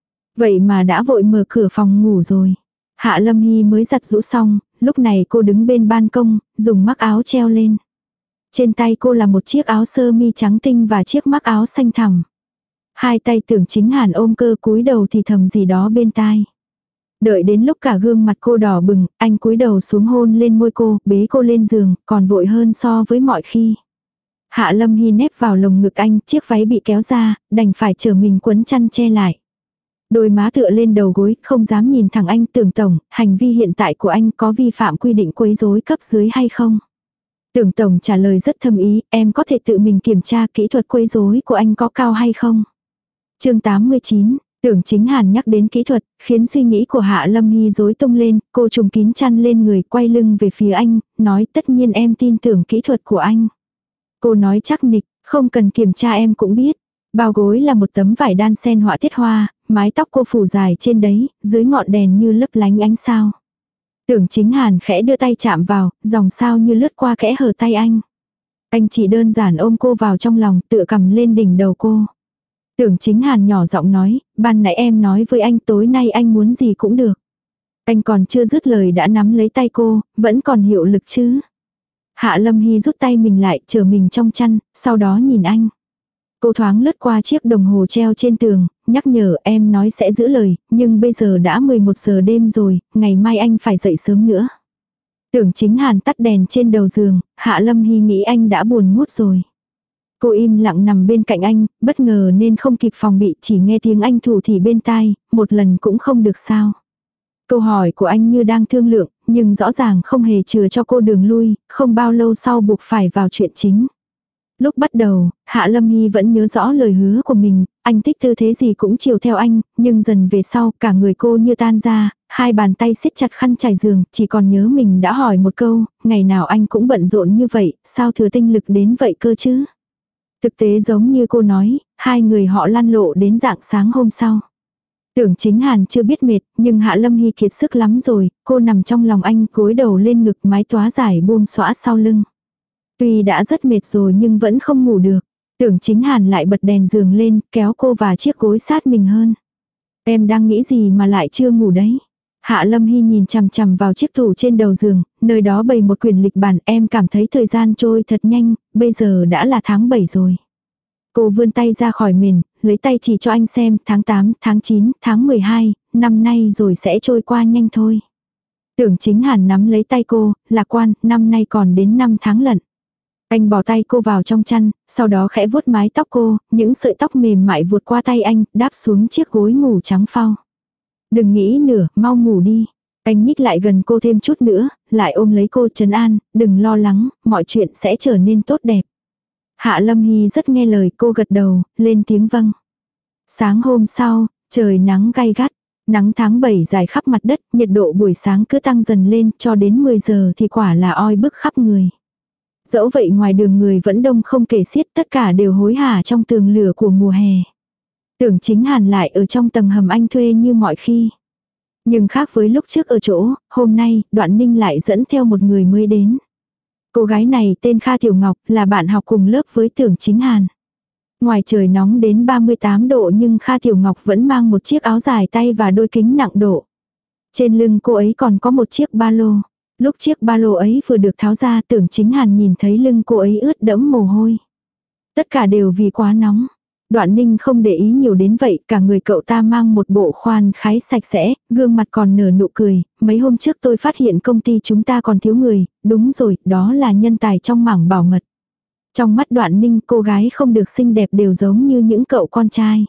Vậy mà đã vội mở cửa phòng ngủ rồi. Hạ Lâm Hy mới giặt giũ xong, lúc này cô đứng bên ban công, dùng mắc áo treo lên. Trên tay cô là một chiếc áo sơ mi trắng tinh và chiếc mắc áo xanh thẳm. Hai tay Tưởng Chính Hàn ôm cơ cúi đầu thì thầm gì đó bên tai. Đợi đến lúc cả gương mặt cô đỏ bừng, anh cúi đầu xuống hôn lên môi cô, bế cô lên giường, còn vội hơn so với mọi khi. Hạ Lâm Hy nép vào lồng ngực anh, chiếc váy bị kéo ra, đành phải chờ mình quấn chăn che lại. Đôi má tựa lên đầu gối, không dám nhìn thẳng anh. Tưởng tổng, hành vi hiện tại của anh có vi phạm quy định quấy rối cấp dưới hay không? Tưởng tổng trả lời rất thâm ý, em có thể tự mình kiểm tra kỹ thuật quấy rối của anh có cao hay không? Chương 89, Tưởng Chính Hàn nhắc đến kỹ thuật, khiến suy nghĩ của Hạ Lâm Hy rối tung lên, cô trùm kín chăn lên người, quay lưng về phía anh, nói tất nhiên em tin tưởng kỹ thuật của anh. Cô nói chắc nịch, không cần kiểm tra em cũng biết. Bao gối là một tấm vải đan sen họa tiết hoa, mái tóc cô phủ dài trên đấy, dưới ngọn đèn như lấp lánh ánh sao. Tưởng Chính Hàn khẽ đưa tay chạm vào, dòng sao như lướt qua kẽ hở tay anh. Anh chỉ đơn giản ôm cô vào trong lòng, tựa cầm lên đỉnh đầu cô. Tưởng Chính Hàn nhỏ giọng nói, ban nãy em nói với anh tối nay anh muốn gì cũng được. Anh còn chưa dứt lời đã nắm lấy tay cô, vẫn còn hiệu lực chứ. Hạ Lâm Hy rút tay mình lại, chờ mình trong chăn, sau đó nhìn anh. Cô thoáng lướt qua chiếc đồng hồ treo trên tường, nhắc nhở em nói sẽ giữ lời, nhưng bây giờ đã 11 giờ đêm rồi, ngày mai anh phải dậy sớm nữa. Tưởng Chính Hàn tắt đèn trên đầu giường, Hạ Lâm Hy nghĩ anh đã buồn ngút rồi. Cô im lặng nằm bên cạnh anh, bất ngờ nên không kịp phòng bị, chỉ nghe tiếng anh thủ thỉ bên tai, một lần cũng không được sao. Câu hỏi của anh như đang thương lượng, nhưng rõ ràng không hề chừa cho cô đường lui, không bao lâu sau buộc phải vào chuyện chính. Lúc bắt đầu, Hạ Lâm Hy vẫn nhớ rõ lời hứa của mình, anh thích tư thế gì cũng chiều theo anh, nhưng dần về sau cả người cô như tan ra, hai bàn tay siết chặt khăn trải giường, chỉ còn nhớ mình đã hỏi một câu, ngày nào anh cũng bận rộn như vậy, sao thừa tinh lực đến vậy cơ chứ? Thực tế giống như cô nói, hai người họ lăn lộ đến rạng sáng hôm sau. Tưởng Chính Hàn chưa biết mệt, nhưng Hạ Lâm Hy kiệt sức lắm rồi, cô nằm trong lòng anh, gối đầu lên ngực, mái tóa dài buông xõa sau lưng. Tuy đã rất mệt rồi nhưng vẫn không ngủ được. Tưởng Chính Hàn lại bật đèn giường lên, kéo cô và chiếc gối sát mình hơn. Em đang nghĩ gì mà lại chưa ngủ đấy? Hạ Lâm Hy nhìn chằm chằm vào chiếc tủ trên đầu giường, nơi đó bày một quyển lịch bản, em cảm thấy thời gian trôi thật nhanh, bây giờ đã là tháng 7 rồi. Cô vươn tay ra khỏi mền, lấy tay chỉ cho anh xem, tháng 8, tháng 9, tháng 12, năm nay rồi sẽ trôi qua nhanh thôi. Tưởng Chính Hàn nắm lấy tay cô, lạc quan, năm nay còn đến 5 tháng lận. Anh bỏ tay cô vào trong chăn, sau đó khẽ vuốt mái tóc cô, những sợi tóc mềm mại vụt qua tay anh, đáp xuống chiếc gối ngủ trắng phau. Đừng nghĩ nữa, mau ngủ đi. Anh nhích lại gần cô thêm chút nữa, lại ôm lấy cô trấn an, đừng lo lắng, mọi chuyện sẽ trở nên tốt đẹp. Hạ Lâm Hy rất nghe lời, cô gật đầu, lên tiếng vâng. Sáng hôm sau, trời nắng gay gắt, nắng tháng 7 dài khắp mặt đất, nhiệt độ buổi sáng cứ tăng dần lên, cho đến 10 giờ thì quả là oi bức khắp người. Dẫu vậy ngoài đường người vẫn đông không kể xiết, tất cả đều hối hả trong tường lửa của mùa hè. Tưởng Chính Hàn lại ở trong tầng hầm anh thuê như mọi khi. Nhưng khác với lúc trước ở chỗ, hôm nay, Đoạn Ninh lại dẫn theo một người mới đến. Cô gái này tên Kha Tiểu Ngọc, là bạn học cùng lớp với Tưởng Chính Hàn. Ngoài trời nóng đến 38 độ nhưng Kha Tiểu Ngọc vẫn mang một chiếc áo dài tay và đôi kính nặng độ. Trên lưng cô ấy còn có một chiếc ba lô. Lúc chiếc ba lô ấy vừa được tháo ra, Tưởng Chính Hàn nhìn thấy lưng cô ấy ướt đẫm mồ hôi. Tất cả đều vì quá nóng. Đoạn Ninh không để ý nhiều đến vậy, cả người cậu ta mang một bộ khoan khái sạch sẽ, gương mặt còn nở nụ cười. Mấy hôm trước tôi phát hiện công ty chúng ta còn thiếu người, đúng rồi, đó là nhân tài trong mảng bảo mật. Trong mắt Đoạn Ninh, cô gái không được xinh đẹp đều giống như những cậu con trai.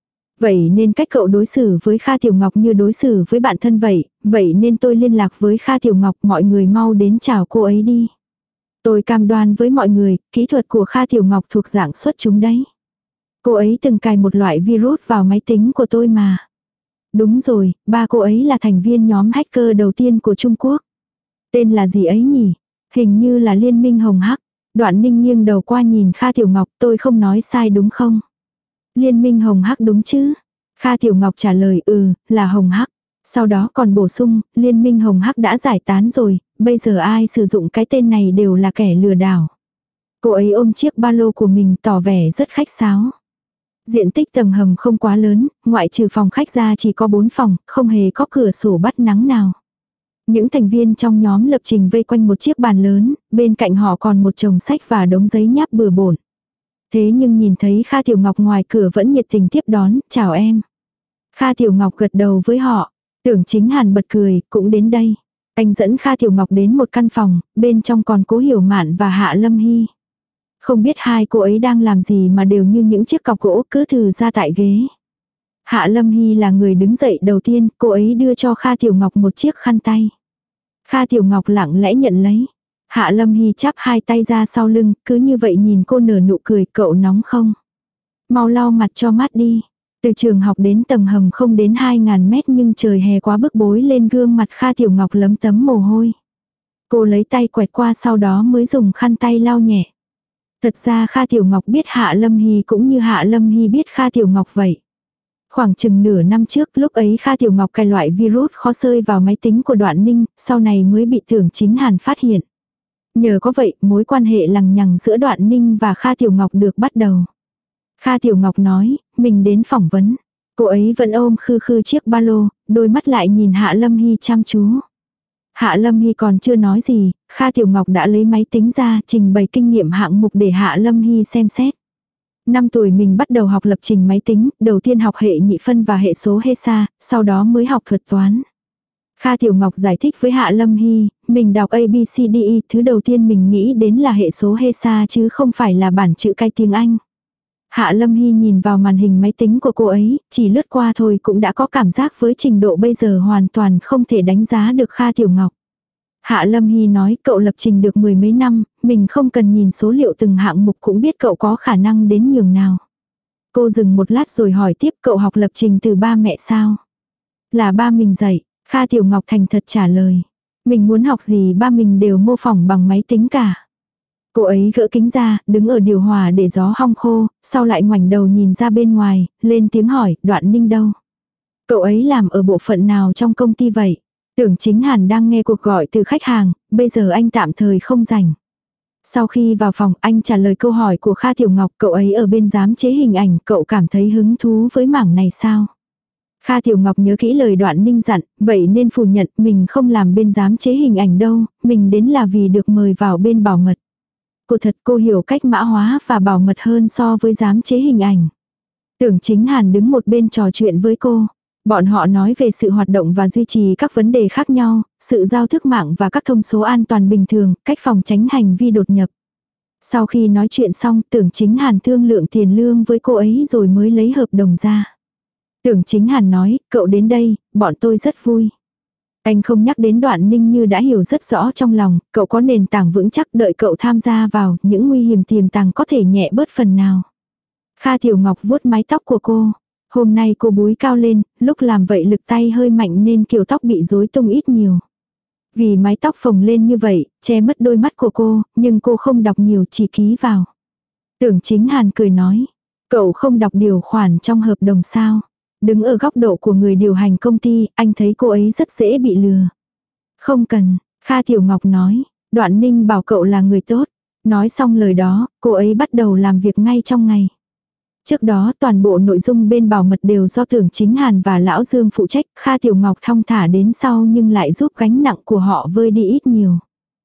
Vậy nên cách cậu đối xử với Kha Tiểu Ngọc như đối xử với bạn thân vậy nên tôi liên lạc với Kha Tiểu Ngọc, mọi người mau đến chào cô ấy đi. Tôi cam đoan với mọi người, kỹ thuật của Kha Tiểu Ngọc thuộc dạng xuất chúng đấy. Cô ấy từng cài một loại virus vào máy tính của tôi mà. Đúng rồi, ba cô ấy là thành viên nhóm hacker đầu tiên của Trung Quốc. Tên là gì ấy nhỉ? Hình như là Liên minh Hồng Hắc. Đoạn Ninh nghiêng đầu qua nhìn Kha Tiểu Ngọc, tôi không nói sai đúng không? Liên minh Hồng Hắc đúng chứ? Kha Tiểu Ngọc trả lời là Hồng Hắc. Sau đó còn bổ sung, Liên minh Hồng Hắc đã giải tán rồi, bây giờ ai sử dụng cái tên này đều là kẻ lừa đảo. Cô ấy ôm chiếc ba lô của mình tỏ vẻ rất khách sáo. Diện tích tầng hầm không quá lớn, ngoại trừ phòng khách ra chỉ có 4 phòng, không hề có cửa sổ bắt nắng nào. Những thành viên trong nhóm lập trình vây quanh một chiếc bàn lớn, bên cạnh họ còn một chồng sách và đống giấy nháp bừa bộn. Thế nhưng nhìn thấy Kha Tiểu Ngọc ngoài cửa vẫn nhiệt tình tiếp đón, chào em. Kha Tiểu Ngọc gật đầu với họ, Tưởng Chính Hàn bật cười, cũng đến đây. Anh dẫn Kha Tiểu Ngọc đến một căn phòng, bên trong còn Cố Hiểu Mạn và Hạ Lâm Hy. Không biết hai cô ấy đang làm gì mà đều như những chiếc cọc gỗ cứ thừ ra tại ghế. Hạ Lâm Hy là người đứng dậy đầu tiên, cô ấy đưa cho Kha Tiểu Ngọc một chiếc khăn tay. Kha Tiểu Ngọc lặng lẽ nhận lấy. Hạ Lâm Hy chắp hai tay ra sau lưng, cứ như vậy nhìn cô nở nụ cười, cậu nóng không? Mau lau mặt cho mát đi. Từ trường học đến tầng hầm không đến 2.000 mét nhưng trời hè quá bức bối lên gương mặt Kha Tiểu Ngọc lấm tấm mồ hôi. Cô lấy tay quẹt qua sau đó mới dùng khăn tay lau nhẹ. Thật ra Kha Tiểu Ngọc biết Hạ Lâm Hy cũng như Hạ Lâm Hy biết Kha Tiểu Ngọc vậy. Khoảng chừng nửa năm trước lúc ấy Kha Tiểu Ngọc cài loại virus khó xơi vào máy tính của Đoạn Ninh, sau này mới bị Tưởng Chính Hàn phát hiện. Nhờ có vậy mối quan hệ lằng nhằng giữa Đoạn Ninh và Kha Tiểu Ngọc được bắt đầu. Kha Tiểu Ngọc nói, mình đến phỏng vấn. Cô ấy vẫn ôm khư khư chiếc ba lô, đôi mắt lại nhìn Hạ Lâm Hy chăm chú. Hạ Lâm Hy còn chưa nói gì, Kha Tiểu Ngọc đã lấy máy tính ra trình bày kinh nghiệm hạng mục để Hạ Lâm Hy xem xét. 5 tuổi mình bắt đầu học lập trình máy tính, đầu tiên học hệ nhị phân và hệ số HESA, sau đó mới học thuật toán. Kha Tiểu Ngọc giải thích với Hạ Lâm Hy, mình đọc ABCDE, thứ đầu tiên mình nghĩ đến là hệ số HESA chứ không phải là bản chữ cái tiếng Anh. Hạ Lâm Hy nhìn vào màn hình máy tính của cô ấy, chỉ lướt qua thôi cũng đã có cảm giác với trình độ bây giờ hoàn toàn không thể đánh giá được Kha Tiểu Ngọc. Hạ Lâm Hy nói cậu lập trình được 10 mấy năm, mình không cần nhìn số liệu từng hạng mục cũng biết cậu có khả năng đến nhường nào. Cô dừng một lát rồi hỏi tiếp cậu học lập trình từ ba mẹ sao? Là ba mình dạy, Kha Tiểu Ngọc thành thật trả lời. Mình muốn học gì ba mình đều mô phỏng bằng máy tính cả. Cô ấy gỡ kính ra, đứng ở điều hòa để gió hong khô, sau lại ngoảnh đầu nhìn ra bên ngoài, lên tiếng hỏi, Đoạn Ninh đâu? Cậu ấy làm ở bộ phận nào trong công ty vậy? Tưởng Chính Hàn đang nghe cuộc gọi từ khách hàng, bây giờ anh tạm thời không rảnh. Sau khi vào phòng anh trả lời câu hỏi của Kha Tiểu Ngọc, cậu ấy ở bên giám chế hình ảnh, cậu cảm thấy hứng thú với mảng này sao? Kha Tiểu Ngọc nhớ kỹ lời Đoạn Ninh dặn, vậy nên phủ nhận mình không làm bên giám chế hình ảnh đâu, mình đến là vì được mời vào bên bảo mật. Cô hiểu cách mã hóa và bảo mật hơn so với giám chế hình ảnh. Tưởng Chính Hàn đứng một bên trò chuyện với cô. Bọn họ nói về sự hoạt động và duy trì các vấn đề khác nhau, sự giao thức mạng và các thông số an toàn bình thường, cách phòng tránh hành vi đột nhập. Sau khi nói chuyện xong, Tưởng Chính Hàn thương lượng tiền lương với cô ấy rồi mới lấy hợp đồng ra. Tưởng Chính Hàn nói, cậu đến đây, bọn tôi rất vui. Anh không nhắc đến Đoạn Ninh như đã hiểu rất rõ trong lòng, cậu có nền tảng vững chắc đợi cậu tham gia vào, những nguy hiểm tiềm tàng có thể nhẹ bớt phần nào. Kha Tiểu Ngọc vuốt mái tóc của cô. Hôm nay cô búi cao lên, lúc làm vậy lực tay hơi mạnh nên kiểu tóc bị rối tung ít nhiều. Vì mái tóc phồng lên như vậy, che mất đôi mắt của cô, nhưng cô không đọc nhiều chỉ ký vào. Tưởng Chính Hàn cười nói, cậu không đọc điều khoản trong hợp đồng sao? Đứng ở góc độ của người điều hành công ty, anh thấy cô ấy rất dễ bị lừa. Không cần, Kha Tiểu Ngọc nói, Đoạn Ninh bảo cậu là người tốt. Nói xong lời đó, cô ấy bắt đầu làm việc ngay trong ngày. Trước đó toàn bộ nội dung bên bảo mật đều do Tưởng Chính Hàn và Lão Dương phụ trách, Kha Tiểu Ngọc thong thả đến sau nhưng lại giúp gánh nặng của họ vơi đi ít nhiều.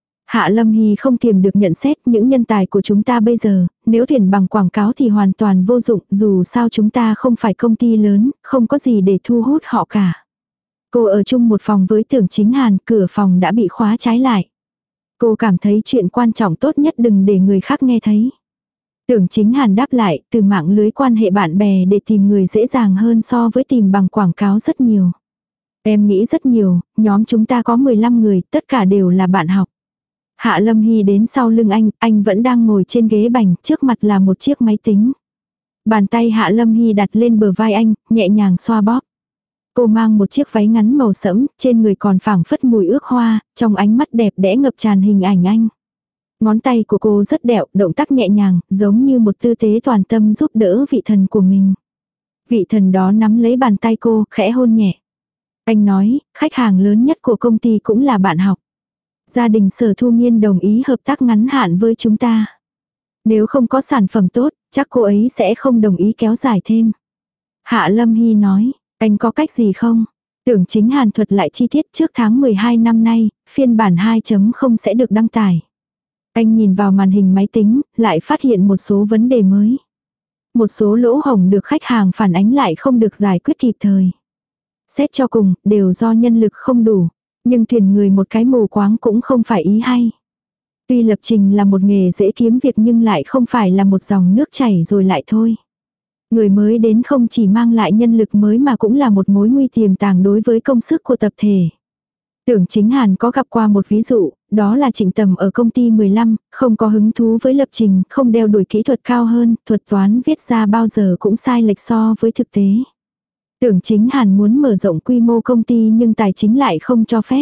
Hạ Lâm Hy không kiềm được nhận xét những nhân tài của chúng ta bây giờ, nếu tuyển bằng quảng cáo thì hoàn toàn vô dụng, dù sao chúng ta không phải công ty lớn, không có gì để thu hút họ cả. Cô ở chung một phòng với Tưởng Chính Hàn, cửa phòng đã bị khóa trái lại. Cô cảm thấy chuyện quan trọng tốt nhất đừng để người khác nghe thấy. Tưởng Chính Hàn đáp lại, từ mạng lưới quan hệ bạn bè để tìm người dễ dàng hơn so với tìm bằng quảng cáo rất nhiều. Em nghĩ rất nhiều, nhóm chúng ta có 15 người, tất cả đều là bạn học. Hạ Lâm Hy đến sau lưng anh vẫn đang ngồi trên ghế bành, trước mặt là một chiếc máy tính. Bàn tay Hạ Lâm Hy đặt lên bờ vai anh, nhẹ nhàng xoa bóp. Cô mang một chiếc váy ngắn màu sẫm, trên người còn phảng phất mùi ước hoa, trong ánh mắt đẹp đẽ ngập tràn hình ảnh anh. Ngón tay của cô rất đẹo, động tác nhẹ nhàng, giống như một tư thế toàn tâm giúp đỡ vị thần của mình. Vị thần đó nắm lấy bàn tay cô, khẽ hôn nhẹ. Anh nói, khách hàng lớn nhất của công ty cũng là bạn học. Gia đình Sở Thu Nghiên đồng ý hợp tác ngắn hạn với chúng ta. Nếu không có sản phẩm tốt, chắc cô ấy sẽ không đồng ý kéo dài thêm. Hạ Lâm Hy nói, anh có cách gì không? Tưởng Chính Hàn thuật lại chi tiết trước tháng 12 năm nay, phiên bản 2.0 sẽ được đăng tải. Anh nhìn vào màn hình máy tính, lại phát hiện một số vấn đề mới. Một số lỗ hổng được khách hàng phản ánh lại không được giải quyết kịp thời. Xét cho cùng, đều do nhân lực không đủ. Nhưng thuyền người một cái mù quáng cũng không phải ý hay. Tuy lập trình là một nghề dễ kiếm việc nhưng lại không phải là một dòng nước chảy rồi lại thôi. Người mới đến không chỉ mang lại nhân lực mới mà cũng là một mối nguy tiềm tàng đối với công sức của tập thể. Tưởng Chính Hàn có gặp qua một ví dụ, đó là Trịnh Tầm ở công ty 15, không có hứng thú với lập trình, không đeo đuổi kỹ thuật cao hơn, thuật toán viết ra bao giờ cũng sai lệch so với thực tế. Tưởng Chính Hàn muốn mở rộng quy mô công ty nhưng tài chính lại không cho phép.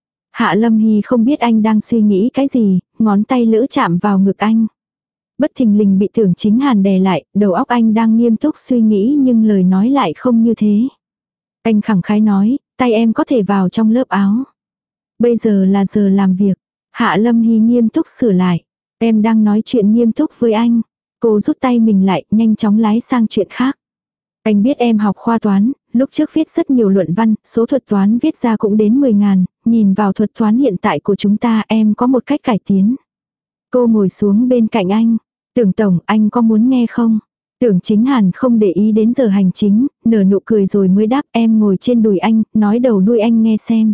Hạ Lâm Hy không biết anh đang suy nghĩ cái gì, ngón tay lỡ chạm vào ngực anh. Bất thình lình bị Tưởng Chính Hàn đè lại, đầu óc anh đang nghiêm túc suy nghĩ nhưng lời nói lại không như thế. Anh khẳng khái nói, tay em có thể vào trong lớp áo. Bây giờ là giờ làm việc. Hạ Lâm Hy nghiêm túc sửa lại. Em đang nói chuyện nghiêm túc với anh. Cô rút tay mình lại, nhanh chóng lái sang chuyện khác. Anh biết em học khoa toán, lúc trước viết rất nhiều luận văn, số thuật toán viết ra cũng đến 10.000, nhìn vào thuật toán hiện tại của chúng ta em có một cách cải tiến. Cô ngồi xuống bên cạnh anh. Tưởng tổng, anh có muốn nghe không? Tưởng Chính Hàn không để ý đến giờ hành chính, nở nụ cười rồi mới đáp em ngồi trên đùi anh, nói đầu đuôi anh nghe xem.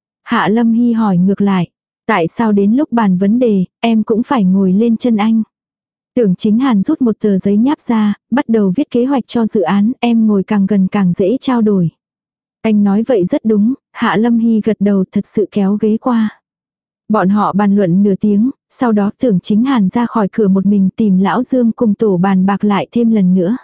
Hạ Lâm Hy hỏi ngược lại, tại sao đến lúc bàn vấn đề, em cũng phải ngồi lên chân anh? Tưởng Chính Hàn rút một tờ giấy nháp ra, bắt đầu viết kế hoạch cho dự án, em ngồi càng gần càng dễ trao đổi. Anh nói vậy rất đúng, Hạ Lâm Hy gật đầu thật sự kéo ghế qua. Bọn họ bàn luận nửa tiếng, sau đó Tưởng Chính Hàn ra khỏi cửa một mình tìm Lão Dương cùng tổ bàn bạc lại thêm lần nữa.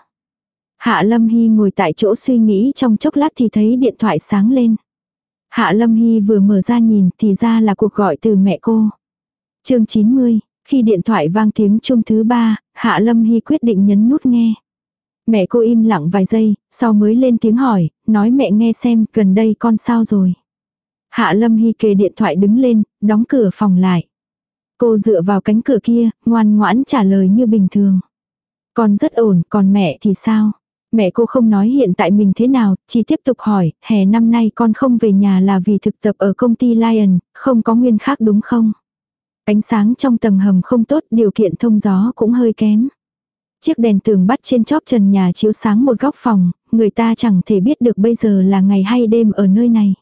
Hạ Lâm Hy ngồi tại chỗ suy nghĩ trong chốc lát thì thấy điện thoại sáng lên. Hạ Lâm Hy vừa mở ra nhìn thì ra là cuộc gọi từ mẹ cô. Chương 90, khi điện thoại vang tiếng chuông thứ 3, Hạ Lâm Hy quyết định nhấn nút nghe. Mẹ cô im lặng vài giây, sau mới lên tiếng hỏi, nói mẹ nghe xem gần đây con sao rồi. Hạ Lâm Hy kề điện thoại đứng lên, đóng cửa phòng lại. Cô dựa vào cánh cửa kia, ngoan ngoãn trả lời như bình thường. Con rất ổn, còn mẹ thì sao? Mẹ cô không nói hiện tại mình thế nào, chỉ tiếp tục hỏi, hè năm nay con không về nhà là vì thực tập ở công ty Lion, không có nguyên khác đúng không? Ánh sáng trong tầng hầm không tốt, điều kiện thông gió cũng hơi kém. Chiếc đèn tường bắt trên chóp trần nhà chiếu sáng một góc phòng, người ta chẳng thể biết được bây giờ là ngày hay đêm ở nơi này.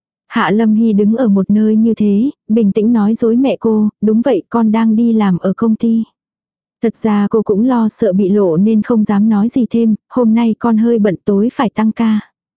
Hạ Lâm Hy đứng ở một nơi như thế, bình tĩnh nói dối mẹ cô, đúng vậy con đang đi làm ở công ty. Thật ra cô cũng lo sợ bị lộ nên không dám nói gì thêm, hôm nay con hơi bận tối phải tăng ca.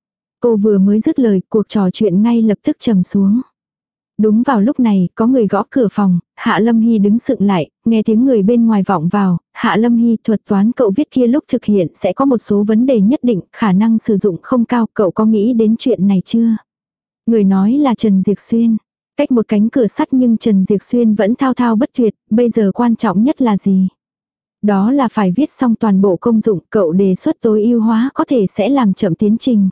Cô vừa mới dứt lời, cuộc trò chuyện ngay lập tức trầm xuống. Đúng vào lúc này, có người gõ cửa phòng, Hạ Lâm Hy đứng sững lại, nghe tiếng người bên ngoài vọng vào, Hạ Lâm Hy thuật toán cậu viết kia lúc thực hiện sẽ có một số vấn đề nhất định, khả năng sử dụng không cao, cậu có nghĩ đến chuyện này chưa? Người nói là Trần Diệc Xuyên. Cách một cánh cửa sắt nhưng Trần Diệc Xuyên vẫn thao thao bất tuyệt, bây giờ quan trọng nhất là gì? Đó là phải viết xong toàn bộ công dụng, cậu đề xuất tối ưu hóa có thể sẽ làm chậm tiến trình.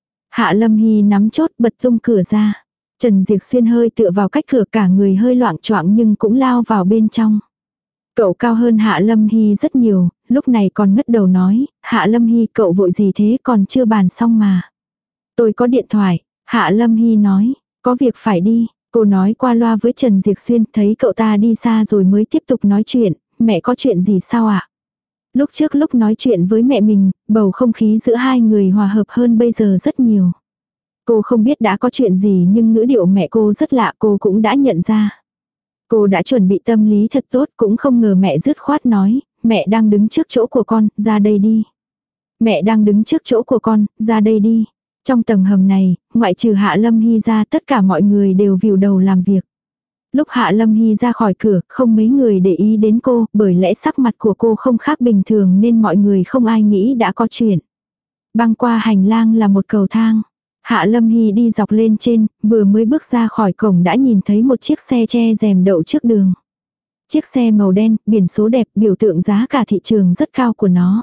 Hạ Lâm Hy nắm chốt bật tung cửa ra. Trần Diệc Xuyên hơi tựa vào cách cửa cả người hơi loạng choạng nhưng cũng lao vào bên trong. Cậu cao hơn Hạ Lâm Hy rất nhiều, lúc này còn ngất đầu nói, Hạ Lâm Hy cậu vội gì thế còn chưa bàn xong mà. Tôi có điện thoại, Hạ Lâm Hy nói, có việc phải đi, cô nói qua loa với Trần Diệc Xuyên, thấy cậu ta đi xa rồi mới tiếp tục nói chuyện, mẹ có chuyện gì sao ạ? Lúc trước lúc nói chuyện với mẹ mình, bầu không khí giữa hai người hòa hợp hơn bây giờ rất nhiều. Cô không biết đã có chuyện gì nhưng ngữ điệu mẹ cô rất lạ, cô cũng đã nhận ra. Cô đã chuẩn bị tâm lý thật tốt, cũng không ngờ mẹ dứt khoát nói, mẹ đang đứng trước chỗ của con, ra đây đi. Mẹ đang đứng trước chỗ của con, ra đây đi. Trong tầng hầm này, ngoại trừ Hạ Lâm Hy ra, tất cả mọi người đều vùi đầu làm việc. Lúc Hạ Lâm Hy ra khỏi cửa, không mấy người để ý đến cô, bởi lẽ sắc mặt của cô không khác bình thường nên mọi người không ai nghĩ đã có chuyện. Băng qua hành lang là một cầu thang. Hạ Lâm Hy đi dọc lên trên, vừa mới bước ra khỏi cổng đã nhìn thấy một chiếc xe che rèm đậu trước đường. Chiếc xe màu đen, biển số đẹp, biểu tượng giá cả thị trường rất cao của nó.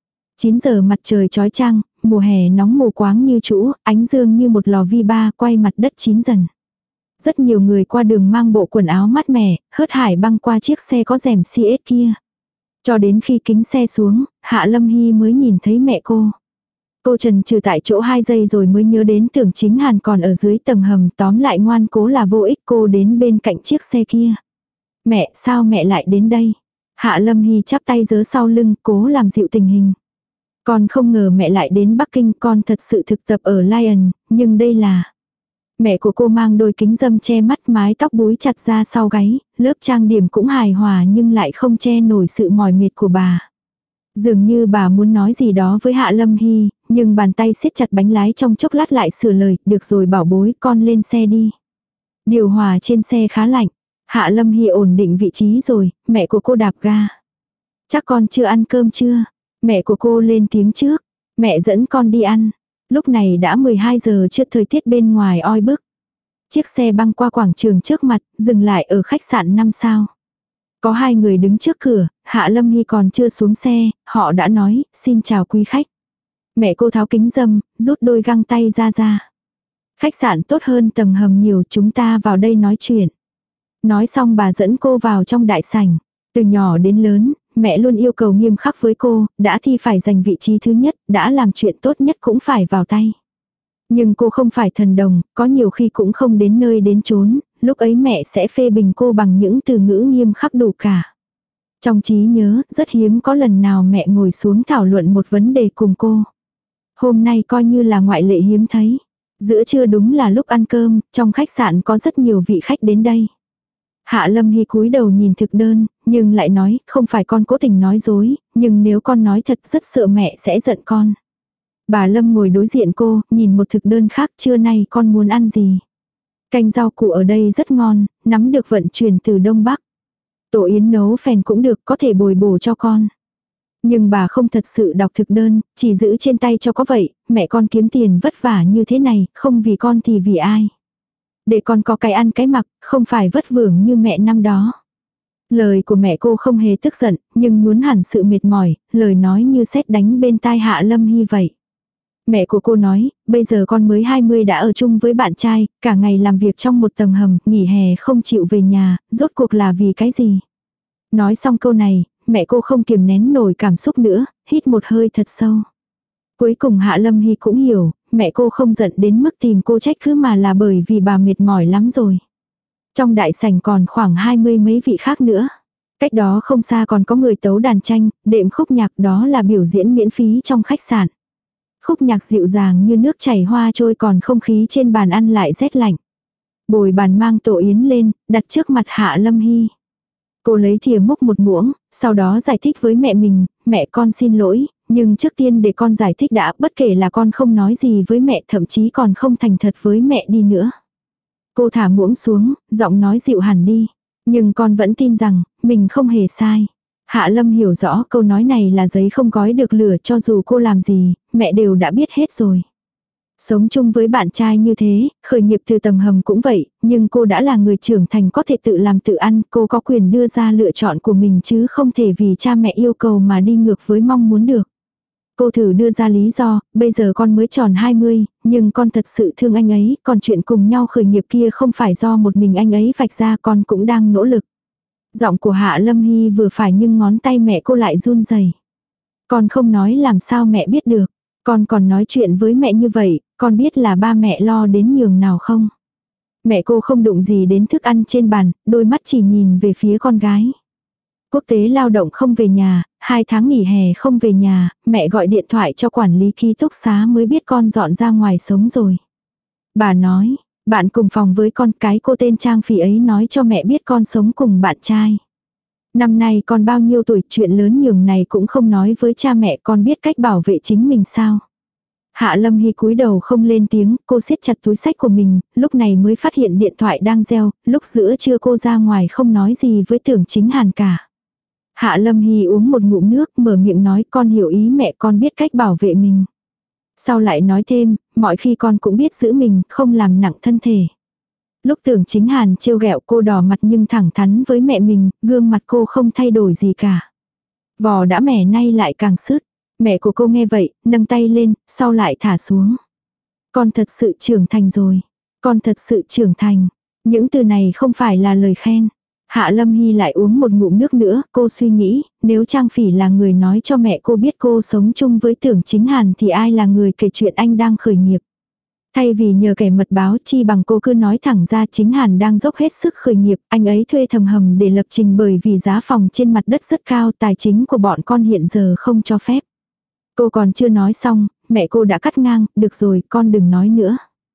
9 giờ mặt trời chói chang, mùa hè nóng mù quáng như trũ, ánh dương như một lò vi ba quay mặt đất chín dần. Rất nhiều người qua đường mang bộ quần áo mát mẻ, hớt hải băng qua chiếc xe có rèm CS kia. Cho đến khi kính xe xuống, Hạ Lâm Hy mới nhìn thấy mẹ cô. Cô chần chừ tại chỗ 2 giây rồi mới nhớ đến Tưởng Chính Hàn còn ở dưới tầng hầm, tóm lại ngoan cố là vô ích, cô đến bên cạnh chiếc xe kia. Mẹ, sao mẹ lại đến đây? Hạ Lâm Hy chắp tay giơ sau lưng, cố làm dịu tình hình. Con không ngờ mẹ lại đến Bắc Kinh, con thật sự thực tập ở Lion, nhưng đây là... Mẹ của cô mang đôi kính râm che mắt, mái tóc búi chặt ra sau gáy, lớp trang điểm cũng hài hòa nhưng lại không che nổi sự mỏi mệt của bà. Dường như bà muốn nói gì đó với Hạ Lâm Hy, nhưng bàn tay siết chặt bánh lái trong chốc lát lại sửa lời, được rồi bảo bối, con lên xe đi. Điều hòa trên xe khá lạnh. Hạ Lâm Hy ổn định vị trí rồi, mẹ của cô đạp ga. Chắc con chưa ăn cơm chưa? Mẹ của cô lên tiếng trước. Mẹ dẫn con đi ăn. Lúc này đã 12 giờ trưa, thời tiết bên ngoài oi bức. Chiếc xe băng qua quảng trường trước mặt, dừng lại ở khách sạn 5 sao. Có 2 người đứng trước cửa, Hạ Lâm Hy còn chưa xuống xe, họ đã nói, xin chào quý khách. Mẹ cô tháo kính râm, rút đôi găng tay ra. Khách sạn tốt hơn tầng hầm nhiều, chúng ta vào đây nói chuyện. Nói xong bà dẫn cô vào trong đại sảnh. Từ nhỏ đến lớn, mẹ luôn yêu cầu nghiêm khắc với cô, đã thi phải giành vị trí thứ nhất, đã làm chuyện tốt nhất cũng phải vào tay. Nhưng cô không phải thần đồng, có nhiều khi cũng không đến nơi đến chốn, lúc ấy mẹ sẽ phê bình cô bằng những từ ngữ nghiêm khắc đủ cả. Trong trí nhớ, rất hiếm có lần nào mẹ ngồi xuống thảo luận một vấn đề cùng cô. Hôm nay coi như là ngoại lệ hiếm thấy. Giữa trưa đúng là lúc ăn cơm, trong khách sạn có rất nhiều vị khách đến đây. Hạ Lâm Hy cúi đầu nhìn thực đơn, nhưng lại nói, không phải con cố tình nói dối, nhưng nếu con nói thật rất sợ mẹ sẽ giận con. Bà Lâm ngồi đối diện cô, nhìn một thực đơn khác, trưa nay con muốn ăn gì? Canh rau củ ở đây rất ngon, nắm được vận chuyển từ Đông Bắc. Tổ yến nấu phèn cũng được, có thể bồi bổ cho con. Nhưng bà không thật sự đọc thực đơn, chỉ giữ trên tay cho có vậy, mẹ con kiếm tiền vất vả như thế này, không vì con thì vì ai. Để con có cái ăn cái mặc, không phải vất vưởng như mẹ năm đó. Lời của mẹ cô không hề tức giận, nhưng nhuốn hẳn sự mệt mỏi, lời nói như sét đánh bên tai Hạ Lâm Hy vậy. Mẹ của cô nói, bây giờ con mới 20 đã ở chung với bạn trai, cả ngày làm việc trong một tầng hầm, nghỉ hè không chịu về nhà, rốt cuộc là vì cái gì? Nói xong câu này, mẹ cô không kiềm nén nổi cảm xúc nữa, hít một hơi thật sâu. Cuối cùng Hạ Lâm Hy cũng hiểu, mẹ cô không giận đến mức tìm cô trách cứ mà là bởi vì bà mệt mỏi lắm rồi. Trong đại sảnh còn khoảng 20 mấy vị khác nữa. Cách đó không xa còn có người tấu đàn tranh, đệm khúc nhạc, đó là biểu diễn miễn phí trong khách sạn. Khúc nhạc dịu dàng như nước chảy hoa trôi, còn không khí trên bàn ăn lại rét lạnh. Bồi bàn mang tổ yến lên, đặt trước mặt Hạ Lâm Hy. Cô lấy thìa múc một muỗng, sau đó giải thích với mẹ mình, mẹ con xin lỗi, nhưng trước tiên để con giải thích đã, bất kể là con không nói gì với mẹ, thậm chí còn không thành thật với mẹ đi nữa. Cô thả muỗng xuống, giọng nói dịu hẳn đi. Nhưng con vẫn tin rằng, mình không hề sai. Hạ Lâm hiểu rõ câu nói này là giấy không gói được lửa, cho dù cô làm gì, mẹ đều đã biết hết rồi. Sống chung với bạn trai như thế, khởi nghiệp từ tầng hầm cũng vậy, nhưng cô đã là người trưởng thành có thể tự làm tự ăn, cô có quyền đưa ra lựa chọn của mình chứ không thể vì cha mẹ yêu cầu mà đi ngược với mong muốn được. Cô thử đưa ra lý do, bây giờ con mới tròn 20, nhưng con thật sự thương anh ấy, còn chuyện cùng nhau khởi nghiệp kia không phải do một mình anh ấy vạch ra, con cũng đang nỗ lực. Giọng của Hạ Lâm Hy vừa phải nhưng ngón tay mẹ cô lại run rẩy. Con không nói làm sao mẹ biết được. Con còn nói chuyện với mẹ như vậy, con biết là ba mẹ lo đến nhường nào không? Mẹ cô không đụng gì đến thức ăn trên bàn, đôi mắt chỉ nhìn về phía con gái. Quốc tế lao động không về nhà, 2 tháng nghỉ hè không về nhà, mẹ gọi điện thoại cho quản lý ký túc xá mới biết con dọn ra ngoài sống rồi. Bà nói, bạn cùng phòng với con, cái cô tên Trang Phỉ ấy nói cho mẹ biết con sống cùng bạn trai. Năm nay con bao nhiêu tuổi, chuyện lớn nhường này cũng không nói với cha mẹ, con biết cách bảo vệ chính mình sao. Hạ Lâm Hy cúi đầu không lên tiếng, cô siết chặt túi xách của mình, lúc này mới phát hiện điện thoại đang reo, lúc giữa trưa cô ra ngoài không nói gì với Tưởng Chính Hàn cả. Hạ Lâm Hy uống một ngụm nước, mở miệng nói, con hiểu ý mẹ, con biết cách bảo vệ mình. Sau lại nói thêm, mọi khi con cũng biết giữ mình, không làm nặng thân thể. Lúc Tưởng Chính Hàn trêu ghẹo cô đỏ mặt nhưng thẳng thắn với mẹ mình, gương mặt cô không thay đổi gì cả. Vò đã mẻ nay lại càng sứt. Mẹ của cô nghe vậy, nâng tay lên, sau lại thả xuống. Con thật sự trưởng thành rồi. Con thật sự trưởng thành. Những từ này không phải là lời khen. Hạ Lâm Hy lại uống một ngụm nước nữa, cô suy nghĩ, nếu Trang Phỉ là người nói cho mẹ cô biết cô sống chung với Tưởng Chính Hàn thì ai là người kể chuyện anh đang khởi nghiệp. Thay vì nhờ kẻ mật báo, chi bằng cô cứ nói thẳng ra Chính Hàn đang dốc hết sức khởi nghiệp, anh ấy thuê thầng hầm để lập trình bởi vì giá phòng trên mặt đất rất cao, tài chính của bọn con hiện giờ không cho phép. Cô còn chưa nói xong, mẹ cô đã cắt ngang, được rồi, con đừng nói nữa.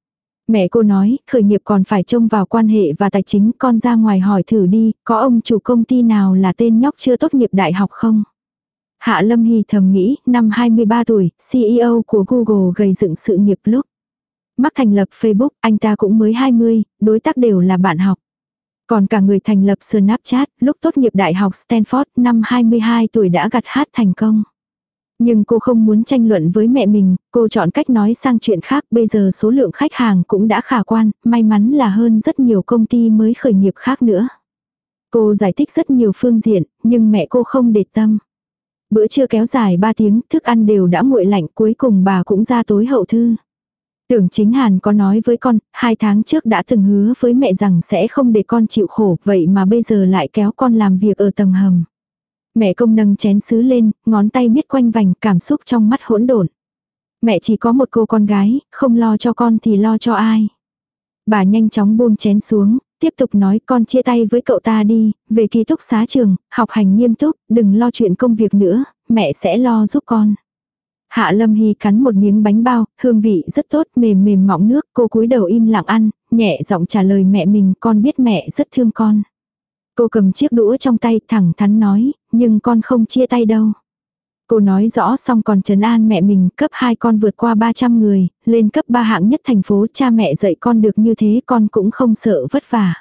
Mẹ cô nói, khởi nghiệp còn phải trông vào quan hệ và tài chính, con ra ngoài hỏi thử đi, có ông chủ công ty nào là tên nhóc chưa tốt nghiệp đại học không? Hạ Lâm Hy thầm nghĩ, năm 23 tuổi, CEO của Google gầy dựng sự nghiệp lúc. Mark thành lập Facebook, anh ta cũng mới 20, đối tác đều là bạn học. Còn cả người thành lập Snapchat, lúc tốt nghiệp đại học Stanford, năm 22 tuổi đã gặt hái thành công. Nhưng cô không muốn tranh luận với mẹ mình, cô chọn cách nói sang chuyện khác, bây giờ số lượng khách hàng cũng đã khả quan, may mắn là hơn rất nhiều công ty mới khởi nghiệp khác nữa. Cô giải thích rất nhiều phương diện, nhưng mẹ cô không để tâm. Bữa trưa kéo dài 3 tiếng, thức ăn đều đã nguội lạnh, cuối cùng bà cũng ra tối hậu thư. Tưởng Chính Hàn có nói với con, 2 tháng trước đã từng hứa với mẹ rằng sẽ không để con chịu khổ, vậy mà bây giờ lại kéo con làm việc ở tầng hầm. Mẹ Công nâng chén sứ lên, ngón tay miết quanh vành, cảm xúc trong mắt hỗn độn. Mẹ chỉ có một cô con gái, không lo cho con thì lo cho ai. Bà nhanh chóng buông chén xuống, tiếp tục nói, con chia tay với cậu ta đi, về ký túc xá trường, học hành nghiêm túc, đừng lo chuyện công việc nữa, mẹ sẽ lo giúp con. Hạ Lâm Hy cắn một miếng bánh bao, hương vị rất tốt, mềm mềm mọng nước, cô cúi đầu im lặng ăn, nhẹ giọng trả lời mẹ mình, con biết mẹ rất thương con. Cô cầm chiếc đũa trong tay thẳng thắn nói, nhưng con không chia tay đâu. Cô nói rõ xong còn trấn an mẹ mình, cấp 2 con vượt qua 300 người, lên cấp 3 hạng nhất thành phố, cha mẹ dạy con được như thế con cũng không sợ vất vả.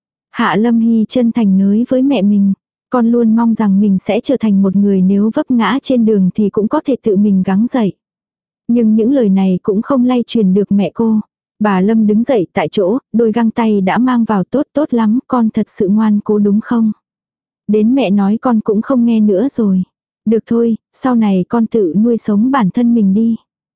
Hạ Lâm Hy chân thành nói với mẹ mình, con luôn mong rằng mình sẽ trở thành một người nếu vấp ngã trên đường thì cũng có thể tự mình gắng dậy. Nhưng những lời này cũng không lay truyền được mẹ cô. Bà Lâm đứng dậy tại chỗ, đôi găng tay đã mang vào, tốt lắm, con thật sự ngoan cố đúng không? Đến mẹ nói con cũng không nghe nữa rồi. Được thôi, sau này con tự nuôi sống bản thân mình đi.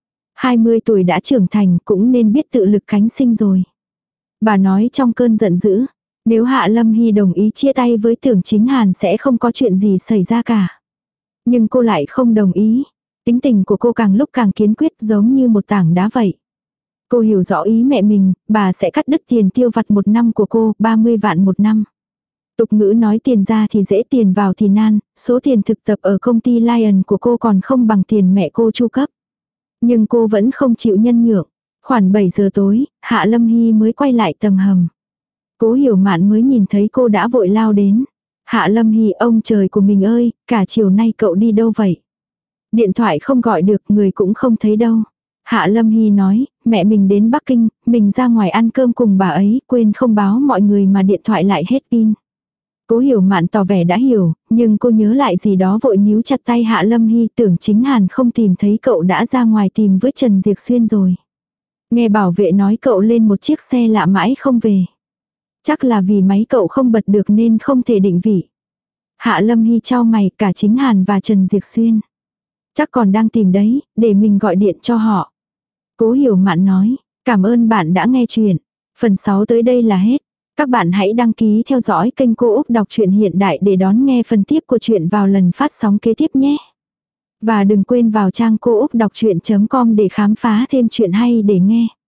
20 tuổi đã trưởng thành cũng nên biết tự lực cánh sinh rồi. Bà nói trong cơn giận dữ, nếu Hạ Lâm Hy đồng ý chia tay với Tưởng Chính Hàn sẽ không có chuyện gì xảy ra cả. Nhưng cô lại không đồng ý. Tính tình của cô càng lúc càng kiên quyết giống như một tảng đá vậy. Cô hiểu rõ ý mẹ mình, bà sẽ cắt đứt tiền tiêu vặt 1 năm của cô, 30 vạn 1 năm. Tục ngữ nói tiền ra thì dễ tiền vào thì nan, số tiền thực tập ở công ty Lion của cô còn không bằng tiền mẹ cô chu cấp. Nhưng cô vẫn không chịu nhân nhượng. Khoảng 7 giờ tối, Hạ Lâm Hy mới quay lại tầng hầm. Cố Hiểu Mạn mới nhìn thấy cô đã vội lao đến. Hạ Lâm Hy, ông trời của mình ơi, cả chiều nay cậu đi đâu vậy? Điện thoại không gọi được, người cũng không thấy đâu. Hạ Lâm Hy nói, mẹ mình đến Bắc Kinh, mình ra ngoài ăn cơm cùng bà ấy, quên không báo mọi người mà điện thoại lại hết pin. Cố Hiểu Mạn tỏ vẻ đã hiểu, nhưng cô nhớ lại gì đó vội níu chặt tay Hạ Lâm Hy, Tưởng Chính Hàn không tìm thấy cậu đã ra ngoài tìm với Trần Diệc Xuyên rồi. Nghe bảo vệ nói cậu lên một chiếc xe lạ mãi không về. Chắc là vì máy cậu không bật được nên không thể định vị. Hạ Lâm Hy chau mày, cả Chính Hàn và Trần Diệc Xuyên. Chắc còn đang tìm đấy, để mình gọi điện cho họ. Cố Hiểu Mạn nói, cảm ơn bạn đã nghe chuyện. Phần 6 tới đây là hết. Các bạn hãy đăng ký theo dõi kênh Cô Úc Đọc truyện Hiện Đại để đón nghe phần tiếp của chuyện vào lần phát sóng kế tiếp nhé. Và đừng quên vào trang cô úc đọc chuyện.com để khám phá thêm chuyện hay để nghe.